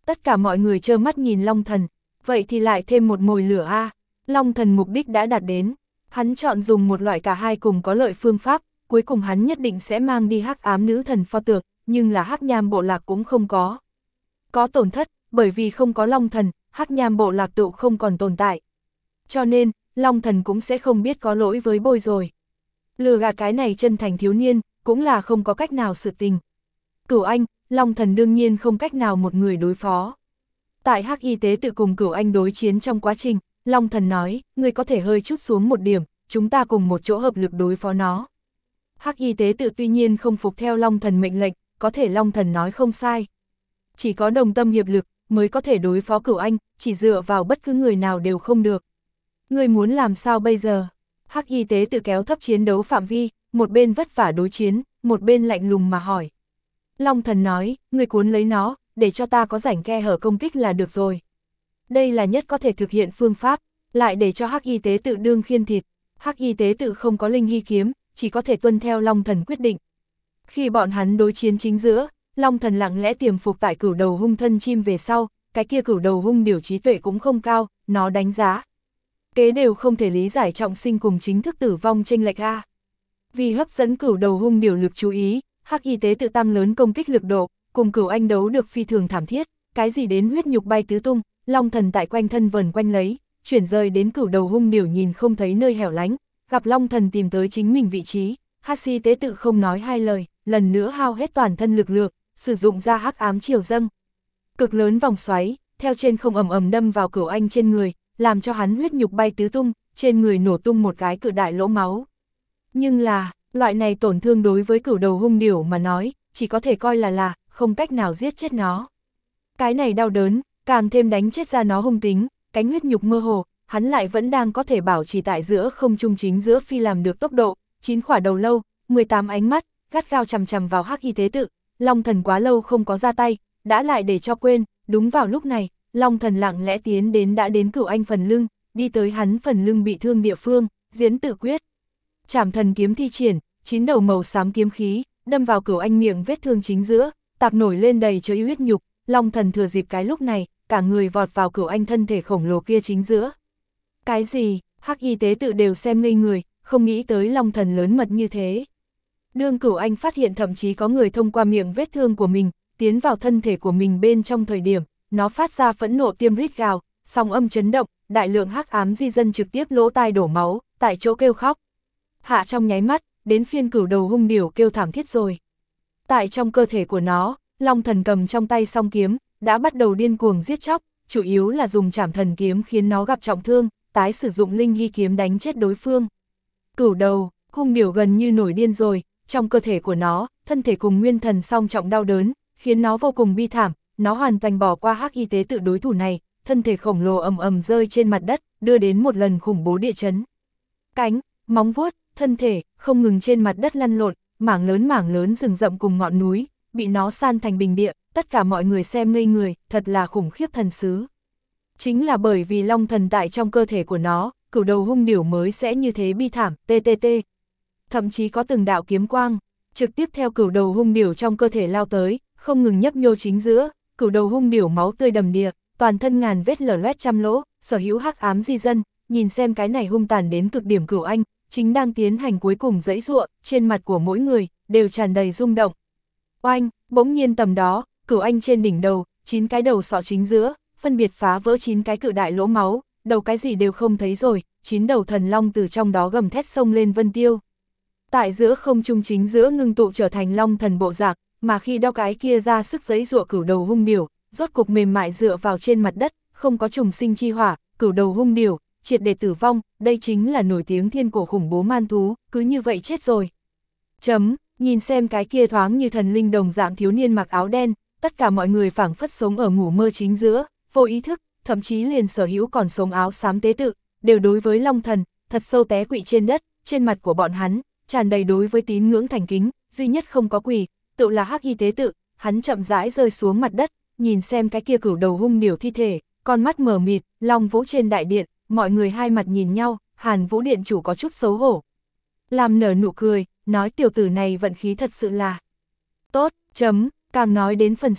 Tất cả mọi người trơ mắt nhìn Long Thần, vậy thì lại thêm một mồi lửa a. Long Thần mục đích đã đạt đến, hắn chọn dùng một loại cả hai cùng có lợi phương pháp, cuối cùng hắn nhất định sẽ mang đi hắc ám nữ thần pho tượng, nhưng là hắc nham bộ lạc cũng không có. Có tổn thất, bởi vì không có Long Thần, hắc nham bộ lạc tựu không còn tồn tại. Cho nên, Long Thần cũng sẽ không biết có lỗi với bôi rồi. Lừa gạt cái này chân thành thiếu niên, cũng là không có cách nào sự tình. Cửu Anh, Long Thần đương nhiên không cách nào một người đối phó. Tại hắc y tế tự cùng Cửu Anh đối chiến trong quá trình, Long Thần nói, ngươi có thể hơi chút xuống một điểm, chúng ta cùng một chỗ hợp lực đối phó nó. Hắc y tế tự tuy nhiên không phục theo Long Thần mệnh lệnh, có thể Long Thần nói không sai. Chỉ có đồng tâm hiệp lực, mới có thể đối phó Cửu Anh, chỉ dựa vào bất cứ người nào đều không được. Ngươi muốn làm sao bây giờ? Hắc y tế tự kéo thấp chiến đấu phạm vi, một bên vất vả đối chiến, một bên lạnh lùng mà hỏi. Long Thần nói, ngươi cuốn lấy nó, để cho ta có rảnh khe hở công kích là được rồi. Đây là nhất có thể thực hiện phương pháp, lại để cho hắc y tế tự đương khiên thịt. Hắc y tế tự không có linh hy kiếm, chỉ có thể tuân theo Long Thần quyết định. Khi bọn hắn đối chiến chính giữa, Long Thần lặng lẽ tiềm phục tại cửu đầu hung thân chim về sau, cái kia cửu đầu hung điều trí tuệ cũng không cao, nó đánh giá. Kế đều không thể lý giải trọng sinh cùng chính thức tử vong chênh lệch a. Vì hấp dẫn cửu đầu hung điều lực chú ý, hắc y tế tự tăng lớn công kích lực độ, cùng Cửu Anh đấu được phi thường thảm thiết, cái gì đến huyết nhục bay tứ tung, Long Thần tại quanh thân vần quanh lấy, chuyển rời đến cửu đầu hung điều nhìn không thấy nơi hẻo lánh, gặp Long Thần tìm tới chính mình vị trí, hắc y tế tự không nói hai lời, lần nữa hao hết toàn thân lực lượng, sử dụng ra hắc ám triều dâng. Cực lớn vòng xoáy, theo trên không ầm ầm đâm vào Cửu Anh trên người, làm cho hắn huyết nhục bay tứ tung, trên người nổ tung một cái cự đại lỗ máu. Nhưng là, loại này tổn thương đối với cửu đầu hung điểu mà nói, chỉ có thể coi là là, không cách nào giết chết nó. Cái này đau đớn, càng thêm đánh chết ra nó hung tính, cánh huyết nhục mơ hồ, hắn lại vẫn đang có thể bảo trì tại giữa không trung chính giữa phi làm được tốc độ, chín khỏa đầu lâu, mười tám ánh mắt, gắt gao chằm chằm vào hắc y tế tự. Long Thần quá lâu không có ra tay, đã lại để cho quên, đúng vào lúc này, Long Thần lặng lẽ tiến đến đã đến Cửu Anh phần lưng, đi tới hắn phần lưng bị thương địa phương, diễn tự quyết. Trảm thần kiếm thi triển, chín đầu màu xám kiếm khí, đâm vào Cửu Anh miệng vết thương chính giữa, tạc nổi lên đầy trời huyết nhục. Long Thần thừa dịp cái lúc này, cả người vọt vào Cửu Anh thân thể khổng lồ kia chính giữa. Cái gì? Hắc y tế tự đều xem ngây người, không nghĩ tới Long Thần lớn mật như thế. Đương Cửu Anh phát hiện thậm chí có người thông qua miệng vết thương của mình, tiến vào thân thể của mình bên trong thời điểm, nó phát ra phẫn nộ tiêm rít gào, sóng âm chấn động, đại lượng hắc ám di dân trực tiếp lỗ tai đổ máu, tại chỗ kêu khóc. Hạ trong nháy mắt, đến phiên cửu đầu hung điểu kêu thảm thiết rồi. Tại trong cơ thể của nó, Long Thần cầm trong tay song kiếm, đã bắt đầu điên cuồng giết chóc, chủ yếu là dùng trảm thần kiếm khiến nó gặp trọng thương, tái sử dụng linh hy kiếm đánh chết đối phương. Cửu đầu, hung điểu gần như nổi điên rồi, trong cơ thể của nó, thân thể cùng nguyên thần song trọng đau đớn, khiến nó vô cùng bi thảm, nó hoàn toàn bỏ qua hắc y tế tự đối thủ này, thân thể khổng lồ ầm ầm rơi trên mặt đất, đưa đến một lần khủng bố địa chấn. Cánh, móng vuốt, thân thể, không ngừng trên mặt đất lăn lộn, mảng lớn mảng lớn rừng rậm cùng ngọn núi, bị nó san thành bình địa, tất cả mọi người xem ngây người, thật là khủng khiếp thần sứ. Chính là bởi vì Long Thần tại trong cơ thể của nó, cửu đầu hung điểu mới sẽ như thế bi thảm, ttt. Thậm chí có từng đạo kiếm quang, trực tiếp theo cửu đầu hung điểu trong cơ thể lao tới, không ngừng nhấp nhô chính giữa, cửu đầu hung điểu máu tươi đầm đìa, toàn thân ngàn vết lở loét trăm lỗ, sở hữu hắc ám di dân, nhìn xem cái này hung tàn đến cực điểm Cửu Anh, chính đang tiến hành cuối cùng dãy giụa, trên mặt của mỗi người đều tràn đầy rung động. Oanh, bỗng nhiên tầm đó, Cửu Anh trên đỉnh đầu, chín cái đầu sọ chính giữa, phân biệt phá vỡ chín cái cự đại lỗ máu, đầu cái gì đều không thấy rồi, chín đầu thần long từ trong đó gầm thét xông lên vân tiêu. Tại giữa không trung chính giữa ngưng tụ trở thành long thần bộ dạng, mà khi đao cái kia ra sức giãy giụa cửu đầu hung điểu, rốt cục mềm mại dựa vào trên mặt đất, không có trùng sinh chi hỏa, cửu đầu hung điểu, triệt để tử vong, đây chính là nổi tiếng thiên cổ khủng bố man thú, cứ như vậy chết rồi. Chấm, nhìn xem cái kia thoáng như thần linh đồng dạng thiếu niên mặc áo đen, tất cả mọi người phảng phất sống ở ngủ mơ chính giữa, vô ý thức, thậm chí liền sở hữu còn sống áo xám tế tự, đều đối với Long Thần, thật sâu té quỵ trên đất, trên mặt của bọn hắn, tràn đầy đối với tín ngưỡng thành kính, duy nhất không có quỳ, tự là hắc y tế tự, hắn chậm rãi rơi xuống mặt đất, nhìn xem cái kia cửu đầu hung điểu thi thể, con mắt mờ mịt, Long Vũ trên đại điện, mọi người hai mặt nhìn nhau, Hàn Vũ điện chủ có chút xấu hổ. Làm nở nụ cười, nói tiểu tử này vận khí thật sự là tốt, chấm, càng nói đến phần sau,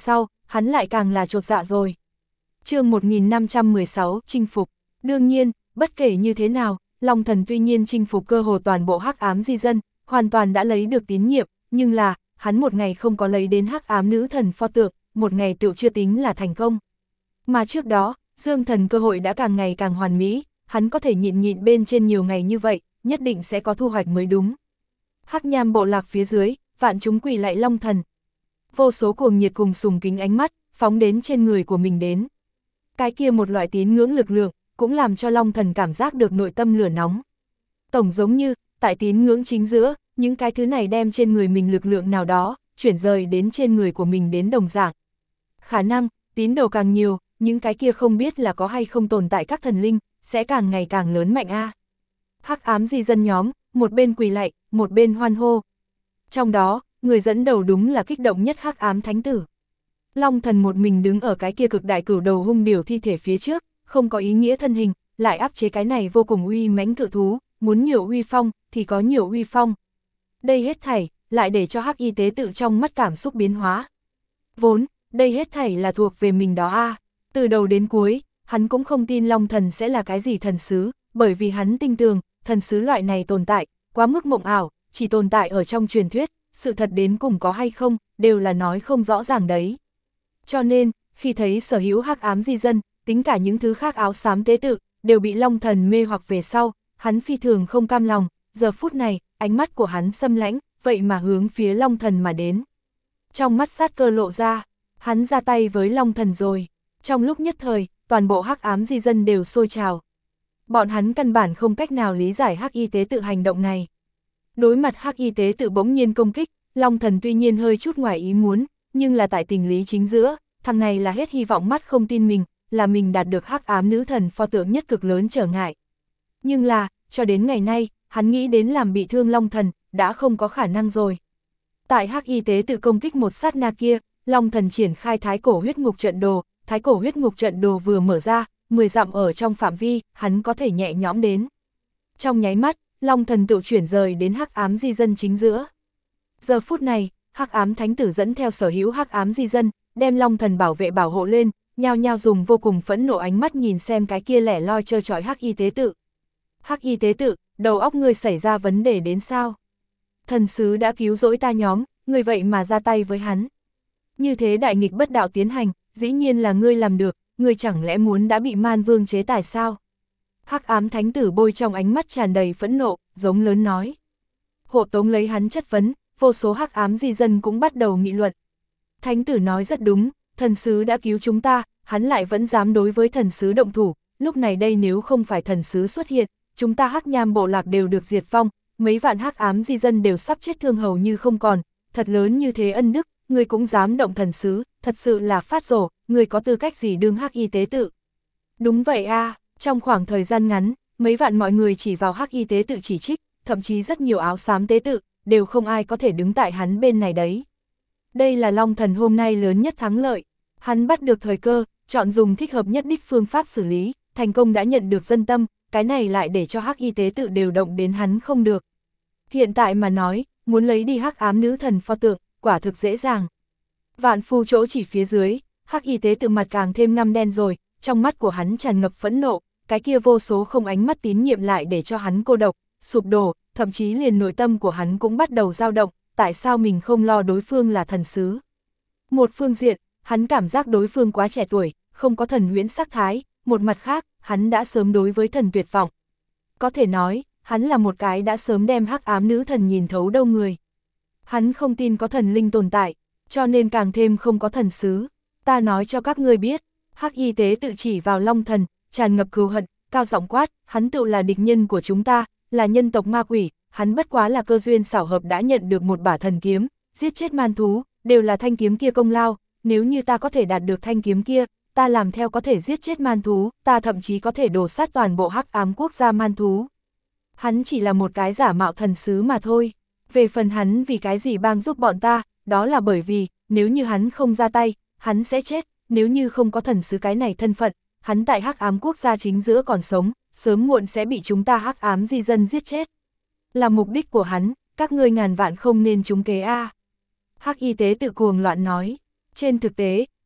hắn lại càng là chột dạ rồi. chương một nghìn năm trăm mười sáu, chinh phục. Đương nhiên, bất kể như thế nào, Long Thần tuy nhiên chinh phục cơ hồ toàn bộ hắc ám di dân, hoàn toàn đã lấy được tín nhiệm, nhưng là, hắn một ngày không có lấy đến hắc ám nữ thần pho tượng, một ngày tựu chưa tính là thành công. Mà trước đó, Dương Thần cơ hội đã càng ngày càng hoàn mỹ, hắn có thể nhịn nhịn bên trên nhiều ngày như vậy, nhất định sẽ có thu hoạch mới đúng. Hắc Nham bộ lạc phía dưới, vạn chúng quỳ lạy Long Thần. Vô số cuồng nhiệt cùng sùng kính ánh mắt, phóng đến trên người của mình đến. Cái kia một loại tín ngưỡng lực lượng, cũng làm cho Long Thần cảm giác được nội tâm lửa nóng. Tổng giống như, tại tín ngưỡng chính giữa, những cái thứ này đem trên người mình lực lượng nào đó, chuyển rời đến trên người của mình đến đồng dạng. Khả năng, tín đồ càng nhiều, những cái kia không biết là có hay không tồn tại các thần linh, sẽ càng ngày càng lớn mạnh a. Hắc ám di dân nhóm, một bên quỳ lạy, một bên hoan hô. Trong đó, người dẫn đầu đúng là kích động nhất hắc ám thánh tử. Long Thần một mình đứng ở cái kia cực đại cửu đầu hung điểu thi thể phía trước, không có ý nghĩa thân hình, lại áp chế cái này vô cùng uy mãnh cự thú, muốn nhiều uy phong, thì có nhiều uy phong. Đây hết thảy, lại để cho hắc y tế tự trong mắt cảm xúc biến hóa. Vốn, đây hết thảy là thuộc về mình đó a. Từ đầu đến cuối, hắn cũng không tin Long Thần sẽ là cái gì thần sứ, bởi vì hắn tin tưởng, thần sứ loại này tồn tại, quá mức mộng ảo, chỉ tồn tại ở trong truyền thuyết, sự thật đến cùng có hay không, đều là nói không rõ ràng đấy. Cho nên, khi thấy sở hữu hắc ám di dân, tính cả những thứ khác áo xám tế tự, đều bị Long Thần mê hoặc về sau, hắn phi thường không cam lòng, giờ phút này, ánh mắt của hắn xâm lãnh, vậy mà hướng phía Long Thần mà đến. Trong mắt sát cơ lộ ra, hắn ra tay với Long Thần rồi. Trong lúc nhất thời, toàn bộ hắc ám di dân đều sôi trào. Bọn hắn căn bản không cách nào lý giải hắc y tế tự hành động này. Đối mặt hắc y tế tự bỗng nhiên công kích, Long Thần tuy nhiên hơi chút ngoài ý muốn, nhưng là tại tình lý chính giữa, thằng này là hết hy vọng mắt không tin mình, là mình đạt được hắc ám nữ thần pho tượng nhất cực lớn trở ngại. Nhưng là, cho đến ngày nay, hắn nghĩ đến làm bị thương Long Thần, đã không có khả năng rồi. Tại hắc y tế tự công kích một sát na kia, Long Thần triển khai thái cổ huyết ngục trận đồ, thái cổ huyết ngục trận đồ vừa mở ra, mười dặm ở trong phạm vi, hắn có thể nhẹ nhõm đến. Trong nháy mắt, Long Thần tự chuyển rời đến hắc ám di dân chính giữa. Giờ phút này, hắc ám thánh tử dẫn theo sở hữu hắc ám di dân, đem Long Thần bảo vệ bảo hộ lên, nhao nhao dùng vô cùng phẫn nộ ánh mắt nhìn xem cái kia lẻ loi trơ trọi hắc y tế tự. Hắc y tế tự, đầu óc ngươi xảy ra vấn đề đến sao? Thần sứ đã cứu rỗi ta nhóm, ngươi vậy mà ra tay với hắn. Như thế đại nghịch bất đạo tiến hành, dĩ nhiên là ngươi làm được, ngươi chẳng lẽ muốn đã bị man vương chế tài sao? Hắc ám thánh tử bôi trong ánh mắt tràn đầy phẫn nộ, giống lớn nói. Hộ tống lấy hắn chất vấn, vô số hắc ám di dân cũng bắt đầu nghị luận. Thánh tử nói rất đúng, thần sứ đã cứu chúng ta, hắn lại vẫn dám đối với thần sứ động thủ, lúc này đây nếu không phải thần sứ xuất hiện, chúng ta hắc nham bộ lạc đều được diệt vong, mấy vạn hắc ám di dân đều sắp chết thương hầu như không còn, thật lớn như thế ân đức, người cũng dám động thần sứ, thật sự là phát rổ, người có tư cách gì đương hắc y tế tự. Đúng vậy a, à, trong khoảng thời gian ngắn, mấy vạn mọi người chỉ vào hắc y tế tự chỉ trích, thậm chí rất nhiều áo xám tế tự, đều không ai có thể đứng tại hắn bên này đấy. Đây là Long Thần hôm nay lớn nhất thắng lợi, hắn bắt được thời cơ, chọn dùng thích hợp nhất đích phương pháp xử lý, thành công đã nhận được dân tâm, cái này lại để cho hắc y tế tự đều động đến hắn không được. Hiện tại mà nói, muốn lấy đi hắc ám nữ thần pho tượng, quả thực dễ dàng. Vạn phu chỗ chỉ phía dưới, hắc y tế tự mặt càng thêm ngăm đen rồi, trong mắt của hắn tràn ngập phẫn nộ, cái kia vô số không ánh mắt tín nhiệm lại để cho hắn cô độc, sụp đổ, thậm chí liền nội tâm của hắn cũng bắt đầu dao động, tại sao mình không lo đối phương là thần sứ. Một phương diện, hắn cảm giác đối phương quá trẻ tuổi, không có thần huyễn sắc thái, một mặt khác, hắn đã sớm đối với thần tuyệt vọng. Có thể nói, hắn là một cái đã sớm đem hắc ám nữ thần nhìn thấu đâu người. Hắn không tin có thần linh tồn tại, cho nên càng thêm không có thần sứ. Ta nói cho các ngươi biết, hắc y tế tự chỉ vào Long Thần, tràn ngập cừu hận, cao giọng quát, hắn tự là địch nhân của chúng ta, là nhân tộc ma quỷ, hắn bất quá là cơ duyên xảo hợp đã nhận được một bả thần kiếm, giết chết man thú, đều là thanh kiếm kia công lao, nếu như ta có thể đạt được thanh kiếm kia, ta làm theo có thể giết chết man thú, ta thậm chí có thể đổ sát toàn bộ hắc ám quốc gia man thú. Hắn chỉ là một cái giả mạo thần sứ mà thôi. Về phần hắn vì cái gì bang giúp bọn ta, đó là bởi vì, nếu như hắn không ra tay, hắn sẽ chết, nếu như không có thần sứ cái này thân phận, hắn tại hắc ám quốc gia chính giữa còn sống, sớm muộn sẽ bị chúng ta hắc ám di dân giết chết. Là mục đích của hắn, các ngươi ngàn vạn không nên trúng kế a. Hắc y tế tự cuồng loạn nói, trên thực tế,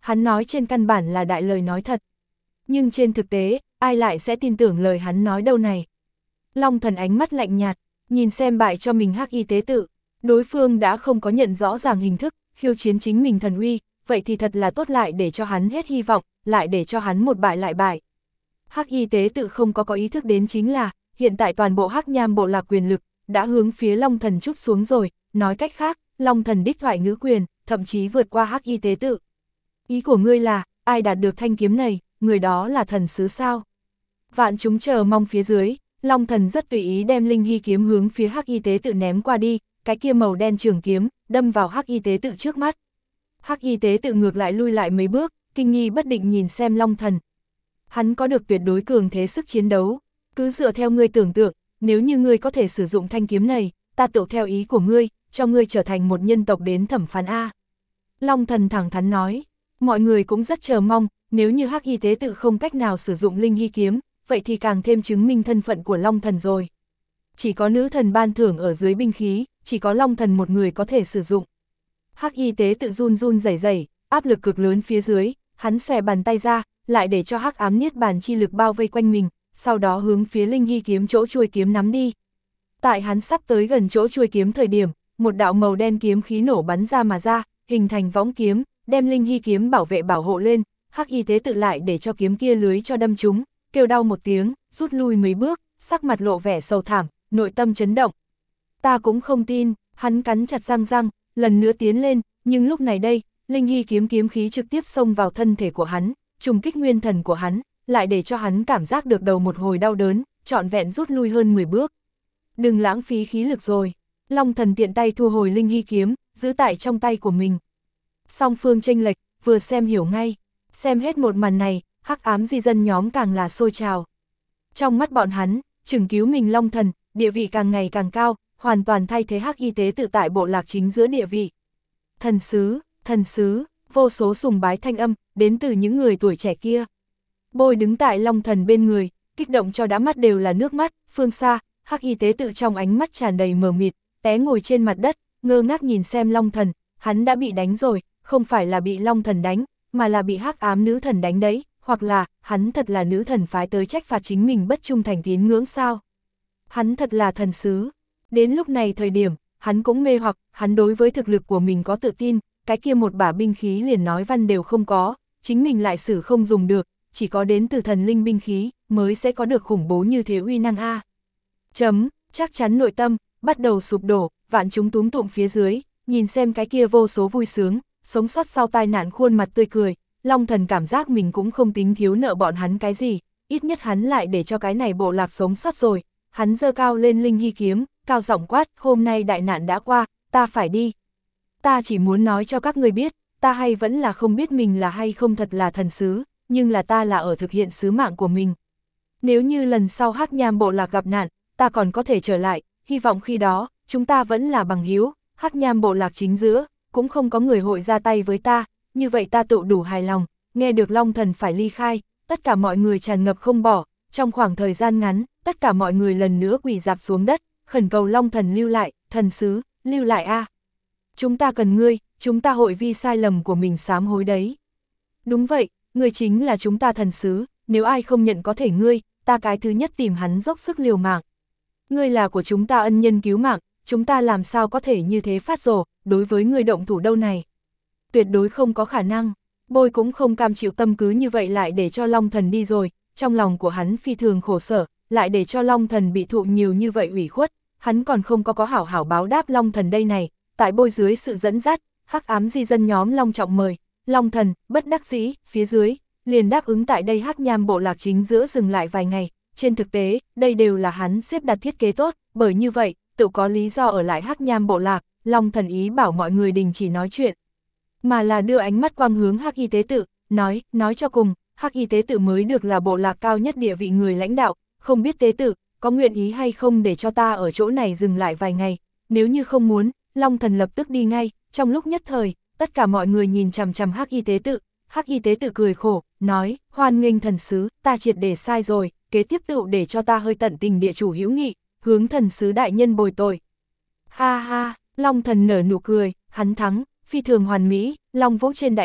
hắn nói trên căn bản là đại lời nói thật. Nhưng trên thực tế, ai lại sẽ tin tưởng lời hắn nói đâu này. Long Thần ánh mắt lạnh nhạt, nhìn xem bại cho mình Hắc Y tế tự, đối phương đã không có nhận rõ ràng hình thức, khiêu chiến chính mình thần uy, vậy thì thật là tốt, lại để cho hắn hết hy vọng, lại để cho hắn một bại lại bại. Hắc Y tế tự không có có ý thức đến chính là, hiện tại toàn bộ Hắc Nham bộ lạc quyền lực, đã hướng phía Long Thần trút xuống rồi, nói cách khác, Long Thần đích thoại ngữ quyền, thậm chí vượt qua Hắc Y tế tự. Ý của ngươi là, ai đạt được thanh kiếm này, người đó là thần sứ sao? Vạn chúng chờ mong phía dưới, Long Thần rất tùy ý đem linh hy kiếm hướng phía Hắc Y tế tự ném qua đi, cái kia màu đen trường kiếm, đâm vào Hắc Y tế tự trước mắt. Hắc Y tế tự ngược lại lui lại mấy bước, kinh nghi bất định nhìn xem Long Thần. Hắn có được tuyệt đối cường thế sức chiến đấu, cứ dựa theo ngươi tưởng tượng, nếu như ngươi có thể sử dụng thanh kiếm này, ta tự theo ý của ngươi, cho ngươi trở thành một nhân tộc đến thẩm phán A. Long Thần thẳng thắn nói, mọi người cũng rất chờ mong, nếu như Hắc Y tế tự không cách nào sử dụng linh hy kiếm, vậy thì càng thêm chứng minh thân phận của Long Thần rồi. Chỉ có nữ thần ban thưởng ở dưới binh khí, chỉ có Long Thần một người có thể sử dụng. Hắc Y tế tự run run rẩy rẩy, áp lực cực lớn phía dưới, hắn xòe bàn tay ra, lại để cho Hắc ám niết bàn chi lực bao vây quanh mình, sau đó hướng phía linh hy kiếm chỗ chuôi kiếm nắm đi. Tại hắn sắp tới gần chỗ chuôi kiếm thời điểm, một đạo màu đen kiếm khí nổ bắn ra mà ra, hình thành võng kiếm, đem linh hy kiếm bảo vệ bảo hộ lên. Hắc Y tế tự lại để cho kiếm kia lưới cho đâm trúng, kêu đau một tiếng, rút lui mấy bước, sắc mặt lộ vẻ sầu thảm, nội tâm chấn động. Ta cũng không tin, hắn cắn chặt răng răng, lần nữa tiến lên, nhưng lúc này đây, linh hy kiếm kiếm khí trực tiếp xông vào thân thể của hắn, trùng kích nguyên thần của hắn, lại để cho hắn cảm giác được đầu một hồi đau đớn, trọn vẹn rút lui hơn mười bước. Đừng lãng phí khí lực rồi. Long Thần tiện tay thu hồi linh hy kiếm, giữ tại trong tay của mình. Song phương chênh lệch, vừa xem hiểu ngay. Xem hết một màn này, Hắc ám di dân nhóm càng là sôi trào. Trong mắt bọn hắn, chừng cứu mình Long Thần, địa vị càng ngày càng cao, hoàn toàn thay thế Hắc Y tế tự tại bộ lạc chính giữa địa vị. Thần sứ, thần sứ, vô số sùng bái thanh âm, đến từ những người tuổi trẻ kia. Bôi đứng tại Long Thần bên người, kích động cho đã mắt đều là nước mắt, phương xa, Hắc Y tế tự trong ánh mắt tràn đầy mờ mịt, té ngồi trên mặt đất, ngơ ngác nhìn xem Long Thần, hắn đã bị đánh rồi, không phải là bị Long Thần đánh, mà là bị Hắc ám nữ thần đánh đấy, hoặc là, hắn thật là nữ thần phái tới trách phạt chính mình bất trung thành tín ngưỡng sao. Hắn thật là thần sứ. Đến lúc này thời điểm, hắn cũng mê hoặc, hắn đối với thực lực của mình có tự tin, cái kia một bả binh khí liền nói văn đều không có, chính mình lại sử không dùng được, chỉ có đến từ thần linh binh khí, mới sẽ có được khủng bố như thế uy năng A. Chấm, chắc chắn nội tâm, bắt đầu sụp đổ, vạn chúng túm tụm phía dưới, nhìn xem cái kia vô số vui sướng, sống sót sau tai nạn khuôn mặt tươi cười, Long Thần cảm giác mình cũng không tính thiếu nợ bọn hắn cái gì, ít nhất hắn lại để cho cái này bộ lạc sống sót rồi. Hắn giơ cao lên linh hy kiếm, cao giọng quát, hôm nay đại nạn đã qua, ta phải đi. Ta chỉ muốn nói cho các người biết, ta hay vẫn là không biết mình là hay không thật là thần sứ, nhưng là ta là ở thực hiện sứ mạng của mình. Nếu như lần sau Hắc Nham bộ lạc gặp nạn, ta còn có thể trở lại, hy vọng khi đó, chúng ta vẫn là bằng hữu. Hắc Nham bộ lạc chính giữa, cũng không có người hội ra tay với ta, như vậy ta tự đủ hài lòng. Nghe được Long Thần phải ly khai, tất cả mọi người tràn ngập không bỏ, trong khoảng thời gian ngắn, tất cả mọi người lần nữa quỳ rạp xuống đất, khẩn cầu Long Thần lưu lại, thần sứ, lưu lại a. Chúng ta cần ngươi, chúng ta hội vi sai lầm của mình sám hối đấy. Đúng vậy, ngươi chính là chúng ta thần sứ, nếu ai không nhận có thể ngươi, ta cái thứ nhất tìm hắn dốc sức liều mạng. Ngươi là của chúng ta ân nhân cứu mạng, chúng ta làm sao có thể như thế phát rồ, đối với ngươi động thủ đâu này. Tuyệt đối không có khả năng, Bôi cũng không cam chịu tâm cứ như vậy lại để cho Long Thần đi rồi, trong lòng của hắn phi thường khổ sở, lại để cho Long Thần bị thụ nhiều như vậy ủy khuất, hắn còn không có có hảo hảo báo đáp Long Thần đây này. Tại Bôi dưới sự dẫn dắt, Hắc ám di dân nhóm long trọng mời, Long Thần, bất đắc dĩ, phía dưới, liền đáp ứng tại đây Hắc Nham bộ lạc chính giữa dừng lại vài ngày. Trên thực tế, đây đều là hắn xếp đặt thiết kế tốt, bởi như vậy, tự có lý do ở lại Hắc Nham bộ lạc. Long Thần ý bảo mọi người đình chỉ nói chuyện, mà là đưa ánh mắt quang hướng Hắc Y tế tự, nói, nói cho cùng, Hắc Y tế tự mới được là bộ lạc cao nhất địa vị người lãnh đạo, không biết tế tự, có nguyện ý hay không để cho ta ở chỗ này dừng lại vài ngày, nếu như không muốn, Long Thần lập tức đi ngay. Trong lúc nhất thời, tất cả mọi người nhìn chằm chằm Hắc Y tế tự, Hắc Y tế tự cười khổ, nói, hoan nghênh thần sứ, ta triệt để sai rồi, kế tiếp tự để cho ta hơi tận tình địa chủ hữu nghị, hướng thần sứ đại nhân bồi tội. Ha ha, Long Thần nở nụ cười, hắn thắng, phi thường hoàn mỹ, Long Vũ trên đại điện,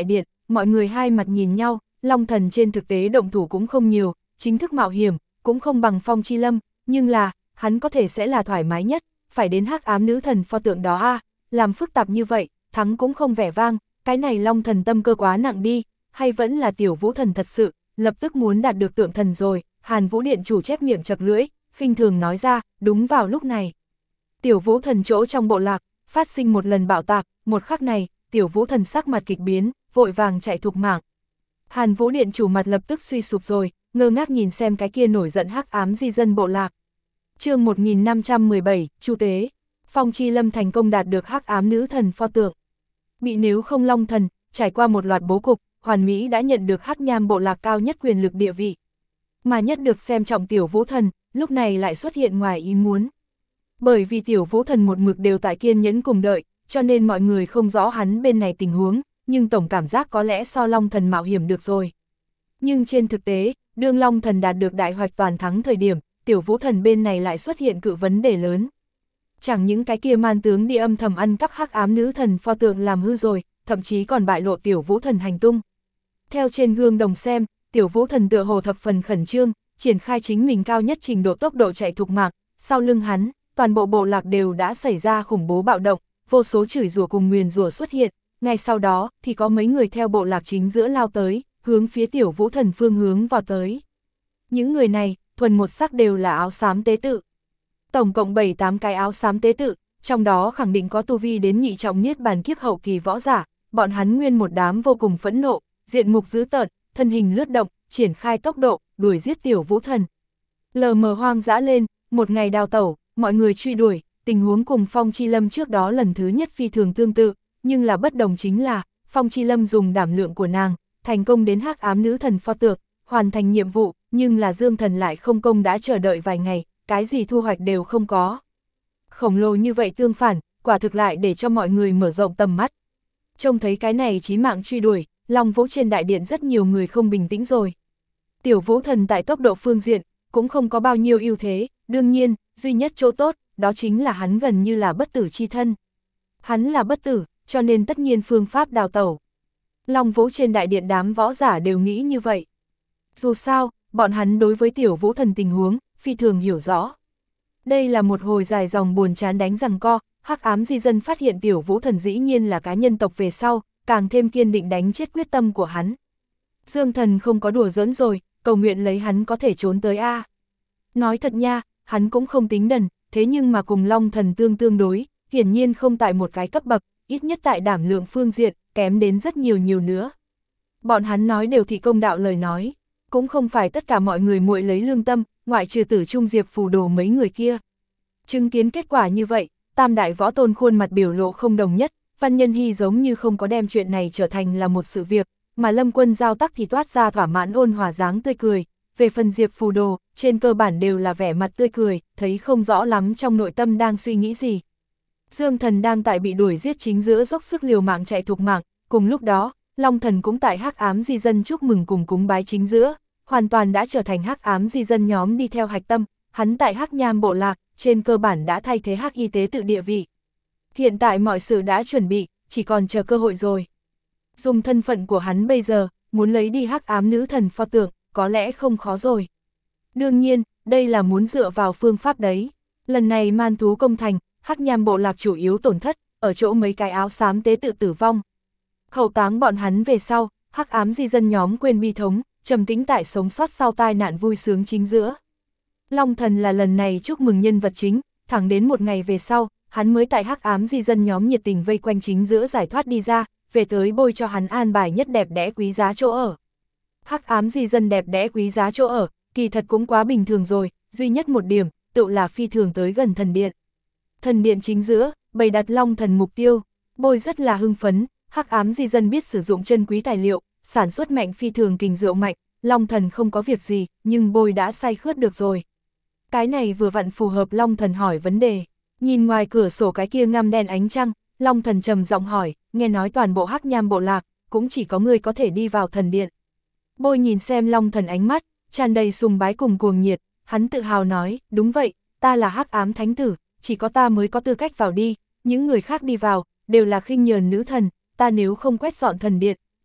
mọi người hai mặt nhìn nhau, Long Thần trên thực tế động thủ cũng không nhiều, chính thức mạo hiểm, cũng không bằng Phong Chi Lâm, nhưng là, hắn có thể sẽ là thoải mái nhất, phải đến hắc ám nữ thần pho tượng đó a, làm phức tạp như vậy, thắng cũng không vẻ vang, cái này Long Thần tâm cơ quá nặng đi, hay vẫn là Tiểu Vũ Thần thật sự, lập tức muốn đạt được tượng thần rồi, Hàn Vũ Điện chủ chép miệng chật lưỡi, khinh thường nói ra, đúng vào lúc này. Tiểu Vũ Thần chỗ trong bộ lạc, phát sinh một lần bạo tạc, một khắc này, Tiểu Vũ Thần sắc mặt kịch biến, vội vàng chạy thục mạng. Hàn Vũ Điện chủ mặt lập tức suy sụp rồi, ngơ ngác nhìn xem cái kia nổi giận hắc ám di dân bộ lạc. Chương một nghìn năm trăm mười bảy, Chu Tế. Phong Chi Lâm thành công đạt được hắc ám nữ thần pho tượng. Bị nếu không Long Thần, trải qua một loạt bố cục, Hoàn Mỹ đã nhận được hắc nham bộ lạc cao nhất quyền lực địa vị. Mà nhất được xem trọng Tiểu Vũ Thần, lúc này lại xuất hiện ngoài ý muốn. Bởi vì Tiểu Vũ Thần một mực đều tại kiên nhẫn cùng đợi, cho nên mọi người không rõ hắn bên này tình huống, nhưng tổng cảm giác có lẽ so Long Thần mạo hiểm được rồi. Nhưng trên thực tế, đương Long Thần đạt được đại hoạch toàn thắng thời điểm, Tiểu Vũ Thần bên này lại xuất hiện cự vấn đề lớn. Chẳng những cái kia man tướng đi âm thầm ăn cắp hắc ám nữ thần pho tượng làm hư rồi, thậm chí còn bại lộ Tiểu Vũ Thần hành tung. Theo trên gương đồng xem, Tiểu Vũ Thần tựa hồ thập phần khẩn trương, triển khai chính mình cao nhất trình độ tốc độ chạy thục mạng, sau lưng hắn, toàn bộ bộ lạc đều đã xảy ra khủng bố bạo động, vô số chửi rủa cùng nguyền rủa xuất hiện, ngay sau đó thì có mấy người theo bộ lạc chính giữa lao tới, hướng phía Tiểu Vũ Thần phương hướng vào tới. Những người này, thuần một sắc đều là áo xám tế tự. Tổng cộng bảy tám cái áo xám tế tự, trong đó khẳng định có tu vi đến nhị trọng niết bàn kiếp hậu kỳ võ giả, bọn hắn nguyên một đám vô cùng phẫn nộ, diện mục dữ tợn, thân hình lướt động, triển khai tốc độ, đuổi giết Tiểu Vũ Thần. Lờ mờ hoang dã lên, một ngày đào tẩu, mọi người truy đuổi, tình huống cùng Phong Chi Lâm trước đó lần thứ nhất phi thường tương tự, nhưng là bất đồng chính là, Phong Chi Lâm dùng đảm lượng của nàng, thành công đến hắc ám nữ thần pho tượng, hoàn thành nhiệm vụ, nhưng là Dương Thần lại không công đã chờ đợi vài ngày, cái gì thu hoạch đều không có. Khổng lồ như vậy tương phản, quả thực lại để cho mọi người mở rộng tầm mắt. Trông thấy cái này chí mạng truy đuổi, Long Vũ trên đại điện rất nhiều người không bình tĩnh rồi. Tiểu Vũ Thần tại tốc độ phương diện, cũng không có bao nhiêu ưu thế, đương nhiên, duy nhất chỗ tốt, đó chính là hắn gần như là bất tử chi thân. Hắn là bất tử, cho nên tất nhiên phương pháp đào tẩu. Long Vũ trên đại điện đám võ giả đều nghĩ như vậy. Dù sao, bọn hắn đối với Tiểu Vũ Thần tình huống, phi thường hiểu rõ. Đây là một hồi dài dòng buồn chán đánh giằng co, hắc ám di dân phát hiện Tiểu Vũ Thần dĩ nhiên là cá nhân tộc về sau, càng thêm kiên định đánh chết quyết tâm của hắn. Dương Thần không có đùa giỡn rồi, cầu nguyện lấy hắn có thể trốn tới A. Nói thật nha, hắn cũng không tính đần, thế nhưng mà cùng Long Thần tương tương đối, hiển nhiên không tại một cái cấp bậc, ít nhất tại đảm lượng phương diện, kém đến rất nhiều nhiều nữa. Bọn hắn nói đều thị công đạo lời nói, cũng không phải tất cả mọi người muội lấy lương tâm, ngoại trừ Tử Trung Diệp phù đồ mấy người kia. Chứng kiến kết quả như vậy, tam đại võ tôn khuôn mặt biểu lộ không đồng nhất, Văn Nhân Hy giống như không có đem chuyện này trở thành là một sự việc, mà Lâm Quân Giao tắc thì toát ra thỏa mãn ôn hòa dáng tươi cười. Về phần Diệp phù đồ, trên cơ bản đều là vẻ mặt tươi cười, thấy không rõ lắm trong nội tâm đang suy nghĩ gì. Dương Thần đang tại bị đuổi giết chính giữa dốc sức liều mạng chạy thục mạng, cùng lúc đó, Long Thần cũng tại hắc ám di dân chúc mừng cùng cúng bái chính giữa, hoàn toàn đã trở thành hắc ám di dân nhóm đi theo hạch tâm, hắn tại hắc nham bộ lạc, trên cơ bản đã thay thế hắc y tế tự địa vị. Hiện tại mọi sự đã chuẩn bị, chỉ còn chờ cơ hội rồi. Dùng thân phận của hắn bây giờ, muốn lấy đi hắc ám nữ thần pho tượng, có lẽ không khó rồi. Đương nhiên, đây là muốn dựa vào phương pháp đấy. Lần này man thú công thành, hắc nham bộ lạc chủ yếu tổn thất, ở chỗ mấy cái áo xám tế tự tử vong. Hậu táng bọn hắn về sau, hắc ám di dân nhóm quên bi thống, trầm tĩnh tại sống sót sau tai nạn vui sướng chính giữa. Long Thần là lần này chúc mừng nhân vật chính, thẳng đến một ngày về sau, hắn mới tại hắc ám di dân nhóm nhiệt tình vây quanh chính giữa giải thoát đi ra, về tới bôi cho hắn an bài nhất đẹp đẽ quý giá chỗ ở. Hắc ám di dân đẹp đẽ quý giá chỗ ở, kỳ thật cũng quá bình thường rồi, duy nhất một điểm, tự là phi thường tới gần thần điện. Thần điện chính giữa, bày đặt Long Thần mục tiêu, bôi rất là hưng phấn, hắc ám di dân biết sử dụng chân quý tài liệu, sản xuất mạnh phi thường kình rượu mạnh, Long Thần không có việc gì, nhưng bôi đã say khướt được rồi. Cái này vừa vặn phù hợp Long Thần hỏi vấn đề. Nhìn ngoài cửa sổ cái kia ngăm đen ánh trăng, Long Thần trầm giọng hỏi, nghe nói toàn bộ hắc nham bộ lạc, cũng chỉ có người có thể đi vào thần điện. Bôi nhìn xem Long Thần ánh mắt, tràn đầy sùng bái cùng cuồng nhiệt, hắn tự hào nói, đúng vậy, ta là hắc ám thánh tử, chỉ có ta mới có tư cách vào đi, những người khác đi vào, đều là khinh nhờn nữ thần, ta nếu không quét dọn thần điện,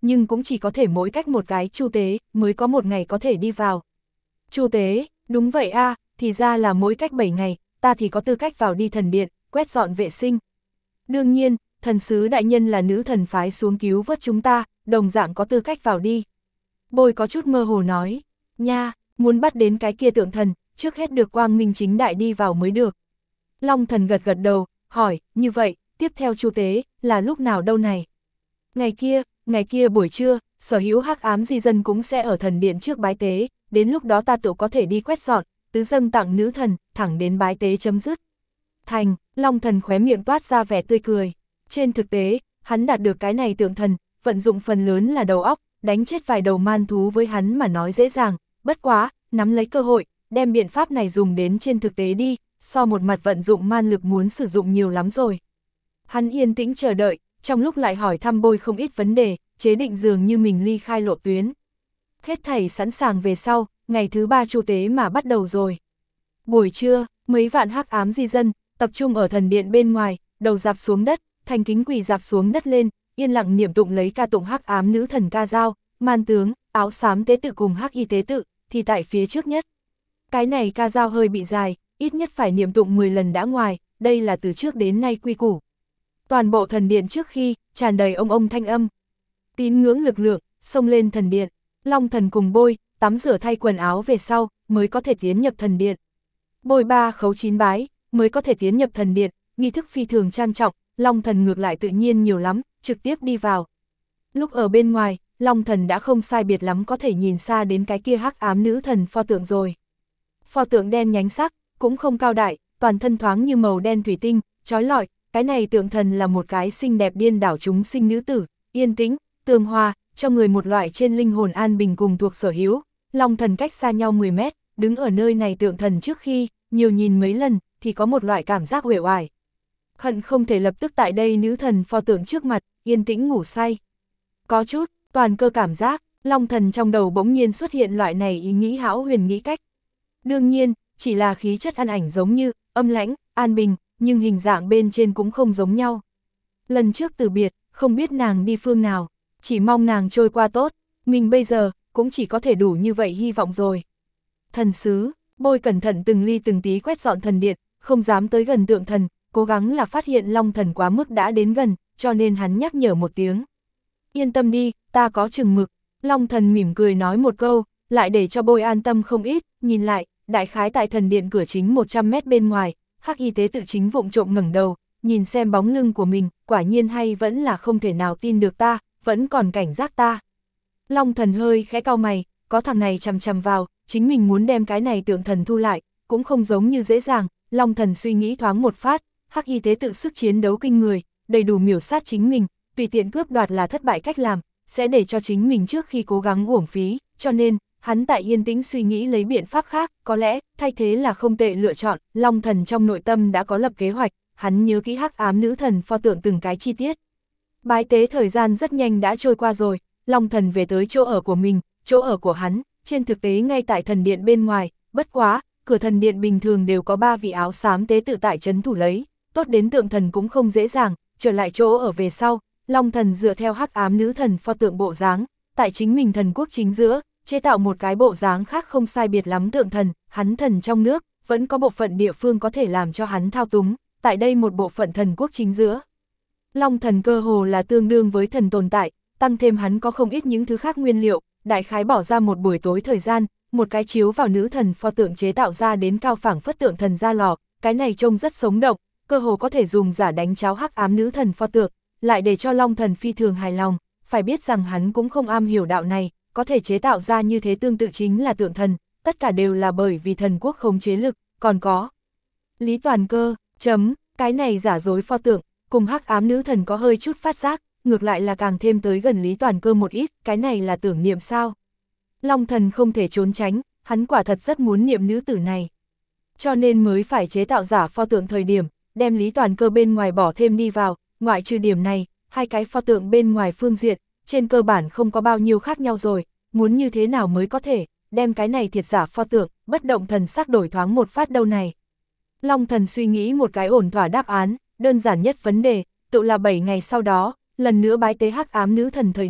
nhưng cũng chỉ có thể mỗi cách một cái chu tế, mới có một ngày có thể đi vào. Chu tế, đúng vậy a, thì ra là mỗi cách bảy ngày, ta thì có tư cách vào đi thần điện, quét dọn vệ sinh. Đương nhiên, thần sứ đại nhân là nữ thần phái xuống cứu vớt chúng ta, đồng dạng có tư cách vào đi. Bôi có chút mơ hồ nói, nha, muốn bắt đến cái kia tượng thần, trước hết được quang minh chính đại đi vào mới được. Long thần gật gật đầu, hỏi, như vậy, tiếp theo chu tế, là lúc nào đâu này? Ngày kia, ngày kia buổi trưa, sở hữu hắc ám di dân cũng sẽ ở thần điện trước bái tế, đến lúc đó ta tự có thể đi quét dọn, tứ dâng tặng nữ thần, thẳng đến bái tế chấm dứt. Thành, Long thần khóe miệng toát ra vẻ tươi cười. Trên thực tế, hắn đạt được cái này tượng thần, vận dụng phần lớn là đầu óc, đánh chết vài đầu man thú với hắn mà nói dễ dàng, bất quá, nắm lấy cơ hội, đem biện pháp này dùng đến trên thực tế đi, so một mặt vận dụng man lực muốn sử dụng nhiều lắm rồi. Hắn yên tĩnh chờ đợi, trong lúc lại hỏi thăm Bôi không ít vấn đề, chế định dường như mình ly khai lộ tuyến. Hết thảy sẵn sàng về sau, ngày thứ ba chu tế mà bắt đầu rồi. Buổi trưa, mấy vạn hắc ám di dân, tập trung ở thần điện bên ngoài, đầu dạp xuống đất, thành kính quỳ dạp xuống đất lên, yên lặng niệm tụng lấy ca tụng hắc ám nữ thần ca dao, man tướng, áo xám tế tự cùng hắc y tế tự, thì tại phía trước nhất. Cái này ca dao hơi bị dài, ít nhất phải niệm tụng mười lần đã ngoài, đây là từ trước đến nay quy củ. Toàn bộ thần điện trước khi, tràn đầy ông ông thanh âm. Tín ngưỡng lực lượng, xông lên thần điện, Long thần cùng Bôi, tắm rửa thay quần áo về sau, mới có thể tiến nhập thần điện. Bôi ba khấu chín bái, mới có thể tiến nhập thần điện, nghi thức phi thường trang trọng, Long thần ngược lại tự nhiên nhiều lắm, trực tiếp đi vào. Lúc ở bên ngoài, Long thần đã không sai biệt lắm có thể nhìn xa đến cái kia hắc ám nữ thần pho tượng rồi. Pho tượng đen nhánh sắc, cũng không cao đại, toàn thân thoáng như màu đen thủy tinh, trói lọi, cái này tượng thần là một cái xinh đẹp điên đảo chúng sinh nữ tử, yên tĩnh, tường hòa, cho người một loại trên linh hồn an bình cùng thuộc sở hữu. Long thần cách xa nhau mười mét, đứng ở nơi này tượng thần trước khi, nhiều nhìn mấy lần, thì có một loại cảm giác uể oải. Hận không thể lập tức tại đây nữ thần pho tượng trước mặt, yên tĩnh ngủ say. Có chút, toàn cơ cảm giác, Long thần trong đầu bỗng nhiên xuất hiện loại này ý nghĩ hão huyền nghĩ cách. Đương nhiên, chỉ là khí chất ăn ảnh giống như, âm lãnh, an bình, nhưng hình dạng bên trên cũng không giống nhau. Lần trước từ biệt, không biết nàng đi phương nào, chỉ mong nàng trôi qua tốt, mình bây giờ, cũng chỉ có thể đủ như vậy hy vọng rồi. Thần sứ, Bôi cẩn thận từng ly từng tí quét dọn thần điện, không dám tới gần tượng thần, cố gắng là phát hiện Long thần quá mức đã đến gần, cho nên hắn nhắc nhở một tiếng. Yên tâm đi, ta có chừng mực. Long thần mỉm cười nói một câu, lại để cho Bôi an tâm không ít, nhìn lại, đại khái tại thần điện cửa chính một trăm mét bên ngoài, hắc y tế tự chính vụng trộm ngẩng đầu, nhìn xem bóng lưng của mình, quả nhiên hay vẫn là không thể nào tin được ta, vẫn còn cảnh giác ta. Long thần hơi khẽ cau mày, có thằng này chằm chằm vào, chính mình muốn đem cái này tượng thần thu lại, cũng không giống như dễ dàng. Long thần suy nghĩ thoáng một phát, hắc y tế tự sức chiến đấu kinh người, đầy đủ miểu sát chính mình, tùy tiện cướp đoạt là thất bại cách làm, sẽ để cho chính mình trước khi cố gắng uổng phí, cho nên, hắn tại yên tĩnh suy nghĩ lấy biện pháp khác, có lẽ, thay thế là không tệ lựa chọn. Long thần trong nội tâm đã có lập kế hoạch, hắn nhớ kỹ hắc ám nữ thần pho tượng từng cái chi tiết. Bái tế thời gian rất nhanh đã trôi qua rồi, Long thần về tới chỗ ở của mình, chỗ ở của hắn, trên thực tế ngay tại thần điện bên ngoài, bất quá, cửa thần điện bình thường đều có ba vị áo xám tế tự tại trấn thủ lấy, tốt đến tượng thần cũng không dễ dàng, trở lại chỗ ở về sau, Long thần dựa theo hắc ám nữ thần pho tượng bộ dáng, tại chính mình thần quốc chính giữa, chế tạo một cái bộ dáng khác không sai biệt lắm tượng thần, hắn thần trong nước, vẫn có bộ phận địa phương có thể làm cho hắn thao túng, tại đây một bộ phận thần quốc chính giữa. Long thần cơ hồ là tương đương với thần tồn tại, tăng thêm hắn có không ít những thứ khác nguyên liệu, đại khái bỏ ra một buổi tối thời gian, một cái chiếu vào nữ thần pho tượng chế tạo ra đến cao phẳng phất tượng thần ra lò, cái này trông rất sống động, cơ hồ có thể dùng giả đánh cháo hắc ám nữ thần pho tượng, lại để cho Long thần phi thường hài lòng, phải biết rằng hắn cũng không am hiểu đạo này, có thể chế tạo ra như thế tương tự chính là tượng thần, tất cả đều là bởi vì thần quốc khống chế lực, còn có Lý Toàn Cơ, chấm, cái này giả dối pho tượng, cùng hắc ám nữ thần có hơi chút phát giác, ngược lại là càng thêm tới gần Lý Toàn Cơ một ít, cái này là tưởng niệm sao. Long thần không thể trốn tránh, hắn quả thật rất muốn niệm nữ tử này. Cho nên mới phải chế tạo giả pho tượng thời điểm, đem Lý Toàn Cơ bên ngoài bỏ thêm đi vào, ngoại trừ điểm này, hai cái pho tượng bên ngoài phương diện, trên cơ bản không có bao nhiêu khác nhau rồi, muốn như thế nào mới có thể, đem cái này thiệt giả pho tượng, bất động thần sắc đổi thoáng một phát đâu này. Long thần suy nghĩ một cái ổn thỏa đáp án, đơn giản nhất vấn đề, tự là bảy ngày sau đó, lần nữa bái tế hắc ám nữ thần thời điểm,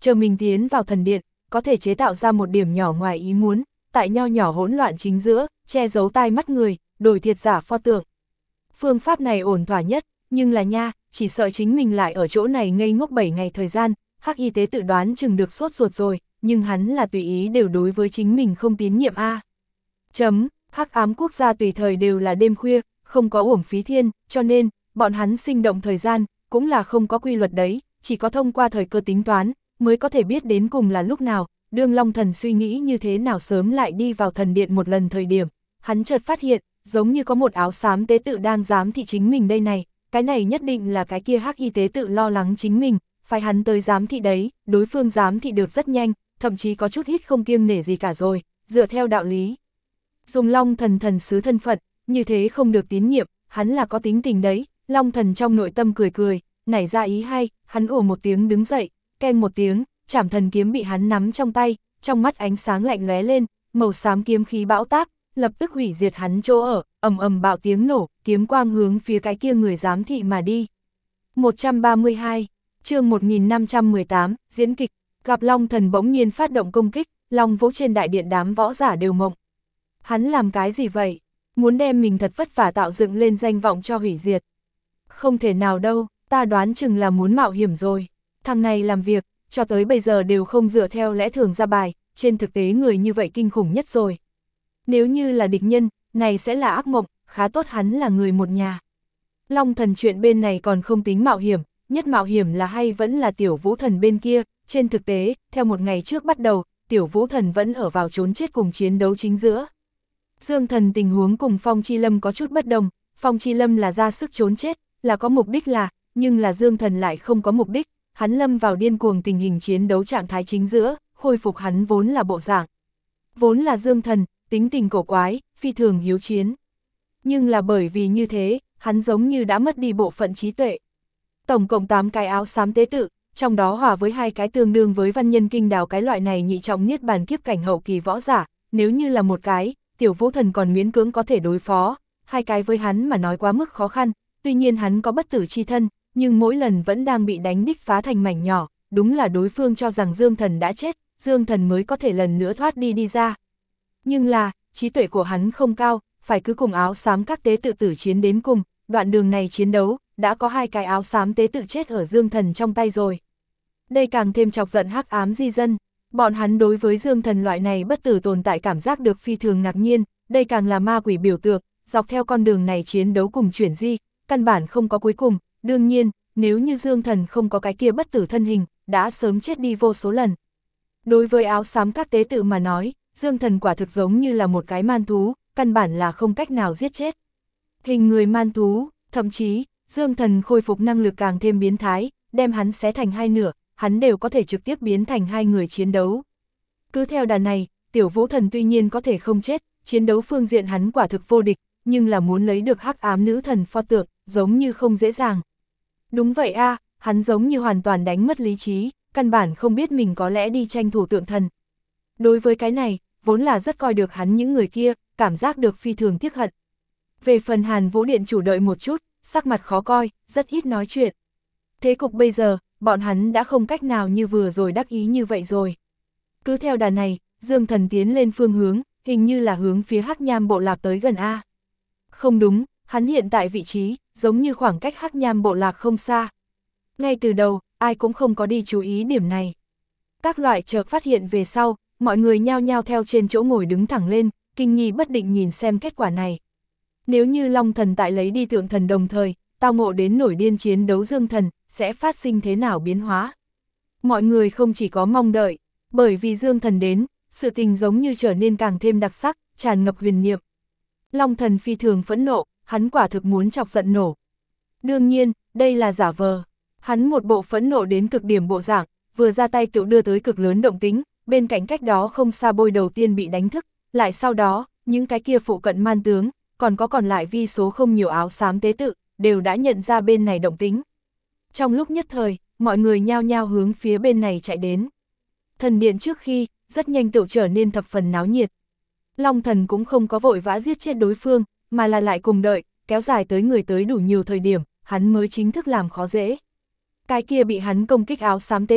chờ mình tiến vào thần điện, có thể chế tạo ra một điểm nhỏ ngoài ý muốn, tại nho nhỏ hỗn loạn chính giữa, che giấu tai mắt người, đổi thiệt giả pho tượng. Phương pháp này ổn thỏa nhất, nhưng là nha, chỉ sợ chính mình lại ở chỗ này ngây ngốc bảy ngày thời gian, Hắc y tế tự đoán chừng được sốt ruột rồi, nhưng hắn là tùy ý đều đối với chính mình không tín nhiệm a. Chấm, Hắc ám quốc gia tùy thời đều là đêm khuya, không có uổng phí thiên, cho nên, bọn hắn sinh động thời gian, cũng là không có quy luật đấy, chỉ có thông qua thời cơ tính toán, mới có thể biết đến cùng là lúc nào, đương Long Thần suy nghĩ như thế nào sớm lại đi vào thần điện một lần thời điểm, hắn chợt phát hiện, giống như có một áo xám tế tự đang giám thị chính mình đây này, cái này nhất định là cái kia Hắc y tế tự lo lắng chính mình, phải hắn tới giám thị đấy, đối phương giám thị được rất nhanh, thậm chí có chút hít không kiêng nể gì cả rồi, dựa theo đạo lý. Dùng Long Thần thần sứ thân phận, như thế không được tín nhiệm, hắn là có tính tình đấy, Long Thần trong nội tâm cười cười, nảy ra ý hay, hắn ồ một tiếng đứng dậy, keng một tiếng, Trảm Thần kiếm bị hắn nắm trong tay, trong mắt ánh sáng lạnh lóe lên, màu xám kiếm khí bão táp, lập tức hủy diệt hắn chỗ ở, ầm ầm bạo tiếng nổ, kiếm quang hướng phía cái kia người giám thị mà đi. một trăm ba mươi hai, chương một nghìn năm trăm mười tám, diễn kịch, gặp Long Thần bỗng nhiên phát động công kích, Long vỗ trên đại điện đám võ giả đều mộng. Hắn làm cái gì vậy? Muốn đem mình thật vất vả tạo dựng lên danh vọng cho hủy diệt. Không thể nào đâu, ta đoán chừng là muốn mạo hiểm rồi. Thằng này làm việc, cho tới bây giờ đều không dựa theo lẽ thường ra bài, trên thực tế người như vậy kinh khủng nhất rồi. Nếu như là địch nhân, này sẽ là ác mộng, khá tốt hắn là người một nhà. Long Thần chuyện bên này còn không tính mạo hiểm, nhất mạo hiểm là hay vẫn là Tiểu Vũ Thần bên kia, trên thực tế, theo một ngày trước bắt đầu, Tiểu Vũ Thần vẫn ở vào trốn chết cùng chiến đấu chính giữa. Dương Thần tình huống cùng Phong Chi Lâm có chút bất đồng, Phong Chi Lâm là ra sức trốn chết, là có mục đích là, nhưng là Dương Thần lại không có mục đích, hắn lâm vào điên cuồng tình hình chiến đấu trạng thái chính giữa, khôi phục hắn vốn là bộ dạng. Vốn là Dương Thần, tính tình cổ quái, phi thường hiếu chiến. Nhưng là bởi vì như thế, hắn giống như đã mất đi bộ phận trí tuệ. Tổng cộng tám cái áo xám tế tự, trong đó hòa với hai cái tương đương với văn nhân kinh đào cái loại này nhị trọng niết bàn kiếp cảnh hậu kỳ võ giả, nếu như là một cái, Tiểu Vũ Thần còn miễn cưỡng có thể đối phó, hai cái với hắn mà nói quá mức khó khăn, tuy nhiên hắn có bất tử chi thân, nhưng mỗi lần vẫn đang bị đánh đích phá thành mảnh nhỏ, đúng là đối phương cho rằng Dương Thần đã chết, Dương Thần mới có thể lần nữa thoát đi đi ra. Nhưng là, trí tuệ của hắn không cao, phải cứ cùng áo xám các tế tự tử chiến đến cùng, đoạn đường này chiến đấu, đã có hai cái áo xám tế tự chết ở Dương Thần trong tay rồi. Đây càng thêm chọc giận hắc ám di dân, bọn hắn đối với Dương Thần loại này bất tử tồn tại cảm giác được phi thường ngạc nhiên, đây càng là ma quỷ biểu tượng, dọc theo con đường này chiến đấu cùng chuyển di, căn bản không có cuối cùng, đương nhiên, nếu như Dương Thần không có cái kia bất tử thân hình, đã sớm chết đi vô số lần. Đối với áo xám các tế tự mà nói, Dương Thần quả thực giống như là một cái man thú, căn bản là không cách nào giết chết. Hình người man thú, thậm chí, Dương Thần khôi phục năng lực càng thêm biến thái, đem hắn xé thành hai nửa, hắn đều có thể trực tiếp biến thành hai người chiến đấu. Cứ theo đà này, Tiểu Vũ Thần tuy nhiên có thể không chết, chiến đấu phương diện hắn quả thực vô địch, nhưng là muốn lấy được hắc ám nữ thần pho tượng, giống như không dễ dàng. Đúng vậy a, à, hắn giống như hoàn toàn đánh mất lý trí, căn bản không biết mình có lẽ đi tranh thủ tượng thần. Đối với cái này, vốn là rất coi được hắn những người kia, cảm giác được phi thường tiếc hận. Về phần Hàn Vũ Điện chủ đợi một chút, sắc mặt khó coi, rất ít nói chuyện. Thế cục bây giờ, bọn hắn đã không cách nào như vừa rồi đắc ý như vậy rồi. Cứ theo đà này, Dương Thần tiến lên phương hướng, hình như là hướng phía Hắc Nham bộ lạc tới gần A. Không đúng, hắn hiện tại vị trí, giống như khoảng cách Hắc Nham bộ lạc không xa. Ngay từ đầu, ai cũng không có đi chú ý điểm này. Các loại chợt phát hiện về sau, mọi người nhao nhao theo trên chỗ ngồi đứng thẳng lên, kinh nghi bất định nhìn xem kết quả này. Nếu như Long Thần tại lấy đi tượng thần đồng thời, tao ngộ đến nổi điên chiến đấu Dương Thần, sẽ phát sinh thế nào biến hóa? Mọi người không chỉ có mong đợi, bởi vì Dương Thần đến, sự tình giống như trở nên càng thêm đặc sắc, tràn ngập huyền niệm. Long Thần phi thường phẫn nộ, hắn quả thực muốn chọc giận nổ. Đương nhiên, đây là giả vờ. Hắn một bộ phẫn nộ đến cực điểm bộ dạng, vừa ra tay tự đưa tới cực lớn động tính, bên cạnh cách đó không xa bôi đầu tiên bị đánh thức, lại sau đó, những cái kia phụ cận man tướng, còn có còn lại vi số không nhiều áo xám tế tự, đều đã nhận ra bên này động tính. Trong lúc nhất thời, mọi người nhao nhao hướng phía bên này chạy đến. Thần điện trước khi, rất nhanh tự trở nên thập phần náo nhiệt. Long Thần cũng không có vội vã giết chết đối phương, mà là lại cùng đợi, kéo dài tới người tới đủ nhiều thời điểm, hắn mới chính thức làm khó dễ. Cái kia bị hắn công kích áo xám tế tự,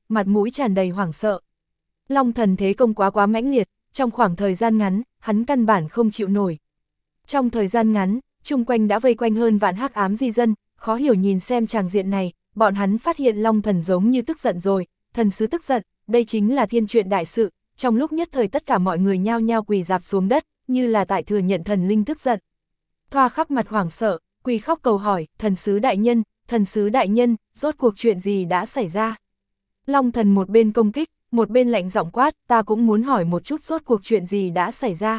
mặt mũi tràn đầy hoảng sợ. Long thần thế công quá quá mãnh liệt, trong khoảng thời gian ngắn, hắn căn bản không chịu nổi. Trong thời gian ngắn, chung quanh đã vây quanh hơn vạn hắc ám di dân, khó hiểu nhìn xem tràng diện này, bọn hắn phát hiện Long thần giống như tức giận rồi, thần sứ tức giận, đây chính là thiên truyện đại sự, trong lúc nhất thời tất cả mọi người nhao nhao quỳ rạp xuống đất, như là tại thừa nhận thần linh tức giận. Thoa khắp mặt hoảng sợ, quỳ khóc cầu hỏi, thần sứ đại nhân, thần sứ đại nhân, rốt cuộc chuyện gì đã xảy ra? Long thần một bên công kích, một bên lạnh giọng quát, ta cũng muốn hỏi một chút rốt cuộc chuyện gì đã xảy ra.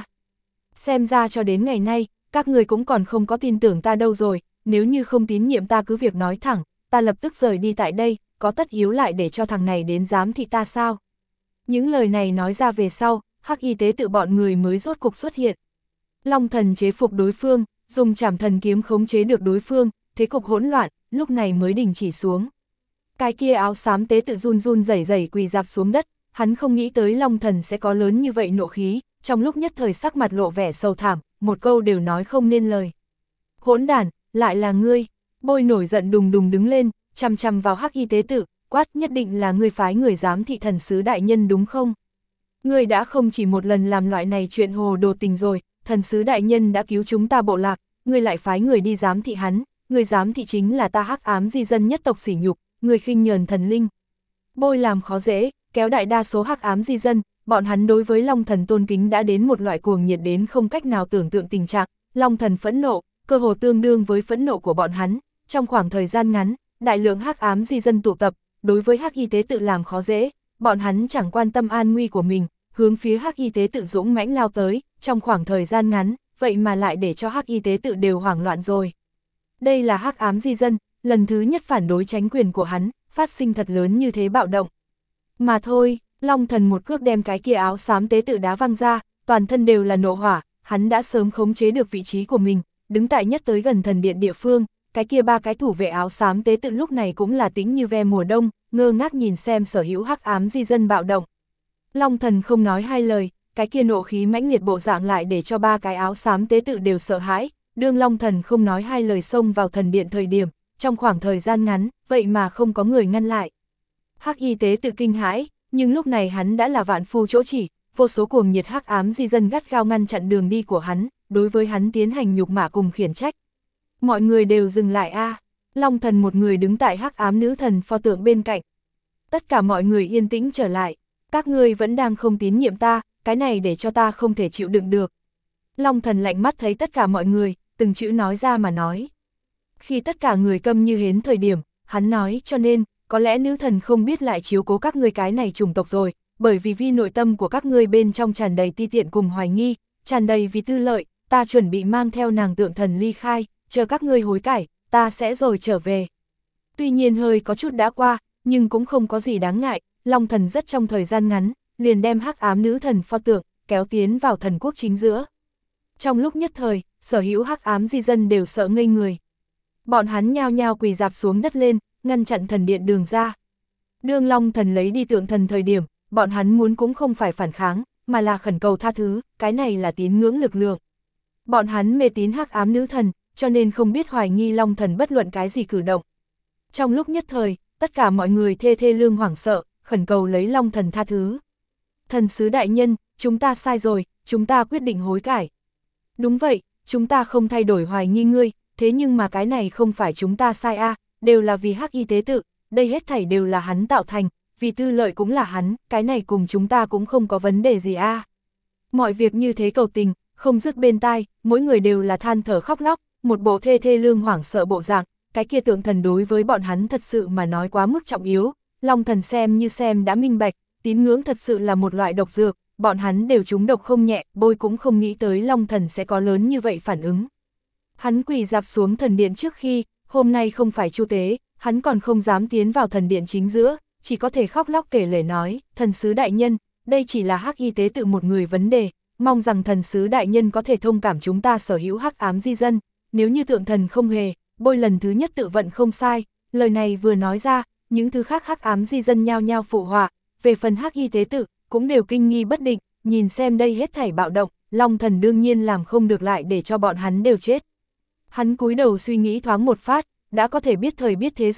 Xem ra cho đến ngày nay, các người cũng còn không có tin tưởng ta đâu rồi, nếu như không tín nhiệm ta cứ việc nói thẳng, ta lập tức rời đi tại đây, có tất yếu lại để cho thằng này đến giám thị ta sao? Những lời này nói ra về sau, hắc y tế tự bọn người mới rốt cục xuất hiện. Long thần chế phục đối phương, dùng trảm thần kiếm khống chế được đối phương, thế cục hỗn loạn, lúc này mới đình chỉ xuống. Cái kia áo xám tế tự run run rẩy rẩy quỳ rạp xuống đất, hắn không nghĩ tới Long thần sẽ có lớn như vậy nộ khí, trong lúc nhất thời sắc mặt lộ vẻ sầu thảm, một câu đều nói không nên lời. Hỗn đản, lại là ngươi, Bôi nổi giận đùng đùng đứng lên, chằm chằm vào hắc y tế tự, quát, nhất định là ngươi phái người giám thị thần sứ đại nhân đúng không? Ngươi đã không chỉ một lần làm loại này chuyện hồ đồ tình rồi, thần sứ đại nhân đã cứu chúng ta bộ lạc, ngươi lại phái người đi giám thị hắn, ngươi giám thị chính là ta hắc ám di dân nhất tộc sỉ nhục, ngươi khinh nhờn thần linh. Bôi làm khó dễ, kéo đại đa số hắc ám di dân, bọn hắn đối với Long thần tôn kính đã đến một loại cuồng nhiệt đến không cách nào tưởng tượng tình trạng, Long thần phẫn nộ, cơ hồ tương đương với phẫn nộ của bọn hắn, trong khoảng thời gian ngắn, đại lượng hắc ám di dân tụ tập, đối với hắc y tế tự làm khó dễ, bọn hắn chẳng quan tâm an nguy của mình, hướng phía hắc y tế tự dũng mãnh lao tới, trong khoảng thời gian ngắn, vậy mà lại để cho hắc y tế tự đều hoảng loạn rồi. Đây là hắc ám di dân, lần thứ nhất phản đối tránh quyền của hắn, phát sinh thật lớn như thế bạo động. Mà thôi, Long thần một cước đem cái kia áo xám tế tự đá văng ra, toàn thân đều là nộ hỏa, hắn đã sớm khống chế được vị trí của mình, đứng tại nhất tới gần thần điện địa phương, cái kia ba cái thủ vệ áo xám tế tự lúc này cũng là tĩnh như ve mùa đông, ngơ ngác nhìn xem sở hữu hắc ám di dân bạo động. Long thần không nói hai lời, cái kia nộ khí mãnh liệt bộ dạng lại để cho ba cái áo xám tế tự đều sợ hãi, đương Long thần không nói hai lời xông vào thần điện thời điểm, trong khoảng thời gian ngắn, vậy mà không có người ngăn lại. Hắc y tế tự kinh hãi, nhưng lúc này hắn đã là vạn phu chỗ chỉ, vô số cuồng nhiệt hắc ám di dân gắt gao ngăn chặn đường đi của hắn, đối với hắn tiến hành nhục mạ cùng khiển trách. Mọi người đều dừng lại a. À. Long thần một người đứng tại hắc ám nữ thần pho tượng bên cạnh. Tất cả mọi người yên tĩnh trở lại, các ngươi vẫn đang không tín nhiệm ta, cái này để cho ta không thể chịu đựng được. Long thần lạnh mắt thấy tất cả mọi người, từng chữ nói ra mà nói. Khi tất cả người câm như hến thời điểm, hắn nói, cho nên, có lẽ nữ thần không biết lại chiếu cố các ngươi cái này chủng tộc rồi, bởi vì vì nội tâm của các ngươi bên trong tràn đầy ti tiện cùng hoài nghi, tràn đầy vì tư lợi, ta chuẩn bị mang theo nàng tượng thần ly khai, chờ các ngươi hối cải, ta sẽ rồi trở về. Tuy nhiên hơi có chút đã qua, nhưng cũng không có gì đáng ngại, Long thần rất trong thời gian ngắn, liền đem hắc ám nữ thần pho tượng, kéo tiến vào thần quốc chính giữa. Trong lúc nhất thời, sở hữu hắc ám di dân đều sợ ngây người. Bọn hắn nhao nhao quỳ dạp xuống đất lên, ngăn chặn thần điện đường ra. Đương Long thần lấy đi tượng thần thời điểm, bọn hắn muốn cũng không phải phản kháng, mà là khẩn cầu tha thứ, cái này là tín ngưỡng lực lượng. Bọn hắn mê tín hắc ám nữ thần, cho nên không biết hoài nghi Long thần bất luận cái gì cử động. Trong lúc nhất thời, tất cả mọi người thê thê lương hoảng sợ, khẩn cầu lấy Long thần tha thứ. Thần sứ đại nhân, chúng ta sai rồi, chúng ta quyết định hối cải. Đúng vậy, chúng ta không thay đổi hoài nghi ngươi, thế nhưng mà cái này không phải chúng ta sai a, à, đều là vì hắc y tế tự, đây hết thảy đều là hắn tạo thành, vì tư lợi cũng là hắn, cái này cùng chúng ta cũng không có vấn đề gì a. À. Mọi việc như thế cầu tình, không dứt bên tai, mỗi người đều là than thở khóc lóc, một bộ thê thê lương hoảng sợ bộ dạng, cái kia tượng thần đối với bọn hắn thật sự mà nói quá mức trọng yếu, Long thần xem như xem đã minh bạch, tín ngưỡng thật sự là một loại độc dược, bọn hắn đều trúng độc không nhẹ, Bôi cũng không nghĩ tới Long thần sẽ có lớn như vậy phản ứng. Hắn quỳ dạp xuống thần điện trước khi, hôm nay không phải chu tế, hắn còn không dám tiến vào thần điện chính giữa, chỉ có thể khóc lóc kể lể nói, thần sứ đại nhân, đây chỉ là hắc y tế tự một người vấn đề, mong rằng thần sứ đại nhân có thể thông cảm chúng ta sở hữu hắc ám di dân, nếu như tượng thần không hề, Bôi lần thứ nhất tự vận không sai, lời này vừa nói ra, những thứ khác hắc ám di dân nhao nhao phụ họa, về phần hắc y tế tự, cũng đều kinh nghi bất định, nhìn xem đây hết thảy bạo động, Long thần đương nhiên làm không được lại để cho bọn hắn đều chết. Hắn cúi đầu suy nghĩ thoáng một phát, đã có thể biết thời biết thế rồi,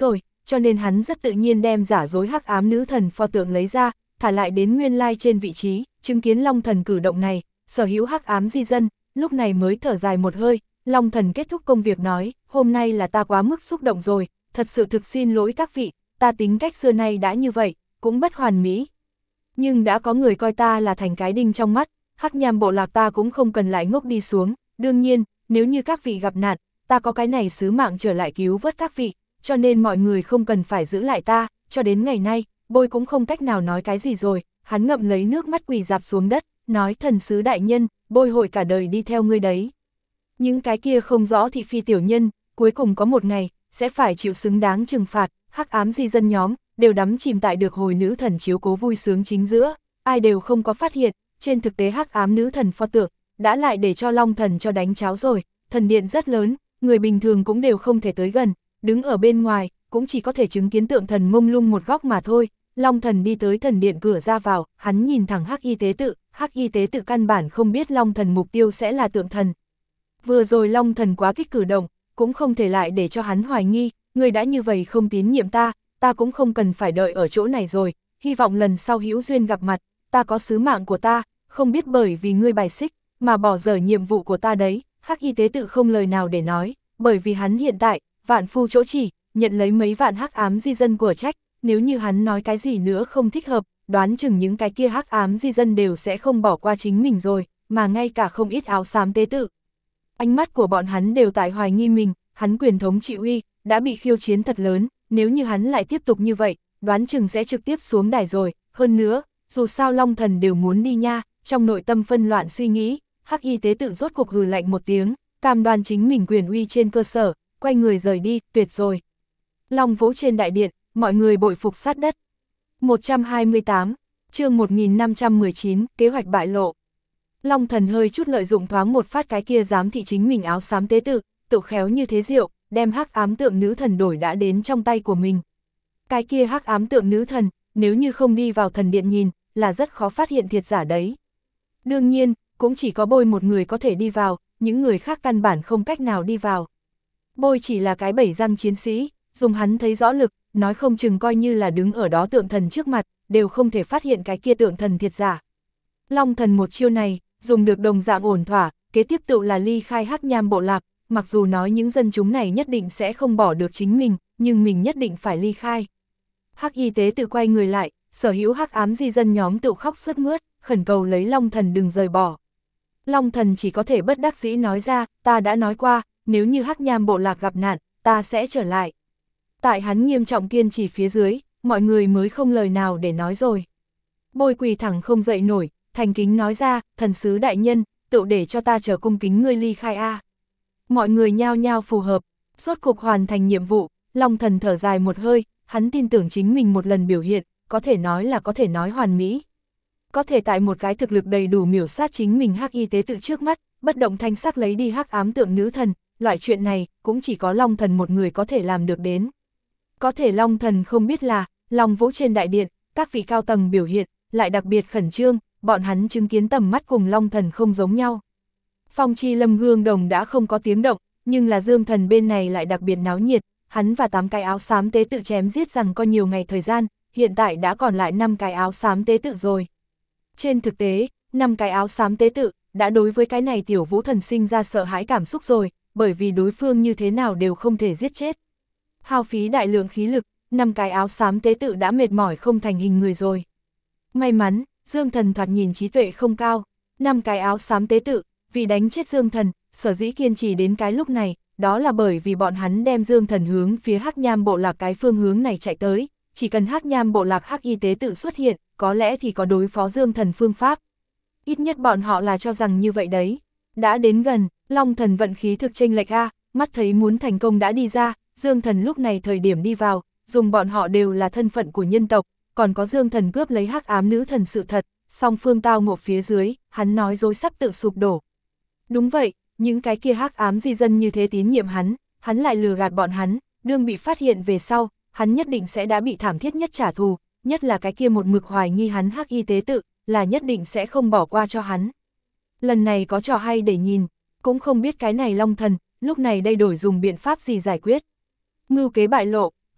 cho nên hắn rất tự nhiên đem giả dối hắc ám nữ thần pho tượng lấy ra, thả lại đến nguyên lai trên vị trí, chứng kiến Long Thần cử động này, sở hữu hắc ám di dân, lúc này mới thở dài một hơi. Long Thần kết thúc công việc nói, hôm nay là ta quá mức xúc động rồi, thật sự thực xin lỗi các vị, ta tính cách xưa nay đã như vậy, cũng bất hoàn mỹ. Nhưng đã có người coi ta là thành cái đinh trong mắt, hắc nham bộ lạc ta cũng không cần lại ngốc đi xuống, đương nhiên, nếu như các vị gặp nạn, ta có cái này sứ mạng trở lại cứu vớt các vị, cho nên mọi người không cần phải giữ lại ta, cho đến ngày nay, Bôi cũng không cách nào nói cái gì rồi, hắn ngậm lấy nước mắt quỳ dạp xuống đất, nói thần sứ đại nhân, Bôi hội cả đời đi theo ngươi đấy. Những cái kia không rõ thị phi tiểu nhân, cuối cùng có một ngày, sẽ phải chịu xứng đáng trừng phạt, hắc ám di dân nhóm, đều đắm chìm tại được hồi nữ thần chiếu cố vui sướng chính giữa, ai đều không có phát hiện, trên thực tế hắc ám nữ thần pho tượng, đã lại để cho Long Thần cho đánh cháo rồi, thần điện rất lớn, người bình thường cũng đều không thể tới gần, đứng ở bên ngoài, cũng chỉ có thể chứng kiến tượng thần mông lung một góc mà thôi. Long Thần đi tới thần điện cửa ra vào, hắn nhìn thẳng hắc y tế tự, hắc y tế tự căn bản không biết Long Thần mục tiêu sẽ là tượng thần. Vừa rồi Long Thần quá kích cử động, cũng không thể lại để cho hắn hoài nghi, người đã như vậy không tín nhiệm ta, ta cũng không cần phải đợi ở chỗ này rồi, hy vọng lần sau hữu duyên gặp mặt, ta có sứ mạng của ta, không biết bởi vì ngươi bài xích, mà bỏ dở nhiệm vụ của ta đấy. Hắc y tế tự không lời nào để nói, bởi vì hắn hiện tại, vạn phu chỗ chỉ, nhận lấy mấy vạn hắc ám di dân của trách, nếu như hắn nói cái gì nữa không thích hợp, đoán chừng những cái kia hắc ám di dân đều sẽ không bỏ qua chính mình rồi, mà ngay cả không ít áo xám tế tự. Ánh mắt của bọn hắn đều tại hoài nghi mình, hắn quyền thống trị uy, đã bị khiêu chiến thật lớn, nếu như hắn lại tiếp tục như vậy, đoán chừng sẽ trực tiếp xuống đài rồi, hơn nữa, dù sao Long Thần đều muốn đi nha, trong nội tâm phân loạn suy nghĩ, hắc y tế tự rốt cuộc hừ lạnh một tiếng, cam đoan chính mình quyền uy trên cơ sở, quay người rời đi, tuyệt rồi. Long Vũ trên đại điện, mọi người bội phục sát đất. một trăm hai mươi tám, chương một nghìn năm trăm mười chín, kế hoạch bại lộ. Long Thần hơi chút lợi dụng thoáng một phát cái kia giám thị chính mình áo xám tế tự, tự khéo như thế diệu, đem hắc ám tượng nữ thần đổi đã đến trong tay của mình. Cái kia hắc ám tượng nữ thần, nếu như không đi vào thần điện nhìn, là rất khó phát hiện thiệt giả đấy. Đương nhiên, cũng chỉ có Bôi một người có thể đi vào, những người khác căn bản không cách nào đi vào. Bôi chỉ là cái bảy răng chiến sĩ, dùng hắn thấy rõ lực, nói không chừng coi như là đứng ở đó tượng thần trước mặt, đều không thể phát hiện cái kia tượng thần thiệt giả. Long Thần một chiêu này, dùng được đồng dạng ổn thỏa, kế tiếp tự là ly khai hắc nham bộ lạc, mặc dù nói những dân chúng này nhất định sẽ không bỏ được chính mình, nhưng mình nhất định phải ly khai. Hắc y tế tự quay người lại, sở hữu hắc ám di dân nhóm tự khóc sướt mướt, khẩn cầu lấy Long Thần đừng rời bỏ. Long Thần chỉ có thể bất đắc dĩ nói ra, ta đã nói qua, nếu như hắc nham bộ lạc gặp nạn, ta sẽ trở lại. Tại hắn nghiêm trọng kiên trì phía dưới, mọi người mới không lời nào để nói rồi. Bôi quỳ thẳng không dậy nổi, thành kính nói ra, thần sứ đại nhân, tự để cho ta chờ cung kính ngươi ly khai a. Mọi người nhao nhao phù hợp, sốt cục hoàn thành nhiệm vụ, Long Thần thở dài một hơi, hắn tin tưởng chính mình một lần biểu hiện, có thể nói là có thể nói hoàn mỹ. Có thể tại một cái thực lực đầy đủ miểu sát chính mình hắc y tế tự trước mắt, bất động thanh sắc lấy đi hắc ám tượng nữ thần, loại chuyện này cũng chỉ có Long Thần một người có thể làm được đến. Có thể Long Thần không biết là, Long Vũ trên đại điện, các vị cao tầng biểu hiện, lại đặc biệt khẩn trương, bọn hắn chứng kiến tầm mắt cùng Long Thần không giống nhau. Phong Chi Lâm gương đồng đã không có tiếng động, nhưng là Dương Thần bên này lại đặc biệt náo nhiệt, hắn và tám cái áo xám tế tự chém giết rằng có nhiều ngày thời gian, hiện tại đã còn lại năm cái áo xám tế tự rồi. Trên thực tế, năm cái áo xám tế tự đã đối với cái này tiểu Vũ Thần sinh ra sợ hãi cảm xúc rồi, bởi vì đối phương như thế nào đều không thể giết chết. Hao phí đại lượng khí lực, năm cái áo xám tế tự đã mệt mỏi không thành hình người rồi. May mắn, Dương Thần thoạt nhìn trí tuệ không cao, năm cái áo xám tế tự, vì đánh chết Dương Thần, sở dĩ kiên trì đến cái lúc này, đó là bởi vì bọn hắn đem Dương Thần hướng phía hắc nham bộ lạc cái phương hướng này chạy tới, chỉ cần hắc nham bộ lạc hắc y tế tự xuất hiện, có lẽ thì có đối phó Dương Thần phương pháp. Ít nhất bọn họ là cho rằng như vậy đấy. Đã đến gần, Long Thần vận khí thực chênh lệch a, mắt thấy muốn thành công đã đi ra, Dương Thần lúc này thời điểm đi vào, dùng bọn họ đều là thân phận của nhân tộc, còn có Dương Thần cướp lấy hắc ám nữ thần sự thật, song phương tao ngộ phía dưới, hắn nói dối sắp tự sụp đổ. Đúng vậy, những cái kia hắc ám di dân như thế tín nhiệm hắn, hắn lại lừa gạt bọn hắn, đương bị phát hiện về sau, hắn nhất định sẽ đã bị thảm thiết nhất trả thù, nhất là cái kia một mực hoài nghi hắn hắc y tế tự, là nhất định sẽ không bỏ qua cho hắn. Lần này có trò hay để nhìn, cũng không biết cái này Long Thần, lúc này đây đổi dùng biện pháp gì giải quyết. Mưu kế bại lộ,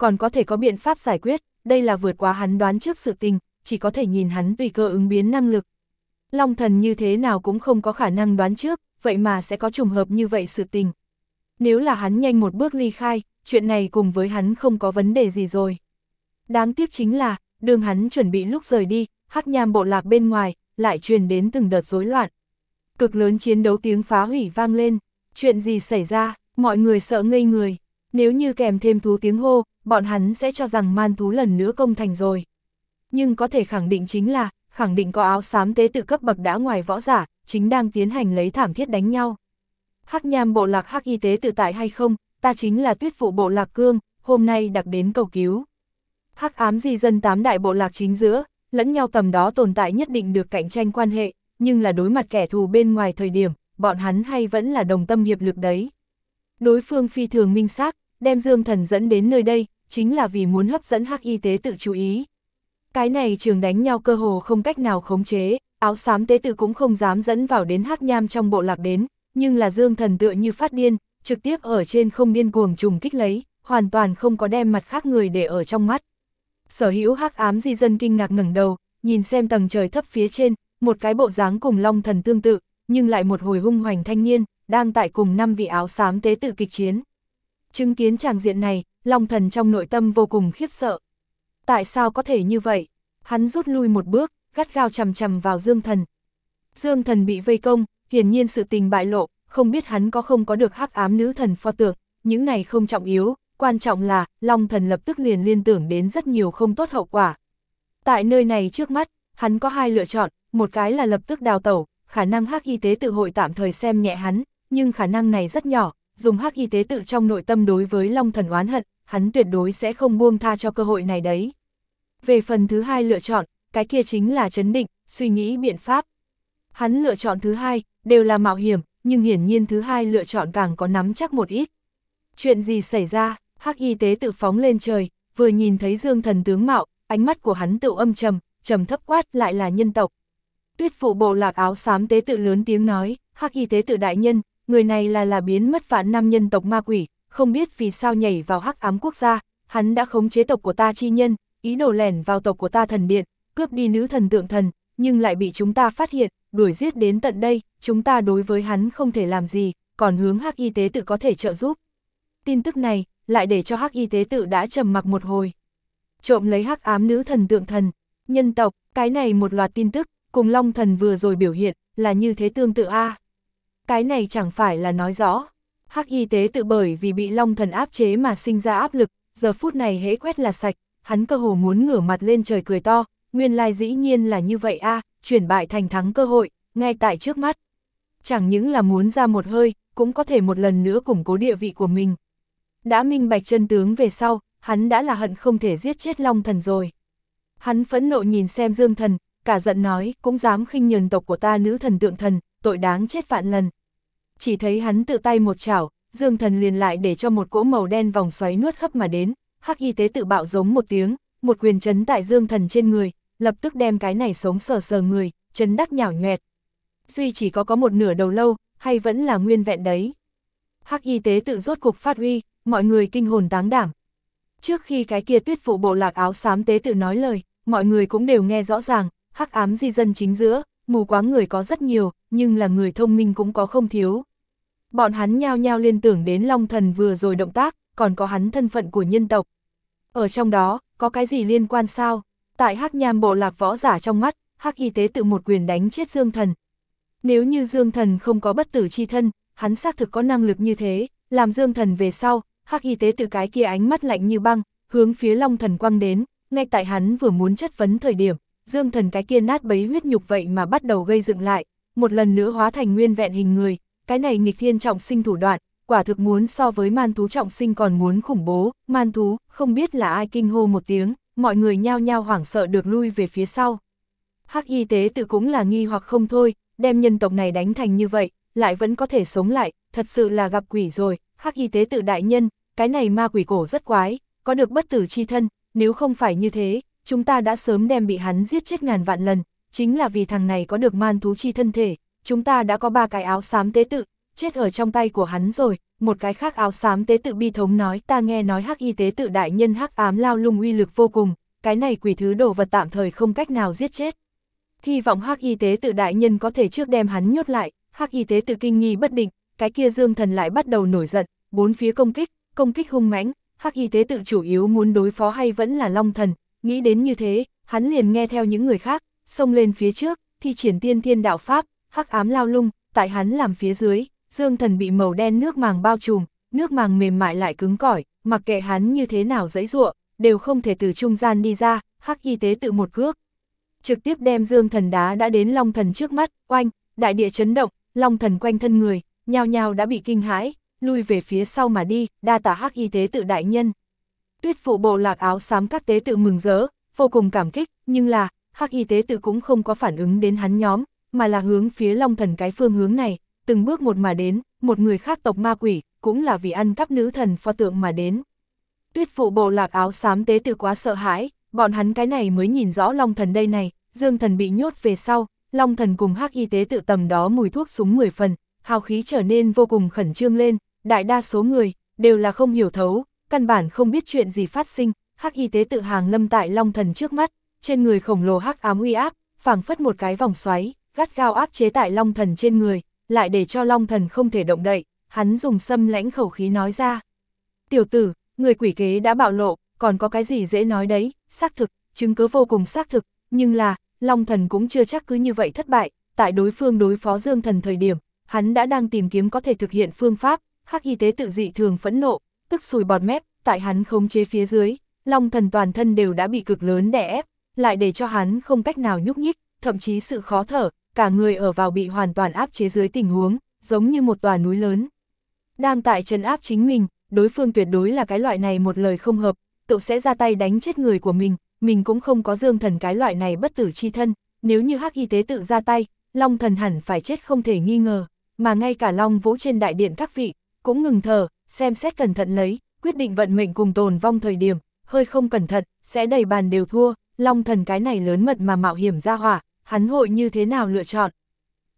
còn có thể có biện pháp giải quyết, đây là vượt quá hắn đoán trước sự tình, chỉ có thể nhìn hắn tùy cơ ứng biến năng lực. Long thần như thế nào cũng không có khả năng đoán trước, vậy mà sẽ có trùng hợp như vậy sự tình. Nếu là hắn nhanh một bước ly khai, chuyện này cùng với hắn không có vấn đề gì rồi. Đáng tiếc chính là, đường hắn chuẩn bị lúc rời đi, Hắc Nham bộ lạc bên ngoài, lại truyền đến từng đợt rối loạn. Cực lớn chiến đấu tiếng phá hủy vang lên, chuyện gì xảy ra, mọi người sợ ngây người. Nếu như kèm thêm thú tiếng hô, bọn hắn sẽ cho rằng man thú lần nữa công thành rồi. Nhưng có thể khẳng định chính là, khẳng định có áo xám tế tự cấp bậc đã ngoài võ giả, chính đang tiến hành lấy thảm thiết đánh nhau. Hắc Nham bộ lạc Hắc y tế tự tại hay không, ta chính là Tuyết Vụ bộ lạc Cương, hôm nay đặc đến cầu cứu. Hắc ám di dân tám đại bộ lạc chính giữa, lẫn nhau tầm đó tồn tại nhất định được cạnh tranh quan hệ, nhưng là đối mặt kẻ thù bên ngoài thời điểm, bọn hắn hay vẫn là đồng tâm hiệp lực đấy. Đối phương phi thường minh xác, đem Dương Thần dẫn đến nơi đây, chính là vì muốn hấp dẫn Hắc y tế tự chú ý. Cái này trường đánh nhau cơ hồ không cách nào khống chế, áo xám tế tự cũng không dám dẫn vào đến Hắc Nham trong bộ lạc đến, nhưng là Dương Thần tựa như phát điên, trực tiếp ở trên không điên cuồng trùng kích lấy, hoàn toàn không có đem mặt khác người để ở trong mắt. Sở hữu Hắc ám di dân kinh ngạc ngẩng đầu, nhìn xem tầng trời thấp phía trên, một cái bộ dáng cùng Long Thần tương tự, nhưng lại một hồi hung hoành thanh niên, đang tại cùng năm vị áo xám tế tự kịch chiến. Chứng kiến tràng diện này, Long Thần trong nội tâm vô cùng khiếp sợ. Tại sao có thể như vậy? Hắn rút lui một bước, gắt gao chằm chằm vào Dương Thần. Dương Thần bị vây công, hiển nhiên sự tình bại lộ, không biết hắn có không có được hắc ám nữ thần pho tượng, những này không trọng yếu, quan trọng là, Long Thần lập tức liền liên tưởng đến rất nhiều không tốt hậu quả. Tại nơi này trước mắt, hắn có hai lựa chọn, một cái là lập tức đào tẩu, khả năng Hắc y tế tự hội tạm thời xem nhẹ hắn, nhưng khả năng này rất nhỏ, dùng Hắc y tế tự trong nội tâm đối với Long Thần oán hận, hắn tuyệt đối sẽ không buông tha cho cơ hội này đấy. Về phần thứ hai lựa chọn, cái kia chính là trấn định, suy nghĩ biện pháp. Hắn lựa chọn thứ hai, đều là mạo hiểm, nhưng hiển nhiên thứ hai lựa chọn càng có nắm chắc một ít. Chuyện gì xảy ra? Hắc y tế tự phóng lên trời, vừa nhìn thấy Dương Thần tướng mạo, ánh mắt của hắn tự âm trầm, trầm thấp quát lại là nhân tộc. Tuyết Vụ bộ lạc áo xám tế tự lớn tiếng nói, Hắc y tế tự đại nhân, người này là là biến mất vạn năm nhân tộc ma quỷ, không biết vì sao nhảy vào hắc ám quốc gia, hắn đã khống chế tộc của ta chi nhân, ý đồ lẻn vào tộc của ta thần điện, cướp đi nữ thần tượng thần, nhưng lại bị chúng ta phát hiện, đuổi giết đến tận đây, chúng ta đối với hắn không thể làm gì, còn hướng Hắc y tế tự có thể trợ giúp. Tin tức này, lại để cho Hắc y tế tự đã trầm mặc một hồi. Trộm lấy hắc ám nữ thần tượng thần, nhân tộc, cái này một loạt tin tức, cùng Long Thần vừa rồi biểu hiện, là như thế tương tự a. Cái này chẳng phải là nói rõ, Hắc y tế tự bởi vì bị Long Thần áp chế mà sinh ra áp lực, giờ phút này hễ quét là sạch, hắn cơ hồ muốn ngửa mặt lên trời cười to, nguyên lai dĩ nhiên là như vậy a, chuyển bại thành thắng cơ hội, ngay tại trước mắt. Chẳng những là muốn ra một hơi, cũng có thể một lần nữa củng cố địa vị của mình. Đã minh bạch chân tướng về sau, hắn đã là hận không thể giết chết Long Thần rồi. Hắn phẫn nộ nhìn xem Dương Thần, cả giận nói, cũng dám khinh nhờn tộc của ta nữ thần tượng thần, tội đáng chết vạn lần. Chỉ thấy hắn tự tay một chảo, Dương Thần liền lại để cho một cỗ màu đen vòng xoáy nuốt hấp mà đến, Hắc y tế tự bạo giống một tiếng, một quyền chấn tại Dương Thần trên người, lập tức đem cái này sống sờ sờ người, chấn đắc nhảo nhoẹt. Duy chỉ có có một nửa đầu lâu, hay vẫn là nguyên vẹn đấy. Hắc y tế tự rốt cục phát uy, mọi người kinh hồn táng đảm. Trước khi cái kia Tuyết Vụ bộ lạc áo xám tế tự nói lời, mọi người cũng đều nghe rõ ràng, hắc ám di dân chính giữa, mù quáng người có rất nhiều, nhưng là người thông minh cũng có không thiếu. Bọn hắn nhao nhao liên tưởng đến Long Thần vừa rồi động tác, còn có hắn thân phận của nhân tộc. Ở trong đó, có cái gì liên quan sao? Tại Hắc Nham bộ lạc võ giả trong mắt, Hắc y tế tự một quyền đánh chết Dương Thần. Nếu như Dương Thần không có bất tử chi thân, hắn xác thực có năng lực như thế, làm Dương Thần về sau, Hắc y tế tự cái kia ánh mắt lạnh như băng, hướng phía Long Thần quăng đến, ngay tại hắn vừa muốn chất vấn thời điểm, Dương Thần cái kia nát bấy huyết nhục vậy mà bắt đầu gây dựng lại, một lần nữa hóa thành nguyên vẹn hình người, cái này nghịch thiên trọng sinh thủ đoạn, quả thực muốn so với man thú trọng sinh còn muốn khủng bố, man thú, không biết là ai kinh hô một tiếng, mọi người nhao nhao hoảng sợ được lui về phía sau. Hắc y tế tự cũng là nghi hoặc không thôi, đem nhân tộc này đánh thành như vậy, lại vẫn có thể sống lại, thật sự là gặp quỷ rồi. Hắc y tế tự đại nhân, cái này ma quỷ cổ rất quái, có được bất tử chi thân, nếu không phải như thế, chúng ta đã sớm đem bị hắn giết chết ngàn vạn lần, chính là vì thằng này có được man thú chi thân thể, chúng ta đã có ba cái áo xám tế tự, chết ở trong tay của hắn rồi. Một cái khác áo xám tế tự bi thống nói, ta nghe nói hắc y tế tự đại nhân hắc ám lao lung uy lực vô cùng, cái này quỷ thứ đồ vật tạm thời không cách nào giết chết. Hy vọng hắc y tế tự đại nhân có thể trước đem hắn nhốt lại. Hắc y tế tự kinh nghi bất định, cái kia Dương Thần lại bắt đầu nổi giận, bốn phía công kích, công kích hung mãnh. Hắc y tế tự chủ yếu muốn đối phó hay vẫn là Long Thần, nghĩ đến như thế, hắn liền nghe theo những người khác, xông lên phía trước, thi triển tiên thiên đạo pháp, hắc ám lao lung, tại hắn làm phía dưới, Dương Thần bị màu đen nước màng bao trùm, nước màng mềm mại lại cứng cỏi, mặc kệ hắn như thế nào giãy giụa, đều không thể từ trung gian đi ra. Hắc y tế tự một cước, trực tiếp đem Dương Thần đá đã đến Long Thần trước mắt, oanh, đại địa chấn động, Long Thần quanh thân người, nhao nhao đã bị kinh hãi, lui về phía sau mà đi, đa tạ hắc y tế tự đại nhân. Tuyết phụ bộ lạc áo xám các tế tự mừng rỡ, vô cùng cảm kích, nhưng là, hắc y tế tự cũng không có phản ứng đến hắn nhóm, mà là hướng phía Long Thần cái phương hướng này, từng bước một mà đến, một người khác tộc ma quỷ, cũng là vì ăn cắp nữ thần pho tượng mà đến. Tuyết phụ bộ lạc áo xám tế tự quá sợ hãi, bọn hắn cái này mới nhìn rõ Long Thần đây này, Dương Thần bị nhốt về sau, Long Thần cùng hắc y tế tự tầm đó mùi thuốc súng mười phần, hào khí trở nên vô cùng khẩn trương lên, đại đa số người, đều là không hiểu thấu, căn bản không biết chuyện gì phát sinh, hắc y tế tự hàng lâm tại Long Thần trước mắt, trên người khổng lồ hắc ám uy áp, phảng phất một cái vòng xoáy, gắt gao áp chế tại Long Thần trên người, lại để cho Long Thần không thể động đậy, hắn dùng xâm lãnh khẩu khí nói ra. Tiểu tử, người quỷ kế đã bạo lộ, còn có cái gì dễ nói đấy, xác thực, chứng cứ vô cùng xác thực, nhưng là, Long Thần cũng chưa chắc cứ như vậy thất bại, tại đối phương đối phó Dương Thần thời điểm, hắn đã đang tìm kiếm có thể thực hiện phương pháp, hắc y tế tự dị thường phẫn nộ, tức sùi bọt mép, tại hắn khống chế phía dưới, Long Thần toàn thân đều đã bị cực lớn đè ép, lại để cho hắn không cách nào nhúc nhích, thậm chí sự khó thở, cả người ở vào bị hoàn toàn áp chế dưới tình huống, giống như một tòa núi lớn. Đang tại trấn áp chính mình, đối phương tuyệt đối là cái loại này một lời không hợp, tự sẽ ra tay đánh chết người của mình, mình cũng không có Dương Thần cái loại này bất tử chi thân, nếu như hắc y tế tự ra tay, Long Thần hẳn phải chết không thể nghi ngờ, mà ngay cả Long Vũ trên đại điện các vị, cũng ngừng thở, xem xét cẩn thận lấy, quyết định vận mệnh cùng tồn vong thời điểm, hơi không cẩn thận, sẽ đầy bàn đều thua, Long Thần cái này lớn mật mà mạo hiểm ra hỏa, hắn hội như thế nào lựa chọn.